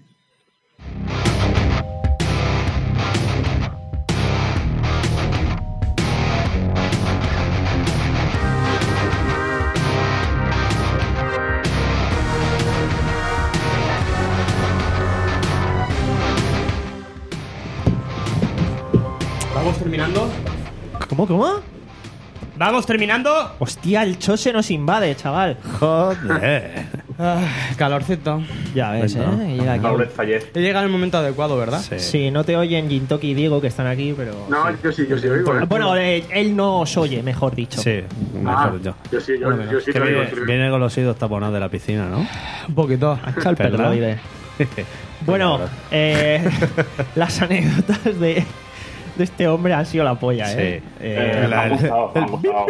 ¿Vamos terminando? ¿Cómo, cómo? ¿Vamos terminando? Hostia, el chose nos invade, chaval. Joder. Ah, calorcito. Ya ves, Bueno, ¿eh? Llega aquí. Paulet Fallez. He llegado en el momento adecuado, ¿verdad? Sí. Sí, no te oyen Jintoki y Diego, que están aquí, pero... No, yo sí, yo sí oigo. ¿eh? Bueno, eh, él no os oye, mejor dicho. Sí, Ah, mejor yo. yo sí, yo, Bueno, yo sí Que te oigo. viene, sí. viene con los oídos taponados de la piscina, ¿no? Un poquito. Ancha el ¿Verdad? perloide. Bueno, eh, las anécdotas de, de este hombre han sido la polla, ¿eh? Sí. Eh, Eh, la- me ha gustado, me ha gustado.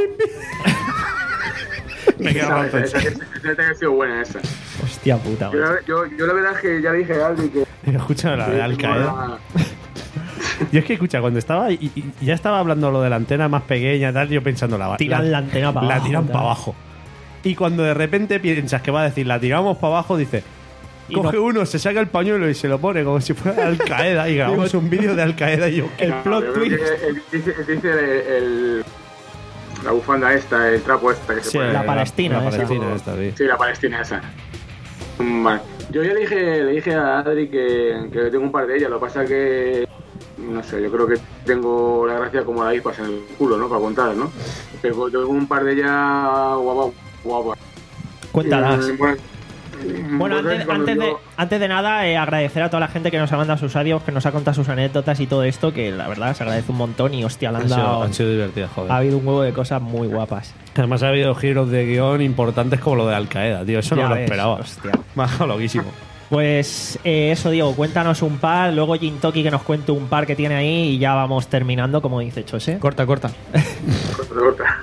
Me quedo Esa, mal esa, esa, pensado. esa, esa ha sido buena esa. hostia puta, Yo, macho. la- yo, yo la verdad es que ya dije a Aldi que... Escucha la de que Al tengo Qaeda. la- Yo es que escucha, cuando estaba y, y ya estaba hablando lo de la antena más pequeña y tal, yo pensando la Tiran la antena para La abajo, tiran tal. para abajo. Y cuando de repente piensas que va a decir la tiramos para abajo, dice Y coge no- uno, se saca el pañuelo y se lo pone como si fuera Al Qaeda y grabamos un vídeo de Al Qaeda y yo El No, plot yo creo twist. que el- dice, dice el, el- la bufanda esta, el trapo esta que se Sí, pone. la palestina la esa. palestina esta, sí. Sí, la palestina esa. Mm, Vale. Yo ya le dije, le dije a Adri que, que tengo un par de ellas, lo que pasa que no sé, yo creo que tengo la gracia como la ispas en el culo, ¿no? Para contar, ¿no? Pero tengo un par de ellas guapas, guapas. Cuéntalas. Mm, Bueno, Bueno, pues, antes, cuando antes, de, yo- antes de nada, eh, agradecer a toda la gente que nos ha mandado sus audios, que nos ha contado sus anécdotas y todo esto, que la verdad se agradece un montón y hostia, le han Han sido, dado... han sido divertidas, joder. Ha habido un huevo de cosas muy guapas. Además ha habido giros de guión importantes como lo de Al Qaeda, tío. Eso Ya no lo ves, esperaba. hostia. Me ha dejado loquísimo. Pues eh, eso, Diego, cuéntanos un par, luego Jintoki que nos cuente un par que tiene ahí y ya vamos terminando, como dice Chose. Corta, corta. Corta, corta.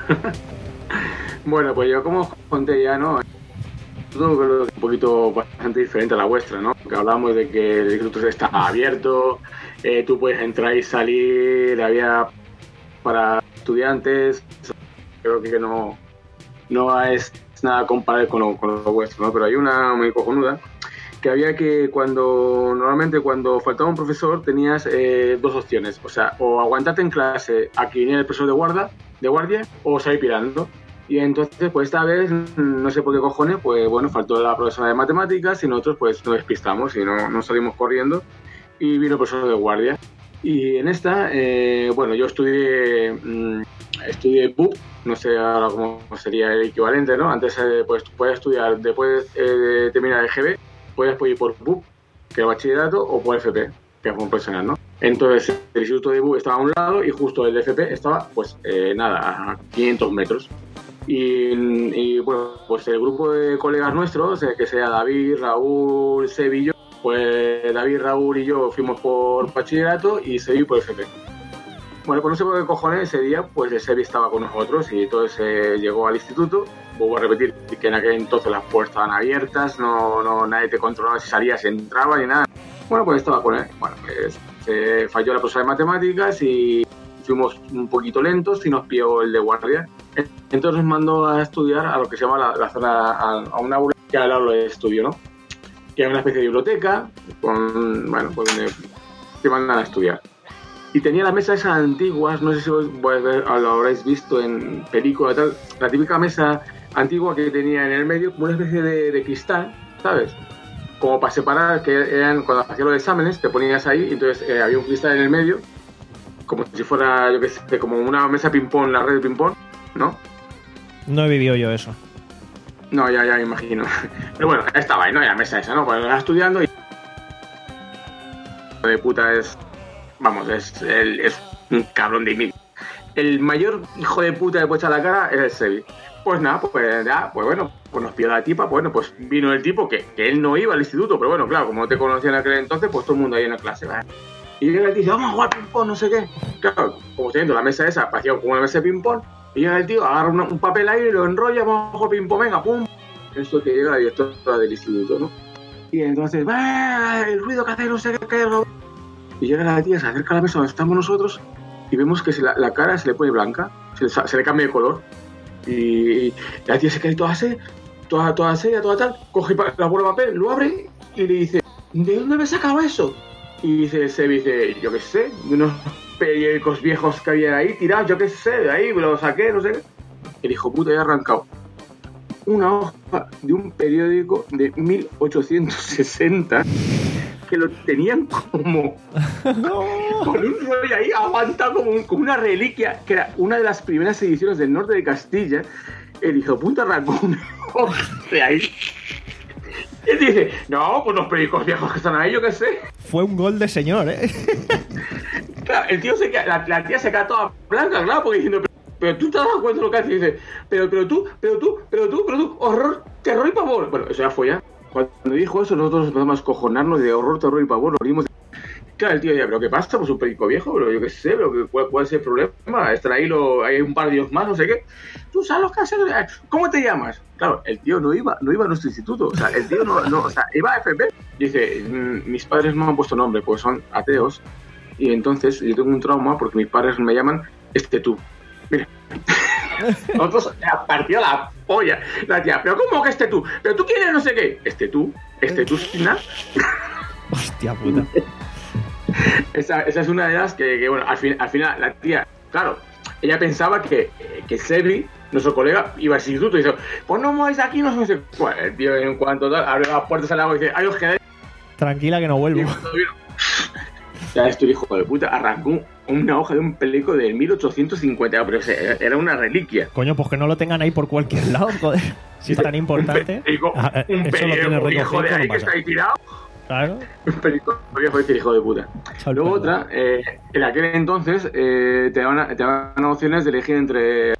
Bueno, pues yo como os conté ya, ¿no? Todo creo que es un poquito bastante diferente a la vuestra, ¿no? Que hablamos de que el instituto está abierto, eh, tú puedes entrar y salir, había para estudiantes, creo que no, no es nada comparable con lo, con lo vuestro, ¿no? Pero hay una muy cojonuda, que había que cuando, normalmente cuando faltaba un profesor tenías eh, dos opciones, o sea, o aguantarte en clase a que viniera el profesor de guardia, de guardia o salir pirando. Y entonces, pues esta vez, no sé por qué cojones, pues bueno, faltó la profesora de matemáticas y nosotros pues nos despistamos y no, no salimos corriendo y vino el profesor de guardia. Y en esta, eh, bueno, yo estudié, mmm, estudié B U P, no sé ahora cómo sería el equivalente, ¿no? Antes, eh, pues podías estudiar, después eh, de terminar el G B, podías ir por B U P, que era bachillerato, o por F P, que fue un profesional, ¿no? Entonces, el instituto de B U P estaba a un lado y justo el de F P estaba, pues, eh, nada, a quinientos metros. Y, y, bueno, pues el grupo de colegas nuestros, eh, que sea David, Raúl, Sebi y yo, pues David, Raúl y yo fuimos por bachillerato y Sebi por F P. Bueno, pues no sé por qué cojones ese día, pues el Sebi estaba con nosotros y entonces eh, llegó al instituto. Vuelvo a repetir que en aquel entonces las puertas estaban abiertas, no, no nadie te controlaba si salías, si entrabas ni nada. Bueno, pues estaba con él. Bueno, pues se falló la profesora de matemáticas y fuimos un poquito lentos y nos pilló el de guardia. Entonces nos mandó a estudiar a lo que se llama la, la zona, a, a un aula que al lado de estudio, ¿no? Que es una especie de biblioteca, con, bueno, pues donde te mandan a estudiar. Y tenía las mesas esas antiguas, no sé si vos, vos lo habréis visto en película y tal, la típica mesa antigua que tenía en el medio como una especie de, de cristal, ¿sabes? Como para separar, que eran cuando hacías los exámenes, te ponías ahí, y entonces eh, había un cristal en el medio, como si fuera, yo qué sé, como una mesa ping-pong, la red de ping-pong, ¿no? No he vivido yo eso. No, ya, ya me imagino. Pero bueno, estaba ahí, ¿no? En la mesa esa, ¿no? Pues estaba estudiando y... de puta es... Vamos, es, el, es un cabrón de mí. El mayor hijo de puta que puede echar la cara es el Sebi. Pues nada, pues ya, pues bueno, pues nos pidió la tipa, pues bueno, pues vino el tipo que, que él no iba al instituto, pero bueno, claro, como no te conocía en aquel entonces, pues todo el mundo ahí en la clase, ¿verdad? Y llega el tío y dice, vamos a jugar ping-pong, no sé qué. Claro, como teniendo la mesa esa, parecía como una mesa de ping-pong. Y llega el tío, agarra una, un papel ahí y lo enrolla, vamos a jugar ping-pong, venga, pum. Eso que llega la directora del instituto, ¿no? Y entonces, va, el ruido que hace, no sé qué, qué. Y llega la tía, se acerca a la mesa donde estamos nosotros y vemos que se la, la cara se le pone blanca, se le, se le cambia de color. Y la tía se queda toda así, toda, toda seria, toda tal, coge la bola de papel, lo abre y le dice, ¿de dónde me sacaba eso? Y dice el Sebi, dice, yo qué sé, de unos periódicos viejos que había ahí tirados, yo qué sé, de ahí me lo saqué, no sé qué. El hijo puta ya ha arrancado una hoja de un periódico de mil ochocientos sesenta que lo tenían como con un rollo ahí aguantado como, un, como una reliquia, que era una de las primeras ediciones del norte de Castilla. El hijo puta arrancó una hoja de ahí. Y él dice, no, pues los periódicos viejos que están ahí, yo qué sé. Fue un gol de señor, ¿eh? Claro, el tío se queda, la, la tía se queda toda blanca, claro, porque diciendo, pero, pero tú te das cuenta de lo que hace. Y dice, pero, pero tú, pero tú, pero tú, pero tú, horror, terror y pavor. Bueno, eso ya fue ya. Cuando dijo eso, nosotros empezamos a escojonarnos de horror, terror y pavor. Nos rimos. Claro, el tío ya, ¿pero qué pasa? Pues un perico viejo, pero yo qué sé, pero ¿cuál, cuál es el problema? Estar ahí, lo, hay un par de días más, no sé qué. ¿Tú sabes los caseros? ¿Cómo te llamas? Claro, el tío no iba, no iba a nuestro instituto. O sea, el tío no, no o sea, iba a F P. Dice, mis padres no me han puesto nombre, pues son ateos. Y entonces yo tengo un trauma porque mis padres me llaman este tú. Mira. Nosotros ha partido la polla. La tía, ¿pero cómo que este tú? ¿Pero tú quién eres no sé qué? Este tú, este tú sin nada. Hostia puta. Esa, esa es una de las que, que bueno, al, fin, al final la tía, claro, ella pensaba que, que Sebi, nuestro colega, iba al instituto y dice, pues no mováis aquí, no sé cuál. El tío, en cuanto tal, abre las puertas al agua y dice, ahí os quedáis. Tranquila que no vuelvo. Ya esto, hijo de puta, arrancó una hoja de un periódico del mil ochocientos cincuenta, pero era una reliquia. Coño, pues que no lo tengan ahí por cualquier lado, joder. Si es tan importante. Un periódico, ah, un eso lo tiene viejo de recogido, ahí no que está ahí tirado. Claro. Un periódico viejo de hijo de puta. Salud, Luego perdón. otra, eh, en aquel entonces eh, te, daban, te daban opciones de elegir entre...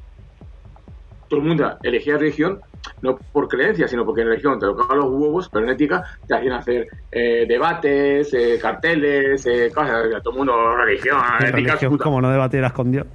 Todo el mundo elegía religión, no por creencia, sino porque en religión te tocaban los huevos, pero en ética te hacían hacer eh, debates, eh, carteles, eh, cosas, todo el mundo religión, En ética, religión, puta. como no debatieras con Dios.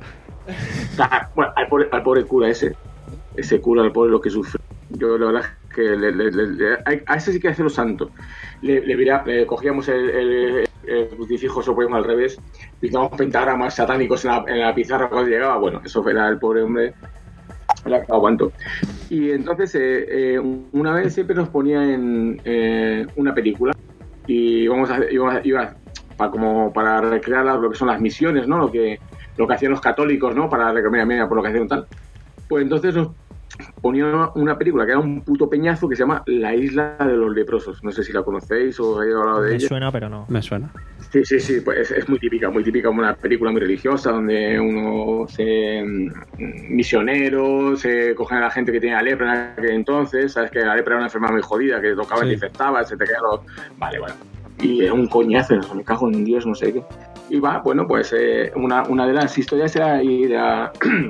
Ah, bueno, al pobre, al pobre cura ese, ese cura, al pobre lo que sufre. Yo la verdad es que le, le, le, le, a ese sí que hace lo santo. Le, le, mira, le cogíamos el, el, el crucifijo, eso poníamos al revés, pintábamos pentagramas satánicos en la, en la pizarra cuando llegaba. Bueno, eso era el pobre hombre. La aguanto. Y entonces eh, eh, una vez siempre nos ponía en eh, una película y íbamos a, íbamos a, iba para, como para recrear lo que son las misiones, ¿no? Lo que lo que hacían los católicos, ¿no? Para recrear, mira, por lo que hacían tal. Pues entonces nos ponía una película que era un puto peñazo que se llama La Isla de los Leprosos. No sé si la conocéis o os habéis hablado de Me ella. suena, pero no. Me suena. Sí, sí, sí, pues es, es muy típica, muy típica, una película muy religiosa donde uno se misionero, se cogen a la gente que tenía lepra en aquel entonces, sabes que la lepra era una enfermedad muy jodida, que tocaba y Sí. te infectaba, se te quedaba los... Vale, bueno. Y era un coñazo, me cago en Dios, no sé qué. Y va, bueno, pues eh, una, una de las historias era ir a,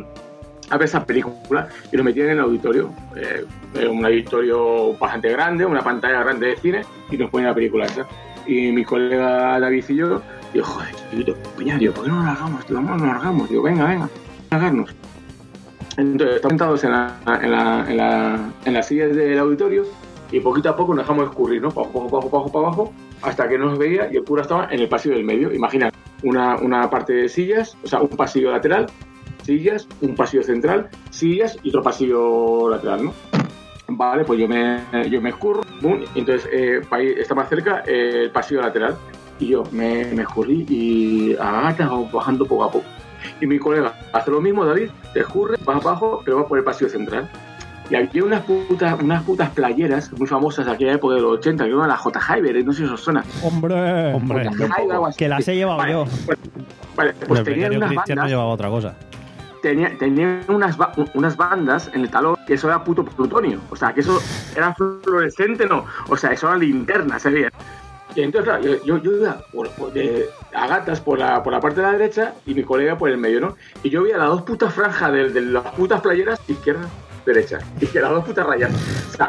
a ver esa película y lo metían en el auditorio, eh, un auditorio bastante grande, una pantalla grande de cine y nos ponían la película esa. Y mi colega David y yo, digo, joder, tío, piña, tío, ¿por qué no nos largamos? Tío, vamos, nos largamos. Digo, venga, venga, largarnos. Entonces, estamos sentados en la, en la, en la, en las sillas del auditorio y poquito a poco nos dejamos escurrir, ¿no? Para abajo, para abajo, para abajo, para abajo, hasta que nos veía y el cura estaba en el pasillo del medio. Imagina, una, una parte de sillas, o sea, un pasillo lateral, sillas, un pasillo central, sillas y otro pasillo lateral, ¿no? Vale, pues yo me, yo me escurro, boom, entonces eh, para ir, está más cerca eh, el pasillo lateral y yo me, me escurrí y a gatas bajando poco a poco. Y mi colega hace lo mismo, David, te escurre, vas abajo, pero va por el pasillo central. Y había unas putas, unas putas playeras muy famosas de aquella época de los ochenta, que eran las J. Hyber, no sé si os suena. Hombre, Hombre, J. Hyber, algo así. que las he llevado Vale, yo. Pues, vale, pues el tenían pequeño unas cristiano bandas, llevaba otra cosa. tenía, tenían unas, ba- unas bandas en el talón que eso era puto plutonio. O sea, que eso era fluorescente, no. O sea, eso era linterna, se veía. Y entonces, claro, yo, yo, yo iba por, por, de, a gatas por la, por la parte de la derecha y mi colega por el medio, ¿no? Y yo veía las dos putas franjas de, de las putas playeras, izquierda, derecha. Y que las dos putas rayas. O sea,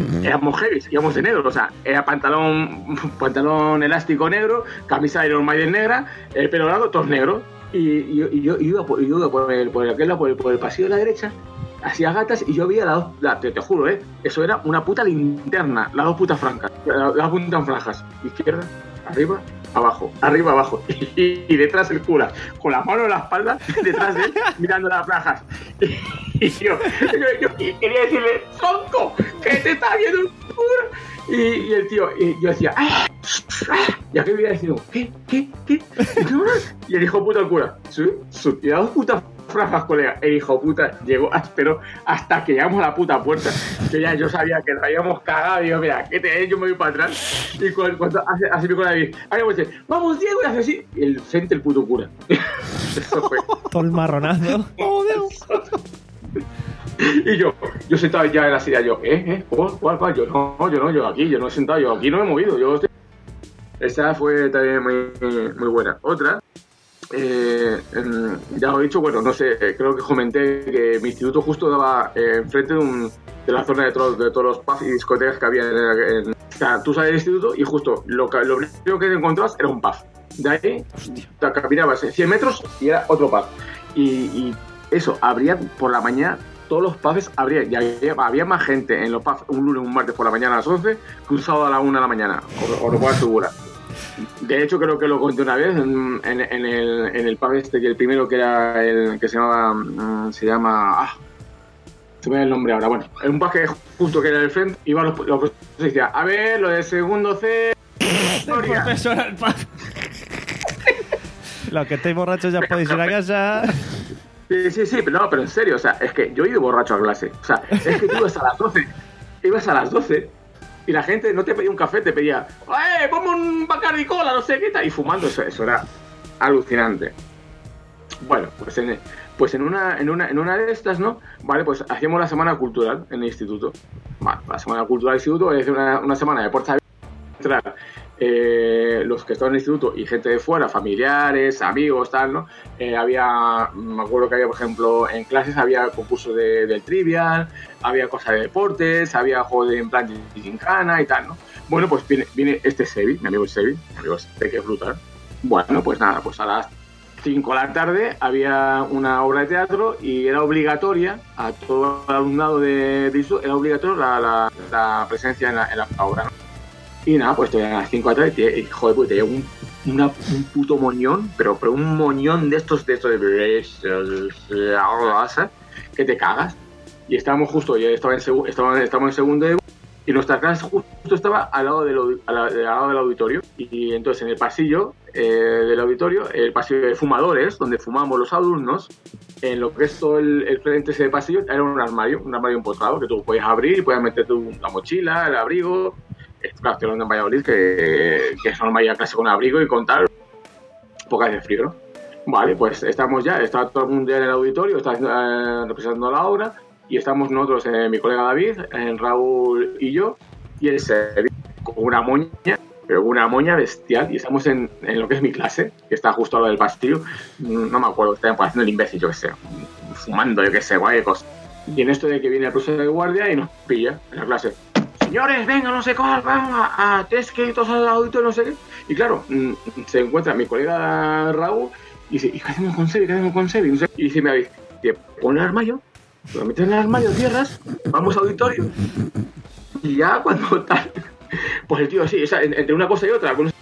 éramos heavy, íbamos de negro, o sea, era pantalón pantalón elástico negro, camisa de Iron Maiden negra, el pelo largo, todos negros. Y, y, y yo iba por, yo iba por, el, por, aquel lado, por, el, por el pasillo de la derecha, hacía gatas y yo veía las dos, la, te, te juro, ¿eh? Eso era una puta linterna, las dos putas francas, las dos putas franjas, izquierda, arriba, abajo, arriba, abajo, y, y detrás el cura, con las manos en la espalda, detrás de él, mirando las franjas. Y, y yo, yo, yo y quería decirle, ¡tronco! ¡Que te está viendo un cura! Y, y el tío, y yo decía, ¡ah! ¡ah! Y aquel iba diciendo, ¿qué? ¿Qué? ¿Qué? Y el hijo puta el cura, ¿sí? ¿sí? Y las dos putas franjas, colega, el hijo puta llegó, pero hasta que llegamos a la puta puerta, que ya yo sabía que nos habíamos cagado, y digo, mira, ¿qué te yo me voy para atrás? Y cuando, cuando hace, hace mi colega, ahí dice, vamos Diego, y hace así, y el frente el puto cura. Eso fue. Todo el marronazo. ¡Oh, Dios! Y yo, yo sentado ya en la silla, yo, ¿eh? ¿eh? ¿Cuál, cuál, cuál? Yo no, yo no, yo aquí, yo no he sentado, yo aquí no me he movido, yo estoy... Esa fue también muy, muy buena. Otra, eh, ya os he dicho, bueno, no sé, creo que comenté que mi instituto justo daba eh, enfrente de, un, de la zona de todos, de todos los pubs y discotecas que había en, en, o sea, tú sales del instituto y justo lo, lo primero que te encontrabas era un pub. De ahí, te caminabas cien metros y era otro pub. Y, y eso, abría por la mañana, todos los pubs abrían, y había, había más gente en los pubs un lunes, un martes por la mañana a las once que un sábado a la una de la mañana, os, os lo puedo asegurar. De hecho, creo que lo conté una vez en, en, en, el, en el pub este, que el primero que era el que se llamaba, se llama, ah, se me da el nombre ahora, bueno, en un pub que justo que era el frente, iban los, los profesores y decían, a ver, lo de segundo C, profesor al pub. Los que estéis borrachos ya podéis ir a casa. Sí, sí, sí, pero no, pero en serio, o sea, es que yo he ido borracho a clase, o sea, es que tú ibas a las doce, ibas a las doce y la gente no te pedía un café, te pedía, ¡eh, ponme un Bacardi Cola, no sé qué tal! Y fumando, eso, eso era alucinante. Bueno, pues en, pues en una, en una, en una de estas, ¿no? Vale, pues hacíamos la semana cultural en el instituto. Vale, la semana cultural del instituto es una, una semana de puerta abierta. Eh, los que estaban en el instituto y gente de fuera, familiares, amigos, tal, ¿no? Eh, había, me acuerdo que había, por ejemplo, en clases había concursos de, del trivial, había cosas de deportes, había juegos de en plan de gincana y tal, ¿no? Bueno, pues viene, viene este Sebi, mi amigo Sebi, mi amigo Sebi, que es brutal. Bueno, pues nada, pues a las cinco de la tarde había una obra de teatro y era obligatoria a todo el alumnado de, de eso, era obligatorio la, la, la presencia en la, en la obra, ¿no? Y nada, pues te a las cinco de la tarde y, joder, pues te llega un, una, un puto moñón, pero, pero un moñón de estos, de estos de... que te cagas. Y estábamos justo, yo estaba en, segu, estaba, estábamos en segundo de... Y nuestra clase justo estaba al lado del, al, al lado del auditorio. Y entonces en el pasillo eh, del auditorio, el pasillo de fumadores, donde fumamos los alumnos, en lo que es todo el, el frente ese pasillo, era un armario, un armario empotrado, que tú podías abrir y podías meter tu, la mochila, el abrigo... Claro, estoy hablando en Valladolid, que, que es normal ir a clase con abrigo y con tal, porque hace frío, ¿no? Vale, pues estamos ya, está todo el mundo ya en el auditorio, está eh, representando la obra, y estamos nosotros, eh, mi colega David, eh, Raúl y yo, y el Sebi, con una moña, pero una moña bestial, y estamos en, en lo que es mi clase, que está justo al lado del pastillo, no me acuerdo, está haciendo el imbécil, yo qué sé, fumando, yo qué sé, guay cosas. Y en esto de que viene el profesor de guardia y nos pilla en la clase. Señores, venga, no sé cuál, vamos a, a tres créditos al auditorio, no sé qué. Y claro, mmm, se encuentra mi colega Raúl y dice, ¿y qué hacemos con Sebi? ¿Qué hacemos con Sebi? No sé. Y dice, me dice, pon el armario, lo metes en el armario, cierras, vamos al auditorio. Y ya cuando tal, pues el tío así, o sea, entre una cosa y otra, con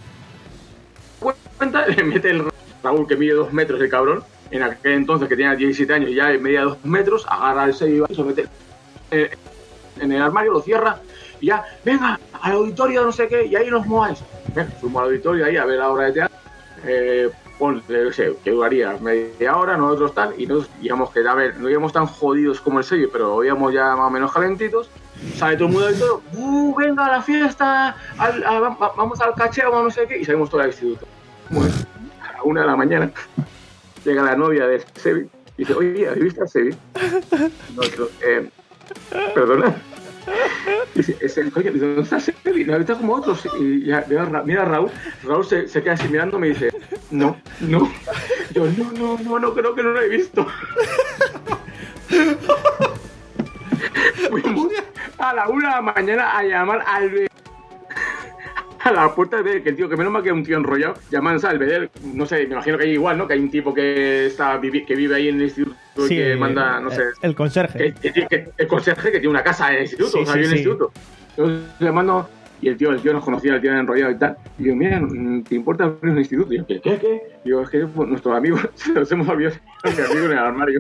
cuenta, le mete el Raúl, que mide dos metros el cabrón, en aquel entonces que tenía diecisiete años y ya medía dos metros, agarra el Sebi y lo mete eh, en el armario, lo cierra y ya, venga, al auditorio no sé qué, y ahí nos mováis. Venga, fuimos al auditorio ahí a ver la obra de teatro, eh, pon, no sé, que duraría media hora, nosotros tal, y nosotros íbamos que, a ver, no íbamos tan jodidos como el sello, pero íbamos ya más o menos calentitos, sale todo el mundo del todo, uh, venga a la fiesta, al, a, a, vamos al cacheo, vamos no sé qué, y salimos todo al instituto. Bueno, a la una de la mañana, llega la novia del Sebi, y dice, oye, ¿has visto al Sebi? Nosotros, eh, perdona. Dice, es el coño, ¿dónde está Sebi? ¿No visto como otros? Y ya, mira, mira a Raúl, Raúl se, se queda así mirando y me dice, no, no. Yo, no, no, no, no, creo que no lo he visto. Fuimos a la una de la mañana a llamar al Belvedere. A la puerta del Belvedere, que el tío, que menos mal que era un tío enrollado, llamándose al Belvedere. No sé, me imagino que hay igual, ¿no? Que hay un tipo que está que vive ahí en el instituto y Sí, que manda, no sé. El conserje. Que, que- que- el conserje que tiene una casa en el instituto, Sí, o sea, sí, vive en el sí. instituto. Entonces le mando, y el tío, el tío nos conocía, el tío era enrollado y tal. Y yo, mira, ¿te importa abrir un instituto? Y yo, ¿qué, qué, qué? Y yo, es que pues, nuestros amigos se los hemos abierto a mi amigo en el armario.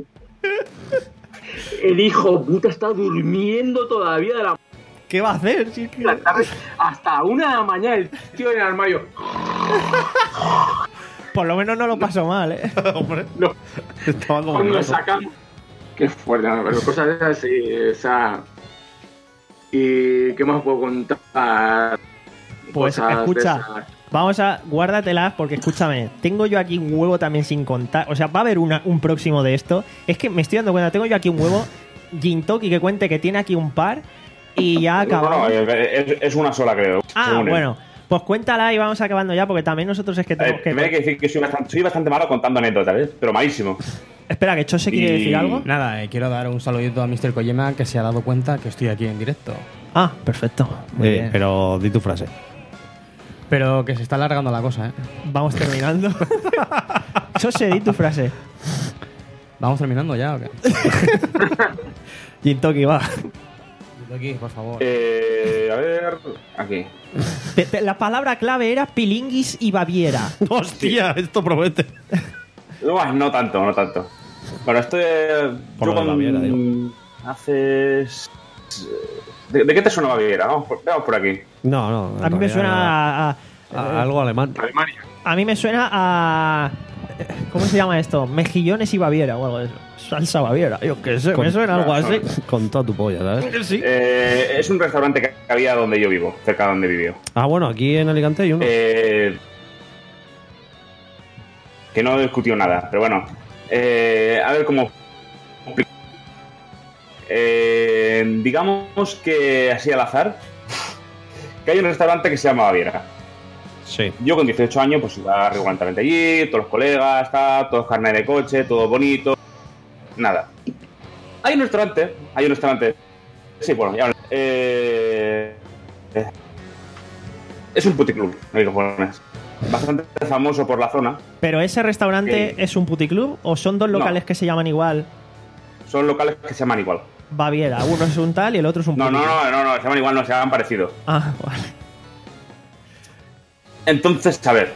El hijo puta está durmiendo todavía de la, ¿Qué va a hacer? Sí, que- la tarde hasta una de la mañana, el tío en el armario. Por lo menos no lo pasó mal, ¿eh? Hombre, No, estaba como cuando lo loco. sacamos. Qué fuerte, ¿no? Pero cosas de esas, sí, esa. ¿Y qué más puedo contar? Pues Cosas de escucha, esas. vamos a guárdatelas porque escúchame, tengo yo aquí un huevo también sin contar, o sea, va a haber una, un próximo de esto. Es que me estoy dando cuenta, tengo yo aquí un huevo, Gintoki que cuente que tiene aquí un par y ya No, acabamos. no, es, es una sola, creo. Ah, según él. bueno, pues cuéntala y vamos acabando ya porque también nosotros es que Eh, tenemos que... Primero hay que decir que soy bastante, soy bastante malo contando anécdotas, ¿eh? Pero malísimo. Espera, que Chose quiere Y- decir algo. Nada, eh, quiero dar un saludito a mister Kojima que se ha dado cuenta que estoy aquí en directo. Ah, perfecto. Muy Eh, bien. pero di tu frase. Pero que se está alargando la cosa, ¿eh? Vamos terminando. Chose, di tu frase. ¿Vamos terminando ya o qué? Gintoki, va. Aquí, por favor. Eh, a ver. Aquí. Te- te- La palabra clave era Pilinguis y Baviera. Hostia, esto promete. No, no tanto, no tanto. Bueno, esto es. Por yo lo de cuando Baviera, digo. haces. ¿De, de qué te suena Baviera? Vamos por, vamos por aquí. No, no. A mí me suena a, a- a algo alemán. Alemania. a mí me suena a ¿cómo se llama esto? Mejillones y Baviera o algo de eso. Salsa Baviera, yo qué sé, me suena algo así. Con toda tu polla, ¿sabes? Sí. Eh, es un restaurante que había donde yo vivo, cerca de donde vivió. Ah, bueno, aquí en Alicante hay uno. Eh, que no discutió nada, pero bueno. Eh, a ver cómo. Eh, digamos que así al azar, que hay un restaurante que se llama Baviera. Sí. Yo con dieciocho años pues iba regularmente allí, todos los colegas, está, todos carnet de coche, todo bonito. Nada. Hay un restaurante, hay un restaurante. Sí, bueno, ya. Eh, eh, es un puticlub, no digo pones. Bastante famoso por la zona. Pero ese restaurante Sí. es un puticlub o son dos locales No. que se llaman igual. Son locales que se llaman igual. Baviera, uno es un tal y el otro es un No, no, puticlub. no, no, no, se llaman igual, no, se llaman parecido. Ah, vale. Entonces, a ver.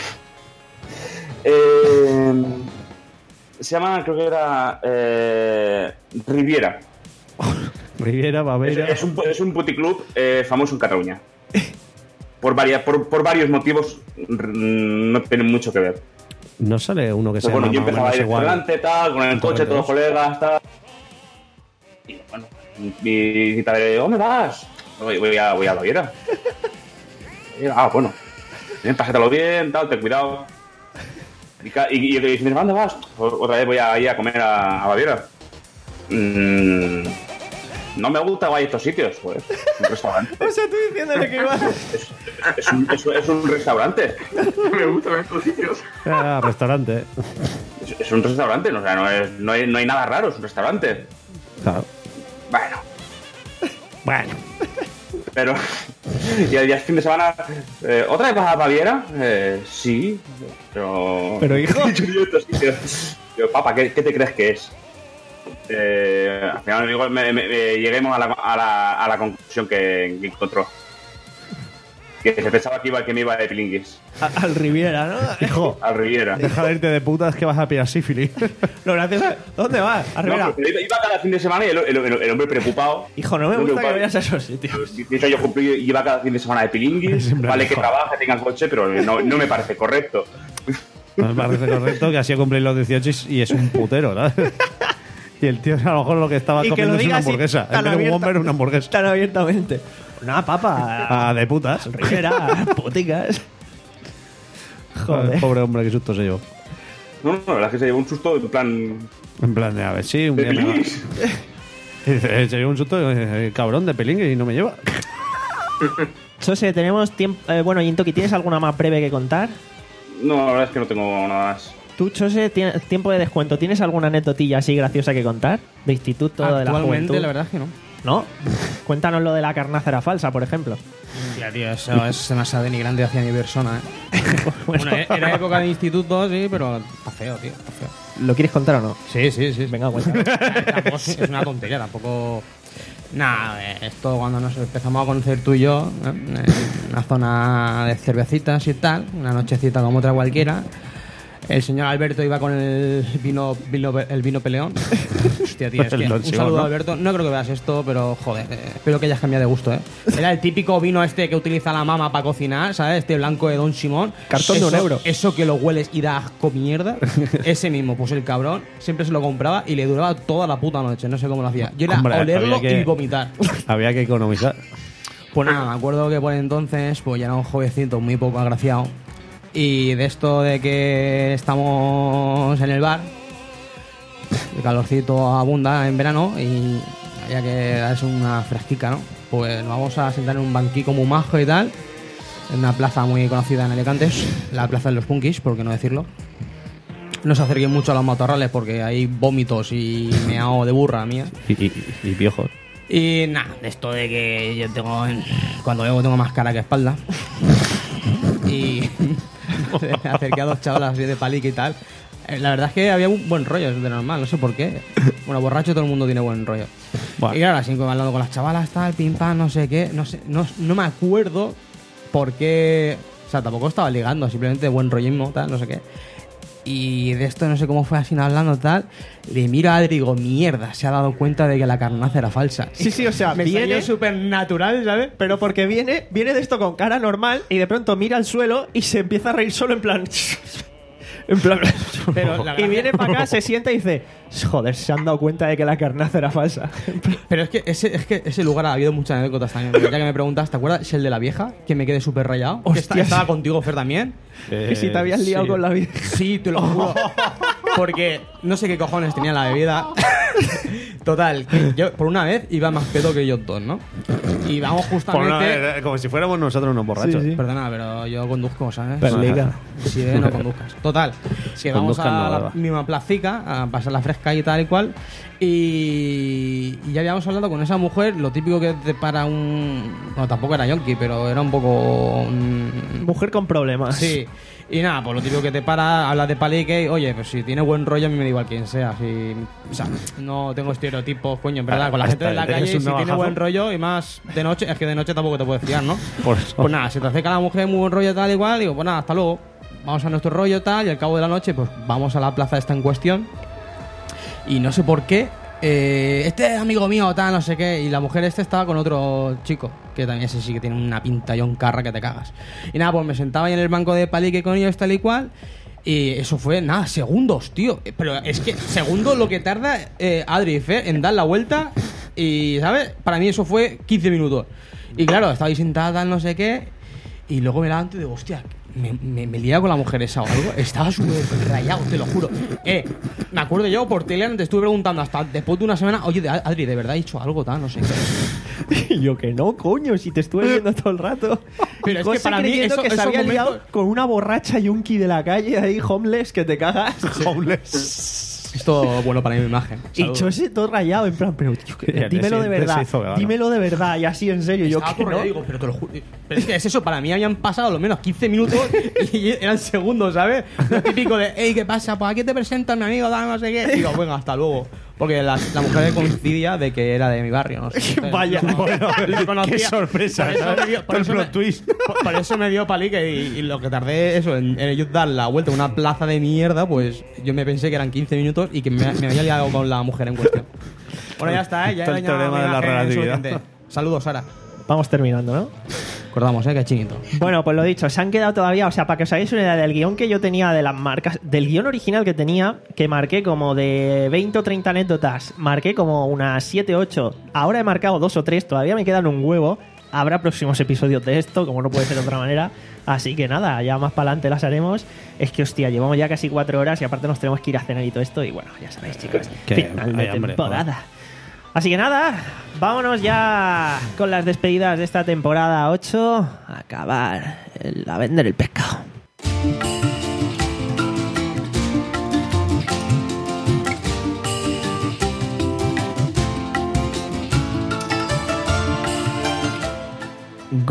Eh, se llama, creo que era. Eh, Riviera. Riviera, Es, Baviera. es un, es un puticlub eh, famoso en Cataluña. Por, varia- por, por varios motivos mm, no tienen mucho que ver. No sale uno que Pues sea bueno, más yo o empezaba menos a ir igual. delante, tal, con el coche, todos los colegas, tal. Y bueno, mi cita de ¿dónde vas? Voy, voy a, voy a Baviera. Y, ah, bueno. Bien, pásatelo bien, tal, ten cuidado. Y, ca- y, y, y dice, ¿dónde vas? Pues otra vez voy a ir a comer a, a Baviera. Mm, no me gusta que vaya a estos sitios, pues. Es un restaurante. O sea, tú diciéndole que igual. Es, es un, es, es un restaurante. Me gustan estos sitios. Ah, restaurante. Es, es un restaurante, no, o sea, no, es, no, hay, no hay nada raro, es un restaurante. Claro. Bueno, Bueno. pero. Y el día fin de semana. eh, ¿Otra vez vas a Baviera? Eh, sí, pero. Pero, hijo. Yo, estos sitios. Yo, papá, ¿qué, qué te crees que es? Eh, al final digo, me- me- me- lleguemos a la, a la, a la conclusión que, que encontró. Que se pensaba que, iba, que me iba de pilinguis. A- al Riviera, ¿no? Hijo, Al Riviera. deja de irte de putas que vas a pillar sífilis. Lo gracioso es, ¿dónde vas? A No, Riviera. pero iba, iba cada fin de semana y el, el- el- el hombre preocupado. Hijo, no me El hombre gusta que preocupado. vayas a esos sitios. De hecho, yo cumplí, iba cada fin de semana de pilinguis. Siempre Vale que mejor. trabaja, tenga coche, pero no, no me parece correcto. Me parece correcto que así ha cumplido los dieciocho y y es un putero, ¿sabes? Y el tío a lo mejor lo que estaba Y que comiendo lo es una diga así, hamburguesa. tan En vez de un abierta- bomber, una hamburguesa. Tan abiertamente. Nada, papa. Ah, de putas. Riviera, puticas. Joder. Pobre hombre, qué susto se llevó. No, no, la verdad es que se llevó un susto en plan. En plan de, a ver, sí, un De día me va. pilinguis. Y dice, se llevó un susto, eh, cabrón, de pelingue y no me lleva. José, tenemos tiempo. Eh, bueno, Yintoki, ¿tienes alguna más breve que contar? No, la verdad es que no tengo nada más. Tú, José, tienes tiempo de descuento. ¿Tienes alguna anécdotilla así graciosa que contar? De instituto, de la Actualmente, juventud. la verdad es que no. ¿no? Cuéntanos lo de la carnaza era falsa, por ejemplo. Ya, tío, eso es demasiado denigrante hacia mi persona, ¿eh? Bueno, era época de instituto, sí, pero está feo, tío, está feo. ¿Lo quieres contar o no? Sí, sí, sí. Venga, cuéntalo. Tampoco es es una tontería, tampoco... Nada, eh, esto cuando nos empezamos a conocer tú y yo, ¿eh? En una zona de cervecitas y tal, una nochecita como otra cualquiera. El señor Alberto iba con el vino, vino el vino peleón. Hostia, tío, es que un saludo a Alberto. No creo que veas esto, pero joder, eh, espero que hayas cambiado de gusto, ¿eh? Era el típico vino este que utiliza la mama para cocinar, ¿sabes? Este blanco de Don Simón. Cartón de un euro. Eso que lo hueles y da asco mierda. Ese mismo, pues el cabrón siempre se lo compraba y le duraba toda la puta noche. No sé cómo lo hacía. Yo era Hombre, olerlo había que- y vomitar. Había que economizar. Pues nada, me acuerdo que por entonces pues ya era un jovencito muy poco agraciado. Y de esto de que estamos en el bar, el calorcito abunda en verano y había que darse una fresquica, ¿no? Pues nos vamos a sentar en un banquico muy majo y tal, en una plaza muy conocida en Alicante, la Plaza de los Punkis, por qué no decirlo. No se acerquen mucho a los matorrales porque hay vómitos y meao de burra mía. Y, y, y piojos. Y nada, de esto de que yo tengo. Cuando bebo tengo más cara que espalda. Y me acerqué a dos chavalas así de palique y tal. Eh, La verdad es que había un buen rollo, es de normal, no sé por qué. Bueno, borracho todo el mundo tiene buen rollo. Bueno. Y claro, así como hablando con las chavalas, tal, pim pam, no sé qué. No sé, no, no me acuerdo por qué. O sea, tampoco estaba ligando, simplemente buen rollismo, tal, no sé qué. Y de esto no sé cómo fue así hablando tal. Le miro a Adri y digo, mierda, se ha dado cuenta de que la carnaza era falsa. Sí, sí, o sea, me viene- salió súper natural, ¿sabes? Pero porque viene, viene de esto con cara normal y de pronto mira al suelo y se empieza a reír solo en plan... En plan... Pero la y gracia- viene para acá, se sienta y dice... Joder, se han dado cuenta de que la carnaza era falsa. Pero es que ese, es que ese lugar ha habido muchas anécdotas también. Ya que me preguntas, ¿te acuerdas? ¿Es el de la vieja? Que me quedé súper rayado. Que Hostia, está- estaba sí. contigo, Fer, también. Que si te habías liado sí. con la vida. Sí, te lo juro. Porque no sé qué cojones tenía la bebida. Total, que yo por una vez iba más pedo que ellos dos, ¿no? Y vamos Por justamente... una vez, eh, como si fuéramos nosotros unos borrachos. Sí, sí. Perdona, pero yo conduzco, ¿sabes? Perliga. Sí, eh, no conduzcas. Total, que vamos Conduzcan no a la daba. misma placica, a pasar la fresca y tal y cual. Y, y ya habíamos hablado con esa mujer, lo típico que te para un... Bueno, tampoco era yonki, pero era un poco... mm, Mujer con problemas. Sí. Y nada, pues lo típico que te para, habla de palique y, oye, pues si tiene buen rollo, a mí me da igual quién sea. Si, o sea, no tengo estereotipos, coño, en verdad, con la gente de la Hasta calle, eres si un tiene navajazo. buen rollo y más de noche, es que de noche tampoco te puedes fiar, ¿no? Por eso. Pues nada, se te acerca la mujer muy buen rollo tal y cual, digo, pues nada, hasta luego. Vamos a nuestro rollo tal y al cabo de la noche, pues vamos a la plaza esta en cuestión. Y no sé por qué, eh, este es amigo mío tal, no sé qué, y la mujer este estaba con otro chico, que también ese sí que tiene una pinta y un carra que te cagas. Y nada, pues me sentaba ahí en el banco de palique con ellos tal y cual. Y eso fue, nada, segundos, tío. Pero es que segundos lo que tarda eh, Adri y Fer en dar la vuelta. Y, ¿sabes? Para mí eso fue quince minutos. Y claro, estaba ahí sentada, tal, no sé qué. Y luego me levanto y digo, hostia, me, me, me liaba con la mujer esa o algo. Estaba súper rayado, te lo juro. Eh, me acuerdo yo por tele, te estuve preguntando hasta después de una semana, oye, Adri, ¿de verdad he hecho algo, tal? No sé qué. Y yo que no, coño, si te estuve viendo todo el rato. Pero es que José para mí creyendo eso- que se esos había momentos- liado con una borracha yunki de la calle ahí, homeless, que te cagas. Homeless. Esto bueno para mi imagen. Y Saludos. Chose todo rayado, en plan, pero tío, que- Y al día dímelo de siguiente verdad, se hizo vegano. dímelo de verdad, y así en serio, yo Estaba que todo no. rayado, digo, pero te lo juro. Pero es que es eso, para mí habían pasado lo menos quince minutos y eran segundos, ¿sabes? Lo típico de, hey, ¿qué pasa? Pues aquí te presento a mi amigo, tal, no sé qué. Y digo, venga, hasta luego. Porque la, la mujer coincidía de que era de mi barrio, no sé. Entonces, Vaya, no- bueno, lo conocía. qué sorpresa, Por eso ¿sabes? me dio- por El eso me- plot twist. por- por eso me dio palique y, y lo que tardé eso en, en ellos dar la vuelta a una plaza de mierda, pues yo me pensé que eran quince minutos y que me, me había liado con la mujer en cuestión. Bueno, ya está, ¿eh? Ya Está he el dañado teorema mi de la imagen relatividad. suficiente. Saludos, Sara. Vamos terminando, ¿no? Acordamos, ¿eh? Que chinito. Bueno, pues lo dicho, se han quedado todavía, o sea, para que os hagáis una idea del guión que yo tenía de las marcas, del guión original que tenía, que marqué como de veinte o treinta anécdotas, marqué como unas siete o ocho, ahora he marcado dos o tres, todavía me quedan un huevo, habrá próximos episodios de esto, como no puede ser de otra manera, así que nada, ya más para adelante las haremos. Es que, hostia, llevamos ya casi cuatro horas y aparte nos tenemos que ir a cenar y todo esto, y bueno, ya sabéis, chicos, Que final de hay hambre, temporada. Así que nada, vámonos ya con las despedidas de esta temporada ocho. A acabar el- a vender el pescado.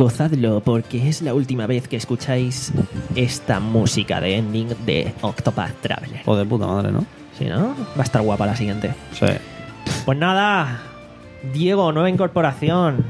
gozadlo porque es la última vez que escucháis esta música de ending de Octopath Traveler. O de puta madre, ¿no? Sí, ¿no? Va a estar guapa la siguiente. Sí. Pues nada, Diego, nueva incorporación.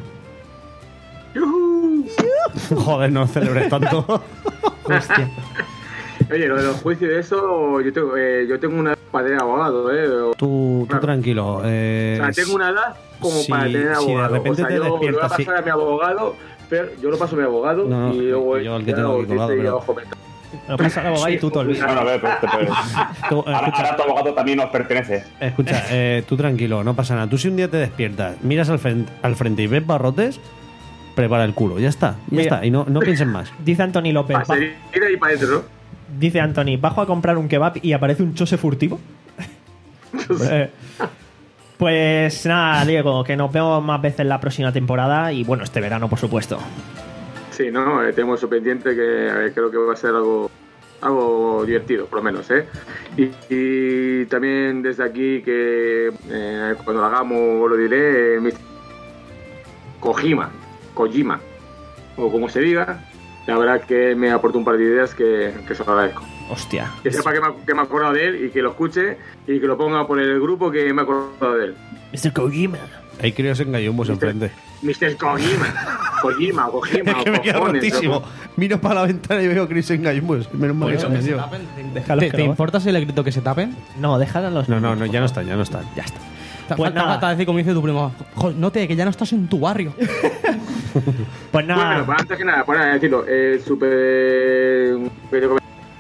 Joder, no celebres tanto. Hostia. Oye, lo de los juicios y eso, yo tengo, eh, yo tengo una edad para tener abogado, ¿eh? O, Tú, tú claro. tranquilo. Eh, o sea, tengo una edad como si- para tener si de abogado. repente o sea, te yo, yo voy a despiertas, pasar sí. a mi abogado, pero yo lo paso a mi abogado No, no, y luego yo al que ya tengo lo aquí colgado, dice y pero- abajo me- Lo pasa al abogado y tú te olvidas. Bueno, a ver, pues, te puedes- tú, ahora, escucha, ahora tu abogado también nos pertenece. escucha eh, tú tranquilo, no pasa nada. Tú si un día te despiertas, miras al frente, al frente y ves barrotes, prepara el culo. Ya está, ya Mira. está. Y no, no pienses más. Dice Anthony López. Para seguir ahí para adentro, ¿no? Dice Anthony, bajo a comprar un kebab y aparece un chose furtivo. Eh, pues nada, Diego, que nos vemos más veces la próxima temporada y bueno, este verano, por supuesto. Sí, no, eh, tenemos eso pendiente que eh, creo que va a ser algo algo divertido, por lo menos, ¿eh? Y, y también desde aquí que eh, cuando lo hagamos lo diré, eh, mister Kojima, Kojima, o como se diga, la verdad que me aportó un par de ideas que, que se lo agradezco. Hostia. Que sepa que me, que me he acordado de él y que lo escuche y que lo ponga por el grupo que me he acordado de él. mister Kojima. Hay críos en gallumbos enfrente. mister Kojima, Kojima, Kojima, Es que me queda cojones, rotísimo. loco. Miro para la ventana y veo Chris en gallumbos. Menos mal que se me dio. Déjalos ¿Te, que te lo- importa si le grito que se tapen? No, déjalo a los No, no, niños, no, por ya no favor. están, ya no están. Ya está. Pues Pues falta, nada. falta decir como dice tu primo, "Jo, note que ya no estás en tu barrio". Pues nada. Bueno, pues antes que nada, para decirlo, eh, super.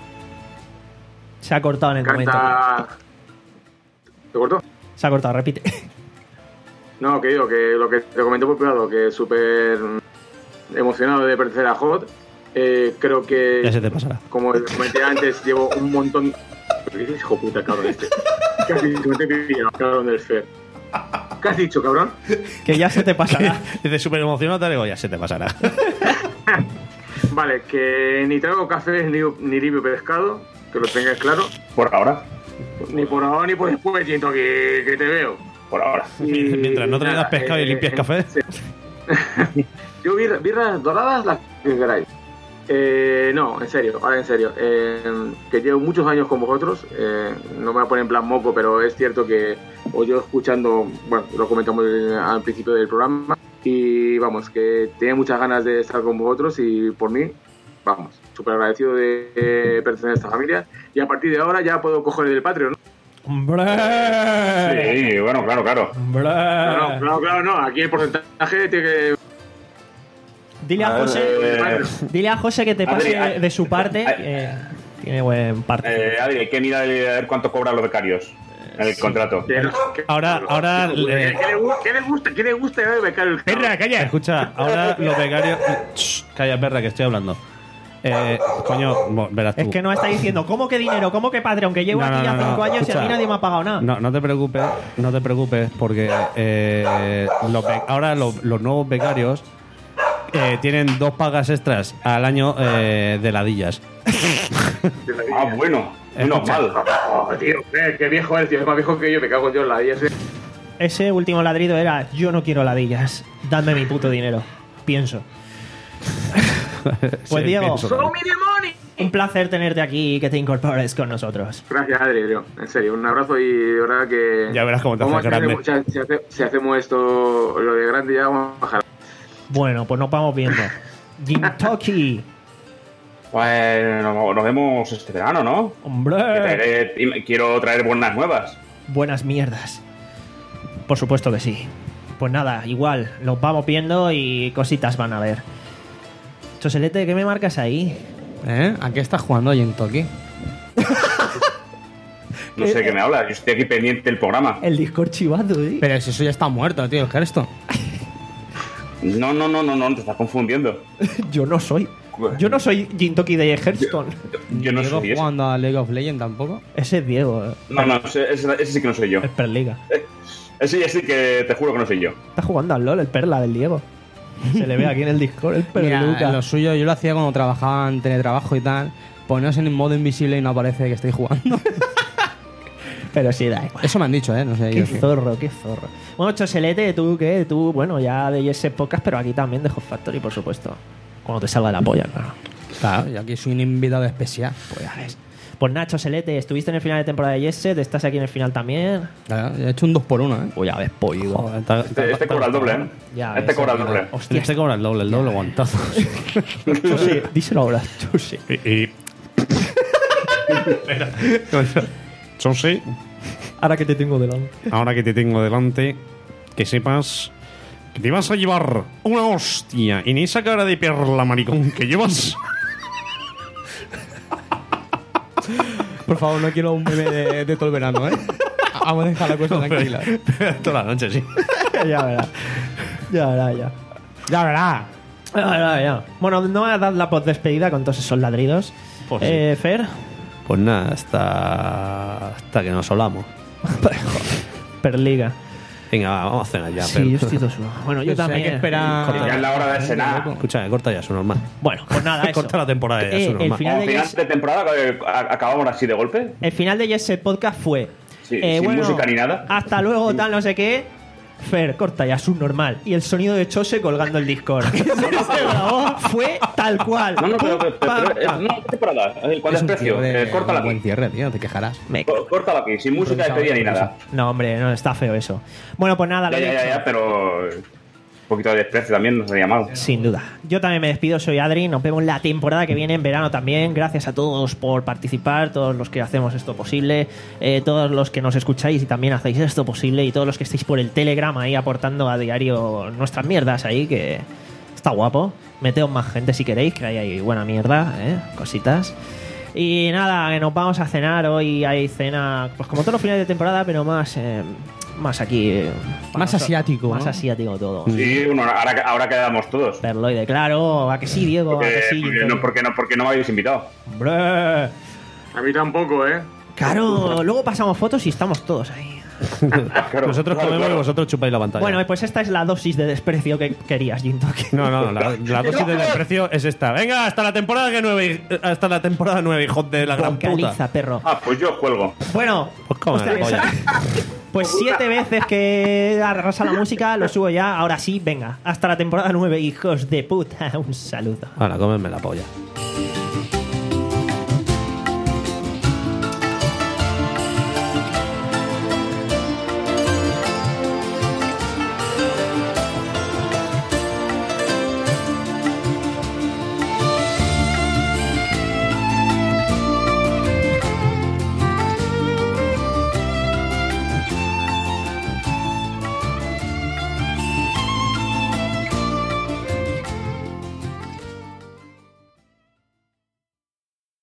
Se ha cortado en el momento. Canta. ¿Te cortó? Se ha cortado, repite. No, que digo, que lo que te comenté por privado, que súper emocionado de pertenecer a Hot. Eh, creo que, Ya se te pasará. como comenté antes, llevo un montón. ¿Qué dices, hijo puta, cabrón este? ¿Qué has dicho? Te he pillado, cabrón del Fer. ¿Qué has dicho, cabrón? Que ya se te pasará. Dice súper emocionado, te digo, ya se te pasará. Vale, que ni traigo café ni, ni limpio pescado, que lo tengáis claro. Por ahora. Ni por ahora ni por después, siento que, que te veo. Por ahora. Y Mientras no traigas nada, pescado y eh, limpies eh, café. sí. Yo birras, birras doradas, las que queráis. Eh, no, en serio, ahora en serio. Eh, que llevo muchos años con vosotros. Eh, no me voy a poner en plan moco, pero es cierto que os llevo escuchando, bueno, lo comentamos al principio del programa. Y vamos, que tenía muchas ganas de estar con vosotros y por mí, vamos, súper agradecido de eh, pertenecer a esta familia. Y a partir de ahora ya puedo coger el Patreon, ¿no? ¡Hombre! Sí, bueno, claro, claro. ¡Hombre! No, no, claro, no. Aquí el porcentaje tiene que. Dile a A ver, José, eh, dile a José que te Adri, pase Adri, de su parte. Adri, que tiene buen parte. Eh, Adri, hay que mirar a ver cuánto cobran los becarios en el contrato. que no- que- Ahora, ahora. ¿Qué, le- qué le, gu- qué le gusta? ¿Qué le gusta el becario? El Perra, calla. Escucha, ahora los becarios. Shh, calla, perra, que estoy hablando. Eh, coño, bo- verás tú. Es que no está diciendo, ¿cómo que dinero? ¿Cómo que Patreon? Que llevo No, aquí no, ya no, cinco no. años y a Escucha. mí nadie me ha pagado nada. No, no te preocupes, no te preocupes, porque eh, los be- ahora lo- los nuevos becarios eh, tienen dos pagas extras al año eh, de ladillas. Ah, bueno. Menos Escucha. mal. Oh, tío, eh, qué viejo eres, tío. Es más viejo que yo, me cago en Dios, la I S. Ese último ladrido era, yo no quiero ladillas, dadme mi puto dinero. Pienso. Pues Sí, Diego, pienso ¡Solo también. mi demonio! un placer tenerte aquí y que te incorpores con nosotros. Gracias, Adri, tío. En serio, un abrazo y de verdad que. Ya verás cómo te vamos haces a hacer- grande. Si, si hace- si hacemos esto, lo de grande, ya vamos a bajar. Bueno, pues nos vamos viendo. Gintoki, Pues nos nos vemos este verano, ¿no? Que hombre, traeré- y quiero traer buenas nuevas. buenas mierdas. Por supuesto que sí. Pues nada, igual, nos vamos viendo y cositas van a ver. Choselete, ¿qué me marcas ahí? ¿Eh? ¿A qué estás jugando hoy en Toki? No sé de qué me hablas. Yo estoy aquí pendiente del programa. El Discord chivando, ¿eh? Pero si eso ya está muerto, tío, el Hearthstone. No, no, no, no, no, te estás confundiendo. Yo no soy. Yo no soy Gintoki de Hearthstone. Yo no Diego soy ese. jugando a League of Legends tampoco. Ese es Diego, eh. No, no, ese, ese- ese sí que no soy yo. el Perliga. Ese ya sí que te juro que no soy yo. Está jugando al LOL, el Perla del Diego. Se le ve aquí en el Discord, el Mira, Perluca. lo suyo yo lo hacía cuando trabajaba en teletrabajo y tal. Poneros en modo invisible y no aparece que estoy jugando. Pero sí, da igual. Eso me han dicho, ¿eh? No sé. Qué yo sí. zorro, qué zorro. Bueno, Choselete, tú qué, tú, bueno, ya de Yes Podcast, pero aquí también de Hot Factory, por supuesto. Cuando te salga la polla, claro. Claro, y aquí soy un invitado especial. Pues ya ves. Pues Nacho Selete, estuviste en el final de temporada de Yes, estás aquí en el final también. Claro, he hecho un dos por uno, ¿eh? Pues ya ves, pollo. Este, este cobra el doble, ¿eh? Ya este ves, cobra el mira. doble. Hostia, Este cobra el doble, el doble guantazo. Chuse, díselo ahora, Chuse. Y, y- Chose, Ahora que te tengo delante. ahora que te tengo delante, que sepas que te vas a llevar una hostia en esa cara de perla maricón que llevas. Por favor, no quiero un meme de, de todo el verano, ¿eh? Vamos a dejar la cosa tranquila. Toda la noche, sí. Ya verás. Ya verás, ya. Ya verás. Ya verás, ya. Bueno, no voy a dar la post despedida con todos esos ladridos. Pues sí. eh, Fer. Pues nada, hasta, hasta que nos solamos. Perliga. Venga, va, vamos a cenar ya. Sí, pero- yo estoy todo sudado. Bueno, yo Pues hay también. que esperar- Ya es la hora de cenar. Escúchame, corta ya, su normal. Bueno, pues nada, eso. Corta la temporada ya, Eh, su el normal. final Como de final Yes, de temporada eh, a- acabamos así de golpe. el final de Yes Podcast fue. Sí, eh, sin bueno, música ni nada. Hasta luego, tal, no sé qué. Fer, corta ya, subnormal. Y el sonido de Chose colgando el Discord. Se grabó, fue tal cual. No, no, pero, Pum, pero, pam, pero, pam. es- no, ¿qué temporada? ¿Cuál Es un desprecio? cierre- Eh, córtala un buen aquí. cierre, tío, no te quejarás. Me- Có- Córtala aquí, sin música de despedida ni nada. No, hombre, no, está feo eso. Bueno, pues nada, lo Ya, ya, dicho. ya, ya, pero un poquito de desprecio también no sería mal. Sin duda. Yo también me despido, soy Adri. Nos vemos la temporada que viene, en verano también. Gracias a todos por participar, todos los que hacemos esto posible, eh, todos los que nos escucháis y también hacéis esto posible, y todos los que estáis por el Telegram ahí aportando a diario nuestras mierdas ahí, que está guapo. Meteos más gente si queréis, que hay ahí buena mierda, ¿eh? Cositas. Y nada, que nos vamos a cenar. Hoy hay cena, pues como todos los finales de temporada, pero más... eh, más aquí... eh, para Más nosotros. asiático, Más ¿no? asiático todo. Sí, bueno, ahora, ahora quedamos todos. Perloide, claro, a que sí, Diego, a que Porque, sí. porque no, porque, no, porque no me habéis invitado. Hombre. A mí tampoco, ¿eh? Claro, luego pasamos fotos y estamos todos ahí. Claro, Nosotros claro, comemos claro. y vosotros chupáis la pantalla. Bueno, pues esta es la dosis de desprecio que querías, Jintoki. No, no, la, la dosis de desprecio es esta. Venga, hasta la temporada que nueve, hasta la temporada nueve, hijo de la gran Vocaliza, puta. perro. Ah, pues yo cuelgo. Bueno, Pues cómo me la ostras, polla. pues siete veces que arrasa la música, lo subo ya. Ahora sí, venga. Hasta la temporada nueve, hijos de puta. Un saludo. Ahora, cómeme la polla.